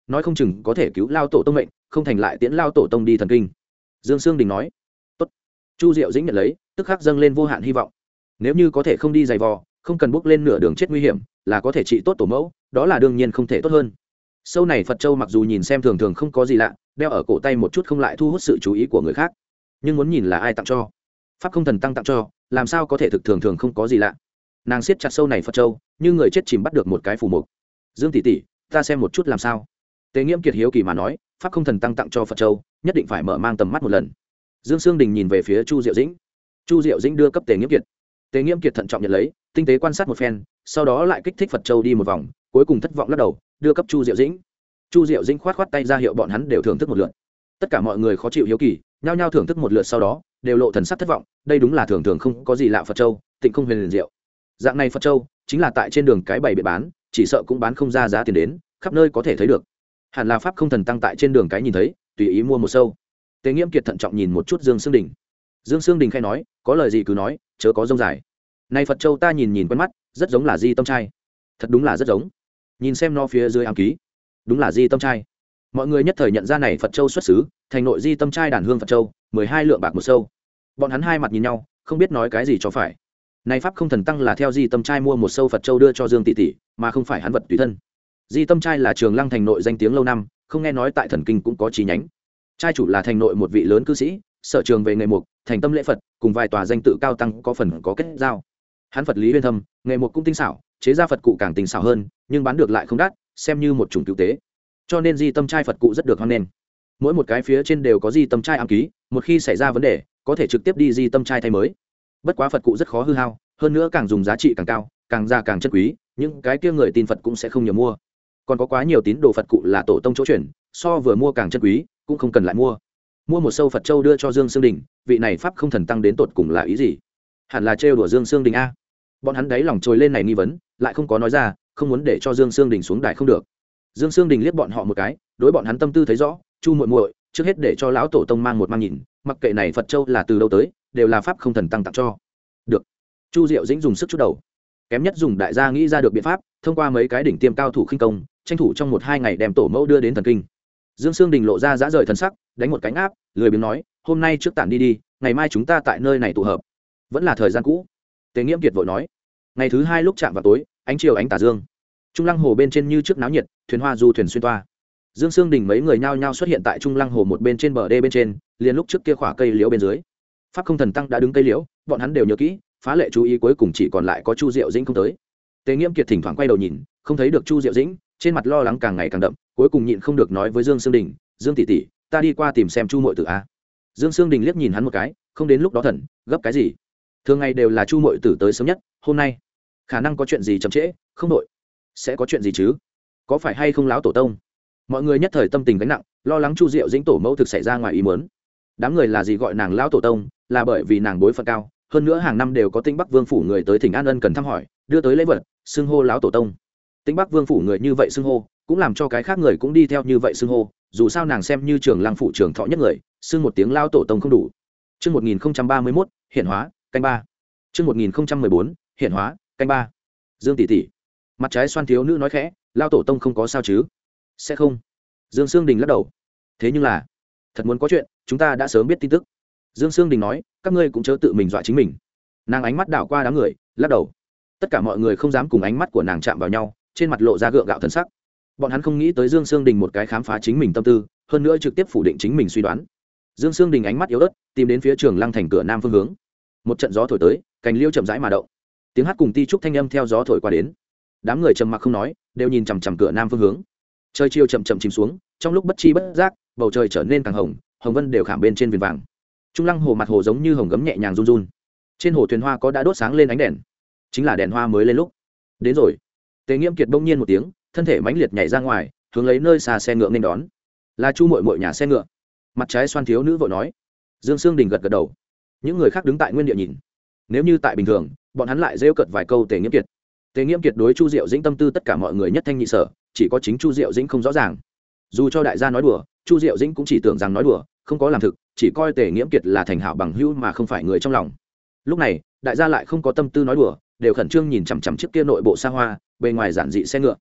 nói không chừng có thể cứu lao tổ tông mệnh, không thành lại tiễn lao tổ tông đi thần kinh. Dương Sương Đình nói. Tốt. Chu Diệu Dĩnh nhận lấy, tức khắc dâng lên vô hạn hy vọng. Nếu như có thể không đi giày vò, không cần bước lên nửa đường chết nguy hiểm, là có thể trị tốt tổ mẫu, đó là đương nhiên không thể tốt hơn. Sâu này Phật châu mặc dù nhìn xem thường thường không có gì lạ, đeo ở cổ tay một chút không lại thu hút sự chú ý của người khác, nhưng muốn nhìn là ai tặng cho. Pháp không thần tăng tặng cho, làm sao có thể thực thường thường không có gì lạ. Nàng siết chặt sâu này Phật châu, như người chết chìm bắt được một cái phù mục. Dương tỷ tỷ, ta xem một chút làm sao. Tế Nghiễm Kiệt hiếu kỳ mà nói, Pháp không thần tăng tặng cho Phật châu, nhất định phải mở mang tầm mắt một lần. Dương Sương Đình nhìn về phía Chu Diệu Dĩnh. Chu Diệu Dĩnh đưa cấp Tế Nghiễm Kiệt. Tế Nghiễm Kiệt thận trọng nhận lấy, tinh tế quan sát một phen, sau đó lại kích thích Phật châu đi một vòng, cuối cùng thất vọng lắc đầu, đưa cấp Chu Diệu Dĩnh. Chu Diệu Dĩnh khoát khoát tay ra hiệu bọn hắn đều thưởng thức một lượt. Tất cả mọi người khó chịu hiếu kỳ, nhao nhao thưởng thức một lượt sau đó, đều lộ thần sắc thất vọng, đây đúng là thường thường không có gì lạ Phật châu, tịnh không huyền liền diệu. Dạng này Phật châu, chính là tại trên đường cái bày biện bán, chỉ sợ cũng bán không ra giá tiền đến, khắp nơi có thể thấy được. Hẳn là Pháp không thần tăng tại trên đường cái nhìn thấy, tùy ý mua một sâu. Tế Nghiễm Kiệt thận trọng nhìn một chút Dương Sương Đình. Dương Sương Đình khai nói, có lời gì cứ nói, chớ có rông dài. Này Phật châu ta nhìn nhìn quen mắt, rất giống là Di Tâm Trai. Thật đúng là rất giống. Nhìn xem nó phía dưới ám ký, đúng là Di Tâm Trai. Mọi người nhất thời nhận ra này Phật châu xuất xứ, thành nội Di Tâm Trai đàn hương Phật châu, mười hai lượng bạc một sâu. Bọn hắn hai mặt nhìn nhau, không biết nói cái gì cho phải. Này Pháp không thần tăng là theo Di Tâm Trai mua một sâu Phật châu đưa cho Dương tỷ tỷ, mà không phải hắn vật tùy thân. Di Tâm Trai là Trường Lăng thành nội danh tiếng lâu năm, không nghe nói tại thần kinh cũng có chi nhánh. Trai chủ là thành nội một vị lớn cư sĩ, sở trường về nghề mục, thành tâm lễ Phật, cùng vài tòa danh tự cao tăng có phần có kết giao. Hắn Phật lý uyên thâm, nghề mục cũng tinh xảo, chế ra Phật cụ càng tinh xảo hơn, nhưng bán được lại không đắt, xem như một chủng cứu tế. Cho nên Di Tâm Trai Phật cụ rất được hoan nghênh. Mỗi một cái phía trên đều có Di Tâm Trai ám ký, một khi xảy ra vấn đề, có thể trực tiếp đi Di Tâm Trai thay mới. Bất quá Phật cụ rất khó hư hao, hơn nữa càng dùng giá trị càng cao, càng già càng chân quý, những cái kia người tin Phật cũng sẽ không nhiều mua. Còn có quá nhiều tín đồ Phật cụ là tổ tông chỗ chuyển, so vừa mua càng chân quý, cũng không cần lại mua. Mua một sâu Phật châu đưa cho Dương Sương Đình, vị này Pháp không thần tăng đến tột cùng là ý gì? Hẳn là trêu đùa Dương Sương Đình a. Bọn hắn đấy lòng trồi lên này nghi vấn, lại không có nói ra, không muốn để cho Dương Sương Đình xuống đài không được. Dương Sương Đình liếc bọn họ một cái, đối bọn hắn tâm tư thấy rõ, Chu muội muội, trước hết để cho lão tổ tông mang một mang nhìn, mặc kệ này Phật châu là từ đâu tới, đều là Pháp không thần tăng tặng cho. Được. Chu Diệu Dĩnh dùng sức chút đầu. Kém nhất dùng đại gia nghĩ ra được biện pháp, thông qua mấy cái đỉnh tiêm cao thủ khinh công, tranh thủ trong một hai ngày đem tổ mẫu đưa đến thần kinh. Dương Sương Đình lộ ra dã rời thần sắc, đánh một cánh áp, lười biếng nói, hôm nay trước tản đi đi, ngày mai chúng ta tại nơi này tụ hợp. Vẫn là thời gian cũ. Tế Nghiễm Kiệt vội nói. Ngày thứ hai lúc chạm vào tối, ánh chiều ánh tà dương, Trung Lăng hồ bên trên như trước náo nhiệt, thuyền hoa du thuyền xuyên toa. Dương Sương Đình mấy người nhao nhao xuất hiện tại Trung Lăng hồ một bên trên bờ đê bên trên, liền lúc trước kia khỏa cây liễu bên dưới. Pháp không thần tăng đã đứng cây liễu, bọn hắn đều nhớ kỹ, phá lệ chú ý, cuối cùng chỉ còn lại có Chu Diệu Dĩnh không tới. Tế Nghiễm Kiệt thỉnh thoảng quay đầu nhìn, không thấy được Chu Diệu Dĩnh, trên mặt lo lắng càng ngày càng đậm, cuối cùng nhịn không được nói với Dương Sương Đình, Dương tỷ tỷ, ta đi qua tìm xem Chu muội tử a. Dương Sương Đình liếc nhìn hắn một cái, không đến lúc đó thần, gấp cái gì? Thường ngày đều là Chu muội tử tới sớm nhất, hôm nay khả năng có chuyện gì chậm trễ, không đội. Sẽ có chuyện gì chứ? Có phải hay không lão tổ tông? Mọi người nhất thời tâm tình gánh nặng, lo lắng Chu Diệu Dĩnh tổ mẫu thực xảy ra ngoài ý muốn. Đám người là gì gọi nàng lão tổ tông, là bởi vì nàng bối phận cao, hơn nữa hàng năm đều có Tĩnh Bắc Vương phủ người tới thỉnh an ân cần thăm hỏi, đưa tới lễ vật, xưng hô lão tổ tông. Tĩnh Bắc Vương phủ người như vậy xưng hô, cũng làm cho cái khác người cũng đi theo như vậy xưng hô, dù sao nàng xem như Trường Lăng phủ trưởng thọ nhất người, xưng một tiếng lão tổ tông không đủ. Chương một nghìn không trăm ba mươi mốt, hiển hóa, canh ba. Chương một nghìn không trăm mười bốn, hiển hóa, canh ba. Dương tỷ tỷ. Mặt trái xoan thiếu nữ nói khẽ, lão tổ tông không có sao chứ? Sẽ không. Dương Sương Đình lắc đầu. Thế nhưng là, thật muốn có chuyện, chúng ta đã sớm biết tin tức. Dương Sương Đình nói, các ngươi cũng chớ tự mình dọa chính mình. Nàng ánh mắt đảo qua đám người, lắc đầu. Tất cả mọi người không dám cùng ánh mắt của nàng chạm vào nhau, trên mặt lộ ra gượng gạo thần sắc. Bọn hắn không nghĩ tới Dương Sương Đình một cái khám phá chính mình tâm tư, hơn nữa trực tiếp phủ định chính mình suy đoán. Dương Sương Đình ánh mắt yếu ớt, tìm đến phía Trường Lăng thành cửa nam phương hướng. Một trận gió thổi tới, cành liêu chậm rãi mà động. Tiếng hát cùng ti trúc thanh âm theo gió thổi qua đến. Đám người trầm mặc không nói, đều nhìn chằm chằm cửa nam phương hướng. Trời chiều chậm chậm chìm xuống, trong lúc bất chi bất giác, bầu trời trở nên càng hồng, hồng vân đều khảm bên trên viền vàng. Trung Lăng hồ mặt hồ giống như hồng gấm nhẹ nhàng run run. Trên hồ thuyền hoa có đã đốt sáng lên ánh đèn, chính là đèn hoa mới lên lúc. Đến rồi. Tế Nghiễm Kiệt bỗng nhiên một tiếng, thân thể mãnh liệt nhảy ra ngoài, hướng lấy nơi xa xe ngựa nên đón. Là Chu muội muội nhà xe ngựa. Mặt trái xoan thiếu nữ vội nói. Dương Sương Đình gật gật đầu. Những người khác đứng tại nguyên địa nhìn. Nếu như tại bình thường, bọn hắn lại rêu cợt vài câu Tế Nghiễm Kiệt. Tế Nghiễm Kiệt đối Chu Diệu Dĩnh tâm tư tất cả mọi người nhất thanh nhị sở, chỉ có chính Chu Diệu Dĩnh không rõ ràng. Dù cho đại gia nói đùa, Chu Diệu Dĩnh cũng chỉ tưởng rằng nói đùa, không có làm thực, chỉ coi Tế Nghiễm Kiệt là thành hảo bằng hữu mà không phải người trong lòng. Lúc này, đại gia lại không có tâm tư nói đùa, đều khẩn trương nhìn chằm chằm chiếc kia nội bộ xa hoa, bề ngoài giản dị xe ngựa.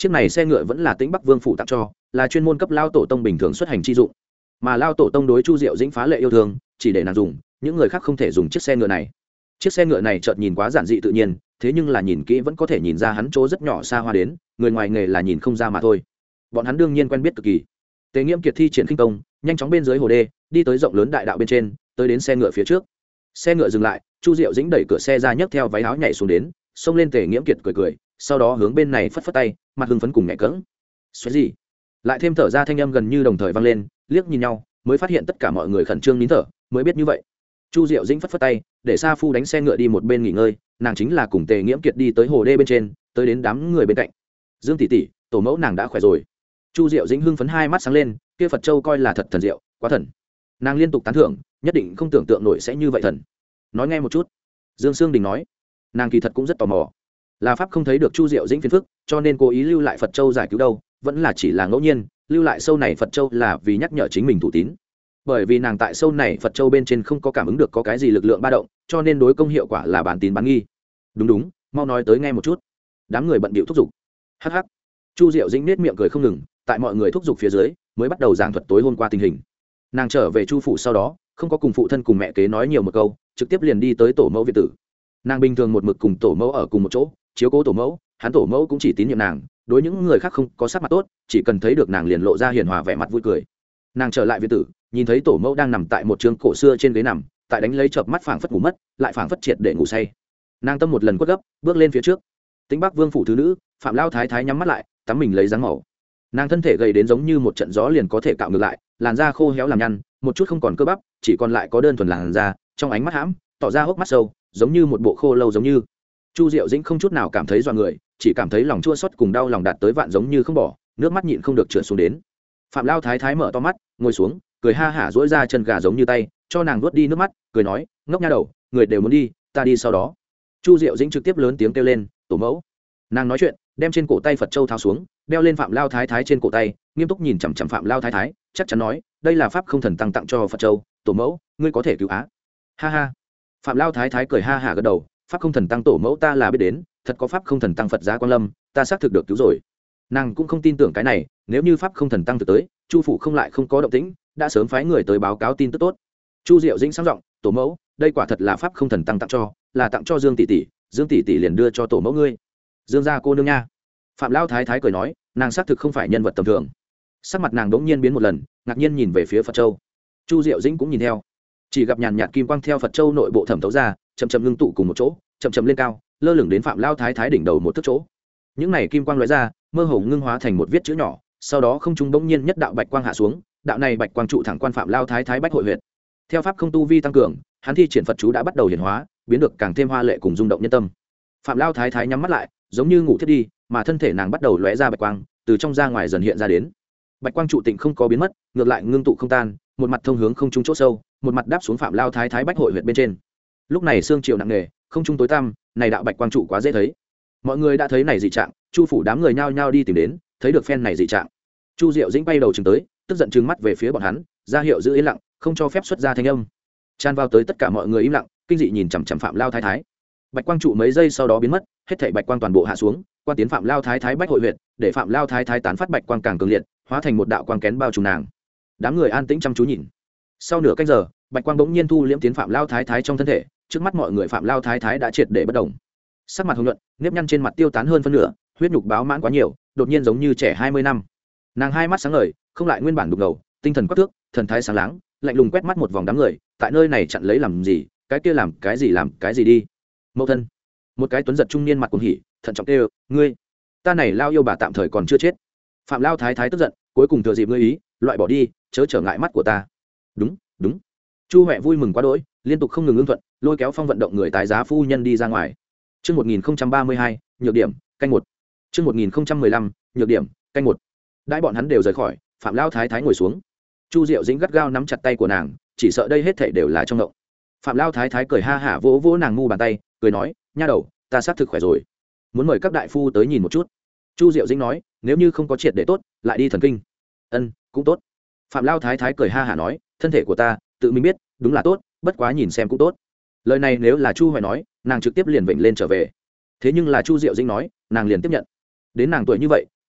chiếc này xe ngựa vẫn là Tĩnh Bắc Vương phủ tặng cho, là chuyên môn cấp lao tổ tông bình thường xuất hành chi dụng, mà lao tổ tông đối Chu Diệu Dĩnh phá lệ yêu thương, chỉ để nàng dùng, những người khác không thể dùng chiếc xe ngựa này. Chiếc xe ngựa này chợt nhìn quá giản dị tự nhiên, thế nhưng là nhìn kỹ vẫn có thể nhìn ra hắn chỗ rất nhỏ xa hoa đến, người ngoài nghề là nhìn không ra mà thôi. Bọn hắn đương nhiên quen biết cực kỳ. Tề Nghiễm Kiệt thi triển khinh công, nhanh chóng bên dưới hồ đê, đi tới rộng lớn đại đạo bên trên, tới đến xe ngựa phía trước. Xe ngựa dừng lại, Chu Diệu Dĩnh đẩy cửa xe ra, nhấc theo váy áo nhảy xuống đến, xông lên Tề Nghiễm Kiệt cười cười, sau đó hướng bên này phất phất tay, mặt hưng phấn cùng nhẹ cẫng. "Xoáy gì?" Lại thêm thở ra thanh âm gần như đồng thời vang lên, liếc nhìn nhau, mới phát hiện tất cả mọi người khẩn trương nín thở, mới biết như vậy. Chu Diệu Dĩnh phất phất tay, để Sa Phu đánh xe ngựa đi một bên nghỉ ngơi, nàng chính là cùng Tề Nghiễm Kiệt đi tới hồ đê bên trên, tới đến đám người bên cạnh. "Dương tỷ tỷ, tổ mẫu nàng đã khỏe rồi." Chu Diệu Dĩnh hưng phấn hai mắt sáng lên, kia Phật Châu coi là thật thần diệu, quá thần. Nàng liên tục tán thưởng, nhất định không tưởng tượng nổi sẽ như vậy thần. Nói nghe một chút. Dương Sương Đình nói, nàng kỳ thật cũng rất tò mò. Là pháp không thấy được Chu Diệu Dĩnh phiền phức, cho nên cố ý lưu lại Phật Châu giải cứu đâu, vẫn là chỉ là ngẫu nhiên, lưu lại sâu này Phật Châu là vì nhắc nhở chính mình thủ tín. Bởi vì nàng tại sâu này Phật Châu bên trên không có cảm ứng được có cái gì lực lượng ba động, cho nên đối công hiệu quả là bán tín bán nghi. Đúng đúng, mau nói tới nghe một chút. Đám người bận bịu thúc giục. Hắc hắc. Chu Diệu Dĩnh nết miệng cười không ngừng, tại mọi người thúc giục phía dưới, mới bắt đầu giảng thuật tối hôm qua tình hình. Nàng trở về Chu phủ sau đó, không có cùng phụ thân cùng mẹ kế nói nhiều một câu, trực tiếp liền đi tới tổ mẫu viện tử. Nàng bình thường một mực cùng tổ mẫu ở cùng một chỗ, chiếu cố tổ mẫu, hắn tổ mẫu cũng chỉ tín nhiệm nàng, đối những người khác không có sắc mặt tốt, chỉ cần thấy được nàng liền lộ ra hiền hòa vẻ mặt vui cười. Nàng trở lại viện tử, nhìn thấy tổ mẫu đang nằm tại một trường cổ xưa trên ghế nằm, tại đánh lấy chợp mắt phảng phất ngủ mất, lại phảng phất triệt để ngủ say. Nàng tâm một lần quất gấp, bước lên phía trước. Tĩnh Bắc Vương phủ thứ nữ, Phạm Lao Thái Thái nhắm mắt lại, tắm mình lấy dáng màu. Nàng thân thể gầy đến giống như một trận gió liền có thể cạo ngược lại, làn da khô héo làm nhăn, một chút không còn cơ bắp, chỉ còn lại có đơn thuần làn da, trong ánh mắt hãm, tỏ ra hốc mắt sâu, giống như một bộ khô lâu giống như. Chu Diệu Dĩnh không chút nào cảm thấy dọa người, chỉ cảm thấy lòng chua xót cùng đau lòng đạt tới vạn giống như không bỏ, nước mắt nhịn không được trượt xuống đến. Phạm Lao Thái Thái mở to mắt, ngồi xuống, cười ha hả duỗi ra chân gà giống như tay, cho nàng nuốt đi nước mắt, cười nói, ngốc nha đầu, người đều muốn đi, ta đi sau đó. Chu Diệu Dĩnh trực tiếp lớn tiếng kêu lên, tổ mẫu. Nàng nói chuyện, đem trên cổ tay Phật Châu tháo xuống, đeo lên Phạm Lao Thái Thái trên cổ tay, nghiêm túc nhìn chằm chằm Phạm Lao Thái Thái, chắc chắn nói, đây là pháp không thần tăng tặng cho Phật Châu, tổ mẫu, ngươi có thể cứu á. Ha ha. Phạm Lao Thái Thái cười ha hả gật đầu, pháp không thần tăng tổ mẫu ta là biết đến, thật có pháp không thần tăng Phật giá Quan Lâm, ta xác thực được cứu rồi. Nàng cũng không tin tưởng cái này, nếu như pháp không thần tăng thực tới, Chu phủ không lại không có động tĩnh, đã sớm phái người tới báo cáo tin tức tốt. Chu Diệu Dĩnh sáng giọng, tổ mẫu, đây quả thật là pháp không thần tăng tặng cho, là tặng cho Dương tỷ tỷ, Dương tỷ tỷ liền đưa cho tổ mẫu ngươi. Dương gia cô nương nha. Phạm Lao Thái Thái cười nói, nàng xác thực không phải nhân vật tầm thường. Sắc mặt nàng đống nhiên biến một lần, ngạc nhiên nhìn về phía Phật Châu. Chu Diệu Dĩnh cũng nhìn theo, chỉ gặp nhàn nhạt kim quang theo Phật Châu nội bộ thẩm thấu ra, chậm chậm ngưng tụ cùng một chỗ, chậm chậm lên cao, lơ lửng đến Phạm Lao Thái Thái đỉnh đầu một thước chỗ. Những này kim quang lóe ra, mơ hồ ngưng hóa thành một viết chữ nhỏ, sau đó không trung bỗng nhiên nhất đạo bạch quang hạ xuống, đạo này bạch quang trụ thẳng quan Phạm Lao Thái Thái bách hội huyệt. Theo pháp không tu vi tăng cường, hắn thi triển Phật chú đã bắt đầu hiển hóa, biến được càng thêm hoa lệ cùng rung động nhân tâm. Phạm Lao Thái Thái nhắm mắt lại, giống như ngủ thiết đi, mà thân thể nàng bắt đầu lóe ra bạch quang, từ trong ra ngoài dần hiện ra đến. Bạch quang trụ tịnh không có biến mất, ngược lại ngưng tụ không tan, một mặt thông hướng không trung chỗ sâu, một mặt đáp xuống Phạm Lao Thái Thái bách hội huyệt bên trên. Lúc này sương chiều nặng nề, không trung tối tăm, này đạo bạch quang trụ quá dễ thấy. Mọi người đã thấy này dị trạng, Chu phủ đám người nhao nhao đi tìm đến, thấy được phen này dị trạng. Chu Diệu Dĩnh bay đầu chừng tới, tức giận trừng mắt về phía bọn hắn, ra hiệu giữ yên lặng, không cho phép xuất ra thanh âm. Tràn vào tới tất cả mọi người im lặng, kinh dị nhìn chằm chằm Phạm Lao Thái Thái. Bạch quang trụ mấy giây sau đó biến mất, hết thảy bạch quang toàn bộ hạ xuống, quan tiến Phạm Lao Thái Thái bách hội huyệt, để Phạm Lao Thái Thái tán phát bạch quang càng cường liệt, hóa thành một đạo quang kén bao trùm nàng. Đám người an tĩnh chăm chú nhìn. Sau nửa canh giờ, bạch quang bỗng nhiên thu liễm tiến Phạm Lao Thái Thái trong thân thể, trước mắt mọi người Phạm Lao Thái Thái đã triệt để bất động. Sắc mặt hồng nhuận, nếp nhăn trên mặt tiêu tán hơn phân nửa, huyết nhục báo mãn quá nhiều, đột nhiên giống như trẻ hai mươi năm. Nàng hai mắt sáng ngời, không lại nguyên bản đục ngầu, tinh thần quắc thước, thần thái sáng láng, lạnh lùng quét mắt một vòng đám người, tại nơi này chặn lấy làm gì, cái kia làm cái gì làm cái gì đi. Mẫu thân. Một cái tuấn giật trung niên mặt cuồng hỉ, thận trọng kêu, ngươi, ta này lao yêu bà tạm thời còn chưa chết. Phạm Lao Thái Thái tức giận, cuối cùng thừa dịp ngươi ý, loại bỏ đi, chớ trở ngại mắt của ta. Đúng, đúng. Chu Huệ vui mừng quá đỗi, liên tục không ngừng ưng thuận, lôi kéo Phong vận động người tài giá phu nhân đi ra ngoài. Chương một nghìn không trăm ba mươi hai, nhược điểm, canh một. Chương một nghìn không trăm mười lăm, nhược điểm, canh một. Đãi bọn hắn đều rời khỏi, Phạm Lao Thái Thái ngồi xuống. Chu Diệu Dĩnh gắt gao nắm chặt tay của nàng, chỉ sợ đây hết thảy đều là trong động. Phạm Lao Thái Thái cười ha hả vỗ vỗ nàng ngu bàn tay, cười nói, nha đầu, ta xác thực khỏe rồi, muốn mời các đại phu tới nhìn một chút. Chu Diệu Dĩnh nói, nếu như không có triệt để tốt, lại đi thần kinh. Ân, cũng tốt. Phạm Lao Thái Thái cười ha hả nói, thân thể của ta tự mình biết, đúng là tốt, bất quá nhìn xem cũng tốt. Lời này nếu là Chu Hoài nói, nàng trực tiếp liền vịnh lên trở về. Thế nhưng là Chu Diệu Dĩnh nói, nàng liền tiếp nhận. Đến nàng tuổi như vậy,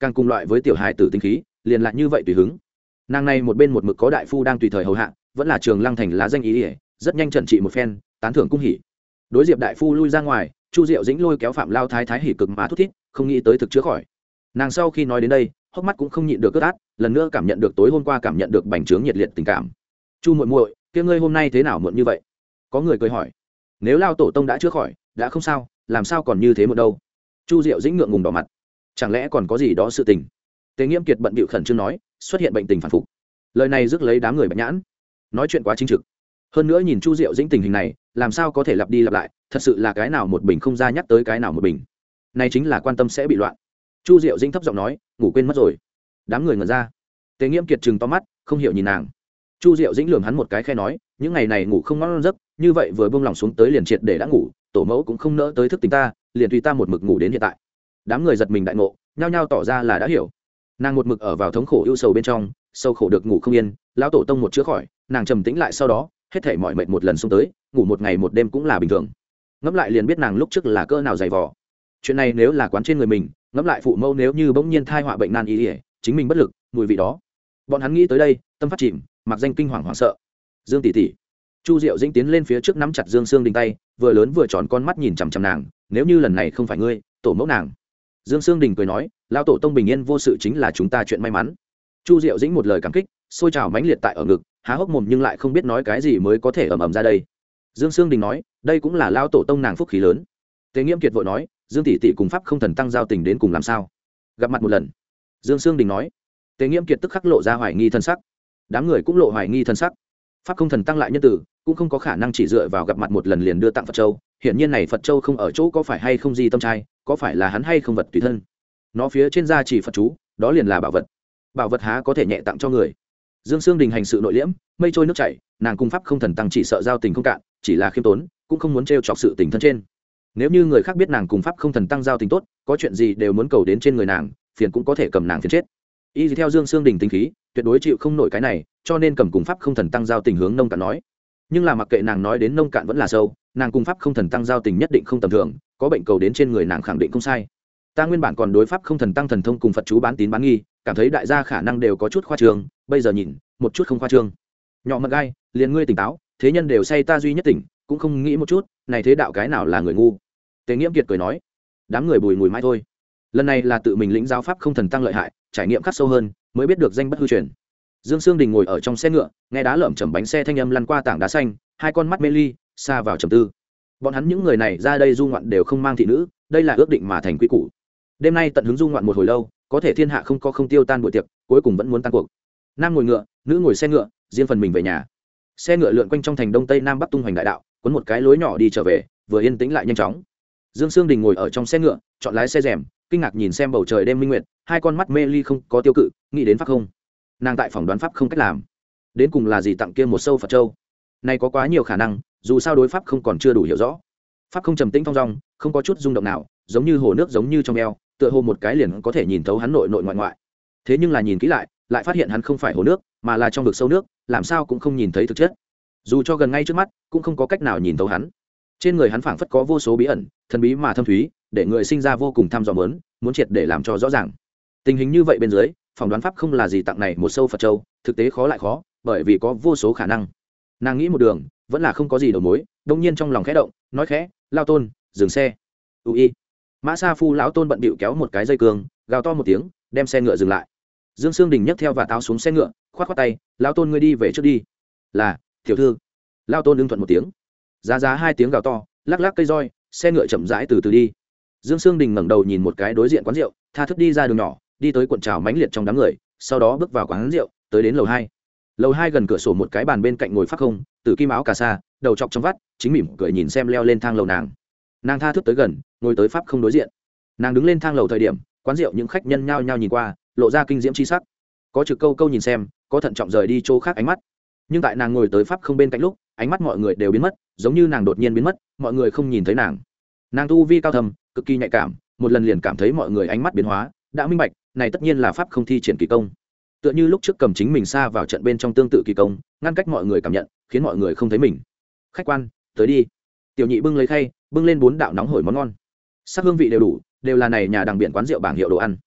càng cùng loại với tiểu hài tử tinh khí liền lại như vậy tùy hứng. Nàng này một bên một mực có đại phu đang tùy thời hầu hạ, vẫn là Trường Lăng thành lá danh ý ỉa, rất nhanh trần trị một phen, tán thưởng cung hỉ. Đối Diệp đại phu lui ra ngoài, Chu Diệu Dĩnh lôi kéo Phạm Lao thái thái hỉ cực mà thút thít, không nghĩ tới thực chữa khỏi. Nàng sau khi nói đến đây, hốc mắt cũng không nhịn được ướt át, lần nữa cảm nhận được tối hôm qua cảm nhận được bành trướng nhiệt liệt tình cảm. Chu muội muội, kia ngươi hôm nay thế nào muộn như vậy? Có người cười hỏi. Nếu Lao tổ tông đã chữa khỏi, đã không sao, làm sao còn như thế một đâu? Chu Diệu Dĩnh ngượng ngùng đỏ mặt. Chẳng lẽ còn có gì đó sự tình? Tế Nghiễm Kiệt bận bịu khẩn trương nói, xuất hiện bệnh tình phản phục. Lời này rước lấy đám người bạch nhãn. Nói chuyện quá chính trực. Hơn nữa nhìn Chu Diệu Dĩnh tình hình này, làm sao có thể lặp đi lặp lại, thật sự là cái nào một bình không ra nhắc tới cái nào một bình. Này chính là quan tâm sẽ bị loạn. Chu Diệu Dĩnh thấp giọng nói, ngủ quên mất rồi. Đám người ngẩn ra. Tế Nghiễm Kiệt trừng to mắt, không hiểu nhìn nàng. Chu Diệu Dĩnh lườm hắn một cái khe nói, những ngày này ngủ không ngon giấc, như vậy vừa buông lòng xuống tới liền triệt để đã ngủ, tổ mẫu cũng không nỡ tới thức tỉnh ta, liền tùy ta một mực ngủ đến hiện tại. Đám người giật mình đại ngộ, nhao nhao tỏ ra là đã hiểu. Nàng một mực ở vào thống khổ ưu sầu bên trong, sâu khổ được ngủ không yên, lão tổ tông một chữa khỏi, nàng trầm tĩnh lại sau đó, hết thảy mọi mệt một lần xông tới, ngủ một ngày một đêm cũng là bình thường. Ngẫm lại liền biết nàng lúc trước là cỡ nào dày vò. Chuyện này nếu là quán trên người mình, ngẫm lại phụ mẫu nếu như bỗng nhiên thai họa bệnh nan y, chính mình bất lực, mùi vị đó. Bọn hắn nghĩ tới đây, tâm phát chìm, mặc danh kinh hoàng hoảng sợ. Dương tỷ tỷ. Chu Diệu Dĩnh tiến lên phía trước nắm chặt Dương Sương Đình tay, vừa lớn vừa tròn con mắt nhìn chằm chằm nàng, nếu như lần này không phải ngươi, tổ mẫu nàng. Dương Sương Đình cười nói, lão tổ tông bình yên vô sự chính là chúng ta chuyện may mắn. Chu Diệu Dĩnh một lời cảm kích, sôi trào mãnh liệt tại ở ngực, há hốc mồm nhưng lại không biết nói cái gì mới có thể ầm ầm ra đây. Dương Sương Đình nói, đây cũng là lão tổ tông nàng phúc khí lớn. Tế Nghiễm Kiệt vội nói, Dương tỷ tỷ cùng pháp không thần tăng giao tình đến cùng làm sao? Gặp mặt một lần. Dương Sương Đình nói. Tế Nghiễm Kiệt tức khắc lộ ra hoài nghi thân sắc. Đám người cũng lộ hoài nghi thân sắc. Pháp không thần tăng lại nhân tử, cũng không có khả năng chỉ dựa vào gặp mặt một lần liền đưa tặng Phật châu. Hiển nhiên này Phật châu không ở chỗ có phải hay không gì tâm trai, có phải là hắn hay không vật tùy thân. Nó phía trên da chỉ Phật chú, đó liền là bảo vật. Bảo vật há có thể nhẹ tặng cho người. Dương Sương Đình hành sự nội liễm, mây trôi nước chảy, nàng cung pháp không thần tăng chỉ sợ giao tình không cạn, chỉ là khiêm tốn, cũng không muốn trêu chọc sự tình thân trên. Nếu như người khác biết nàng cùng pháp không thần tăng giao tình tốt, có chuyện gì đều muốn cầu đến trên người nàng, phiền cũng có thể cầm nàng phiền chết. Y theo Dương Sương Đình tính khí, tuyệt đối chịu không nổi cái này, cho nên cầm cùng pháp không thần tăng giao tình hướng nông cạn nói. Nhưng là mặc kệ nàng nói đến nông cạn vẫn là sâu, nàng cùng pháp không thần tăng giao tình nhất định không tầm thường, có bệnh cầu đến trên người nàng khẳng định không sai. Ta nguyên bản còn đối pháp không thần tăng thần thông cùng Phật chú bán tín bán nghi, cảm thấy đại gia khả năng đều có chút khoa trương, bây giờ nhìn, một chút không khoa trương. Nhỏ mật gai, liền ngươi tỉnh táo, thế nhân đều say ta duy nhất tỉnh, cũng không nghĩ một chút, này thế đạo cái nào là người ngu. Tế Nghiễm Kiệt cười nói, đám người bùi ngùi mãi thôi. Lần này là tự mình lĩnh giáo pháp không thần tăng lợi hại, trải nghiệm khắc sâu hơn, mới biết được danh bất hư truyền. Dương Sương Đình ngồi ở trong xe ngựa, nghe đá lởm chởm bánh xe thanh âm lăn qua tảng đá xanh, hai con mắt mê ly, xa vào trầm tư. Bọn hắn những người này ra đây du ngoạn đều không mang thị nữ, đây là ước định mà thành quy củ. Đêm nay tận hứng du ngoạn một hồi lâu, có thể thiên hạ không có không tiêu tan buổi tiệc, cuối cùng vẫn muốn tan cuộc. Nam ngồi ngựa, nữ ngồi xe ngựa, riêng phần mình về nhà. Xe ngựa lượn quanh trong thành đông tây nam bắc tung hoành đại đạo, cuốn một cái lối nhỏ đi trở về, vừa yên tĩnh lại nhanh chóng. Dương Sương Đình ngồi ở trong xe ngựa, chọn lái xe rèm, kinh ngạc nhìn xem bầu trời đêm minh nguyệt, hai con mắt mê ly không có tiêu cự, nghĩ đến pháp không. Nàng tại phỏng đoán pháp không cách làm, đến cùng là gì tặng kia một sâu Phật châu. Này có quá nhiều khả năng, dù sao đối pháp không còn chưa đủ hiểu rõ. Pháp không trầm tĩnh phong dong, không có chút rung động nào, giống như hồ nước giống như trong eo, tựa hồ một cái liền có thể nhìn thấu hắn nội nội ngoại ngoại. Thế nhưng là nhìn kỹ lại, lại phát hiện hắn không phải hồ nước, mà là trong vực sâu nước, làm sao cũng không nhìn thấy thực chất. Dù cho gần ngay trước mắt, cũng không có cách nào nhìn thấu hắn. Trên người hắn phảng phất có vô số bí ẩn, thần bí mà thâm thúy, để người sinh ra vô cùng tham dò muốn, muốn triệt để làm cho rõ ràng. Tình hình như vậy bên dưới, phỏng đoán pháp không là gì tặng này một sâu Phật châu, thực tế khó lại khó, bởi vì có vô số khả năng. Nàng nghĩ một đường, vẫn là không có gì đầu mối, đột nhiên trong lòng khẽ động, nói khẽ, "Lao Tôn, dừng xe." "Ui." Mã Sa Phu lão Tôn bận bịu kéo một cái dây cương, gào to một tiếng, đem xe ngựa dừng lại. Dương Sương Đình nhấc theo và táo xuống xe ngựa, khoát khoát tay, "Lão Tôn ngươi đi về trước đi." "Là, tiểu thư." Lao Tôn ứng thuận một tiếng. Giá giá hai tiếng gào to, lắc lắc cây roi, xe ngựa chậm rãi từ từ đi. Dương Sương Đình ngẩng đầu nhìn một cái đối diện quán rượu, tha thức đi ra đường nhỏ, đi tới cuộn trào mãnh liệt trong đám người, sau đó bước vào quán rượu, tới đến lầu hai. Lầu hai gần cửa sổ một cái bàn bên cạnh ngồi Pháp Không, tử kim áo cà sa, đầu trọc trong vắt, chính mỉm cười nhìn xem leo lên thang lầu nàng. Nàng tha thức tới gần, ngồi tới Pháp Không đối diện. Nàng đứng lên thang lầu thời điểm, quán rượu những khách nhân nhao nhao nhìn qua, lộ ra kinh diễm chi sắc. Có trực câu câu nhìn xem, có thận trọng rời đi chỗ khác ánh mắt. Nhưng tại nàng ngồi tới Pháp Không bên cạnh lúc, ánh mắt mọi người đều biến mất, giống như nàng đột nhiên biến mất, mọi người không nhìn thấy nàng. Nàng tu vi cao thầm, cực kỳ nhạy cảm, một lần liền cảm thấy mọi người ánh mắt biến hóa, đã minh bạch, này tất nhiên là Pháp Không thi triển kỳ công. Tựa như lúc trước cầm chính mình xa vào trận bên trong tương tự kỳ công, ngăn cách mọi người cảm nhận, khiến mọi người không thấy mình. "Khách quan, tới đi." Tiểu nhị bưng lấy khay, bưng lên bốn đạo nóng hổi món ngon, sắc hương vị đều đủ, đều là này nhà đằng biển quán rượu bảng hiệu đồ ăn.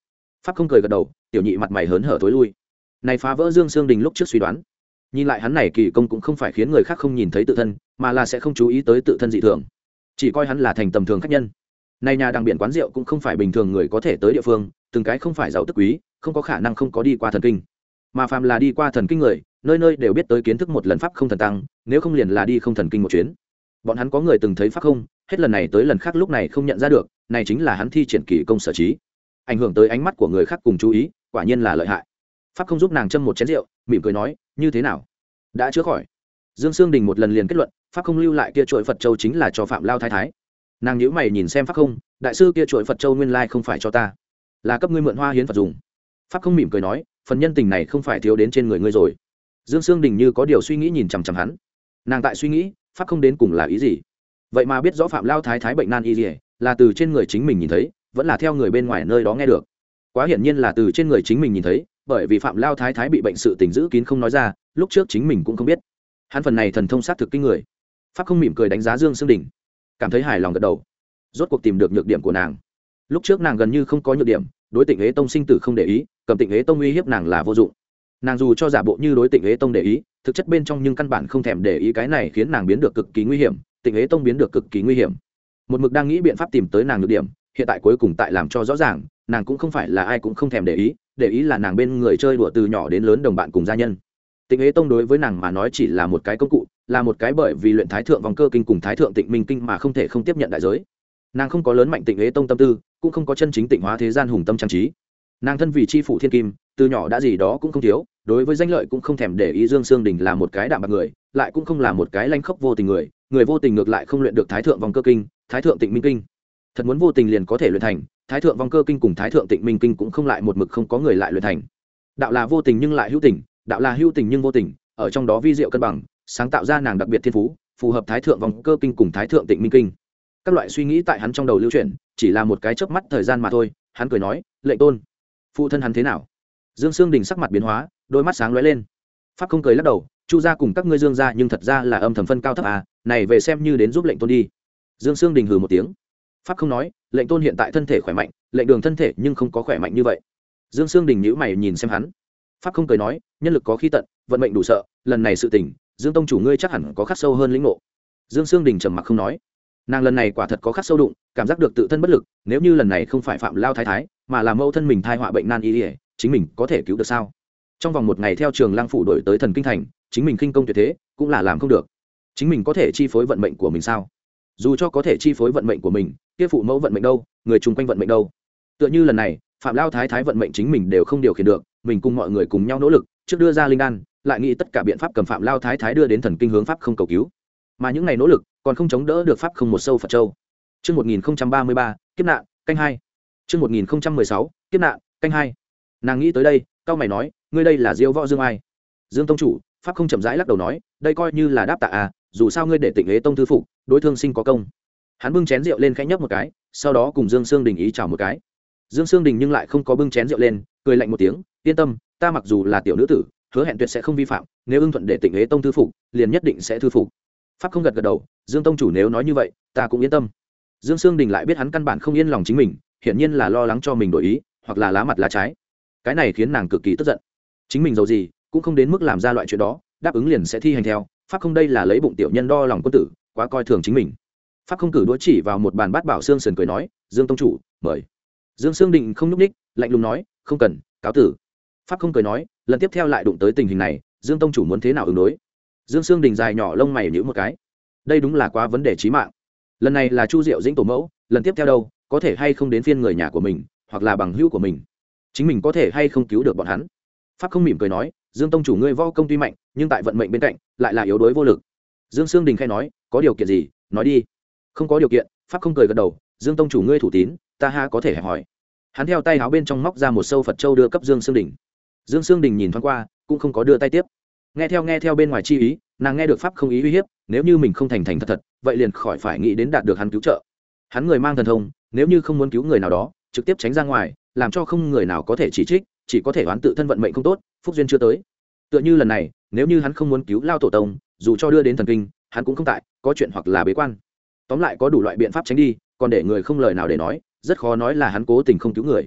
pháp không cười gật đầu, tiểu nhị mặt mày hớn hở tối lui. Này phá vỡ Dương Sương Đình lúc trước suy đoán. Nhìn lại hắn này kỳ công cũng không phải khiến người khác không nhìn thấy tự thân, mà là sẽ không chú ý tới tự thân dị thường, chỉ coi hắn là thành tầm thường khách nhân. Này nhà đàng biển quán rượu cũng không phải bình thường người có thể tới địa phương, từng cái không phải giàu tức quý, không có khả năng không có đi qua thần kinh, mà phàm là đi qua thần kinh người, nơi nơi đều biết tới kiến thức một lần pháp không thần tăng, nếu không liền là đi không thần kinh một chuyến. Bọn hắn có người từng thấy pháp không, hết lần này tới lần khác lúc này không nhận ra được, này chính là hắn thi triển kỳ công sở trí, ảnh hưởng tới ánh mắt của người khác cùng chú ý, quả nhiên là lợi hại. Pháp không giúp nàng châm một chén rượu, mỉm cười nói, như thế nào, đã chữa khỏi? Dương Sương Đình một lần liền kết luận, pháp không lưu lại kia chuỗi Phật châu chính là cho Phạm Lao thái thái. Nàng nhíu mày nhìn xem pháp không, đại sư kia chuỗi Phật châu nguyên lai không phải cho ta, là cấp ngươi mượn hoa hiến Phật dùng. Pháp không mỉm cười nói, phần nhân tình này không phải thiếu đến trên người ngươi rồi. Dương Sương Đình như có điều suy nghĩ nhìn chằm chằm hắn. Nàng tại suy nghĩ, pháp không đến cùng là ý gì? Vậy mà biết rõ Phạm Lao thái thái bệnh nan y gì, là từ trên người chính mình nhìn thấy, vẫn là theo người bên ngoài nơi đó nghe được. Quá hiển nhiên là từ trên người chính mình nhìn thấy, bởi vì Phạm Lao thái thái bị bệnh sự tình giữ kín không nói ra, lúc trước chính mình cũng không biết. Hắn phần này thần thông sát thực kinh người. Pháp không mỉm cười đánh giá Dương Sương Đình, cảm thấy hài lòng gật đầu. Rốt cuộc tìm được nhược điểm của nàng. Lúc trước nàng gần như không có nhược điểm, đối Tịnh Ế Tông sinh tử không để ý, cầm Tịnh Ế Tông uy hiếp nàng là vô dụng. Nàng dù cho giả bộ như đối Tịnh Ế Tông để ý, thực chất bên trong nhưng căn bản không thèm để ý, cái này khiến nàng biến được cực kỳ nguy hiểm, Tịnh Ế Tông biến được cực kỳ nguy hiểm. Một mực đang nghĩ biện pháp tìm tới nàng nhược điểm, hiện tại cuối cùng tại làm cho rõ ràng, nàng cũng không phải là ai cũng không thèm để ý, để ý là nàng bên người chơi đùa từ nhỏ đến lớn đồng bạn cùng gia nhân. Tịnh Ế Tông đối với nàng mà nói chỉ là một cái công cụ, là một cái bởi vì luyện Thái Thượng Vòng Cơ Kinh cùng Thái Thượng Tịnh Minh Kinh mà không thể không tiếp nhận đại giới. Nàng không có lớn mạnh Tịnh Ế Tông tâm tư, cũng không có chân chính tịnh hóa thế gian hùng tâm trang trí. Nàng thân vì chi phủ thiên kim, từ nhỏ đã gì đó cũng không thiếu, đối với danh lợi cũng không thèm để ý. Dương Sương Đình là một cái đạm bạc người, lại cũng không là một cái lanh khốc vô tình người, người vô tình ngược lại không luyện được Thái Thượng Vòng Cơ Kinh, Thái Thượng Tịnh Minh Kinh. Thật muốn vô tình liền có thể luyện thành, Thái Thượng Vòng Cơ Kinh cùng Thái Thượng Tịnh Minh Kinh cũng không lại một mực không có người lại luyện thành. Đạo là vô tình nhưng lại hữu tình, đạo là hữu tình nhưng vô tình, ở trong đó vi diệu cân bằng, sáng tạo ra nàng đặc biệt thiên phú, phù hợp Thái Thượng Vòng Cơ Kinh cùng Thái Thượng Tịnh Minh Kinh. Các loại suy nghĩ tại hắn trong đầu lưu chuyển, chỉ là một cái chớp mắt thời gian mà thôi. Hắn cười nói, lệnh tôn, phụ thân hắn thế nào? Dương Sương Đình sắc mặt biến hóa, đôi mắt sáng lóe lên. Pháp không cười lắc đầu, chu gia cùng các ngươi Dương gia nhưng thật ra là âm thầm phân cao thấp à, này về xem như đến giúp lệnh tôn đi. Dương Sương Đình hừ một tiếng. Pháp không nói, lệnh tôn hiện tại thân thể khỏe mạnh, lệnh đường thân thể nhưng không có khỏe mạnh như vậy. Dương Sương Đình nhíu mày nhìn xem hắn. Pháp không cười nói, nhân lực có khi tận, vận mệnh đủ sợ, lần này sự tình, Dương tông chủ ngươi chắc hẳn có khắc sâu hơn lĩnh ngộ. Dương Sương Đình trầm mặc không nói. Nàng lần này quả thật có khắc sâu đụng, cảm giác được tự thân bất lực, nếu như lần này không phải Phạm Lao thái thái, mà là mẫu thân mình thai họa bệnh nan y, chính mình có thể cứu được sao? Trong vòng một ngày theo Trường Lăng phủ đổi tới Thần Kinh thành, chính mình khinh công tuyệt thế, cũng là làm không được. Chính mình có thể chi phối vận mệnh của mình sao? Dù cho có thể chi phối vận mệnh của mình, kia phụ mẫu vận mệnh đâu, người chung quanh vận mệnh đâu? Tựa như lần này, Phạm Lao thái thái vận mệnh chính mình đều không điều khiển được, mình cùng mọi người cùng nhau nỗ lực, trước đưa ra linh đan, lại nghĩ tất cả biện pháp cầm Phạm Lao thái thái đưa đến Thần Kinh hướng pháp không cầu cứu. Mà những ngày nỗ lực, còn không chống đỡ được pháp không một sâu Phật châu. Chương một nghìn không trăm ba mươi ba, kiếp nạn, canh hai. Chương một nghìn không trăm mười sáu, kiếp nạn, canh hai. Nàng nghĩ tới đây, cao mày nói, ngươi đây là Diêu Võ Dương ai? Dương tông chủ, pháp không chậm rãi lắc đầu nói, đây coi như là đáp tạ à, dù sao ngươi để Tịnh Ế Tông thư phục, đối thương sinh có công. Hắn bưng chén rượu lên khẽ nhấp một cái, sau đó cùng Dương Sương Đình ý chào một cái. Dương Sương Đình nhưng lại không có bưng chén rượu lên, cười lạnh một tiếng, yên tâm, ta mặc dù là tiểu nữ tử, hứa hẹn tuyệt sẽ không vi phạm, nếu ưng thuận để Tịnh Ế Tông thư phục, liền nhất định sẽ thư phục. Pháp không gật gật đầu, Dương tông chủ nếu nói như vậy, ta cũng yên tâm. Dương Sương Đình lại biết hắn căn bản không yên lòng chính mình, hiển nhiên là lo lắng cho mình đổi ý, hoặc là lá mặt lá trái. Cái này khiến nàng cực kỳ tức giận. Chính mình giàu gì, cũng không đến mức làm ra loại chuyện đó, đáp ứng liền sẽ thi hành theo. Pháp không đây là lấy bụng tiểu nhân đo lòng quân tử, quá coi thường chính mình. Pháp không cử đũa chỉ vào một bàn bát bảo xương sườn cười nói, Dương tông chủ, mời. Dương Sương Đình không nhúc ních, lạnh lùng nói, không cần, cáo tử. Pháp không cười nói, lần tiếp theo lại đụng tới tình hình này, Dương tông chủ muốn thế nào ứng đối? Dương Sương Đình dài nhỏ lông mày nhíu một cái. Đây đúng là quá vấn đề chí mạng. Lần này là Chu Diệu Dĩnh tổ mẫu, lần tiếp theo đâu, có thể hay không đến phiên người nhà của mình, hoặc là bằng hữu của mình, chính mình có thể hay không cứu được bọn hắn? Pháp không mỉm cười nói, Dương tông chủ ngươi võ công tuy mạnh, nhưng tại vận mệnh bên cạnh lại là yếu đuối vô lực. Dương Sương Đình khẽ nói, có điều kiện gì, nói đi. Không có điều kiện. Pháp không cười gật đầu, Dương tông chủ ngươi thủ tín, ta ha có thể hỏi. Hắn theo tay áo bên trong móc ra một sâu Phật châu đưa cấp Dương Sương Đình. Dương Sương Đình nhìn thoáng qua, cũng không có đưa tay tiếp. Nghe theo nghe theo bên ngoài chi ý, nàng nghe được pháp không ý uy hiếp, nếu như mình không thành thành thật thật, vậy liền khỏi phải nghĩ đến đạt được hắn cứu trợ. Hắn người mang thần thông, nếu như không muốn cứu người nào đó, trực tiếp tránh ra ngoài, làm cho không người nào có thể chỉ trích, chỉ có thể oán tự thân vận mệnh không tốt, phúc duyên chưa tới. Tựa như lần này, nếu như hắn không muốn cứu Lao tổ tông, dù cho đưa đến thần kinh, hắn cũng không tại, có chuyện hoặc là bế quan. Tóm lại có đủ loại biện pháp tránh đi, còn để người không lời nào để nói, rất khó nói là hắn cố tình không cứu người.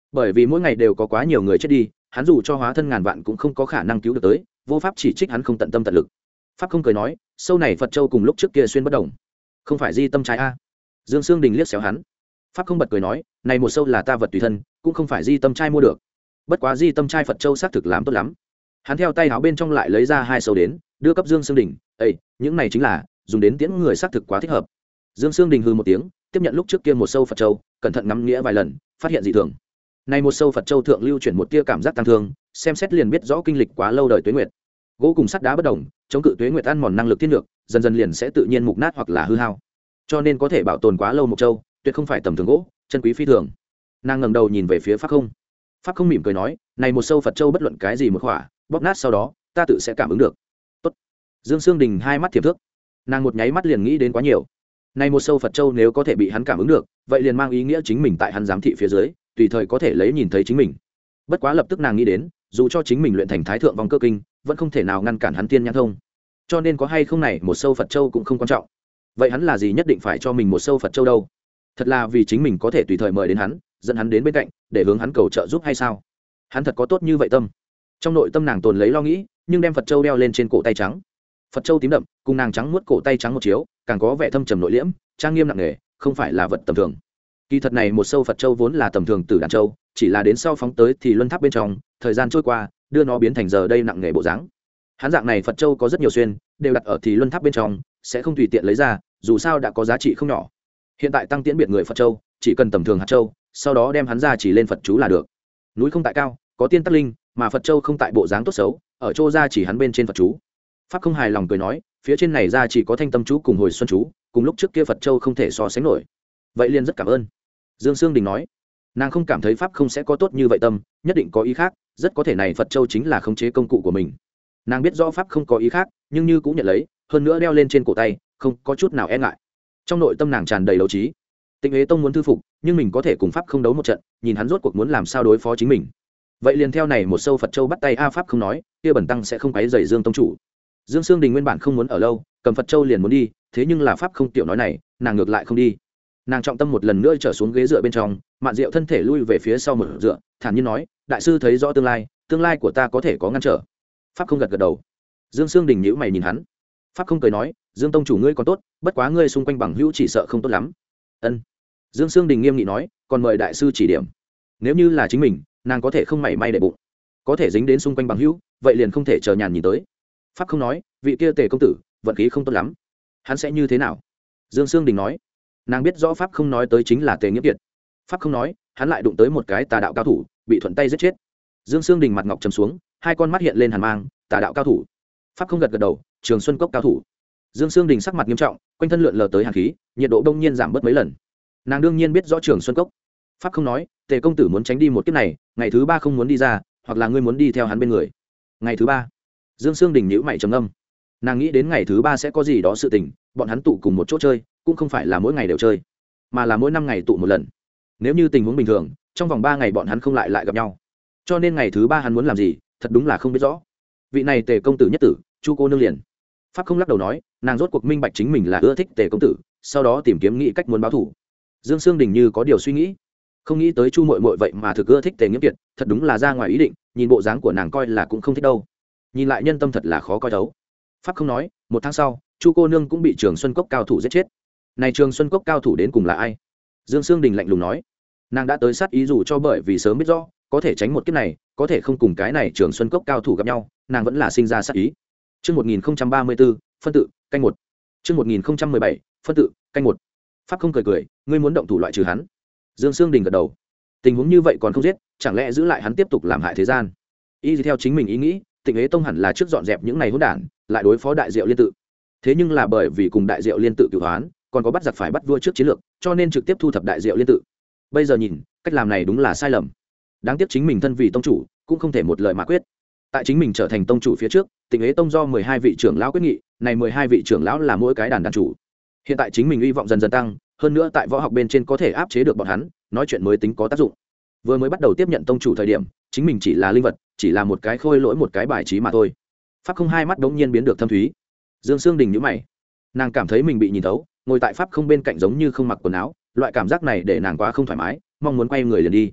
bởi vì mỗi ngày đều có quá nhiều người chết đi, hắn dù cho hóa thân ngàn vạn cũng không có khả năng cứu được tới, vô pháp chỉ trích hắn không tận tâm tận lực. Pháp không cười nói, sâu này Phật châu cùng lúc trước kia xuyên bất đồng, không phải di tâm trái a. Dương Sương Đình liếc xéo hắn. Pháp không bật cười nói, này một sâu là ta vật tùy thân, cũng không phải di tâm trai mua được. Bất quá di tâm trai Phật châu xác thực làm tốt lắm. Hắn theo tay áo bên trong lại lấy ra hai sâu đến, đưa cấp Dương Sương Đình. Ê, những này chính là dùng đến tiễn người xác thực quá thích hợp. Dương Sương Đình hừ một tiếng, tiếp nhận lúc trước kia một sâu Phật châu, cẩn thận ngắm nghĩa vài lần, phát hiện dị thường. Này một sâu Phật châu thượng lưu chuyển một tia cảm giác tăng thương, xem xét liền biết rõ kinh lịch quá lâu đời tuế nguyệt. Gỗ cùng sắt đá bất đồng, chống cự tuế nguyệt ăn mòn năng lực thiên lược, dần dần liền sẽ tự nhiên mục nát hoặc là hư hao. Cho nên có thể bảo tồn quá lâu một châu, tuyệt không phải tầm thường gỗ, chân quý phi thường. Nàng ngẩng đầu nhìn về phía Pháp Không. Pháp Không mỉm cười nói, này một sâu Phật châu bất luận cái gì một khỏa, bóp nát sau đó, ta tự sẽ cảm ứng được. Tốt. Dương Sương Đình hai mắt thiểm thước. Nàng một nháy mắt liền nghĩ đến quá nhiều. Này một sâu Phật châu nếu có thể bị hắn cảm ứng được, vậy liền mang ý nghĩa chính mình tại hắn giám thị phía dưới, tùy thời có thể lấy nhìn thấy chính mình. Bất quá lập tức nàng nghĩ đến, dù cho chính mình luyện thành thái thượng vong cơ kinh, vẫn không thể nào ngăn cản hắn tiên nhãn thông. Cho nên có hay không này một sâu Phật châu cũng không quan trọng. Vậy hắn là gì nhất định phải cho mình một sâu Phật châu đâu? Thật là vì chính mình có thể tùy thời mời đến hắn, dẫn hắn đến bên cạnh, để hướng hắn cầu trợ giúp hay sao? Hắn thật có tốt như vậy tâm. Trong nội tâm nàng tồn lấy lo nghĩ, nhưng đem Phật châu đeo lên trên cổ tay trắng. Phật châu tím đậm, cùng nàng trắng muốt cổ tay trắng một chiếu, càng có vẻ thâm trầm nội liễm, trang nghiêm nặng nề, không phải là vật tầm thường. Kỳ thật này một sâu Phật châu vốn là tầm thường tử đàn châu, chỉ là đến sau phóng tới thì luân tháp bên trong, thời gian trôi qua, đưa nó biến thành giờ đây nặng nề bộ dáng. Hắn dạng này Phật châu có rất nhiều xuyên, đều đặt ở thì luân tháp bên trong, sẽ không tùy tiện lấy ra, dù sao đã có giá trị không nhỏ. Hiện tại tăng tiễn biệt người Phật châu, chỉ cần tầm thường hạt châu, sau đó đem hắn ra chỉ lên Phật chú là được. Núi không tại cao, có tiên tắc linh, mà Phật châu không tại bộ dáng tốt xấu, ở chỗ ra chỉ hắn bên trên Phật chú. Pháp không hài lòng cười nói, phía trên này ra chỉ có thanh tâm chú cùng hồi xuân chú, cùng lúc trước kia Phật châu không thể so sánh nổi. Vậy liền rất cảm ơn. Dương Sương Đình nói, nàng không cảm thấy Pháp không sẽ có tốt như vậy tâm, nhất định có ý khác, rất có thể này Phật châu chính là khống chế công cụ của mình. Nàng biết rõ Pháp không có ý khác, nhưng như cũng nhận lấy, hơn nữa đeo lên trên cổ tay, không có chút nào e ngại. Trong nội tâm nàng tràn đầy đấu trí. Tịnh Hế Tông muốn thư phục, nhưng mình có thể cùng Pháp không đấu một trận, nhìn hắn rốt cuộc muốn làm sao đối phó chính mình. Vậy liền theo này một sâu Phật châu bắt tay a. Pháp không nói, kia bẩn tăng sẽ không quấy rầy Dương tông chủ. Dương Sương Đình nguyên bản không muốn ở lâu, cầm Phật châu liền muốn đi, thế nhưng là Pháp không tiểu nói này, nàng ngược lại không đi. Nàng trọng tâm một lần nữa trở xuống ghế dựa bên trong, Mạn Diệu thân thể lui về phía sau một dựa, thản nhiên nói, đại sư thấy rõ tương lai, tương lai của ta có thể có ngăn trở. Pháp không gật gật đầu. Dương Sương Đình nhíu mày nhìn hắn. Pháp không cười nói, Dương tông chủ ngươi còn tốt, bất quá ngươi xung quanh bằng hữu chỉ sợ không tốt lắm. Ân. Dương Sương Đình nghiêm nghị nói, còn mời đại sư chỉ điểm. Nếu như là chính mình, nàng có thể không mảy may để bụng, có thể dính đến xung quanh bằng hữu, vậy liền không thể chờ nhàn nhìn tới. Pháp không nói, vị kia Tề công tử vận khí không tốt lắm, hắn sẽ như thế nào? Dương Sương Đình nói. Nàng biết rõ Pháp không nói tới chính là Tề Nghĩa Kiệt. Pháp không nói, hắn lại đụng tới một cái tà đạo cao thủ, bị thuận tay giết chết. Dương Sương Đình mặt ngọc trầm xuống, hai con mắt hiện lên hàn mang, tà đạo cao thủ. Pháp không gật gật đầu, Trường Xuân Cốc cao thủ. Dương Sương Đình sắc mặt nghiêm trọng, quanh thân lượn lờ tới hàn khí, nhiệt độ đông nhiên giảm bớt mấy lần. Nàng đương nhiên biết rõ Trường Xuân Cốc. Pháp không nói, Tề công tử muốn tránh đi một kiếp này, ngày thứ ba không muốn đi ra, hoặc là ngươi muốn đi theo hắn bên người. Ngày thứ ba. Dương Sương Đình nhíu mày trầm ngâm. Nàng nghĩ đến ngày thứ ba sẽ có gì đó sự tình, bọn hắn tụ cùng một chỗ chơi, cũng không phải là mỗi ngày đều chơi, mà là mỗi năm ngày tụ một lần. Nếu như tình huống bình thường, trong vòng ba ngày bọn hắn không lại lại gặp nhau. Cho nên ngày thứ ba hắn muốn làm gì, thật đúng là không biết rõ. Vị này Tề công tử nhất tử, Chu cô nương liền. Pháp không lắc đầu nói, nàng rốt cuộc minh bạch chính mình là ưa thích Tề công tử, sau đó tìm kiếm nghĩ cách muốn báo thù. Dương Sương Đình như có điều suy nghĩ, không nghĩ tới Chu muội muội vậy mà thực ưa thích Tề Nghiễm Kiệt, thật đúng là ra ngoài ý định, nhìn bộ dáng của nàng coi là cũng không thích đâu. Nhìn lại nhân tâm thật là khó coi thấu. Pháp không nói, một tháng sau, Chu cô nương cũng bị Trường Xuân Cốc cao thủ giết chết. Này Trường Xuân Cốc cao thủ đến cùng là ai? Dương Sương Đình lạnh lùng nói, nàng đã tới sát ý dù cho bởi vì sớm biết rõ, có thể tránh một kiếp này, có thể không cùng cái này Trường Xuân Cốc cao thủ gặp nhau, nàng vẫn là sinh ra sát ý. Chương một nghìn không trăm ba mươi tư, phân tự, canh một. Chương một nghìn không trăm mười bảy, phân tự, canh một. Pháp không cười cười, ngươi muốn động thủ loại trừ hắn? Dương Sương Đình gật đầu. Tình huống như vậy còn không giết, chẳng lẽ giữ lại hắn tiếp tục làm hại thế gian? Y theo chính mình ý nghĩ, Tịnh Hế Tông hẳn là trước dọn dẹp những này hỗn đản, lại đối phó Đại Diệu Liên tự. Thế nhưng là bởi vì cùng Đại Diệu Liên tự cửu hoán, còn có bắt giặc phải bắt vua trước chiến lược, cho nên trực tiếp thu thập Đại Diệu Liên tự. Bây giờ nhìn, cách làm này đúng là sai lầm. Đáng tiếc chính mình thân vì tông chủ, cũng không thể một lời mà quyết. Tại chính mình trở thành tông chủ phía trước, Tịnh Hế Tông do mười hai vị trưởng lão quyết nghị, này mười hai vị trưởng lão là mỗi cái đàn đàn chủ. Hiện tại chính mình hy vọng dần dần tăng, hơn nữa tại võ học bên trên có thể áp chế được bọn hắn, nói chuyện mới tính có tác dụng. Vừa mới bắt đầu tiếp nhận tông chủ thời điểm, chính mình chỉ là linh vật, chỉ là một cái khôi lỗi, một cái bài trí mà thôi. Pháp không hai mắt đống nhiên biến được thâm thúy. Dương Sương Đình nhíu mày, nàng cảm thấy mình bị nhìn thấu, ngồi tại Pháp không bên cạnh giống như không mặc quần áo, loại cảm giác này để nàng quá không thoải mái, mong muốn quay người liền đi.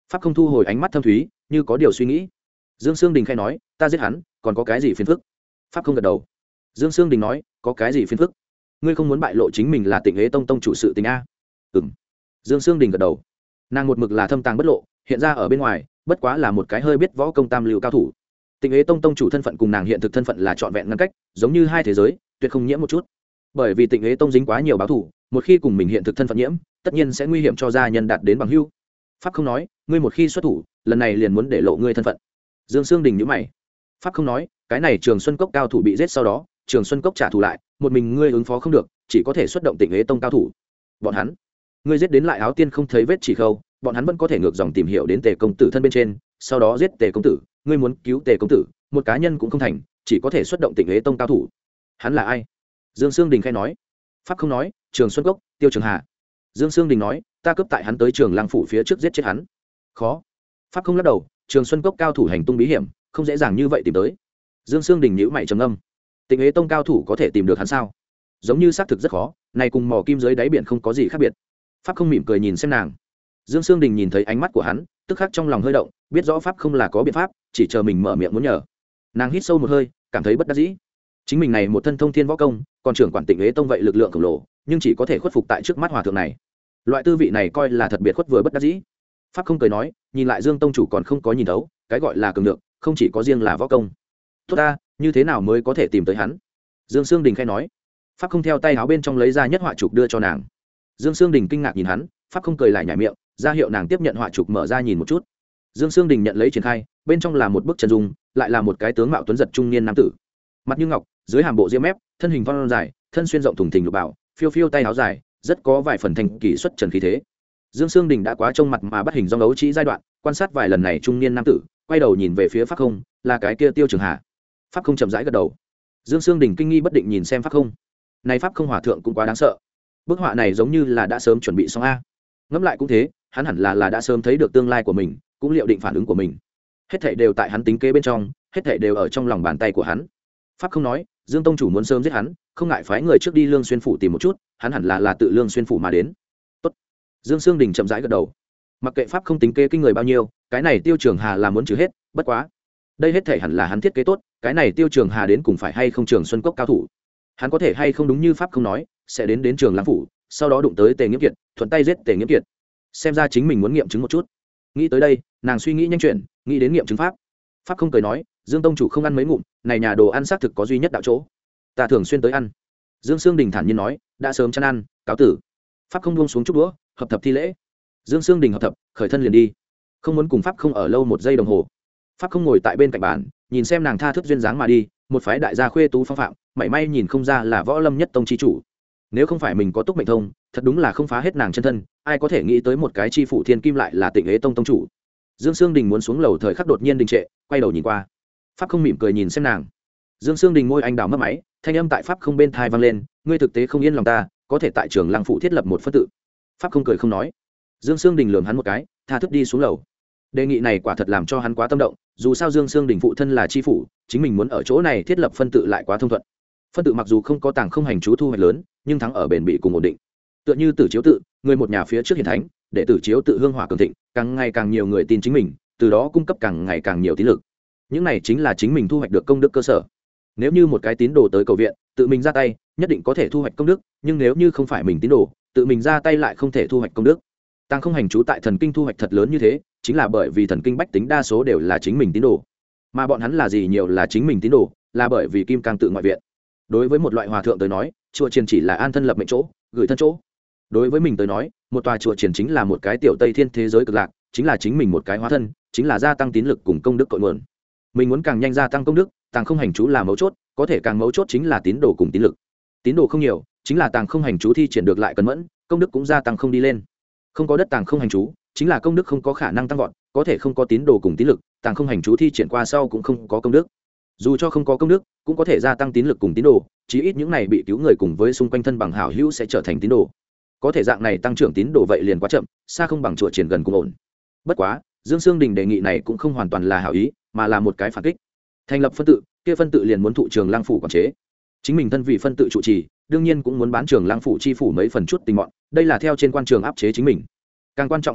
Pháp không thu hồi ánh mắt thâm thúy, như có điều suy nghĩ. Dương Sương Đình khai nói, ta giết hắn còn có cái gì phiền phức? Pháp không gật đầu. Dương Sương Đình nói, có cái gì phiền phức? Ngươi không muốn bại lộ chính mình là Tịnh Ế Tông tông chủ sự tình a? Ừm. Dương Sương Đình gật đầu. Nàng một mực là thâm tàng bất lộ, hiện ra ở bên ngoài bất quá là một cái hơi biết võ công tam lưu cao thủ. Tịnh Ế Tông tông chủ thân phận cùng nàng hiện thực thân phận là trọn vẹn ngăn cách, giống như hai thế giới, tuyệt không nhiễm một chút. Bởi vì Tịnh Ế Tông dính quá nhiều báo thủ, một khi cùng mình hiện thực thân phận nhiễm, tất nhiên sẽ nguy hiểm cho gia nhân đạt đến bằng hữu. Pháp không nói, ngươi một khi xuất thủ, lần này liền muốn để lộ ngươi thân phận. Dương Sương Đình nhíu mày. Pháp không nói, cái này Trường Xuân Cốc cao thủ bị giết sau đó, Trường Xuân Cốc trả thù lại, một mình ngươi ứng phó không được, chỉ có thể xuất động Tịnh Ế Tông cao thủ. Bọn hắn, ngươi giết đến lại áo tiên không thấy vết chỉ khâu, bọn hắn vẫn có thể ngược dòng tìm hiểu đến Tề công tử thân bên trên, sau đó giết Tề công tử, ngươi muốn cứu Tề công tử, một cá nhân cũng không thành, chỉ có thể xuất động Tịnh Ế Tông cao thủ. Hắn là ai? Dương Sương Đình khẽ nói. Pháp không nói, Trường Xuân Cốc, Tiêu Trường Hà. Dương Sương Đình nói, ta cướp tại hắn tới Trường Lăng phủ phía trước giết chết hắn. Khó. Pháp không lắc đầu, Trường Xuân Cốc cao thủ hành tung bí hiểm, không dễ dàng như vậy tìm tới. Dương Sương Đình nhíu mày trầm ngâm. Tịnh Ế Tông cao thủ có thể tìm được hắn sao? Giống như xác thực rất khó, này cùng mỏ kim dưới đáy biển không có gì khác biệt. Pháp không mỉm cười nhìn xem nàng. Dương Sương Đình nhìn thấy ánh mắt của hắn, tức khắc trong lòng hơi động, biết rõ Pháp không là có biện pháp, chỉ chờ mình mở miệng muốn nhờ. Nàng hít sâu một hơi, cảm thấy bất đắc dĩ. Chính mình này một thân thông thiên võ công, còn trưởng quản Tịnh Ế Tông vậy lực lượng khổng lồ, nhưng chỉ có thể khuất phục tại trước mắt hòa thượng này. Loại tư vị này coi là thật biệt khuất vừa bất đắc dĩ. Pháp không cười nói, nhìn lại Dương tông chủ còn không có nhìn thấu, cái gọi là cường lượng, không chỉ có riêng là võ công. Tốt ta, như thế nào mới có thể tìm tới hắn? Dương Sương Đình khẽ nói. Pháp không theo tay áo bên trong lấy ra nhất họa trục đưa cho nàng. Dương Sương Đình kinh ngạc nhìn hắn, Pháp không cười lại nhảy miệng, ra hiệu nàng tiếp nhận họa trục mở ra nhìn một chút. Dương Sương Đình nhận lấy triển khai, bên trong là một bức chân dung, lại là một cái tướng mạo tuấn giật trung niên nam tử. Mặt như ngọc, dưới hàm bộ diêm mép, thân hình thon dài, thân xuyên rộng thùng thình lục bảo, phiêu phiêu tay áo dài, rất có vài phần thành kỳ xuất trần khí thế. Dương Sương Đình đã quá trông mặt mà bắt hình dong đấu trí giai đoạn, quan sát vài lần này trung niên nam tử, quay đầu nhìn về phía Pháp không, là cái kia Tiêu Trường Hà. Pháp không chậm rãi gật đầu. Dương Sương Đình kinh nghi bất định nhìn xem Pháp không. Này Pháp không hòa thượng cũng quá đáng sợ. Bức họa này giống như là đã sớm chuẩn bị xong a. Ngẫm lại cũng thế, hắn hẳn là là đã sớm thấy được tương lai của mình, cũng liệu định phản ứng của mình. Hết thảy đều tại hắn tính kế bên trong, hết thảy đều ở trong lòng bàn tay của hắn. Pháp không nói, Dương tông chủ muốn sớm giết hắn, không ngại phái người trước đi Lương Xuyên phủ tìm một chút, hắn hẳn là là tự Lương Xuyên phủ mà đến. Tốt. Dương Sương Đình chậm rãi gật đầu. Mặc kệ Pháp không tính kế kinh người bao nhiêu, cái này Tiêu Trường Hà là muốn trừ hết, bất quá, đây hết thảy hẳn là hắn thiết kế tốt, cái này Tiêu Trường Hà đến cùng phải hay không Trường Xuân Cốc cao thủ. Hắn có thể hay không đúng như Pháp không nói, sẽ đến đến Trường Lăng phủ, sau đó đụng tới Tề Nghiễm Kiệt, thuận tay giết Tề Nghiễm Kiệt. Xem ra chính mình muốn nghiệm chứng một chút. Nghĩ tới đây, nàng suy nghĩ nhanh chuyển, nghĩ đến nghiệm chứng pháp. Pháp không cười nói, Dương tông chủ không ăn mấy ngụm, này nhà đồ ăn xác thực có duy nhất đạo chỗ, ta thường xuyên tới ăn. Dương Sương Đình thản nhiên nói, đã sớm chăn ăn, cáo tử. Pháp không buông xuống chút đũa, hợp thập thi lễ. Dương Sương Đình hợp thập, khởi thân liền đi, không muốn cùng Pháp không ở lâu một giây đồng hồ. Pháp không ngồi tại bên cạnh bàn, nhìn xem nàng tha thức duyên dáng mà đi, một phái đại gia khuê tú phong phạm, mảy may nhìn không ra là võ lâm nhất tông chi chủ. Nếu không phải mình có túc mệnh thông, thật đúng là không phá hết nàng chân thân, ai có thể nghĩ tới một cái chi phủ thiên kim lại là Tịnh Ế Tông tông chủ. Dương Sương Đình muốn xuống lầu thời khắc đột nhiên đình trệ, quay đầu nhìn qua. Pháp không mỉm cười nhìn xem nàng. Dương Sương Đình môi anh đào mất máy, thanh âm tại Pháp không bên thai vang lên, ngươi thực tế không yên lòng ta, có thể tại Trường Lăng phủ thiết lập một phân tự. Pháp không cười không nói. Dương Sương Đình lườm hắn một cái, tha thức đi xuống lầu. Đề nghị này quả thật làm cho hắn quá tâm động, dù sao Dương Sương Đình phụ thân là chi phủ, chính mình muốn ở chỗ này thiết lập phân tự lại quá thông thuận. Phân tự mặc dù không có tàng không hành chú thu hoạch lớn, nhưng thắng ở bền bỉ cùng ổn định. Tựa như Tử Chiếu tự, người một nhà phía trước hiển thánh, để Tử Chiếu tự hương hỏa cường thịnh, càng ngày càng nhiều người tin chính mình, từ đó cung cấp càng ngày càng nhiều tín lực. Những này chính là chính mình thu hoạch được công đức cơ sở. Nếu như một cái tín đồ tới cầu viện, tự mình ra tay, nhất định có thể thu hoạch công đức, nhưng nếu như không phải mình tín đồ, tự mình ra tay lại không thể thu hoạch công đức. Tàng không hành chú tại thần kinh thu hoạch thật lớn như thế, chính là bởi vì thần kinh bách tính đa số đều là chính mình tín đồ, mà bọn hắn là gì nhiều là chính mình tín đồ, là bởi vì kim cang tự ngoại viện. Đối với một loại hòa thượng tới nói, chùa chiền chỉ là an thân lập mệnh chỗ, gửi thân chỗ. Đối với mình tới nói, một tòa chùa chiền chính là một cái tiểu Tây Thiên thế giới cực lạc, chính là chính mình một cái hóa thân, chính là gia tăng tín lực cùng công đức cội nguồn. Mình muốn càng nhanh gia tăng công đức, tàng không hành chú là mấu chốt, có thể càng mấu chốt chính là tín đồ cùng tín lực. Tín đồ không nhiều, chính là tàng không hành chú thi triển được lại cẩn mẫn, công đức cũng gia tăng không đi lên. Không có đất tàng không hành chú, chính là công đức không có khả năng tăng vọt, có thể không có tín đồ cùng tín lực, tàng không hành chú thi triển qua sau cũng không có công đức. Dù cho không có công đức, cũng có thể gia tăng tín lực cùng tín đồ, chí ít những này bị cứu người cùng với xung quanh thân bằng hảo hữu sẽ trở thành tín đồ. Có thể dạng này tăng trưởng tín đồ vậy liền quá chậm, xa không bằng chùa triển gần cùng ổn. Bất quá, Dương Sương Đình đề nghị này cũng không hoàn toàn là hảo ý, mà là một cái phản kích. Thành lập phân tự, kia phân tự liền muốn thụ Trường Lăng phủ quản chế. Chính mình thân vị phân tự trụ trì, đương nhiên cũng muốn bán Trường Lăng phủ chi phủ mấy phần chút tình mọn, đây là theo trên quan trường áp chế chính mình. Càng quan trọng hơn là,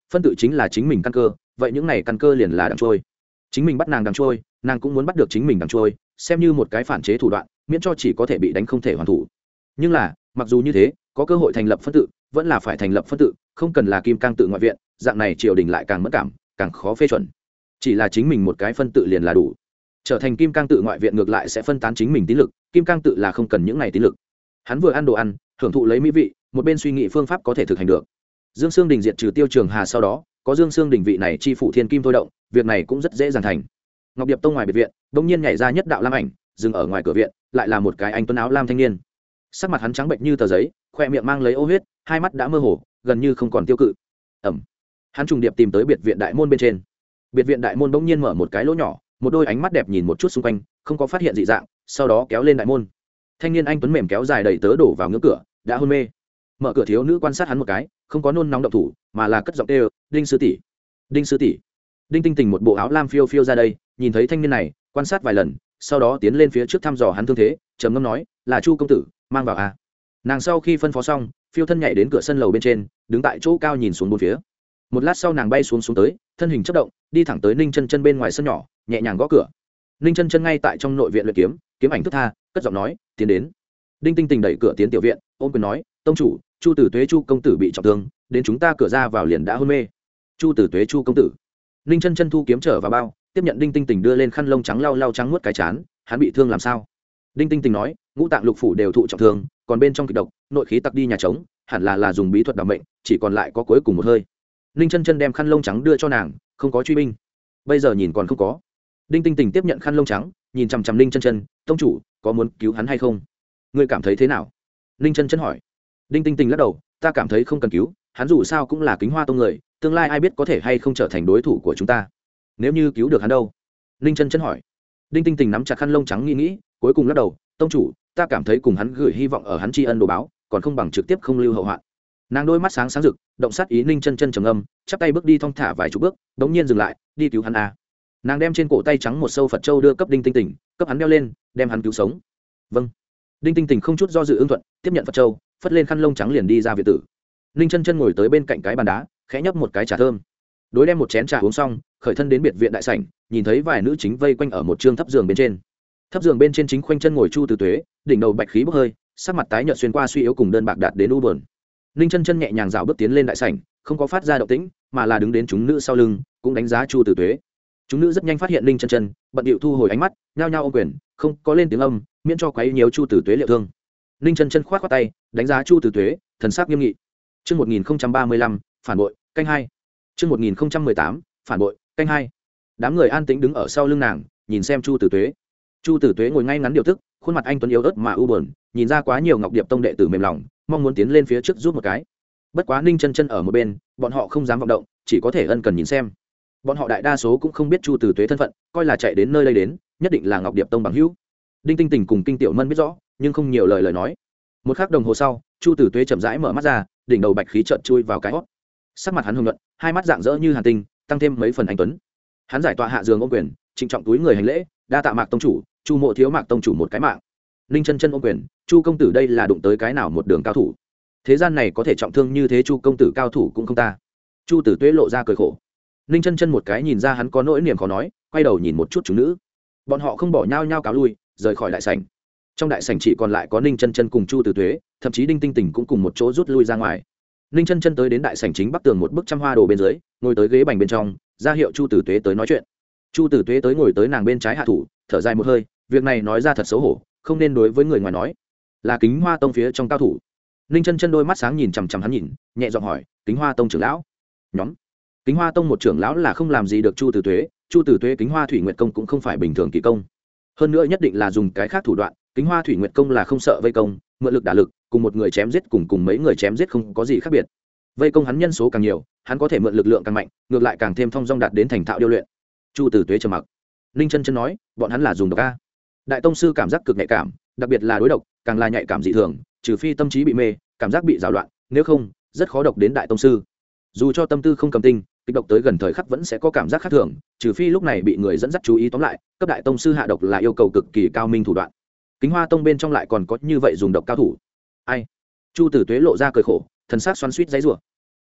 phân tự chính là chính mình căn cơ, vậy những này căn cơ liền là đằng trôi. Chính mình bắt nàng đằng trôi, nàng cũng muốn bắt được chính mình đằng trôi, xem như một cái phản chế thủ đoạn, miễn cho chỉ có thể bị đánh không thể hoàn thủ. Nhưng là mặc dù như thế, có cơ hội thành lập phân tự vẫn là phải thành lập phân tự, không cần là kim cang tự ngoại viện, dạng này triều đình lại càng mất cảm, càng khó phê chuẩn. Chỉ là chính mình một cái phân tự liền là đủ. Trở thành kim cang tự ngoại viện ngược lại sẽ phân tán chính mình tín lực, kim cang tự là không cần những này tín lực. Hắn vừa ăn đồ ăn, hưởng thụ lấy mỹ vị, một bên suy nghĩ phương pháp có thể thực hành được. Dương Sương Đình diệt trừ Tiêu Trường Hà sau đó, có Dương Sương Đình vị này chi phủ thiên kim thôi động, việc này cũng rất dễ dàng thành. Ngọc Điệp Tông ngoài biệt viện, bỗng nhiên nhảy ra nhất đạo lam ảnh, dừng ở ngoài cửa viện, lại là một cái anh tuấn áo lam thanh niên. Sắc mặt hắn trắng bệnh như tờ giấy, khoe miệng mang lấy ô huyết, hai mắt đã mơ hồ, gần như không còn tiêu cự. Ẩm. Hắn trùng điệp tìm tới biệt viện đại môn bên trên. Biệt viện đại môn bỗng nhiên mở một cái lỗ nhỏ, một đôi ánh mắt đẹp nhìn một chút xung quanh, không có phát hiện dị dạng, sau đó kéo lên đại môn. Thanh niên anh tuấn mềm kéo dài đầy tớ đổ vào ngưỡng cửa, đã hôn mê. Mở cửa thiếu nữ quan sát hắn một cái, không có nôn nóng động thủ, mà là cất giọng kêu, "Đinh sư tỷ, Đinh sư tỷ." Đinh Tinh Tình một bộ áo lam phiêu phiêu ra đây, nhìn thấy thanh niên này, quan sát vài lần, sau đó tiến lên phía trước thăm dò hắn thương thế, trầm ngâm nói, "Là Chu công tử, mang vào a." Nàng sau khi phân phó xong, phiêu thân nhảy đến cửa sân lầu bên trên, đứng tại chỗ cao nhìn xuống bốn phía. Một lát sau nàng bay xuống xuống tới, thân hình chớp động, đi thẳng tới Ninh Chân Chân bên ngoài sân nhỏ, nhẹ nhàng gõ cửa. Ninh Chân Chân ngay tại trong nội viện luyện kiếm, kiếm ảnh thức tha, cất giọng nói, "Tiến đến." Đinh Tinh Tình đẩy cửa tiến tiểu viện, ôm quyền nói, "Tông chủ, Chu Tử Tuế Chu công tử bị trọng thương, đến chúng ta cửa ra vào liền đã hôn mê." Chu Tử Tuế Chu công tử. Ninh Chân Chân thu kiếm trở vào bao, tiếp nhận Đinh Tinh Tình đưa lên khăn lông trắng lau lau trắng nuốt cái chán, "Hắn bị thương làm sao?" Đinh Tinh Tình nói, "Ngũ tạng lục phủ đều thụ trọng thương, còn bên trong kịch độc, nội khí tặc đi nhà trống, hẳn là là dùng bí thuật đảm mệnh, chỉ còn lại có cuối cùng một hơi." Ninh Chân Chân đem khăn lông trắng đưa cho nàng, "Không có truy binh." "Bây giờ nhìn còn không có." Đinh Tinh Tình tiếp nhận khăn lông trắng, nhìn chằm chằm Ninh Chân Chân, "Tông chủ, có muốn cứu hắn hay không? Ngươi cảm thấy thế nào?" Ninh Chân Chân hỏi. Đinh Tinh Tình lắc đầu, "Ta cảm thấy không cần cứu, hắn dù sao cũng là Kính Hoa tông người, tương lai ai biết có thể hay không trở thành đối thủ của chúng ta. Nếu như cứu được hắn đâu?" Ninh Chân Chân hỏi. Đinh Tinh Tình nắm chặt khăn lông trắng nghĩ nghĩ, cuối cùng lắc đầu, "Tông chủ, ta cảm thấy cùng hắn gửi hy vọng ở hắn tri ân đồ báo, còn không bằng trực tiếp không lưu hậu hoạn." Nàng đôi mắt sáng sáng rực, động sát ý. Ninh Chân Chân trầm ngâm, chắp tay bước đi thong thả vài chục bước, đống nhiên dừng lại, "Đi cứu hắn a." Nàng đem trên cổ tay trắng một sâu Phật châu đưa cấp Đinh Tinh Tình, cấp hắn đeo lên, đem hắn cứu sống. "Vâng." Đinh Tinh Tình không chút do dự ưng thuận, tiếp nhận Phật châu, phất lên khăn lông trắng liền đi ra viện tử. Ninh Chân Chân ngồi tới bên cạnh cái bàn đá, khẽ nhấp một cái trà thơm. Đối đem một chén trà uống xong, khởi thân đến biệt viện đại sảnh, nhìn thấy vài nữ chính vây quanh ở một trương thấp giường bên trên. Thấp giường bên trên chính khoanh chân ngồi Chu Tử Tuế, đỉnh đầu bạch khí bốc hơi, sắc mặt tái nhợt xuyên qua suy yếu cùng đơn bạc đạt đến u buồn. Ninh Chân Chân nhẹ nhàng dạo bước tiến lên đại sảnh, không có phát ra động tĩnh, mà là đứng đến chúng nữ sau lưng, cũng đánh giá Chu Tử Tuế. Chúng nữ rất nhanh phát hiện Ninh Chân Chân, bận điệu thu hồi ánh mắt, nhao nhao ôm quyền, không có lên tiếng âm, miễn cho quấy nhiễu Chu Tử Tuế liệu thương. Ninh Chân Chân khoát khoát tay, đánh giá Chu Tử Tuế, thần sắc nghiêm nghị. Chương một nghìn không trăm ba mươi lăm, phản bội, canh hai. Chương một nghìn không trăm mười tám, phản bội, canh hai. Đám người an tĩnh đứng ở sau lưng nàng, nhìn xem Chu Tử Tuế. Chu Tử Tuế ngồi ngay ngắn điều tức, khuôn mặt anh tuấn yếu ớt mà u buồn, nhìn ra quá nhiều Ngọc Điệp tông đệ tử mềm lòng, mong muốn tiến lên phía trước giúp một cái. Bất quá Ninh Chân Chân ở một bên, bọn họ không dám vọng động, chỉ có thể ân cần nhìn xem. Bọn họ đại đa số cũng không biết Chu Tử Tuế thân phận, coi là chạy đến nơi đây đến, nhất định là Ngọc Điệp tông bằng hữu. Đinh Tinh Tình cùng Kinh Tiểu Mân biết rõ, nhưng không nhiều lời lời nói. Một khắc đồng hồ sau, Chu Tử Tuế chậm rãi mở mắt ra, đỉnh đầu bạch khí chợt chui vào cái hót. Sắc mặt hắn hồng nhuận, hai mắt rạng rỡ như hàn tinh, tăng thêm mấy phần anh tuấn. Hắn giải tọa hạ giường ôm quyền, trịnh trọng túi người hành lễ, "Đa tạ Mạc tông chủ, Chu mộ thiếu Mạc tông chủ một cái mạng." Ninh Chân Chân ôm quyền, "Chu công tử đây là đụng tới cái nào một đường cao thủ? Thế gian này có thể trọng thương như thế Chu công tử cao thủ cũng không ta." Chu Tử Tuế lộ ra cười khổ. Ninh Chân Chân một cái nhìn ra hắn có nỗi niềm khó nói, quay đầu nhìn một chút chúng nữ. Bọn họ không bỏ nhau nhau cáo lui, rời khỏi đại sảnh. Trong đại sảnh chỉ còn lại có Ninh Chân Chân cùng Chu Tử Tuế, thậm chí Đinh Tinh Tình cũng cùng một chỗ rút lui ra ngoài. Ninh Chân Chân tới đến đại sảnh chính bắc tường một bức trăm hoa đồ bên dưới, ngồi tới ghế bành bên trong, ra hiệu Chu Tử Tuế tới nói chuyện. Chu Tử Tuế tới ngồi tới nàng bên trái hạ thủ, thở dài một hơi, việc này nói ra thật xấu hổ, không nên đối với người ngoài nói. Là Kính Hoa tông phía trong cao thủ. Ninh Chân Chân đôi mắt sáng nhìn chằm chằm hắn nhìn, nhẹ giọng hỏi, "Kính Hoa tông trưởng lão?" Nhóm. Kính Hoa tông một trưởng lão là không làm gì được Chu Tử Tuế, Chu Tử Tuế Kính Hoa Thủy Nguyệt công cũng không phải bình thường kỳ công. Hơn nữa nhất định là dùng cái khác thủ đoạn, Kính Hoa Thủy Nguyệt công là không sợ vây công, mượn lực đả lực, cùng một người chém giết cùng cùng mấy người chém giết không có gì khác biệt. Vây công hắn nhân số càng nhiều, hắn có thể mượn lực lượng càng mạnh, ngược lại càng thêm thông dong đạt đến thành thạo điêu luyện. Chu Tử Tuế trầm mặc. Ninh Chân Chân nói, "Bọn hắn là dùng độc a." Đại tông sư cảm giác cực nhạy cảm, đặc biệt là đối độc, càng là nhạy cảm dị thường, trừ phi tâm trí bị mê, cảm giác bị giảo loạn, nếu không, rất khó độc đến đại tông sư. Dù cho tâm tư không cầm tinh, kịch độc tới gần thời khắc vẫn sẽ có cảm giác khác thường, trừ phi lúc này bị người dẫn dắt chú ý. Tóm lại, cấp đại tông sư hạ độc là yêu cầu cực kỳ cao minh thủ đoạn. Kính Hoa tông bên trong lại còn có như vậy dùng độc cao thủ. Ai? Chu Tử Tuế lộ ra cười khổ, thần sắc xoắn xuýt giãy giụa.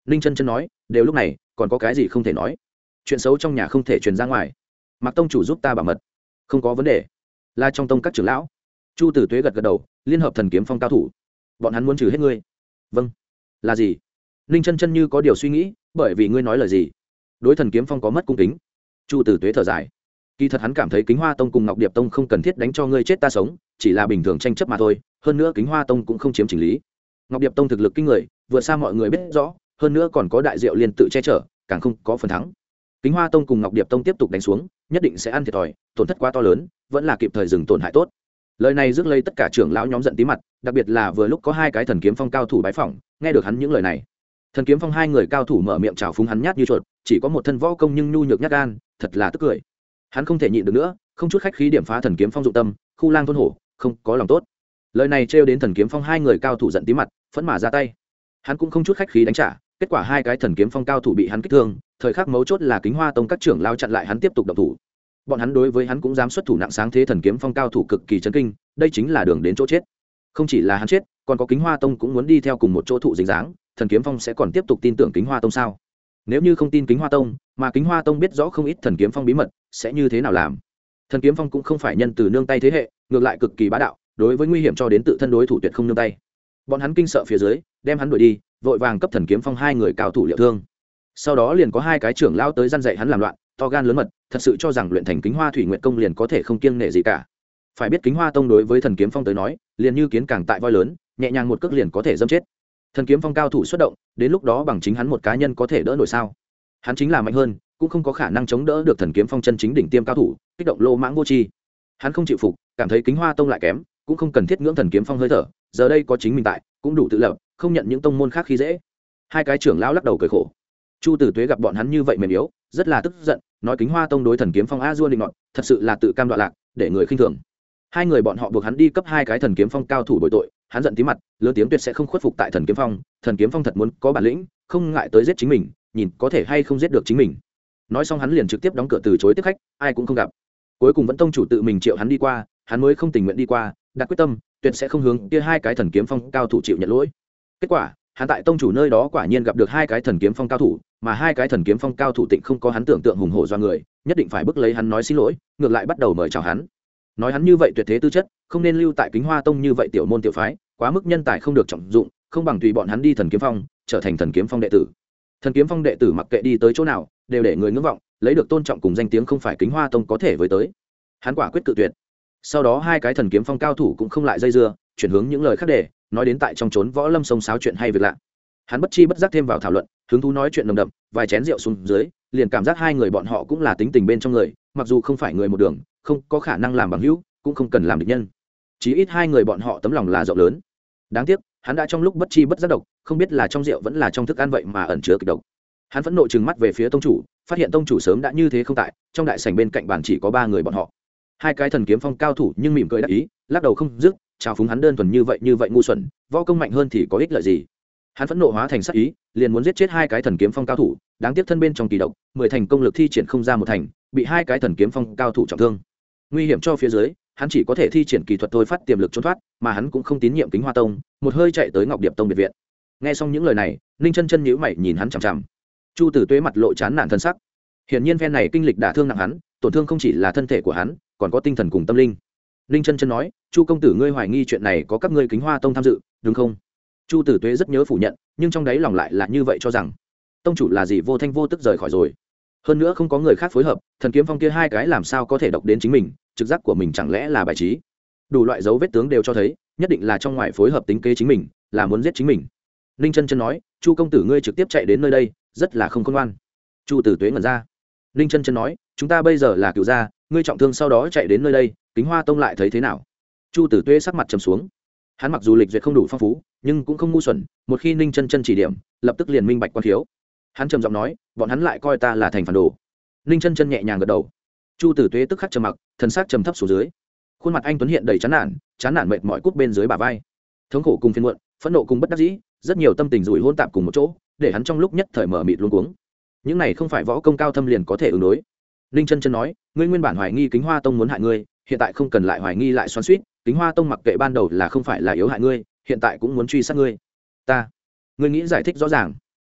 ninh chân chân nói, đều lúc này còn có cái gì không thể nói. Chuyện xấu trong nhà không thể truyền ra ngoài. Mạc tông chủ giúp ta bảo mật. Không có vấn đề. Là trong tông các trưởng lão. Chu Tử Tuế gật gật đầu, liên hợp thần kiếm phong cao thủ. Bọn hắn muốn trừ hết ngươi. Vâng. Là gì? Ninh chân chân như có điều suy nghĩ, bởi vì ngươi nói lời gì? Đối thần kiếm phong có mất cung kính. Chu Tử Tuế thở dài. Kỳ thật hắn cảm thấy Kính Hoa Tông cùng Ngọc Điệp Tông không cần thiết đánh cho ngươi chết ta sống, chỉ là bình thường tranh chấp mà thôi. Hơn nữa Kính Hoa Tông cũng không chiếm chỉnh lý. Ngọc Điệp Tông thực lực kinh người, vượt xa mọi người biết rõ, hơn nữa còn có đại diệu liên tự che chở, càng không có phần thắng. Kính Hoa Tông cùng Ngọc Điệp Tông tiếp tục đánh xuống, nhất định sẽ ăn thiệt thòi, tổn thất quá to lớn, vẫn là kịp thời dừng tổn hại tốt. Lời này rước lấy tất cả trưởng lão nhóm giận tí mặt, đặc biệt là vừa lúc có hai cái thần kiếm phong cao thủ bái phỏng, nghe được hắn những lời này. Thần kiếm phong hai người cao thủ mở miệng chào phúng hắn nhát như chuột, chỉ có một thân võ công nhưng nhu nhược nhát gan, thật là tức cười. Hắn không thể nhịn được nữa, không chút khách khí điểm phá thần kiếm phong dụng tâm, khu lang thôn hổ, không có lòng tốt. Lời này trêu đến thần kiếm phong hai người cao thủ giận tí mặt, phẫn mà ra tay. Hắn cũng không chút khách khí đánh trả, kết quả hai cái thần kiếm phong cao thủ bị hắn kích thương, thời khắc mấu chốt là Kính Hoa Tông các trưởng lao chặn lại hắn tiếp tục động thủ. Bọn hắn đối với hắn cũng dám xuất thủ nặng sáng thế thần kiếm phong cao thủ cực kỳ chấn kinh, đây chính là đường đến chỗ chết. Không chỉ là hắn chết, còn có Kính Hoa Tông cũng muốn đi theo cùng một chỗ thụ dính dáng, thần kiếm phong sẽ còn tiếp tục tin tưởng Kính Hoa Tông sao? Nếu như không tin Kính Hoa Tông, mà Kính Hoa Tông biết rõ không ít thần kiếm phong bí mật, sẽ như thế nào làm? Thần kiếm phong cũng không phải nhân từ nương tay thế hệ, ngược lại cực kỳ bá đạo, đối với nguy hiểm cho đến tự thân đối thủ tuyệt không nương tay. Bọn hắn kinh sợ phía dưới, đem hắn đuổi đi, vội vàng cấp thần kiếm phong hai người cao thủ liệu thương. Sau đó liền có hai cái trưởng lao tới gian dạy hắn làm loạn, to gan lớn mật, thật sự cho rằng luyện thành Kính Hoa Thủy Nguyệt công liền có thể không kiêng nể gì cả. Phải biết Kính Hoa Tông đối với thần kiếm phong tới nói, liền như kiến càng tại voi lớn, nhẹ nhàng một cước liền có thể dâm chết. Thần kiếm phong cao thủ xuất động, đến lúc đó bằng chính hắn một cá nhân có thể đỡ nổi sao? Hắn chính là mạnh hơn, cũng không có khả năng chống đỡ được thần kiếm phong chân chính đỉnh tiêm cao thủ, kích động lô mãng vô tri. Hắn không chịu phục, cảm thấy Kính Hoa Tông lại kém, cũng không cần thiết ngưỡng thần kiếm phong hơi thở, giờ đây có chính mình tại, cũng đủ tự lập, không nhận những tông môn khác khi dễ. Hai cái trưởng lão lắc đầu cười khổ. Chu Tử Tuế gặp bọn hắn như vậy mềm yếu, rất là tức giận, nói Kính Hoa Tông đối thần kiếm phong a dua định nọt, thật sự là tự cam đoạn lạc, để người khinh thường. Hai người bọn họ buộc hắn đi cấp hai cái thần kiếm phong cao thủ bồi tội, hắn giận tí mặt, lớn tiếng tuyệt sẽ không khuất phục tại thần kiếm phong, thần kiếm phong thật muốn có bản lĩnh, không ngại tới giết chính mình, nhìn có thể hay không giết được chính mình. Nói xong hắn liền trực tiếp đóng cửa từ chối tiếp khách, ai cũng không gặp. Cuối cùng vẫn tông chủ tự mình triệu hắn đi qua, hắn mới không tình nguyện đi qua, đặt quyết tâm, tuyệt sẽ không hướng kia hai cái thần kiếm phong cao thủ chịu nhận lỗi. Kết quả, hắn tại tông chủ nơi đó quả nhiên gặp được hai cái thần kiếm phong cao thủ, mà hai cái thần kiếm phong cao thủ tịnh không có hắn tưởng tượng hùng hổ do người, nhất định phải bức lấy hắn nói xin lỗi, ngược lại bắt đầu mời chào hắn. Nói hắn như vậy tuyệt thế tư chất, không nên lưu tại Kính Hoa Tông như vậy tiểu môn tiểu phái, quá mức nhân tài không được trọng dụng, không bằng tùy bọn hắn đi thần kiếm phong, trở thành thần kiếm phong đệ tử. Thần kiếm phong đệ tử mặc kệ đi tới chỗ nào, đều để người ngưỡng vọng, lấy được tôn trọng cùng danh tiếng không phải Kính Hoa Tông có thể với tới. Hắn quả quyết cự tuyệt. Sau đó hai cái thần kiếm phong cao thủ cũng không lại dây dưa, chuyển hướng những lời khác để nói đến tại trong trốn võ lâm sông sáo chuyện hay việc lạ. Hắn bất chi bất giác thêm vào thảo luận, hứng thú nói chuyện nồng đậm, vài chén rượu xuống dưới, liền cảm giác hai người bọn họ cũng là tính tình bên trong người, mặc dù không phải người một đường, không có khả năng làm bằng hữu, cũng không cần làm địch nhân. Chí ít hai người bọn họ tấm lòng là rộng lớn. Đáng tiếc, hắn đã trong lúc bất chi bất giác độc, không biết là trong rượu vẫn là trong thức ăn vậy mà ẩn chứa kịch độc. Hắn phẫn nộ trừng mắt về phía tông chủ, phát hiện tông chủ sớm đã như thế không tại, trong đại sảnh bên cạnh bàn chỉ có ba người bọn họ. Hai cái thần kiếm phong cao thủ nhưng mỉm cười đáp ý, lắc đầu không dứt, chào phúng hắn đơn thuần như vậy như vậy ngu xuẩn, võ công mạnh hơn thì có ích lợi gì? Hắn phẫn nộ hóa thành sát ý, liền muốn giết chết hai cái thần kiếm phong cao thủ, đáng tiếc thân bên trong kỳ độc, mười thành công lực thi triển không ra một thành, bị hai cái thần kiếm phong cao thủ trọng thương. Nguy hiểm cho phía dưới, hắn chỉ có thể thi triển kỳ thuật thôi phát tiềm lực trốn thoát, mà hắn cũng không tín nhiệm Kính Hoa Tông, một hơi chạy tới Ngọc Điệp Tông biệt viện. Nghe xong những lời này, Ninh Chân Chân nhíu mày nhìn hắn chằm chằm. Chu Tử Tuế mặt lộ chán nản thân sắc. Hiển nhiên phen này kinh lịch đả thương nặng hắn, tổn thương không chỉ là thân thể của hắn, còn có tinh thần cùng tâm linh. Ninh Chân Chân nói, Chu công tử ngươi hoài nghi chuyện này có các ngươi Kính Hoa Tông tham dự, đúng không? Chu Tử Tuế rất nhớ phủ nhận, nhưng trong đáy lòng lại là như vậy cho rằng tông chủ là gì vô thanh vô tức rời khỏi rồi. Hơn nữa không có người khác phối hợp, thần kiếm phong kia hai cái làm sao có thể độc đến chính mình, trực giác của mình chẳng lẽ là bài trí. Đủ loại dấu vết tướng đều cho thấy, nhất định là trong ngoài phối hợp tính kế chính mình, là muốn giết chính mình. Ninh Chân Chân nói, Chu công tử ngươi trực tiếp chạy đến nơi đây, rất là không khôn ngoan. Chu Tử Tuế ngẩn ra. Ninh Chân Chân nói, chúng ta bây giờ là cựu gia, ngươi trọng thương sau đó chạy đến nơi đây, Kính Hoa Tông lại thấy thế nào? Chu Tử Tuế sắc mặt trầm xuống. Hắn mặc dù lịch duyệt không đủ phong phú, nhưng cũng không ngu xuẩn, một khi Ninh Chân Chân chỉ điểm, lập tức liền minh bạch quan thiếu. Hắn trầm giọng nói, bọn hắn lại coi ta là thành phản đồ. Ninh Chân Chân nhẹ nhàng gật đầu. Chu Tử Tuế tức khắc trầm mặc, thần sắc trầm thấp xuống dưới. Khuôn mặt anh tuấn hiện đầy chán nản, chán nản mệt mỏi cút bên dưới bả vai. Thống khổ cùng phiền muộn, phẫn nộ cùng bất đắc dĩ, rất nhiều tâm tình rủi hỗn tạp cùng một chỗ, để hắn trong lúc nhất thời mở mịt luống cuống. Những này không phải võ công cao thâm liền có thể ứng đối. Ninh Chân Chân nói, ngươi nguyên bản hoài nghi Kính Hoa Tông muốn hại ngươi, hiện tại không cần lại hoài nghi lại xoắn xuýt, Kính Hoa Tông mặc kệ ban đầu là không phải là yếu hại ngươi, hiện tại cũng muốn truy sát ngươi. Ta, ngươi nghĩ giải thích rõ ràng.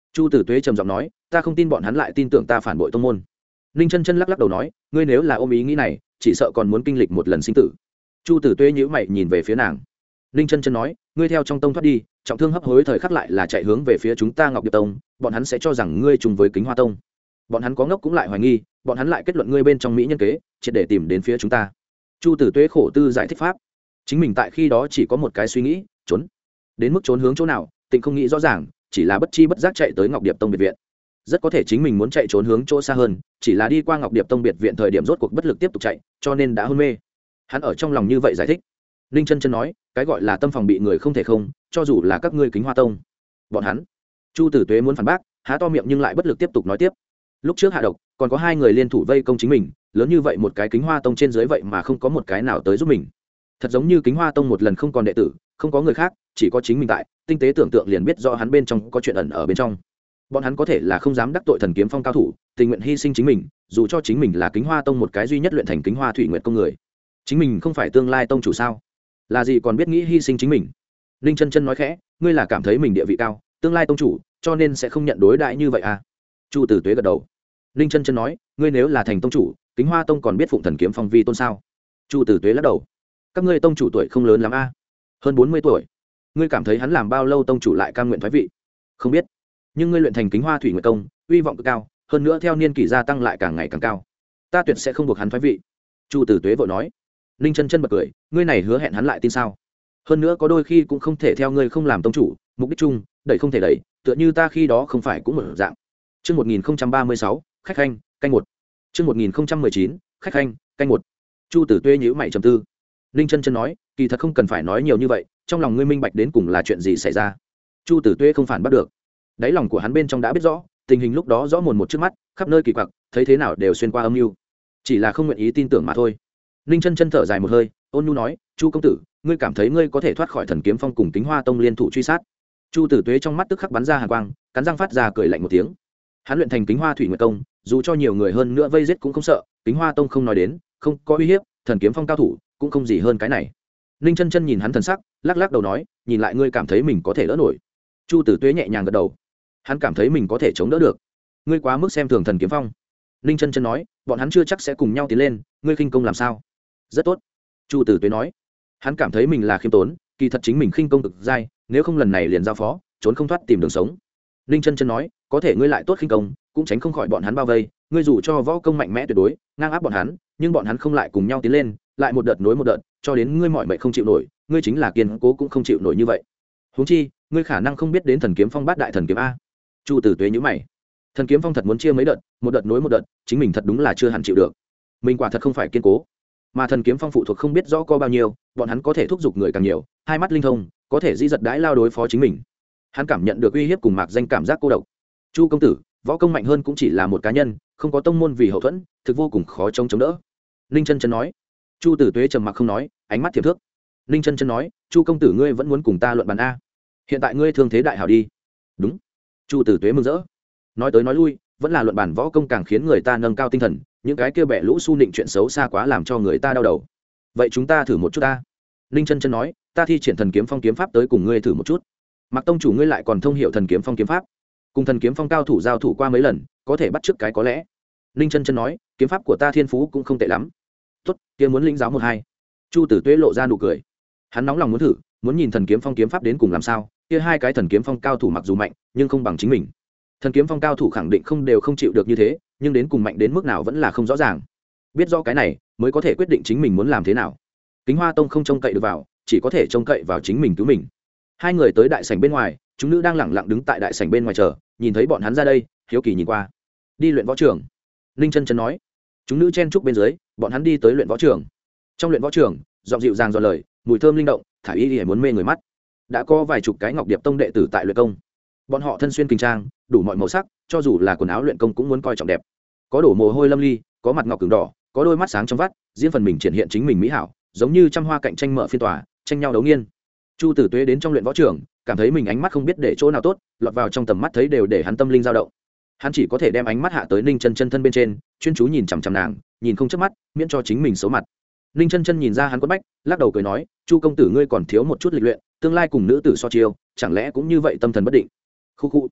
Chu Tử Tuế trầm giọng nói, ta không tin bọn hắn lại tin tưởng ta phản bội tông môn. Ninh chân chân lắc lắc đầu nói, ngươi nếu là ôm ý nghĩ này chỉ sợ còn muốn kinh lịch một lần sinh tử. Chu Tử Tuế nhíu mày nhìn về phía nàng. Ninh chân chân nói, ngươi theo trong tông thoát đi, trọng thương hấp hối thời khắc lại là chạy hướng về phía chúng ta Ngọc Điệp tông, bọn hắn sẽ cho rằng ngươi trùng với Kính Hoa tông. Bọn hắn có ngốc cũng lại hoài nghi, bọn hắn lại kết luận ngươi bên trong mỹ nhân kế, triệt để tìm đến phía chúng ta. Chu Tử Tuế khổ tư giải thích pháp, chính mình tại khi đó chỉ có một cái suy nghĩ, trốn. Đến mức trốn hướng chỗ nào, Tịnh không nghĩ rõ ràng, chỉ là bất chi bất giác chạy tới Ngọc Điệp tông biệt viện. Rất có thể chính mình muốn chạy trốn hướng chỗ xa hơn, chỉ là đi qua Ngọc Điệp tông biệt viện thời điểm rốt cuộc bất lực tiếp tục chạy, cho nên đã hôn mê. Hắn ở trong lòng như vậy giải thích. Ninh chân chân nói, cái gọi là tâm phòng bị người không thể không, cho dù là các ngươi Kính Hoa tông. Bọn hắn. Chu Tử Tuế muốn phản bác, há to miệng nhưng lại bất lực tiếp tục nói tiếp. Lúc trước hạ độc, còn có hai người liên thủ vây công chính mình, lớn như vậy một cái Kính Hoa tông trên dưới vậy mà không có một cái nào tới giúp mình. Thật giống như Kính Hoa tông một lần không còn đệ tử, không có người khác, chỉ có chính mình tại, tinh tế tưởng tượng liền biết rõ hắn bên trong có chuyện ẩn ở bên trong. Bọn hắn có thể là không dám đắc tội Thần Kiếm Phong cao thủ, tình nguyện hy sinh chính mình, dù cho chính mình là Kính Hoa tông một cái duy nhất luyện thành Kính Hoa Thủy Nguyệt công người. Chính mình không phải tương lai tông chủ sao? Là gì còn biết nghĩ hy sinh chính mình? Ninh chân chân nói khẽ, ngươi là cảm thấy mình địa vị cao, tương lai tông chủ, cho nên sẽ không nhận đối đãi như vậy à? Chu Tử Tuế gật đầu. Ninh chân chân nói, ngươi nếu là thành tông chủ, Kính Hoa tông còn biết phụng Thần Kiếm Phong vi tôn sao? Chu Tử Tuế lắc đầu. Các ngươi tông chủ tuổi không lớn lắm a, à? Hơn bốn mươi tuổi. Ngươi cảm thấy hắn làm bao lâu tông chủ lại cam nguyện thoái vị? Không biết. Nhưng ngươi luyện thành Kính Hoa Thủy Nguyệt công, uy vọng cực cao, hơn nữa theo niên kỷ gia tăng lại càng ngày càng cao. Ta tuyệt sẽ không buộc hắn thoái vị. Chu Tử Tuế vội nói. Ninh chân chân bật cười, ngươi này hứa hẹn hắn lại tin sao? Hơn nữa có đôi khi cũng không thể theo ngươi không làm tông chủ, mục đích chung, đẩy không thể đẩy, tựa như ta khi đó không phải cũng một dạng. Chương một nghìn ba mươi sáu, khách khanh, canh một. Chương một nghìn mười chín, khách khanh, canh một. Chu Tử Tuế nhíu mày trầm tư. Ninh chân chân nói, kỳ thật không cần phải nói nhiều như vậy, trong lòng ngươi minh bạch đến cùng là chuyện gì xảy ra. Chu Tử Tuế không phản bắt được. Đáy lòng của hắn bên trong đã biết rõ, tình hình lúc đó rõ mồn một trước mắt, khắp nơi kỳ quặc, thấy thế nào đều xuyên qua âm mưu, chỉ là không nguyện ý tin tưởng mà thôi. Ninh chân chân thở dài một hơi, ôn nhu nói, Chu công tử, ngươi cảm thấy ngươi có thể thoát khỏi Thần Kiếm Phong cùng Kính Hoa tông liên thủ truy sát? Chu Tử Tuế trong mắt tức khắc bắn ra hàn quang, cắn răng phát ra cười lạnh một tiếng. Hắn luyện thành Kính Hoa Thủy Nguyệt công, dù cho nhiều người hơn nữa vây giết cũng không sợ, Kính Hoa tông không nói đến, không có uy hiếp, Thần Kiếm Phong cao thủ cũng không gì hơn cái này. Ninh chân chân nhìn hắn thần sắc, lắc lắc đầu nói, nhìn lại ngươi cảm thấy mình có thể đỡ nổi? Chu Tử Tuế nhẹ nhàng gật đầu. Hắn cảm thấy mình có thể chống đỡ được. Ngươi quá mức xem thường Thần Kiếm Phong. Ninh chân chân nói, bọn hắn chưa chắc sẽ cùng nhau tiến lên, ngươi khinh công làm sao? Rất tốt. Chu Tử Tuế nói. Hắn cảm thấy mình là khiêm tốn, kỳ thật chính mình khinh công cực dai, nếu không lần này liền giao phó, trốn không thoát tìm đường sống. Ninh chân chân nói, có thể ngươi lại tốt khinh công, cũng tránh không khỏi bọn hắn bao vây, ngươi dù cho võ công mạnh mẽ tuyệt đối, ngang áp bọn hắn, nhưng bọn hắn không lại cùng nhau tiến lên, lại một đợt nối một đợt, cho đến ngươi mỏi mệt không chịu nổi, ngươi chính là kiên cố cũng không chịu nổi như vậy. Huống chi, ngươi khả năng không biết đến Thần Kiếm Phong bát đại thần kiếm a. Chu Tử Tuế nhíu mày. Thần Kiếm Phong thật muốn chia mấy đợt, một đợt nối một đợt, chính mình thật đúng là chưa hẳn chịu được. Mình quả thật không phải kiên cố, mà Thần Kiếm Phong phụ thuộc không biết rõ có bao nhiêu, bọn hắn có thể thúc giục người càng nhiều, hai mắt linh thông, có thể dĩ giật đãi lao đối phó chính mình. Hắn cảm nhận được uy hiếp cùng mạc danh cảm giác cô độc. Chu công tử, võ công mạnh hơn cũng chỉ là một cá nhân, không có tông môn vì hậu thuẫn, thực vô cùng khó chống chống đỡ. Ninh chân chân nói. Chu Tử Tuế trầm mặc không nói, ánh mắt thiệp thước. Ninh chân chân nói, Chu công tử ngươi vẫn muốn cùng ta luận bàn a? Hiện tại ngươi thương thế đại hảo đi. Đúng. Chu Tử Tuế mừng rỡ. Nói tới nói lui, vẫn là luận bàn võ công càng khiến người ta nâng cao tinh thần, những cái kia bẻ lũ su nịnh chuyện xấu xa quá làm cho người ta đau đầu. Vậy chúng ta thử một chút ta. Ninh chân chân nói, ta thi triển Thần Kiếm Phong kiếm pháp tới cùng ngươi thử một chút. Mạc tông chủ ngươi lại còn thông hiểu Thần Kiếm Phong kiếm pháp, cùng Thần Kiếm Phong cao thủ giao thủ qua mấy lần, có thể bắt chước cái có lẽ. Ninh chân chân nói, kiếm pháp của ta thiên phú cũng không tệ lắm. Tốt, kia muốn lĩnh giáo một hai. Chu Tử Tuế lộ ra nụ cười. Hắn nóng lòng muốn thử, muốn nhìn Thần Kiếm Phong kiếm pháp đến cùng làm sao. Kia hai cái Thần Kiếm Phong cao thủ mặc dù mạnh, nhưng không bằng chính mình. Thần Kiếm Phong cao thủ khẳng định không đều không chịu được như thế, nhưng đến cùng mạnh đến mức nào vẫn là không rõ ràng. Biết rõ cái này, mới có thể quyết định chính mình muốn làm thế nào. Kính Hoa tông không trông cậy được vào, chỉ có thể trông cậy vào chính mình cứu mình. Hai người tới đại sảnh bên ngoài, chúng nữ đang lẳng lặng đứng tại đại sảnh bên ngoài chờ, nhìn thấy bọn hắn ra đây, hiếu kỳ nhìn qua. Đi luyện võ trường. Ninh chân chân nói. Chúng nữ chen chúc bên dưới, bọn hắn đi tới luyện võ trường. Trong luyện võ trường, giọng dịu dàng giòn lời, mùi thơm linh động, thả y y muốn mê người mắt. Đã có vài chục cái Ngọc Điệp tông đệ tử tại luyện công. Bọn họ thân xuyên kinh trang, đủ mọi màu sắc, cho dù là quần áo luyện công cũng muốn coi trọng đẹp. Có đổ mồ hôi lâm ly, có mặt ngọc cứng đỏ, có đôi mắt sáng trong vắt, riêng phần mình triển hiện chính mình mỹ hảo, giống như trăm hoa cạnh tranh mở phiên tòa, tranh nhau đấu nghiên. Chu Tử Tuế đến trong luyện võ trường, cảm thấy mình ánh mắt không biết để chỗ nào tốt, lọt vào trong tầm mắt thấy đều để hắn tâm linh dao động. Hắn chỉ có thể đem ánh mắt hạ tới Ninh chân chân thân bên trên, chuyên chú nhìn chằm chằm nàng, nhìn không chớp mắt, miễn cho chính mình xấu mặt. Ninh chân chân nhìn ra hắn quất bách, lắc đầu cười nói, Chu công tử ngươi còn thiếu một chút lịch luyện, tương lai cùng nữ tử so chiêu, chẳng lẽ cũng như vậy tâm thần bất định. Khu khu.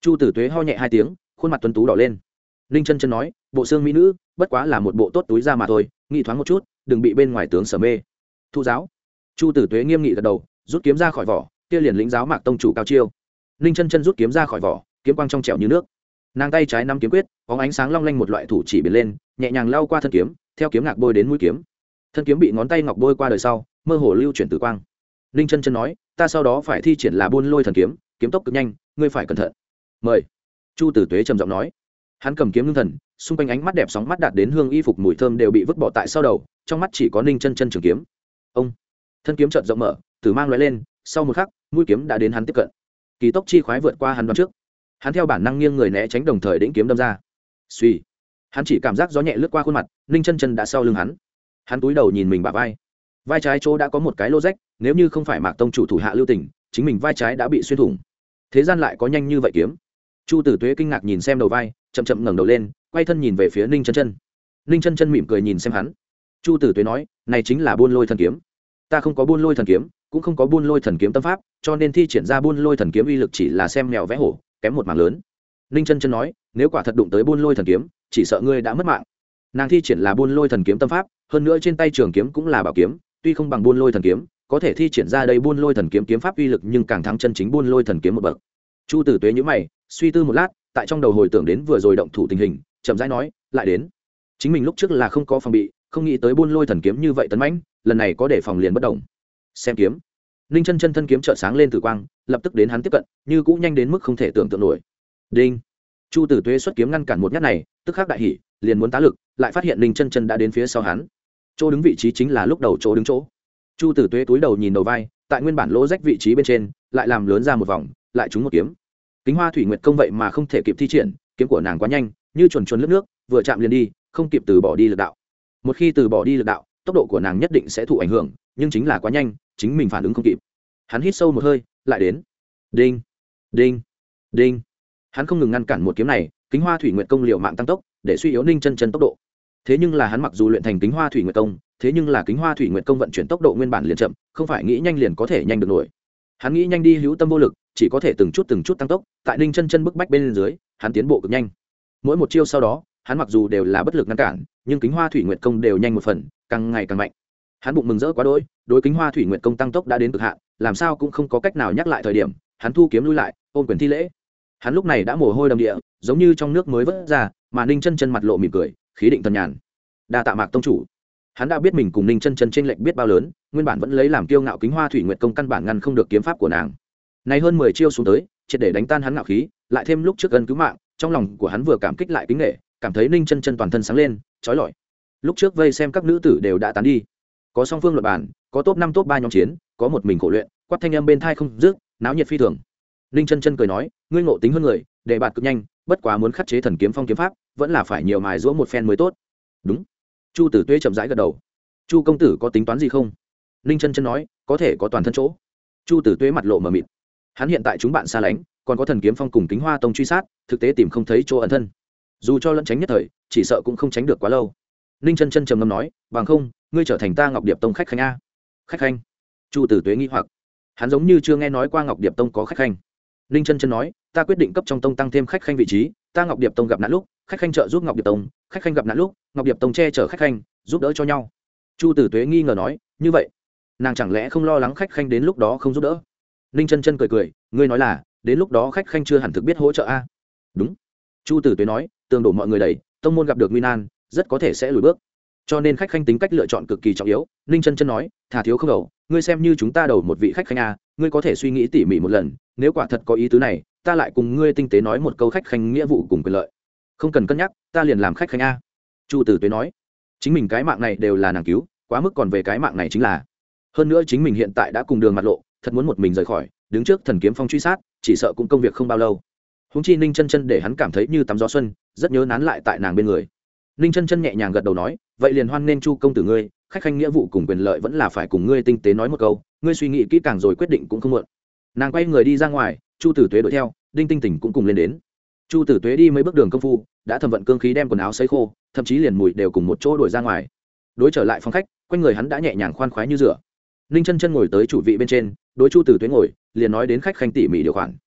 Chu Tử Tuế ho nhẹ hai tiếng, khuôn mặt tuấn tú đỏ lên. Ninh chân chân nói, bộ xương mỹ nữ bất quá là một bộ tốt túi ra mà thôi, nghĩ thoáng một chút, đừng bị bên ngoài tướng sở mê. Thụ giáo. Chu Tử Tuế nghiêm nghị gật đầu, rút kiếm ra khỏi vỏ, kia liền lĩnh giáo Mạc tông chủ cao chiêu. Ninh chân chân rút kiếm ra khỏi vỏ, kiếm quang trong trẻo như nước. Nàng tay trái nắm kiếm quyết, có ánh sáng long lanh một loại thủ chỉ biển lên, nhẹ nhàng lao qua thân kiếm, theo kiếm ngạc bôi đến mũi kiếm. Thân kiếm bị ngón tay ngọc bôi qua đời sau, mơ hồ lưu chuyển tử quang. Ninh chân chân nói, ta sau đó phải thi triển là buôn lôi thần kiếm, kiếm tốc cực nhanh, ngươi phải cẩn thận. Mời. Chu Tử Tuế trầm giọng nói. Hắn cầm kiếm ngưng thần, xung quanh ánh mắt đẹp sóng mắt đạt đến hương y phục mùi thơm đều bị vứt bỏ tại sau đầu, trong mắt chỉ có Ninh chân chân trường kiếm. Ông. Thân kiếm chợt rộng mở, tử mang lóe lên, sau một khắc, mũi kiếm đã đến hắn tiếp cận. Kỳ tốc chi khoái vượt qua hắn đoán trước. Hắn theo bản năng nghiêng người né tránh, đồng thời đĩnh kiếm đâm ra. Suy. Hắn chỉ cảm giác gió nhẹ lướt qua khuôn mặt, Ninh chân chân đã sau lưng hắn. Hắn cúi đầu nhìn mình bả vai. Vai trái chỗ đã có một cái lô rách, nếu như không phải Mạc tông chủ thủ hạ lưu tình, chính mình vai trái đã bị xuyên thủng. Thế gian lại có nhanh như vậy kiếm. Chu Tử Tuế kinh ngạc nhìn xem đầu vai, chậm chậm ngẩng đầu lên, quay thân nhìn về phía Ninh chân chân. Ninh chân chân mỉm cười nhìn xem hắn. Chu Tử Tuế nói, này chính là buôn lôi thần kiếm. Ta không có buôn lôi thần kiếm, cũng không có buôn lôi thần kiếm tâm pháp, cho nên thi triển ra buôn lôi thần kiếm uy lực chỉ là xem mèo vẽ hổ, kém một mảng lớn. Ninh chân chân nói, nếu quả thật đụng tới buôn lôi thần kiếm, chỉ sợ ngươi đã mất mạng. Nàng thi triển là buôn lôi thần kiếm tâm pháp, hơn nữa trên tay trường kiếm cũng là bảo kiếm, tuy không bằng buôn lôi thần kiếm, có thể thi triển ra đây buôn lôi thần kiếm kiếm pháp uy lực nhưng càng thắng chân chính buôn lôi thần kiếm một bậc. Chu Tử Tuế nhíu mày, suy tư một lát, tại trong đầu hồi tưởng đến vừa rồi động thủ tình hình, chậm rãi nói, lại đến. Chính mình lúc trước là không có phòng bị, không nghĩ tới buôn lôi thần kiếm như vậy tấn mãnh, lần này có để phòng liền bất động. Xem kiếm. Ninh chân chân thân kiếm chợt sáng lên tử quang, lập tức đến hắn tiếp cận, như cũng nhanh đến mức không thể tưởng tượng nổi. Đinh. Chu Tử Tuế xuất kiếm ngăn cản một nhát này, tức khắc đại hỉ, liền muốn tá lực, lại phát hiện Ninh chân chân đã đến phía sau hắn. Chỗ đứng vị trí chính là lúc đầu chỗ đứng chỗ. Chu Tử Tuế túi đầu nhìn đầu vai, tại nguyên bản lỗ rách vị trí bên trên, lại làm lớn ra một vòng, lại trúng một kiếm. Kính Hoa Thủy Nguyệt công vậy mà không thể kịp thi triển, kiếm của nàng quá nhanh, như chuồn chuồn lướt nước, vừa chạm liền đi, không kịp từ bỏ đi lực đạo. Một khi từ bỏ đi lực đạo, tốc độ của nàng nhất định sẽ thụ ảnh hưởng, nhưng chính là quá nhanh, chính mình phản ứng không kịp. Hắn hít sâu một hơi, lại đến. Đinh, đinh, đinh. Hắn không ngừng ngăn cản một kiếm này, Kính Hoa Thủy Nguyệt công liều mạng tăng tốc, để suy yếu Ninh chân chân tốc độ. Thế nhưng là hắn mặc dù luyện thành Kính Hoa Thủy Nguyệt công, thế nhưng là Kính Hoa Thủy Nguyệt công vận chuyển tốc độ nguyên bản liền chậm, không phải nghĩ nhanh liền có thể nhanh được nổi. Hắn nghĩ nhanh đi hữu tâm vô lực, chỉ có thể từng chút từng chút tăng tốc, tại Ninh chân chân bức bách bên dưới, hắn tiến bộ cực nhanh. Mỗi một chiêu sau đó, hắn mặc dù đều là bất lực ngăn cản, nhưng Kính Hoa Thủy Nguyệt công đều nhanh một phần, càng ngày càng mạnh. Hắn bụng mừng rỡ quá đỗi, đối Kính Hoa Thủy Nguyệt công tăng tốc đã đến cực hạn, làm sao cũng không có cách nào nhắc lại thời điểm, hắn thu kiếm lui lại, ôm quyền thi lễ. Hắn lúc này đã mồ hôi đầm địa, giống như trong nước mới vớt ra, mà Ninh chân chân mặt lộ mỉm cười, khí định thần nhàn. Đa tạ Mạc tông chủ. Hắn đã biết mình cùng Ninh chân chân trên lệnh biết bao lớn, nguyên bản vẫn lấy làm kiêu ngạo Kính Hoa Thủy Nguyệt công căn bản ngăn không được kiếm pháp của nàng. Này hơn mười chiêu xuống tới, triệt để đánh tan hắn ngạo khí, lại thêm lúc trước gần cứu mạng, trong lòng của hắn vừa cảm kích lại kính nể, cảm thấy Ninh chân chân toàn thân sáng lên, chói lọi. Lúc trước vây xem các nữ tử đều đã tán đi, có song phương luận bàn, có top năm top ba nhóm chiến, có một mình khổ luyện, quát thanh âm bên thai không dứt, náo nhiệt phi thường. Ninh chân chân cười nói, ngươi ngộ tính hơn người, đề bạt cực nhanh, bất quá muốn khắc chế thần kiếm phong kiếm pháp, vẫn là phải nhiều mài giũa một phen mới tốt. Đúng. Chu Tử Tuế chậm rãi gật đầu. Chu công tử có tính toán gì không? Ninh chân chân nói, có thể có toàn thân chỗ. Chu Tử Tuế mặt lộ mờ mịt. Hắn hiện tại chúng bạn xa lánh, còn có thần kiếm phong cùng Kính Hoa tông truy sát, thực tế tìm không thấy chỗ ẩn thân. Dù cho lẫn tránh nhất thời, chỉ sợ cũng không tránh được quá lâu. Ninh chân chân trầm ngâm nói, bằng không, ngươi trở thành ta Ngọc Điệp tông khách khanh a. Khách khanh? Chu Tử Tuế nghi hoặc. Hắn giống như chưa nghe nói qua Ngọc Điệp tông có khách khanh. Ninh chân chân nói, ta quyết định cấp trong tông tăng thêm khách khanh vị trí, ta Ngọc Điệp tông gặp nạn lúc, khách khanh trợ giúp Ngọc Điệp tông, khách khanh gặp nạn lúc, Ngọc Điệp tông che chở khách khanh, giúp đỡ cho nhau. Chu Tử Tuế nghi ngờ nói, như vậy, nàng chẳng lẽ không lo lắng khách khanh đến lúc đó không giúp đỡ? Ninh chân chân cười cười, ngươi nói là, đến lúc đó khách khanh chưa hẳn thực biết hỗ trợ a. Đúng. Chu Tử Tuế nói, tường đổ mọi người đầy, tông môn gặp được nguy nan, rất có thể sẽ lùi bước. Cho nên khách khanh tính cách lựa chọn cực kỳ trọng yếu. Ninh chân chân nói, thà thiếu không đầu, ngươi xem như chúng ta đầu một vị khách khanh a, ngươi có thể suy nghĩ tỉ mỉ một lần, nếu quả thật có ý tứ này, ta lại cùng ngươi tinh tế nói một câu khách khanh nghĩa vụ cùng quyền lợi. Không cần cân nhắc, ta liền làm khách khanh a. Chu Tử Tuế nói, chính mình cái mạng này đều là nàng cứu, quá mức còn về cái mạng này chính là, hơn nữa chính mình hiện tại đã cùng đường mặt lộ, thật muốn một mình rời khỏi, đứng trước thần kiếm phong truy sát, chỉ sợ cũng công việc không bao lâu. Huống chi Ninh chân chân để hắn cảm thấy như tắm gió xuân, rất nhớ nán lại tại nàng bên người. Ninh chân chân nhẹ nhàng gật đầu nói, vậy liền hoan nên Chu công tử ngươi, khách khanh nghĩa vụ cùng quyền lợi vẫn là phải cùng ngươi tinh tế nói một câu, ngươi suy nghĩ kỹ càng rồi quyết định cũng không muộn. Nàng quay người đi ra ngoài, Chu Tử Tuế đuổi theo, Đinh Tinh Tỉnh cũng cùng lên đến. Chu Tử Tuế đi mấy bước đường công phu, đã thầm vận cương khí đem quần áo sấy khô, thậm chí liền mùi đều cùng một chỗ đuổi ra ngoài. Đối trở lại phòng khách, quanh người hắn đã nhẹ nhàng khoan khoái như rửa. Ninh chân chân ngồi tới chủ vị bên trên, đối Chu Tử Tuế ngồi, liền nói đến khách khanh tỉ mỉ điều khoản.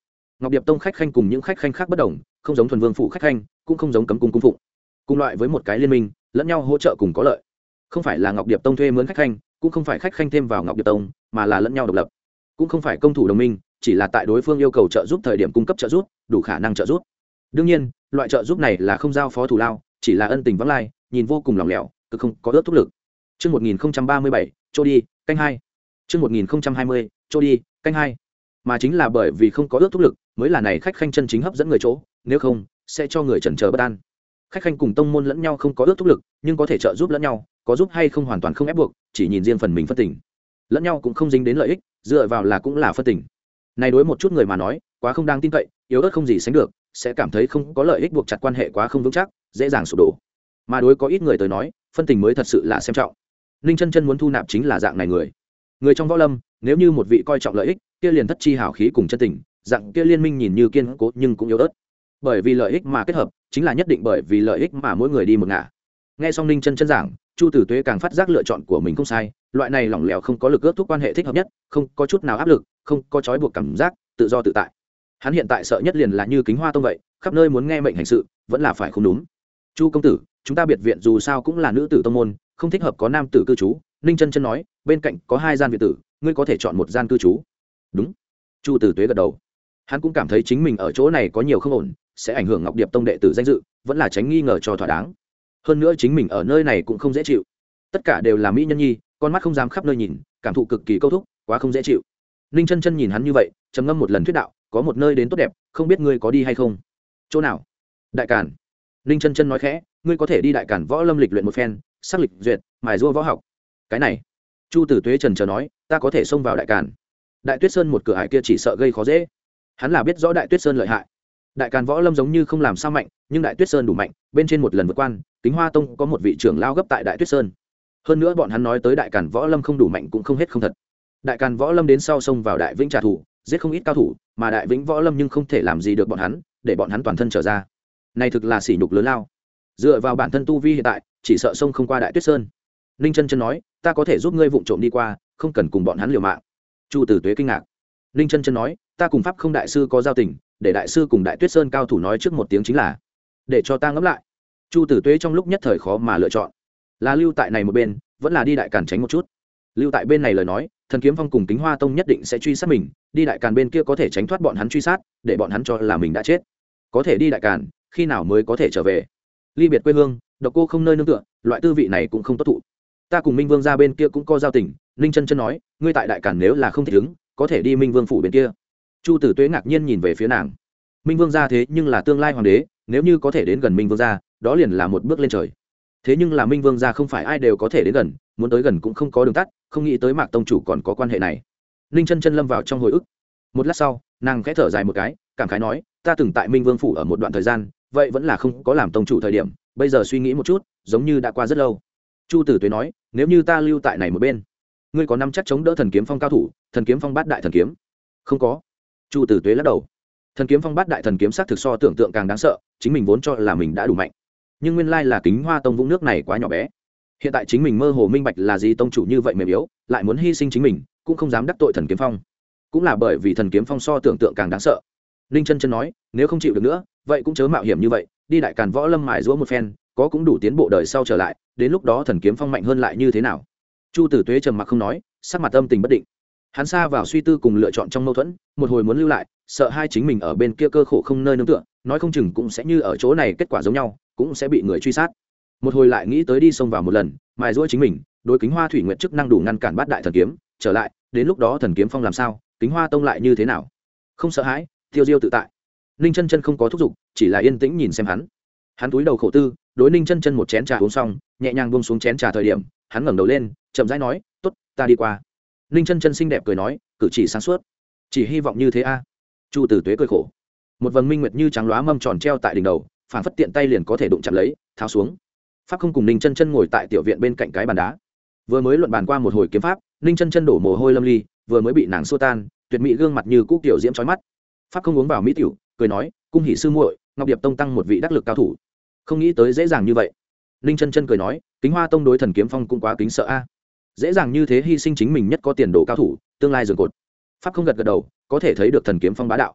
Ngọc Điệp Tông khách khanh cùng những khách khanh khác bất đồng, không giống thuần vương phủ khách khanh, cũng không giống cấm cung cung phụng. Cùng loại với một cái liên minh, lẫn nhau hỗ trợ cùng có lợi. Không phải là Ngọc Điệp Tông thuê mướn khách khanh, cũng không phải khách khanh thêm vào Ngọc Điệp Tông, mà là lẫn nhau độc lập. Cũng không phải công thủ đồng minh, chỉ là tại đối phương yêu cầu trợ giúp thời điểm cung cấp trợ giúp, đủ khả năng trợ giúp. Đương nhiên, loại trợ giúp này là không giao phó thù lao, chỉ là ân tình vắng lai, nhìn vô cùng lòng lẻo, cực không có ước thúc lực. Chương một nghìn không trăm ba mươi bảy, trôi đi, canh hai. Chương một nghìn không trăm hai mươi, trôi đi, canh hai. Mà chính là bởi vì không có ước thúc lực, mới là này khách khanh chân chính hấp dẫn người chỗ, nếu không, sẽ cho người chần chờ bất an. Khách khanh cùng tông môn lẫn nhau không có ước thúc lực, nhưng có thể trợ giúp lẫn nhau, có giúp hay không hoàn toàn không ép buộc, chỉ nhìn riêng phần mình phân tình. Lẫn nhau cũng không dính đến lợi ích, dựa vào là cũng là phân tình. Này đối một chút người mà nói, quá không đáng tin cậy, yếu ớt không gì sánh được, sẽ cảm thấy không có lợi ích buộc chặt quan hệ quá không vững chắc, dễ dàng sụp đổ. Mà đối có ít người tới nói, phân tình mới thật sự là xem trọng. Ninh Chân Chân muốn thu nạp chính là dạng này người. Người trong võ lâm, nếu như một vị coi trọng lợi ích, kia liền thất chi hảo khí cùng chân tình, dạng kia liên minh nhìn như kiên cố nhưng cũng yếu ớt. Bởi vì lợi ích mà kết hợp, chính là nhất định bởi vì lợi ích mà mỗi người đi một ngả. Nghe xong Ninh Chân Chân giảng, Chu Tử Tuế càng phát giác lựa chọn của mình không sai, loại này lỏng lẻo không có lực ước thúc quan hệ thích hợp nhất, không có chút nào áp lực, không có trói buộc cảm giác, tự do tự tại. Hắn hiện tại sợ nhất liền là như Kính Hoa Tông vậy, khắp nơi muốn nghe mệnh hành sự, vẫn là phải không đúng. Chu công tử, chúng ta biệt viện dù sao cũng là nữ tử tông môn, không thích hợp có nam tử cư trú. Ninh Chân Chân nói, bên cạnh có hai gian viện tử, ngươi có thể chọn một gian cư trú. Đúng. Chu Tử Tuế gật đầu. Hắn cũng cảm thấy chính mình ở chỗ này có nhiều không ổn, sẽ ảnh hưởng Ngọc Điệp Tông đệ tử danh dự, vẫn là tránh nghi ngờ cho thỏa đáng. Hơn nữa chính mình ở nơi này cũng không dễ chịu. Tất cả đều là mỹ nhân nhi, con mắt không dám khắp nơi nhìn, cảm thụ cực kỳ câu thúc, quá không dễ chịu. Ninh Chân Chân nhìn hắn như vậy, trầm ngâm một lần thuyết đạo, có một nơi đến tốt đẹp, không biết ngươi có đi hay không? Chỗ nào? Đại Càn. Ninh Chân Chân nói khẽ, ngươi có thể đi Đại Càn võ lâm lịch luyện một phen, xác lịch duyệt, mài giũa võ học. Cái này, Chu Tử Tuế trần chờ nói, ta có thể xông vào Đại Càn. Đại Tuyết Sơn một cửa ải kia chỉ sợ gây khó dễ. Hắn là biết rõ Đại Tuyết Sơn lợi hại. Đại Càn võ lâm giống như không làm sao mạnh, nhưng Đại Tuyết Sơn đủ mạnh, bên trên một lần vượt quan, Kính Hoa Tông có một vị trưởng lao gấp tại Đại Tuyết Sơn. Hơn nữa bọn hắn nói tới Đại Càn võ lâm không đủ mạnh cũng không hết không thật. Đại Càn võ lâm đến sau xông vào Đại Vĩnh trả thù, giết không ít cao thủ, mà Đại Vĩnh võ lâm nhưng không thể làm gì được bọn hắn, để bọn hắn toàn thân trở ra. Này thực là sỉ nhục lớn lao. Dựa vào bản thân tu vi hiện tại, chỉ sợ xông không qua Đại Tuyết Sơn. Ninh Chân Chân nói, ta có thể giúp ngươi vụng trộm đi qua, không cần cùng bọn hắn liều mạng. Chu Tử Tuế kinh ngạc. Ninh Chân Chân nói, ta cùng Pháp Không đại sư có giao tình, để đại sư cùng Đại Tuyết Sơn cao thủ nói trước một tiếng chính là, để cho ta ngẫm lại. Chu Tử Tuế trong lúc nhất thời khó mà lựa chọn, là lưu tại này một bên, vẫn là đi Đại Càn tránh một chút. Lưu tại bên này lời nói, Thần Kiếm Phong cùng Kính Hoa Tông nhất định sẽ truy sát mình, đi Đại Càn bên kia có thể tránh thoát bọn hắn truy sát, để bọn hắn cho là mình đã chết. Có thể đi Đại Càn, khi nào mới có thể trở về? Ly biệt quê hương, độc cô không nơi nương tựa, loại tư vị này cũng không tốt thụ. Ta cùng Minh Vương gia bên kia cũng có giao tình. Ninh Chân Chân nói, ngươi tại Đại Càn nếu là không thể ứng, có thể đi Minh Vương phủ bên kia. Chu Tử Tuế ngạc nhiên nhìn về phía nàng. Minh Vương gia thế nhưng là tương lai hoàng đế, nếu như có thể đến gần Minh Vương gia, đó liền là một bước lên trời. Thế nhưng là Minh Vương gia không phải ai đều có thể đến gần, muốn tới gần cũng không có đường tắt, không nghĩ tới Mạc tông chủ còn có quan hệ này. Ninh Chân Chân lâm vào trong hồi ức. Một lát sau, nàng khẽ thở dài một cái, cảm khái nói, ta từng tại Minh Vương phủ ở một đoạn thời gian, vậy vẫn là không có làm tông chủ thời điểm, bây giờ suy nghĩ một chút, giống như đã qua rất lâu. Chu Tử Tuế nói, nếu như ta lưu tại này một bên, ngươi có năm chắc chống đỡ Thần Kiếm Phong cao thủ, Thần Kiếm Phong bát đại thần kiếm? Không có. Chu Tử Tuế lắc đầu. Thần Kiếm Phong bát đại thần kiếm sát thực so tưởng tượng càng đáng sợ, chính mình vốn cho là mình đã đủ mạnh, nhưng nguyên lai là Kính Hoa Tông vũng nước này quá nhỏ bé. Hiện tại chính mình mơ hồ minh bạch là gì tông chủ như vậy mềm yếu, lại muốn hy sinh chính mình, cũng không dám đắc tội Thần Kiếm Phong. Cũng là bởi vì Thần Kiếm Phong so tưởng tượng càng đáng sợ. Ninh Chân Chân nói, nếu không chịu được nữa, vậy cũng chớ mạo hiểm như vậy, đi Đại Càn võ lâm mài giũa một phen, có cũng đủ tiến bộ đời sau trở lại, đến lúc đó Thần Kiếm Phong mạnh hơn lại như thế nào? Chu Tử Tuế trầm mặc không nói, sắc mặt âm tình bất định. Hắn xa vào suy tư cùng lựa chọn trong mâu thuẫn, một hồi muốn lưu lại, sợ hai chính mình ở bên kia cơ khổ không nơi nương tựa, nói không chừng cũng sẽ như ở chỗ này kết quả giống nhau, cũng sẽ bị người truy sát. Một hồi lại nghĩ tới đi xông vào một lần, mài giũa chính mình, đối Kính Hoa Thủy Nguyệt chức năng đủ ngăn cản bát đại thần kiếm, trở lại, đến lúc đó Thần Kiếm Phong làm sao, Kính Hoa Tông lại như thế nào? Không sợ hãi, tiêu diêu tự tại. Ninh Chân Chân không có thúc giục, chỉ là yên tĩnh nhìn xem hắn. Hắn cúi đầu khổ tư, đối Ninh Chân Chân một chén trà uống xong, nhẹ nhàng buông xuống chén trà thời điểm, hắn ngẩng đầu lên, chậm rãi nói, "Tốt, ta đi qua." Ninh Chân Chân xinh đẹp cười nói, cử chỉ sáng suốt. Chỉ hy vọng như thế a. Chu Tử Tuế cười khổ. Một vầng minh nguyệt như trắng lóa mâm tròn treo tại đỉnh đầu, phản phất tiện tay liền có thể đụng chạm lấy, tháo xuống. Pháp Không cùng Ninh Chân Chân ngồi tại tiểu viện bên cạnh cái bàn đá. Vừa mới luận bàn qua một hồi kiếm pháp, Ninh Chân Chân đổ mồ hôi lâm ly, vừa mới bị nàng xua tan, tuyệt mỹ gương mặt như cũ tiểu diễm chói mắt. Pháp Không uống vào mỹ tiểu, cười nói, "Cung hỉ sư muội, Ngọc Điệp Tông tăng một vị đắc lực cao thủ." Không nghĩ tới dễ dàng như vậy. Ninh Chân Chân cười nói, "Kính Hoa Tông đối Thần Kiếm Phong cũng quá kính sợ a. Dễ dàng như thế hy sinh chính mình nhất có tiền đồ cao thủ, tương lai giường cột." Pháp Không gật gật đầu, có thể thấy được Thần Kiếm Phong bá đạo.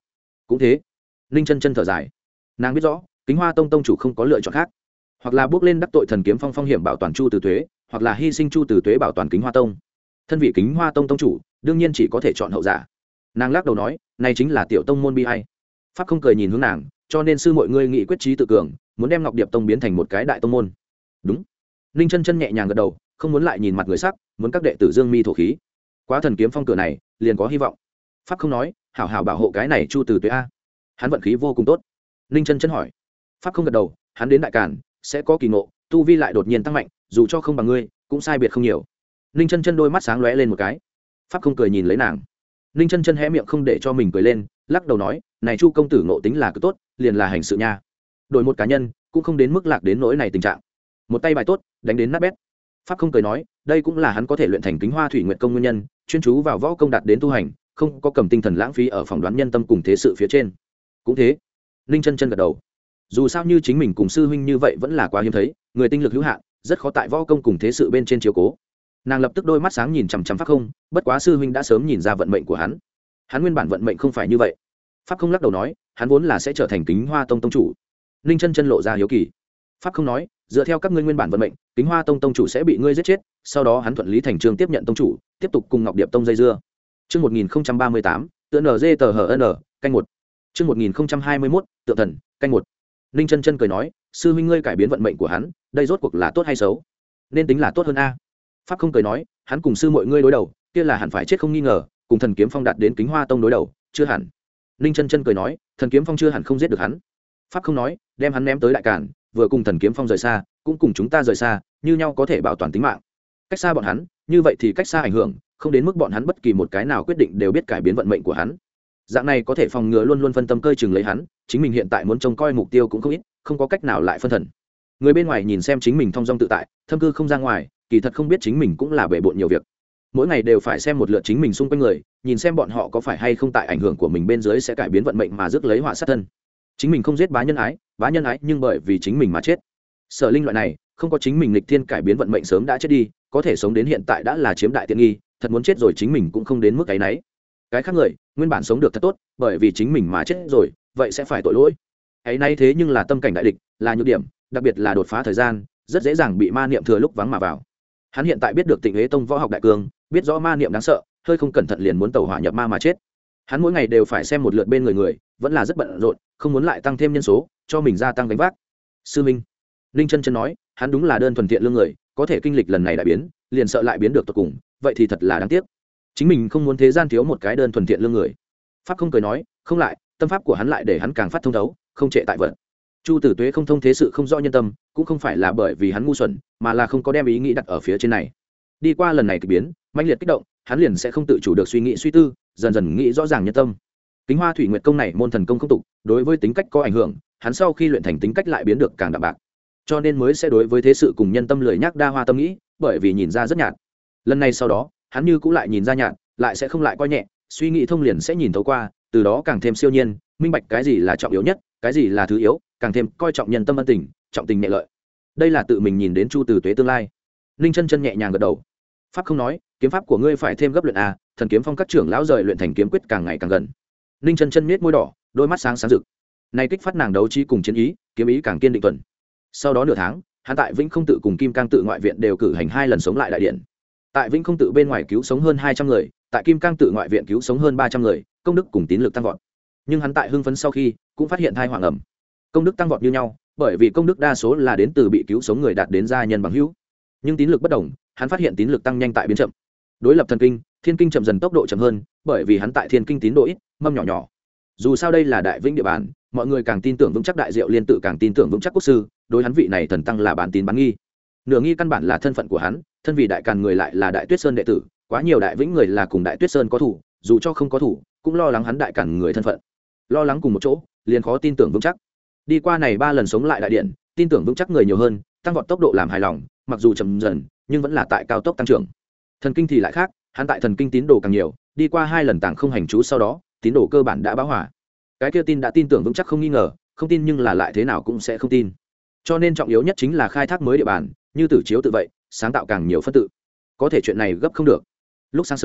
cũng thế. Ninh chân chân thở dài, nàng biết rõ Kính Hoa tông tông chủ không có lựa chọn khác, hoặc là bước lên đắc tội thần kiếm phong phong hiểm bảo toàn Chu Tử Tuế, hoặc là hy sinh Chu Tử Tuế bảo toàn Kính Hoa tông. Thân vị Kính Hoa tông tông chủ đương nhiên chỉ có thể chọn hậu giả. Nàng lắc đầu nói, này chính là tiểu tông môn bi hay. Pháp không cười nhìn hướng nàng, cho nên sư mọi ngươi nghị quyết trí tự cường, muốn đem Ngọc Điệp tông biến thành một cái đại tông môn. Đúng. Ninh chân chân nhẹ nhàng gật đầu, không muốn lại nhìn mặt người sắc, muốn các đệ tử dương mi thổ khí. Quá thần kiếm phong cửa này liền có hy vọng. Pháp không nói, hảo hảo bảo hộ cái này Chu Tử Tuế a. Hắn vận khí vô cùng tốt. Ninh chân chân hỏi. Pháp không gật đầu, hắn đến đại càn sẽ có kỳ ngộ, tu vi lại đột nhiên tăng mạnh, dù cho không bằng ngươi cũng sai biệt không nhiều. Ninh chân chân đôi mắt sáng lóe lên một cái. Pháp không cười nhìn lấy nàng. Ninh chân chân hé miệng không để cho mình cười lên, lắc đầu nói, này Chu công tử ngộ tính là cứ tốt, liền là hành sự nha. Đổi một cá nhân cũng không đến mức lạc đến nỗi này tình trạng. Một tay bài tốt, đánh đến nát bét. Pháp không cười nói, đây cũng là hắn có thể luyện thành Kính Hoa Thủy Nguyệt công nguyên nhân, chuyên chú vào võ công đạt đến tu hành, không có cầm tinh thần lãng phí ở phỏng đoán nhân tâm cùng thế sự phía trên. Cũng thế. Ninh chân chân gật đầu. Dù sao như chính mình cùng sư huynh như vậy vẫn là quá hiếm thấy, người tinh lực hữu hạn, rất khó tại võ công cùng thế sự bên trên chiếu cố. Nàng lập tức đôi mắt sáng nhìn chằm chằm Pháp không, bất quá sư huynh đã sớm nhìn ra vận mệnh của hắn. Hắn nguyên bản vận mệnh không phải như vậy. Pháp không lắc đầu nói, hắn vốn là sẽ trở thành Kính Hoa tông tông chủ. Ninh chân chân lộ ra hiếu kỳ. Pháp không nói, dựa theo các ngươi nguyên bản vận mệnh, Kính Hoa tông tông chủ sẽ bị ngươi giết chết, sau đó hắn thuận lý thành trương tiếp nhận tông chủ, tiếp tục cùng Ngọc Điệp tông dây dưa. Chương một nghìn không trăm ba mươi tám, tựa en giê tờ hờ en, canh một. Chương một nghìn không trăm hai mươi mốt, tượng thần, canh một. Ninh chân chân cười nói, sư huynh ngươi cải biến vận mệnh của hắn, đây rốt cuộc là tốt hay xấu? Nên tính là tốt hơn a. Pháp không cười nói, hắn cùng sư muội ngươi đối đầu, kia là hẳn phải chết không nghi ngờ, cùng thần kiếm phong đạt đến Kính Hoa tông đối đầu, chưa hẳn. Ninh chân chân cười nói, thần kiếm phong chưa hẳn không giết được hắn. Pháp không nói, đem hắn ném tới đại càn, vừa cùng thần kiếm phong rời xa, cũng cùng chúng ta rời xa, như nhau có thể bảo toàn tính mạng. Cách xa bọn hắn, như vậy thì cách xa ảnh hưởng, không đến mức bọn hắn bất kỳ một cái nào quyết định đều biết cải biến vận mệnh của hắn. Dạng này có thể phòng ngừa luôn luôn phân tâm cơi chừng lấy hắn, chính mình hiện tại muốn trông coi mục tiêu cũng không ít, không có cách nào lại phân thần. Người bên ngoài nhìn xem chính mình thong dong tự tại, thâm cư không ra ngoài, kỳ thật không biết chính mình cũng là bể bộn nhiều việc. Mỗi ngày đều phải xem một lượt chính mình xung quanh người, nhìn xem bọn họ có phải hay không tại ảnh hưởng của mình bên dưới sẽ cải biến vận mệnh mà rước lấy họa sát thân. Chính mình không giết bá nhân ái, bá nhân ái nhưng bởi vì chính mình mà chết. Sở Linh loại này, không có chính mình nghịch thiên cải biến vận mệnh sớm đã chết đi, có thể sống đến hiện tại đã là chiếm đại tiện nghi, thật muốn chết rồi chính mình cũng không đến mức cái nấy. Cái khác người, nguyên bản sống được thật tốt, bởi vì chính mình mà chết rồi, vậy sẽ phải tội lỗi. Ấy nay thế nhưng là tâm cảnh đại địch, là nhược điểm, đặc biệt là đột phá thời gian, rất dễ dàng bị ma niệm thừa lúc vắng mà vào. Hắn hiện tại biết được Tịnh Hế tông võ học đại cương, biết rõ ma niệm đáng sợ, hơi không cẩn thận liền muốn tẩu hỏa nhập ma mà chết. Hắn mỗi ngày đều phải xem một lượt bên người người, vẫn là rất bận rộn, không muốn lại tăng thêm nhân số, cho mình gia tăng gánh vác. Sư Minh, Ninh chân chân nói, hắn đúng là đơn thuần thiện lương người, có thể kinh lịch lần này đại biến, liền sợ lại biến được tột cùng, vậy thì thật là đáng tiếc. Chính mình không muốn thế gian thiếu một cái đơn thuần thiện lương người. Pháp không cười nói, không lại, tâm pháp của hắn lại để hắn càng phát thông thấu, không trệ tại vận. Chu Tử Tuế không thông thế sự không rõ nhân tâm, cũng không phải là bởi vì hắn ngu xuẩn, mà là không có đem ý nghĩ đặt ở phía trên này. Đi qua lần này kỳ biến, mãnh liệt kích động, hắn liền sẽ không tự chủ được suy nghĩ suy tư, dần dần nghĩ rõ ràng nhân tâm. Kính Hoa Thủy Nguyệt công này môn thần công không tục, đối với tính cách có ảnh hưởng, hắn sau khi luyện thành tính cách lại biến được càng đạm bạc, cho nên mới sẽ đối với thế sự cùng nhân tâm lười nhác đa hoa tâm nghĩ, bởi vì nhìn ra rất nhạt. Lần này sau đó, hắn như cũng lại nhìn ra nhạt, lại sẽ không lại coi nhẹ, suy nghĩ thông liền sẽ nhìn thấu qua, từ đó càng thêm siêu nhiên, minh bạch cái gì là trọng yếu nhất, cái gì là thứ yếu, càng thêm coi trọng nhân tâm ân tình, trọng tình nhẹ lợi. Đây là tự mình nhìn đến Chu Tử Tuế tương lai. Ninh chân chân nhẹ nhàng gật đầu. Pháp không nói, kiếm pháp của ngươi phải thêm gấp luyện a, thần kiếm phong các trưởng lão rời luyện thành kiếm quyết càng ngày càng gần. Ninh chân chân nhếch môi đỏ, đôi mắt sáng sáng rực. Này kích phát nàng đấu trí cùng chiến ý, kiếm ý càng kiên định tuần. Sau đó nửa tháng, hắn tại Vĩnh Không tự cùng Kim Cang tự ngoại viện đều cử hành hai lần sống lại đại điện. Tại Vĩnh Không tự bên ngoài cứu sống hơn hai trăm người, tại Kim Cang tự ngoại viện cứu sống hơn ba trăm người, công đức cùng tín lực tăng vọt. Nhưng hắn tại hưng phấn sau khi, cũng phát hiện thai hoàng ẩm. Công đức tăng vọt như nhau, bởi vì công đức đa số là đến từ bị cứu sống người đạt đến gia nhân bằng hữu. Nhưng tín lực bất đồng, hắn phát hiện tín lực tăng nhanh tại biến chậm. Đối lập thần kinh, thiên kinh chậm dần tốc độ chậm hơn, bởi vì hắn tại thiên kinh tín độ ít, mâm nhỏ nhỏ. Dù sao đây là đại vĩnh địa bàn, mọi người càng tin tưởng vững chắc đại diệu liên tự càng tin tưởng vững chắc quốc sư, đối hắn vị này thần tăng là bán tín bán nghi. Nửa nghi căn bản là thân phận của hắn, thân vị đại càn người lại là đại tuyết sơn đệ tử, quá nhiều đại vĩnh người là cùng đại tuyết sơn có thủ, dù cho không có thủ, cũng lo lắng hắn đại càn người thân phận. Lo lắng cùng một chỗ, liền khó tin tưởng vững chắc. Đi qua này ba lần sống lại đại điện, tin tưởng vững chắc người nhiều hơn, tăng vọt tốc độ làm hài lòng, mặc dù chậm dần, nhưng vẫn là tại cao tốc tăng trưởng. Thần kinh thì lại khác, hắn tại thần kinh tín đồ càng nhiều, đi qua hai lần tàng không hành chú sau đó, tín đồ cơ bản đã báo hỏa. Cái kia tin đã tin tưởng vững chắc không nghi ngờ, không tin nhưng là lại thế nào cũng sẽ không tin. Cho nên trọng yếu nhất chính là khai thác mới địa bàn, như Tử Chiếu tự vậy, sáng tạo càng nhiều phân tự. Có thể chuyện này gấp không được. Lúc sáng sớm,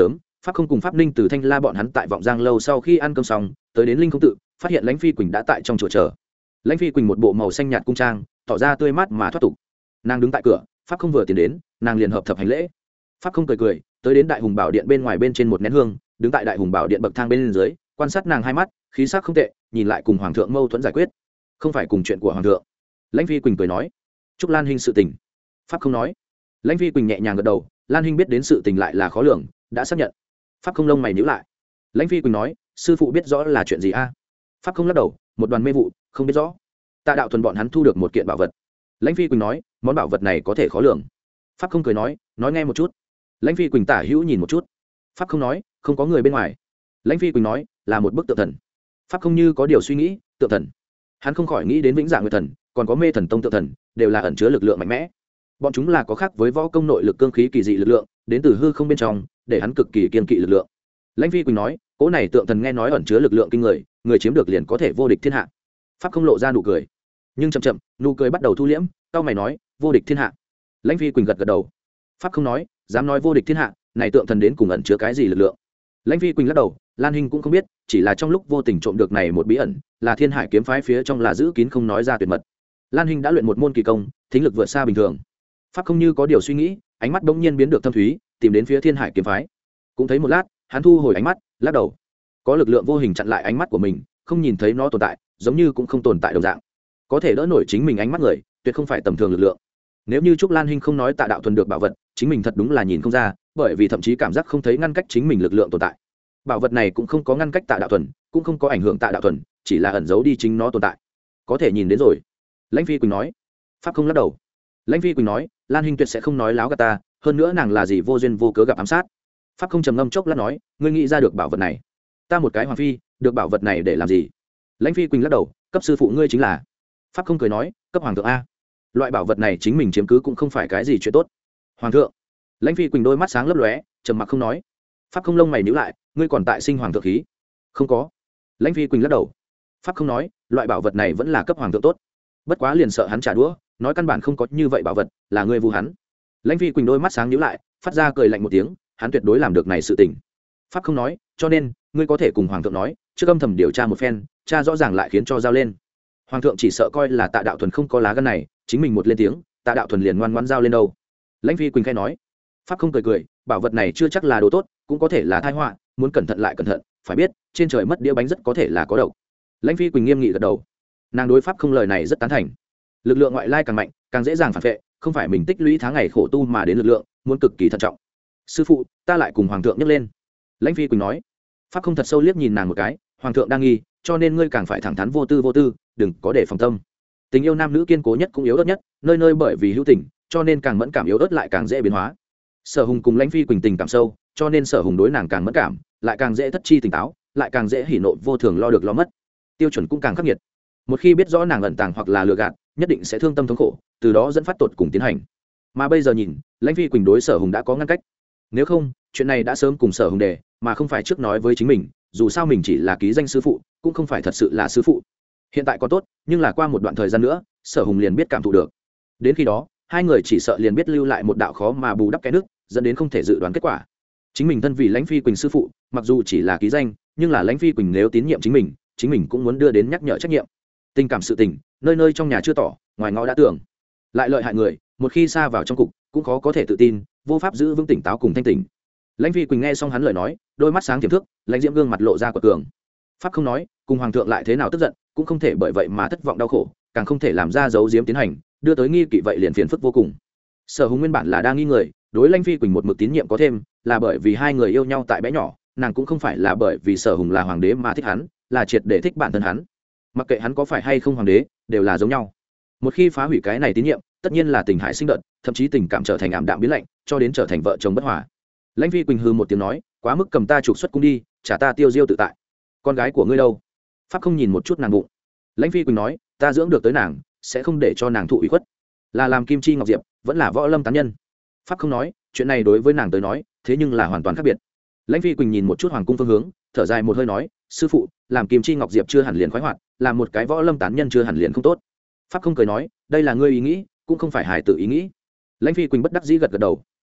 pháp không cùng pháp ninh từ thanh la bọn hắn tại vọng giang lâu sau khi ăn cơm xong tới đến linh không tự, phát hiện lãnh phi quỳnh đã tại trong chùa chờ. Lãnh phi quỳnh một bộ màu xanh nhạt cung trang, tỏ ra tươi mát mà thoát tục. Nàng đứng tại cửa, pháp không vừa tiến đến, nàng liền hợp thập hành lễ. Pháp không cười cười tới đến đại hùng bảo điện bên ngoài bên trên một nén hương, đứng tại đại hùng bảo điện bậc thang bên dưới, quan sát nàng hai mắt, khí sắc không tệ, nhìn lại cùng hoàng thượng mâu thuẫn giải quyết, không phải cùng chuyện của hoàng thượng. Lãnh phi quỳnh cười nói, chúc Lan Hinh sự tình. Pháp không nói. Lãnh phi quỳnh nhẹ nhàng gật đầu, Lan Hinh biết đến sự tình lại là khó lường, đã xác nhận. Pháp không lông mày nhíu lại. Lãnh phi quỳnh nói, sư phụ biết rõ là chuyện gì a? Pháp không lắc đầu, một đoàn mê vụ, không biết rõ. Tạ đạo thuần bọn hắn thu được một kiện bảo vật. Lãnh phi quỳnh nói, món bảo vật này có thể khó lường. Pháp không cười nói, nói nghe một chút. Lãnh phi quỳnh tả hữu nhìn một chút. Pháp không nói, không có người bên ngoài. Lãnh phi quỳnh nói, là một bức tượng thần. Pháp không như có điều suy nghĩ, tượng thần. Hắn không khỏi nghĩ đến vĩnh dạng nguyệt thần, còn có mê thần tông tượng thần, đều là ẩn chứa lực lượng mạnh mẽ. Bọn chúng là có khác với võ công nội lực cương khí kỳ dị lực lượng, đến từ hư không bên trong, để hắn cực kỳ kiên kỵ lực lượng. Lãnh phi quỳnh nói, cỗ này tượng thần nghe nói ẩn chứa lực lượng kinh người, người chiếm được liền có thể vô địch thiên hạ. Pháp không lộ ra nụ cười, nhưng chậm chậm nụ cười bắt đầu thu liễm. Cao mày nói, vô địch thiên hạ. Lãnh phi quỳnh gật gật đầu. Pháp không nói, dám nói vô địch thiên hạ, này tượng thần đến cùng ẩn chứa cái gì lực lượng? Lãnh phi quỳnh lắc đầu, Lan Hinh cũng không biết, chỉ là trong lúc vô tình trộm được này một bí ẩn, là Thiên Hải kiếm phái phía trong là giữ kín không nói ra tuyệt mật. Lan Hinh đã luyện một môn kỳ công, thính lực vượt xa bình thường. Pháp không như có điều suy nghĩ, ánh mắt bỗng nhiên biến được thâm thúy, tìm đến phía Thiên Hải kiếm phái. Cũng thấy một lát, hắn thu hồi ánh mắt, lắc đầu. Có lực lượng vô hình chặn lại ánh mắt của mình, không nhìn thấy nó tồn tại, giống như cũng không tồn tại đồng dạng. Có thể đỡ nổi chính mình ánh mắt người, tuyệt không phải tầm thường lực lượng. Nếu như Trúc Lan Hinh không nói Tạ đạo thuần được bảo vật, chính mình thật đúng là nhìn không ra, bởi vì thậm chí cảm giác không thấy ngăn cách chính mình lực lượng tồn tại. Bảo vật này cũng không có ngăn cách Tạ đạo thuần, cũng không có ảnh hưởng Tạ đạo thuần, chỉ là ẩn giấu đi chính nó tồn tại. Có thể nhìn đến rồi. Lãnh phi quỳnh nói. Pháp không lắc đầu. Lãnh phi quỳnh nói, Lan Hinh tuyệt sẽ không nói láo gạt ta, hơn nữa nàng là gì vô duyên vô cớ gặp ám sát. Pháp không trầm ngâm chốc lát nói, ngươi nghĩ ra được bảo vật này? Ta một cái hoàng phi, được bảo vật này để làm gì? Lãnh phi quỳnh lắc đầu, cấp sư phụ ngươi chính là. Pháp không cười nói, cấp hoàng thượng a. Loại bảo vật này chính mình chiếm cứ cũng không phải cái gì chuyện tốt. Hoàng thượng. Lãnh phi quỳnh đôi mắt sáng lấp lóe, trầm mặc không nói. Pháp không lông mày nhíu lại, ngươi còn tại sinh hoàng thượng khí? Không có. Lãnh phi quỳnh lắc đầu. Pháp không nói, loại bảo vật này vẫn là cấp hoàng thượng tốt. Bất quá liền sợ hắn trả đũa, nói căn bản không có như vậy bảo vật, là ngươi vu hắn. Lãnh phi quỳnh đôi mắt sáng nhíu lại, phát ra cười lạnh một tiếng, hắn tuyệt đối làm được này sự tình. Pháp không nói, cho nên ngươi có thể cùng hoàng thượng nói, trước âm thầm điều tra một phen, tra rõ ràng lại khiến cho giao lên. Hoàng thượng chỉ sợ coi là Tạ đạo thuần không có lá gan này, chính mình một lên tiếng, Tạ đạo thuần liền ngoan ngoãn giao lên đâu. Lãnh phi quỳnh khai nói. Pháp không cười cười, bảo vật này chưa chắc là đồ tốt, cũng có thể là tai họa, muốn cẩn thận lại cẩn thận, phải biết trên trời mất đĩa bánh rất có thể là có độc. Lãnh phi quỳnh nghiêm nghị gật đầu. Nàng đối Pháp không lời này rất tán thành. Lực lượng ngoại lai càng mạnh, càng dễ dàng phản vệ, không phải mình tích lũy tháng ngày khổ tu mà đến lực lượng, muốn cực kỳ thận trọng. Sư phụ, ta lại cùng hoàng thượng nhắc lên. Lãnh phi quỳnh nói. Pháp không thật sâu liếc nhìn nàng một cái, hoàng thượng đang nghi, cho nên ngươi càng phải thẳng thắn vô tư vô tư, đừng có để phòng tâm. Tình yêu nam nữ kiên cố nhất cũng yếu ớt nhất, nơi nơi bởi vì hữu tình, cho nên càng mẫn cảm yếu ớt lại càng dễ biến hóa. Sở Hùng cùng Lãnh phi quỳnh tình cảm sâu, cho nên Sở Hùng đối nàng càng mẫn cảm, lại càng dễ thất chi tỉnh táo, lại càng dễ hỉ nộ vô thường lo được lo mất. Tiêu chuẩn cũng càng khắc nghiệt. Một khi biết rõ nàng ẩn tàng hoặc là lừa gạt, nhất định sẽ thương tâm thống khổ, từ đó dẫn phát tột cùng tiến hành. Mà bây giờ nhìn, Lãnh phi quỳnh đối Sở Hùng đã có ngăn cách. Nếu không, chuyện này đã sớm cùng Sở Hùng đề, mà không phải trước nói với chính mình, dù sao mình chỉ là ký danh sư phụ, cũng không phải thật sự là sư phụ. Hiện tại có tốt, nhưng là qua một đoạn thời gian nữa, Sở Hùng liền biết cảm thụ được. Đến khi đó, hai người chỉ sợ liền biết lưu lại một đạo khó mà bù đắp cái nước, dẫn đến không thể dự đoán kết quả. Chính mình thân vì Lãnh phi quỳnh sư phụ, mặc dù chỉ là ký danh, nhưng là Lãnh phi quỳnh nếu tín nhiệm chính mình, chính mình cũng muốn đưa đến nhắc nhở trách nhiệm. Tình cảm sự tình, nơi nơi trong nhà chưa tỏ, ngoài ngõ đã tưởng. Lại lợi hại người, một khi xa vào trong cục, cũng khó có thể tự tin, vô pháp giữ vững tỉnh táo cùng thanh tỉnh. Lãnh phi quỳnh nghe xong hắn lời nói, đôi mắt sáng tiềm thức, Lãnh diễm gương mặt lộ ra của cường. Pháp không nói, cùng hoàng thượng lại thế nào tức giận, cũng không thể bởi vậy mà thất vọng đau khổ, càng không thể làm ra giấu giếm tiến hành, đưa tới nghi kỵ vậy liền phiền phức vô cùng. Sở Hùng nguyên bản là đang nghi người, đối Lãnh phi quỳnh một mực tín nhiệm có thêm, là bởi vì hai người yêu nhau tại bé nhỏ, nàng cũng không phải là bởi vì Sở Hùng là hoàng đế mà thích hắn, là triệt để thích bản thân hắn. Mặc kệ hắn có phải hay không hoàng đế, đều là giống nhau. Một khi phá hủy cái này tín nhiệm, tất nhiên là tình hại sinh đợt, thậm chí tình cảm trở thành ảm đạm biến lạnh, cho đến trở thành vợ chồng bất hòa. Lãnh phi quỳnh hừ một tiếng nói, quá mức cầm ta trục xuất cung đi, trả ta tiêu diêu tự tại. Con gái của ngươi đâu? Pháp không nhìn một chút nàng bụng. Lãnh phi quỳnh nói, ta dưỡng được tới nàng, sẽ không để cho nàng thụ ủy khuất. Là làm kim chi ngọc diệp, vẫn là võ lâm tán nhân. Pháp không nói, chuyện này đối với nàng tới nói, thế nhưng là hoàn toàn khác biệt. Lãnh phi quỳnh nhìn một chút hoàng cung phương hướng, thở dài một hơi nói, sư phụ, làm kim chi ngọc diệp chưa hẳn liền khoái hoạt, làm một cái võ lâm tán nhân chưa hẳn liền không tốt. Pháp không cười nói, đây là ngươi ý nghĩ, cũng không phải hài tử ý nghĩ. Lãnh phi quỳnh bất đắc dĩ gật gật đầu.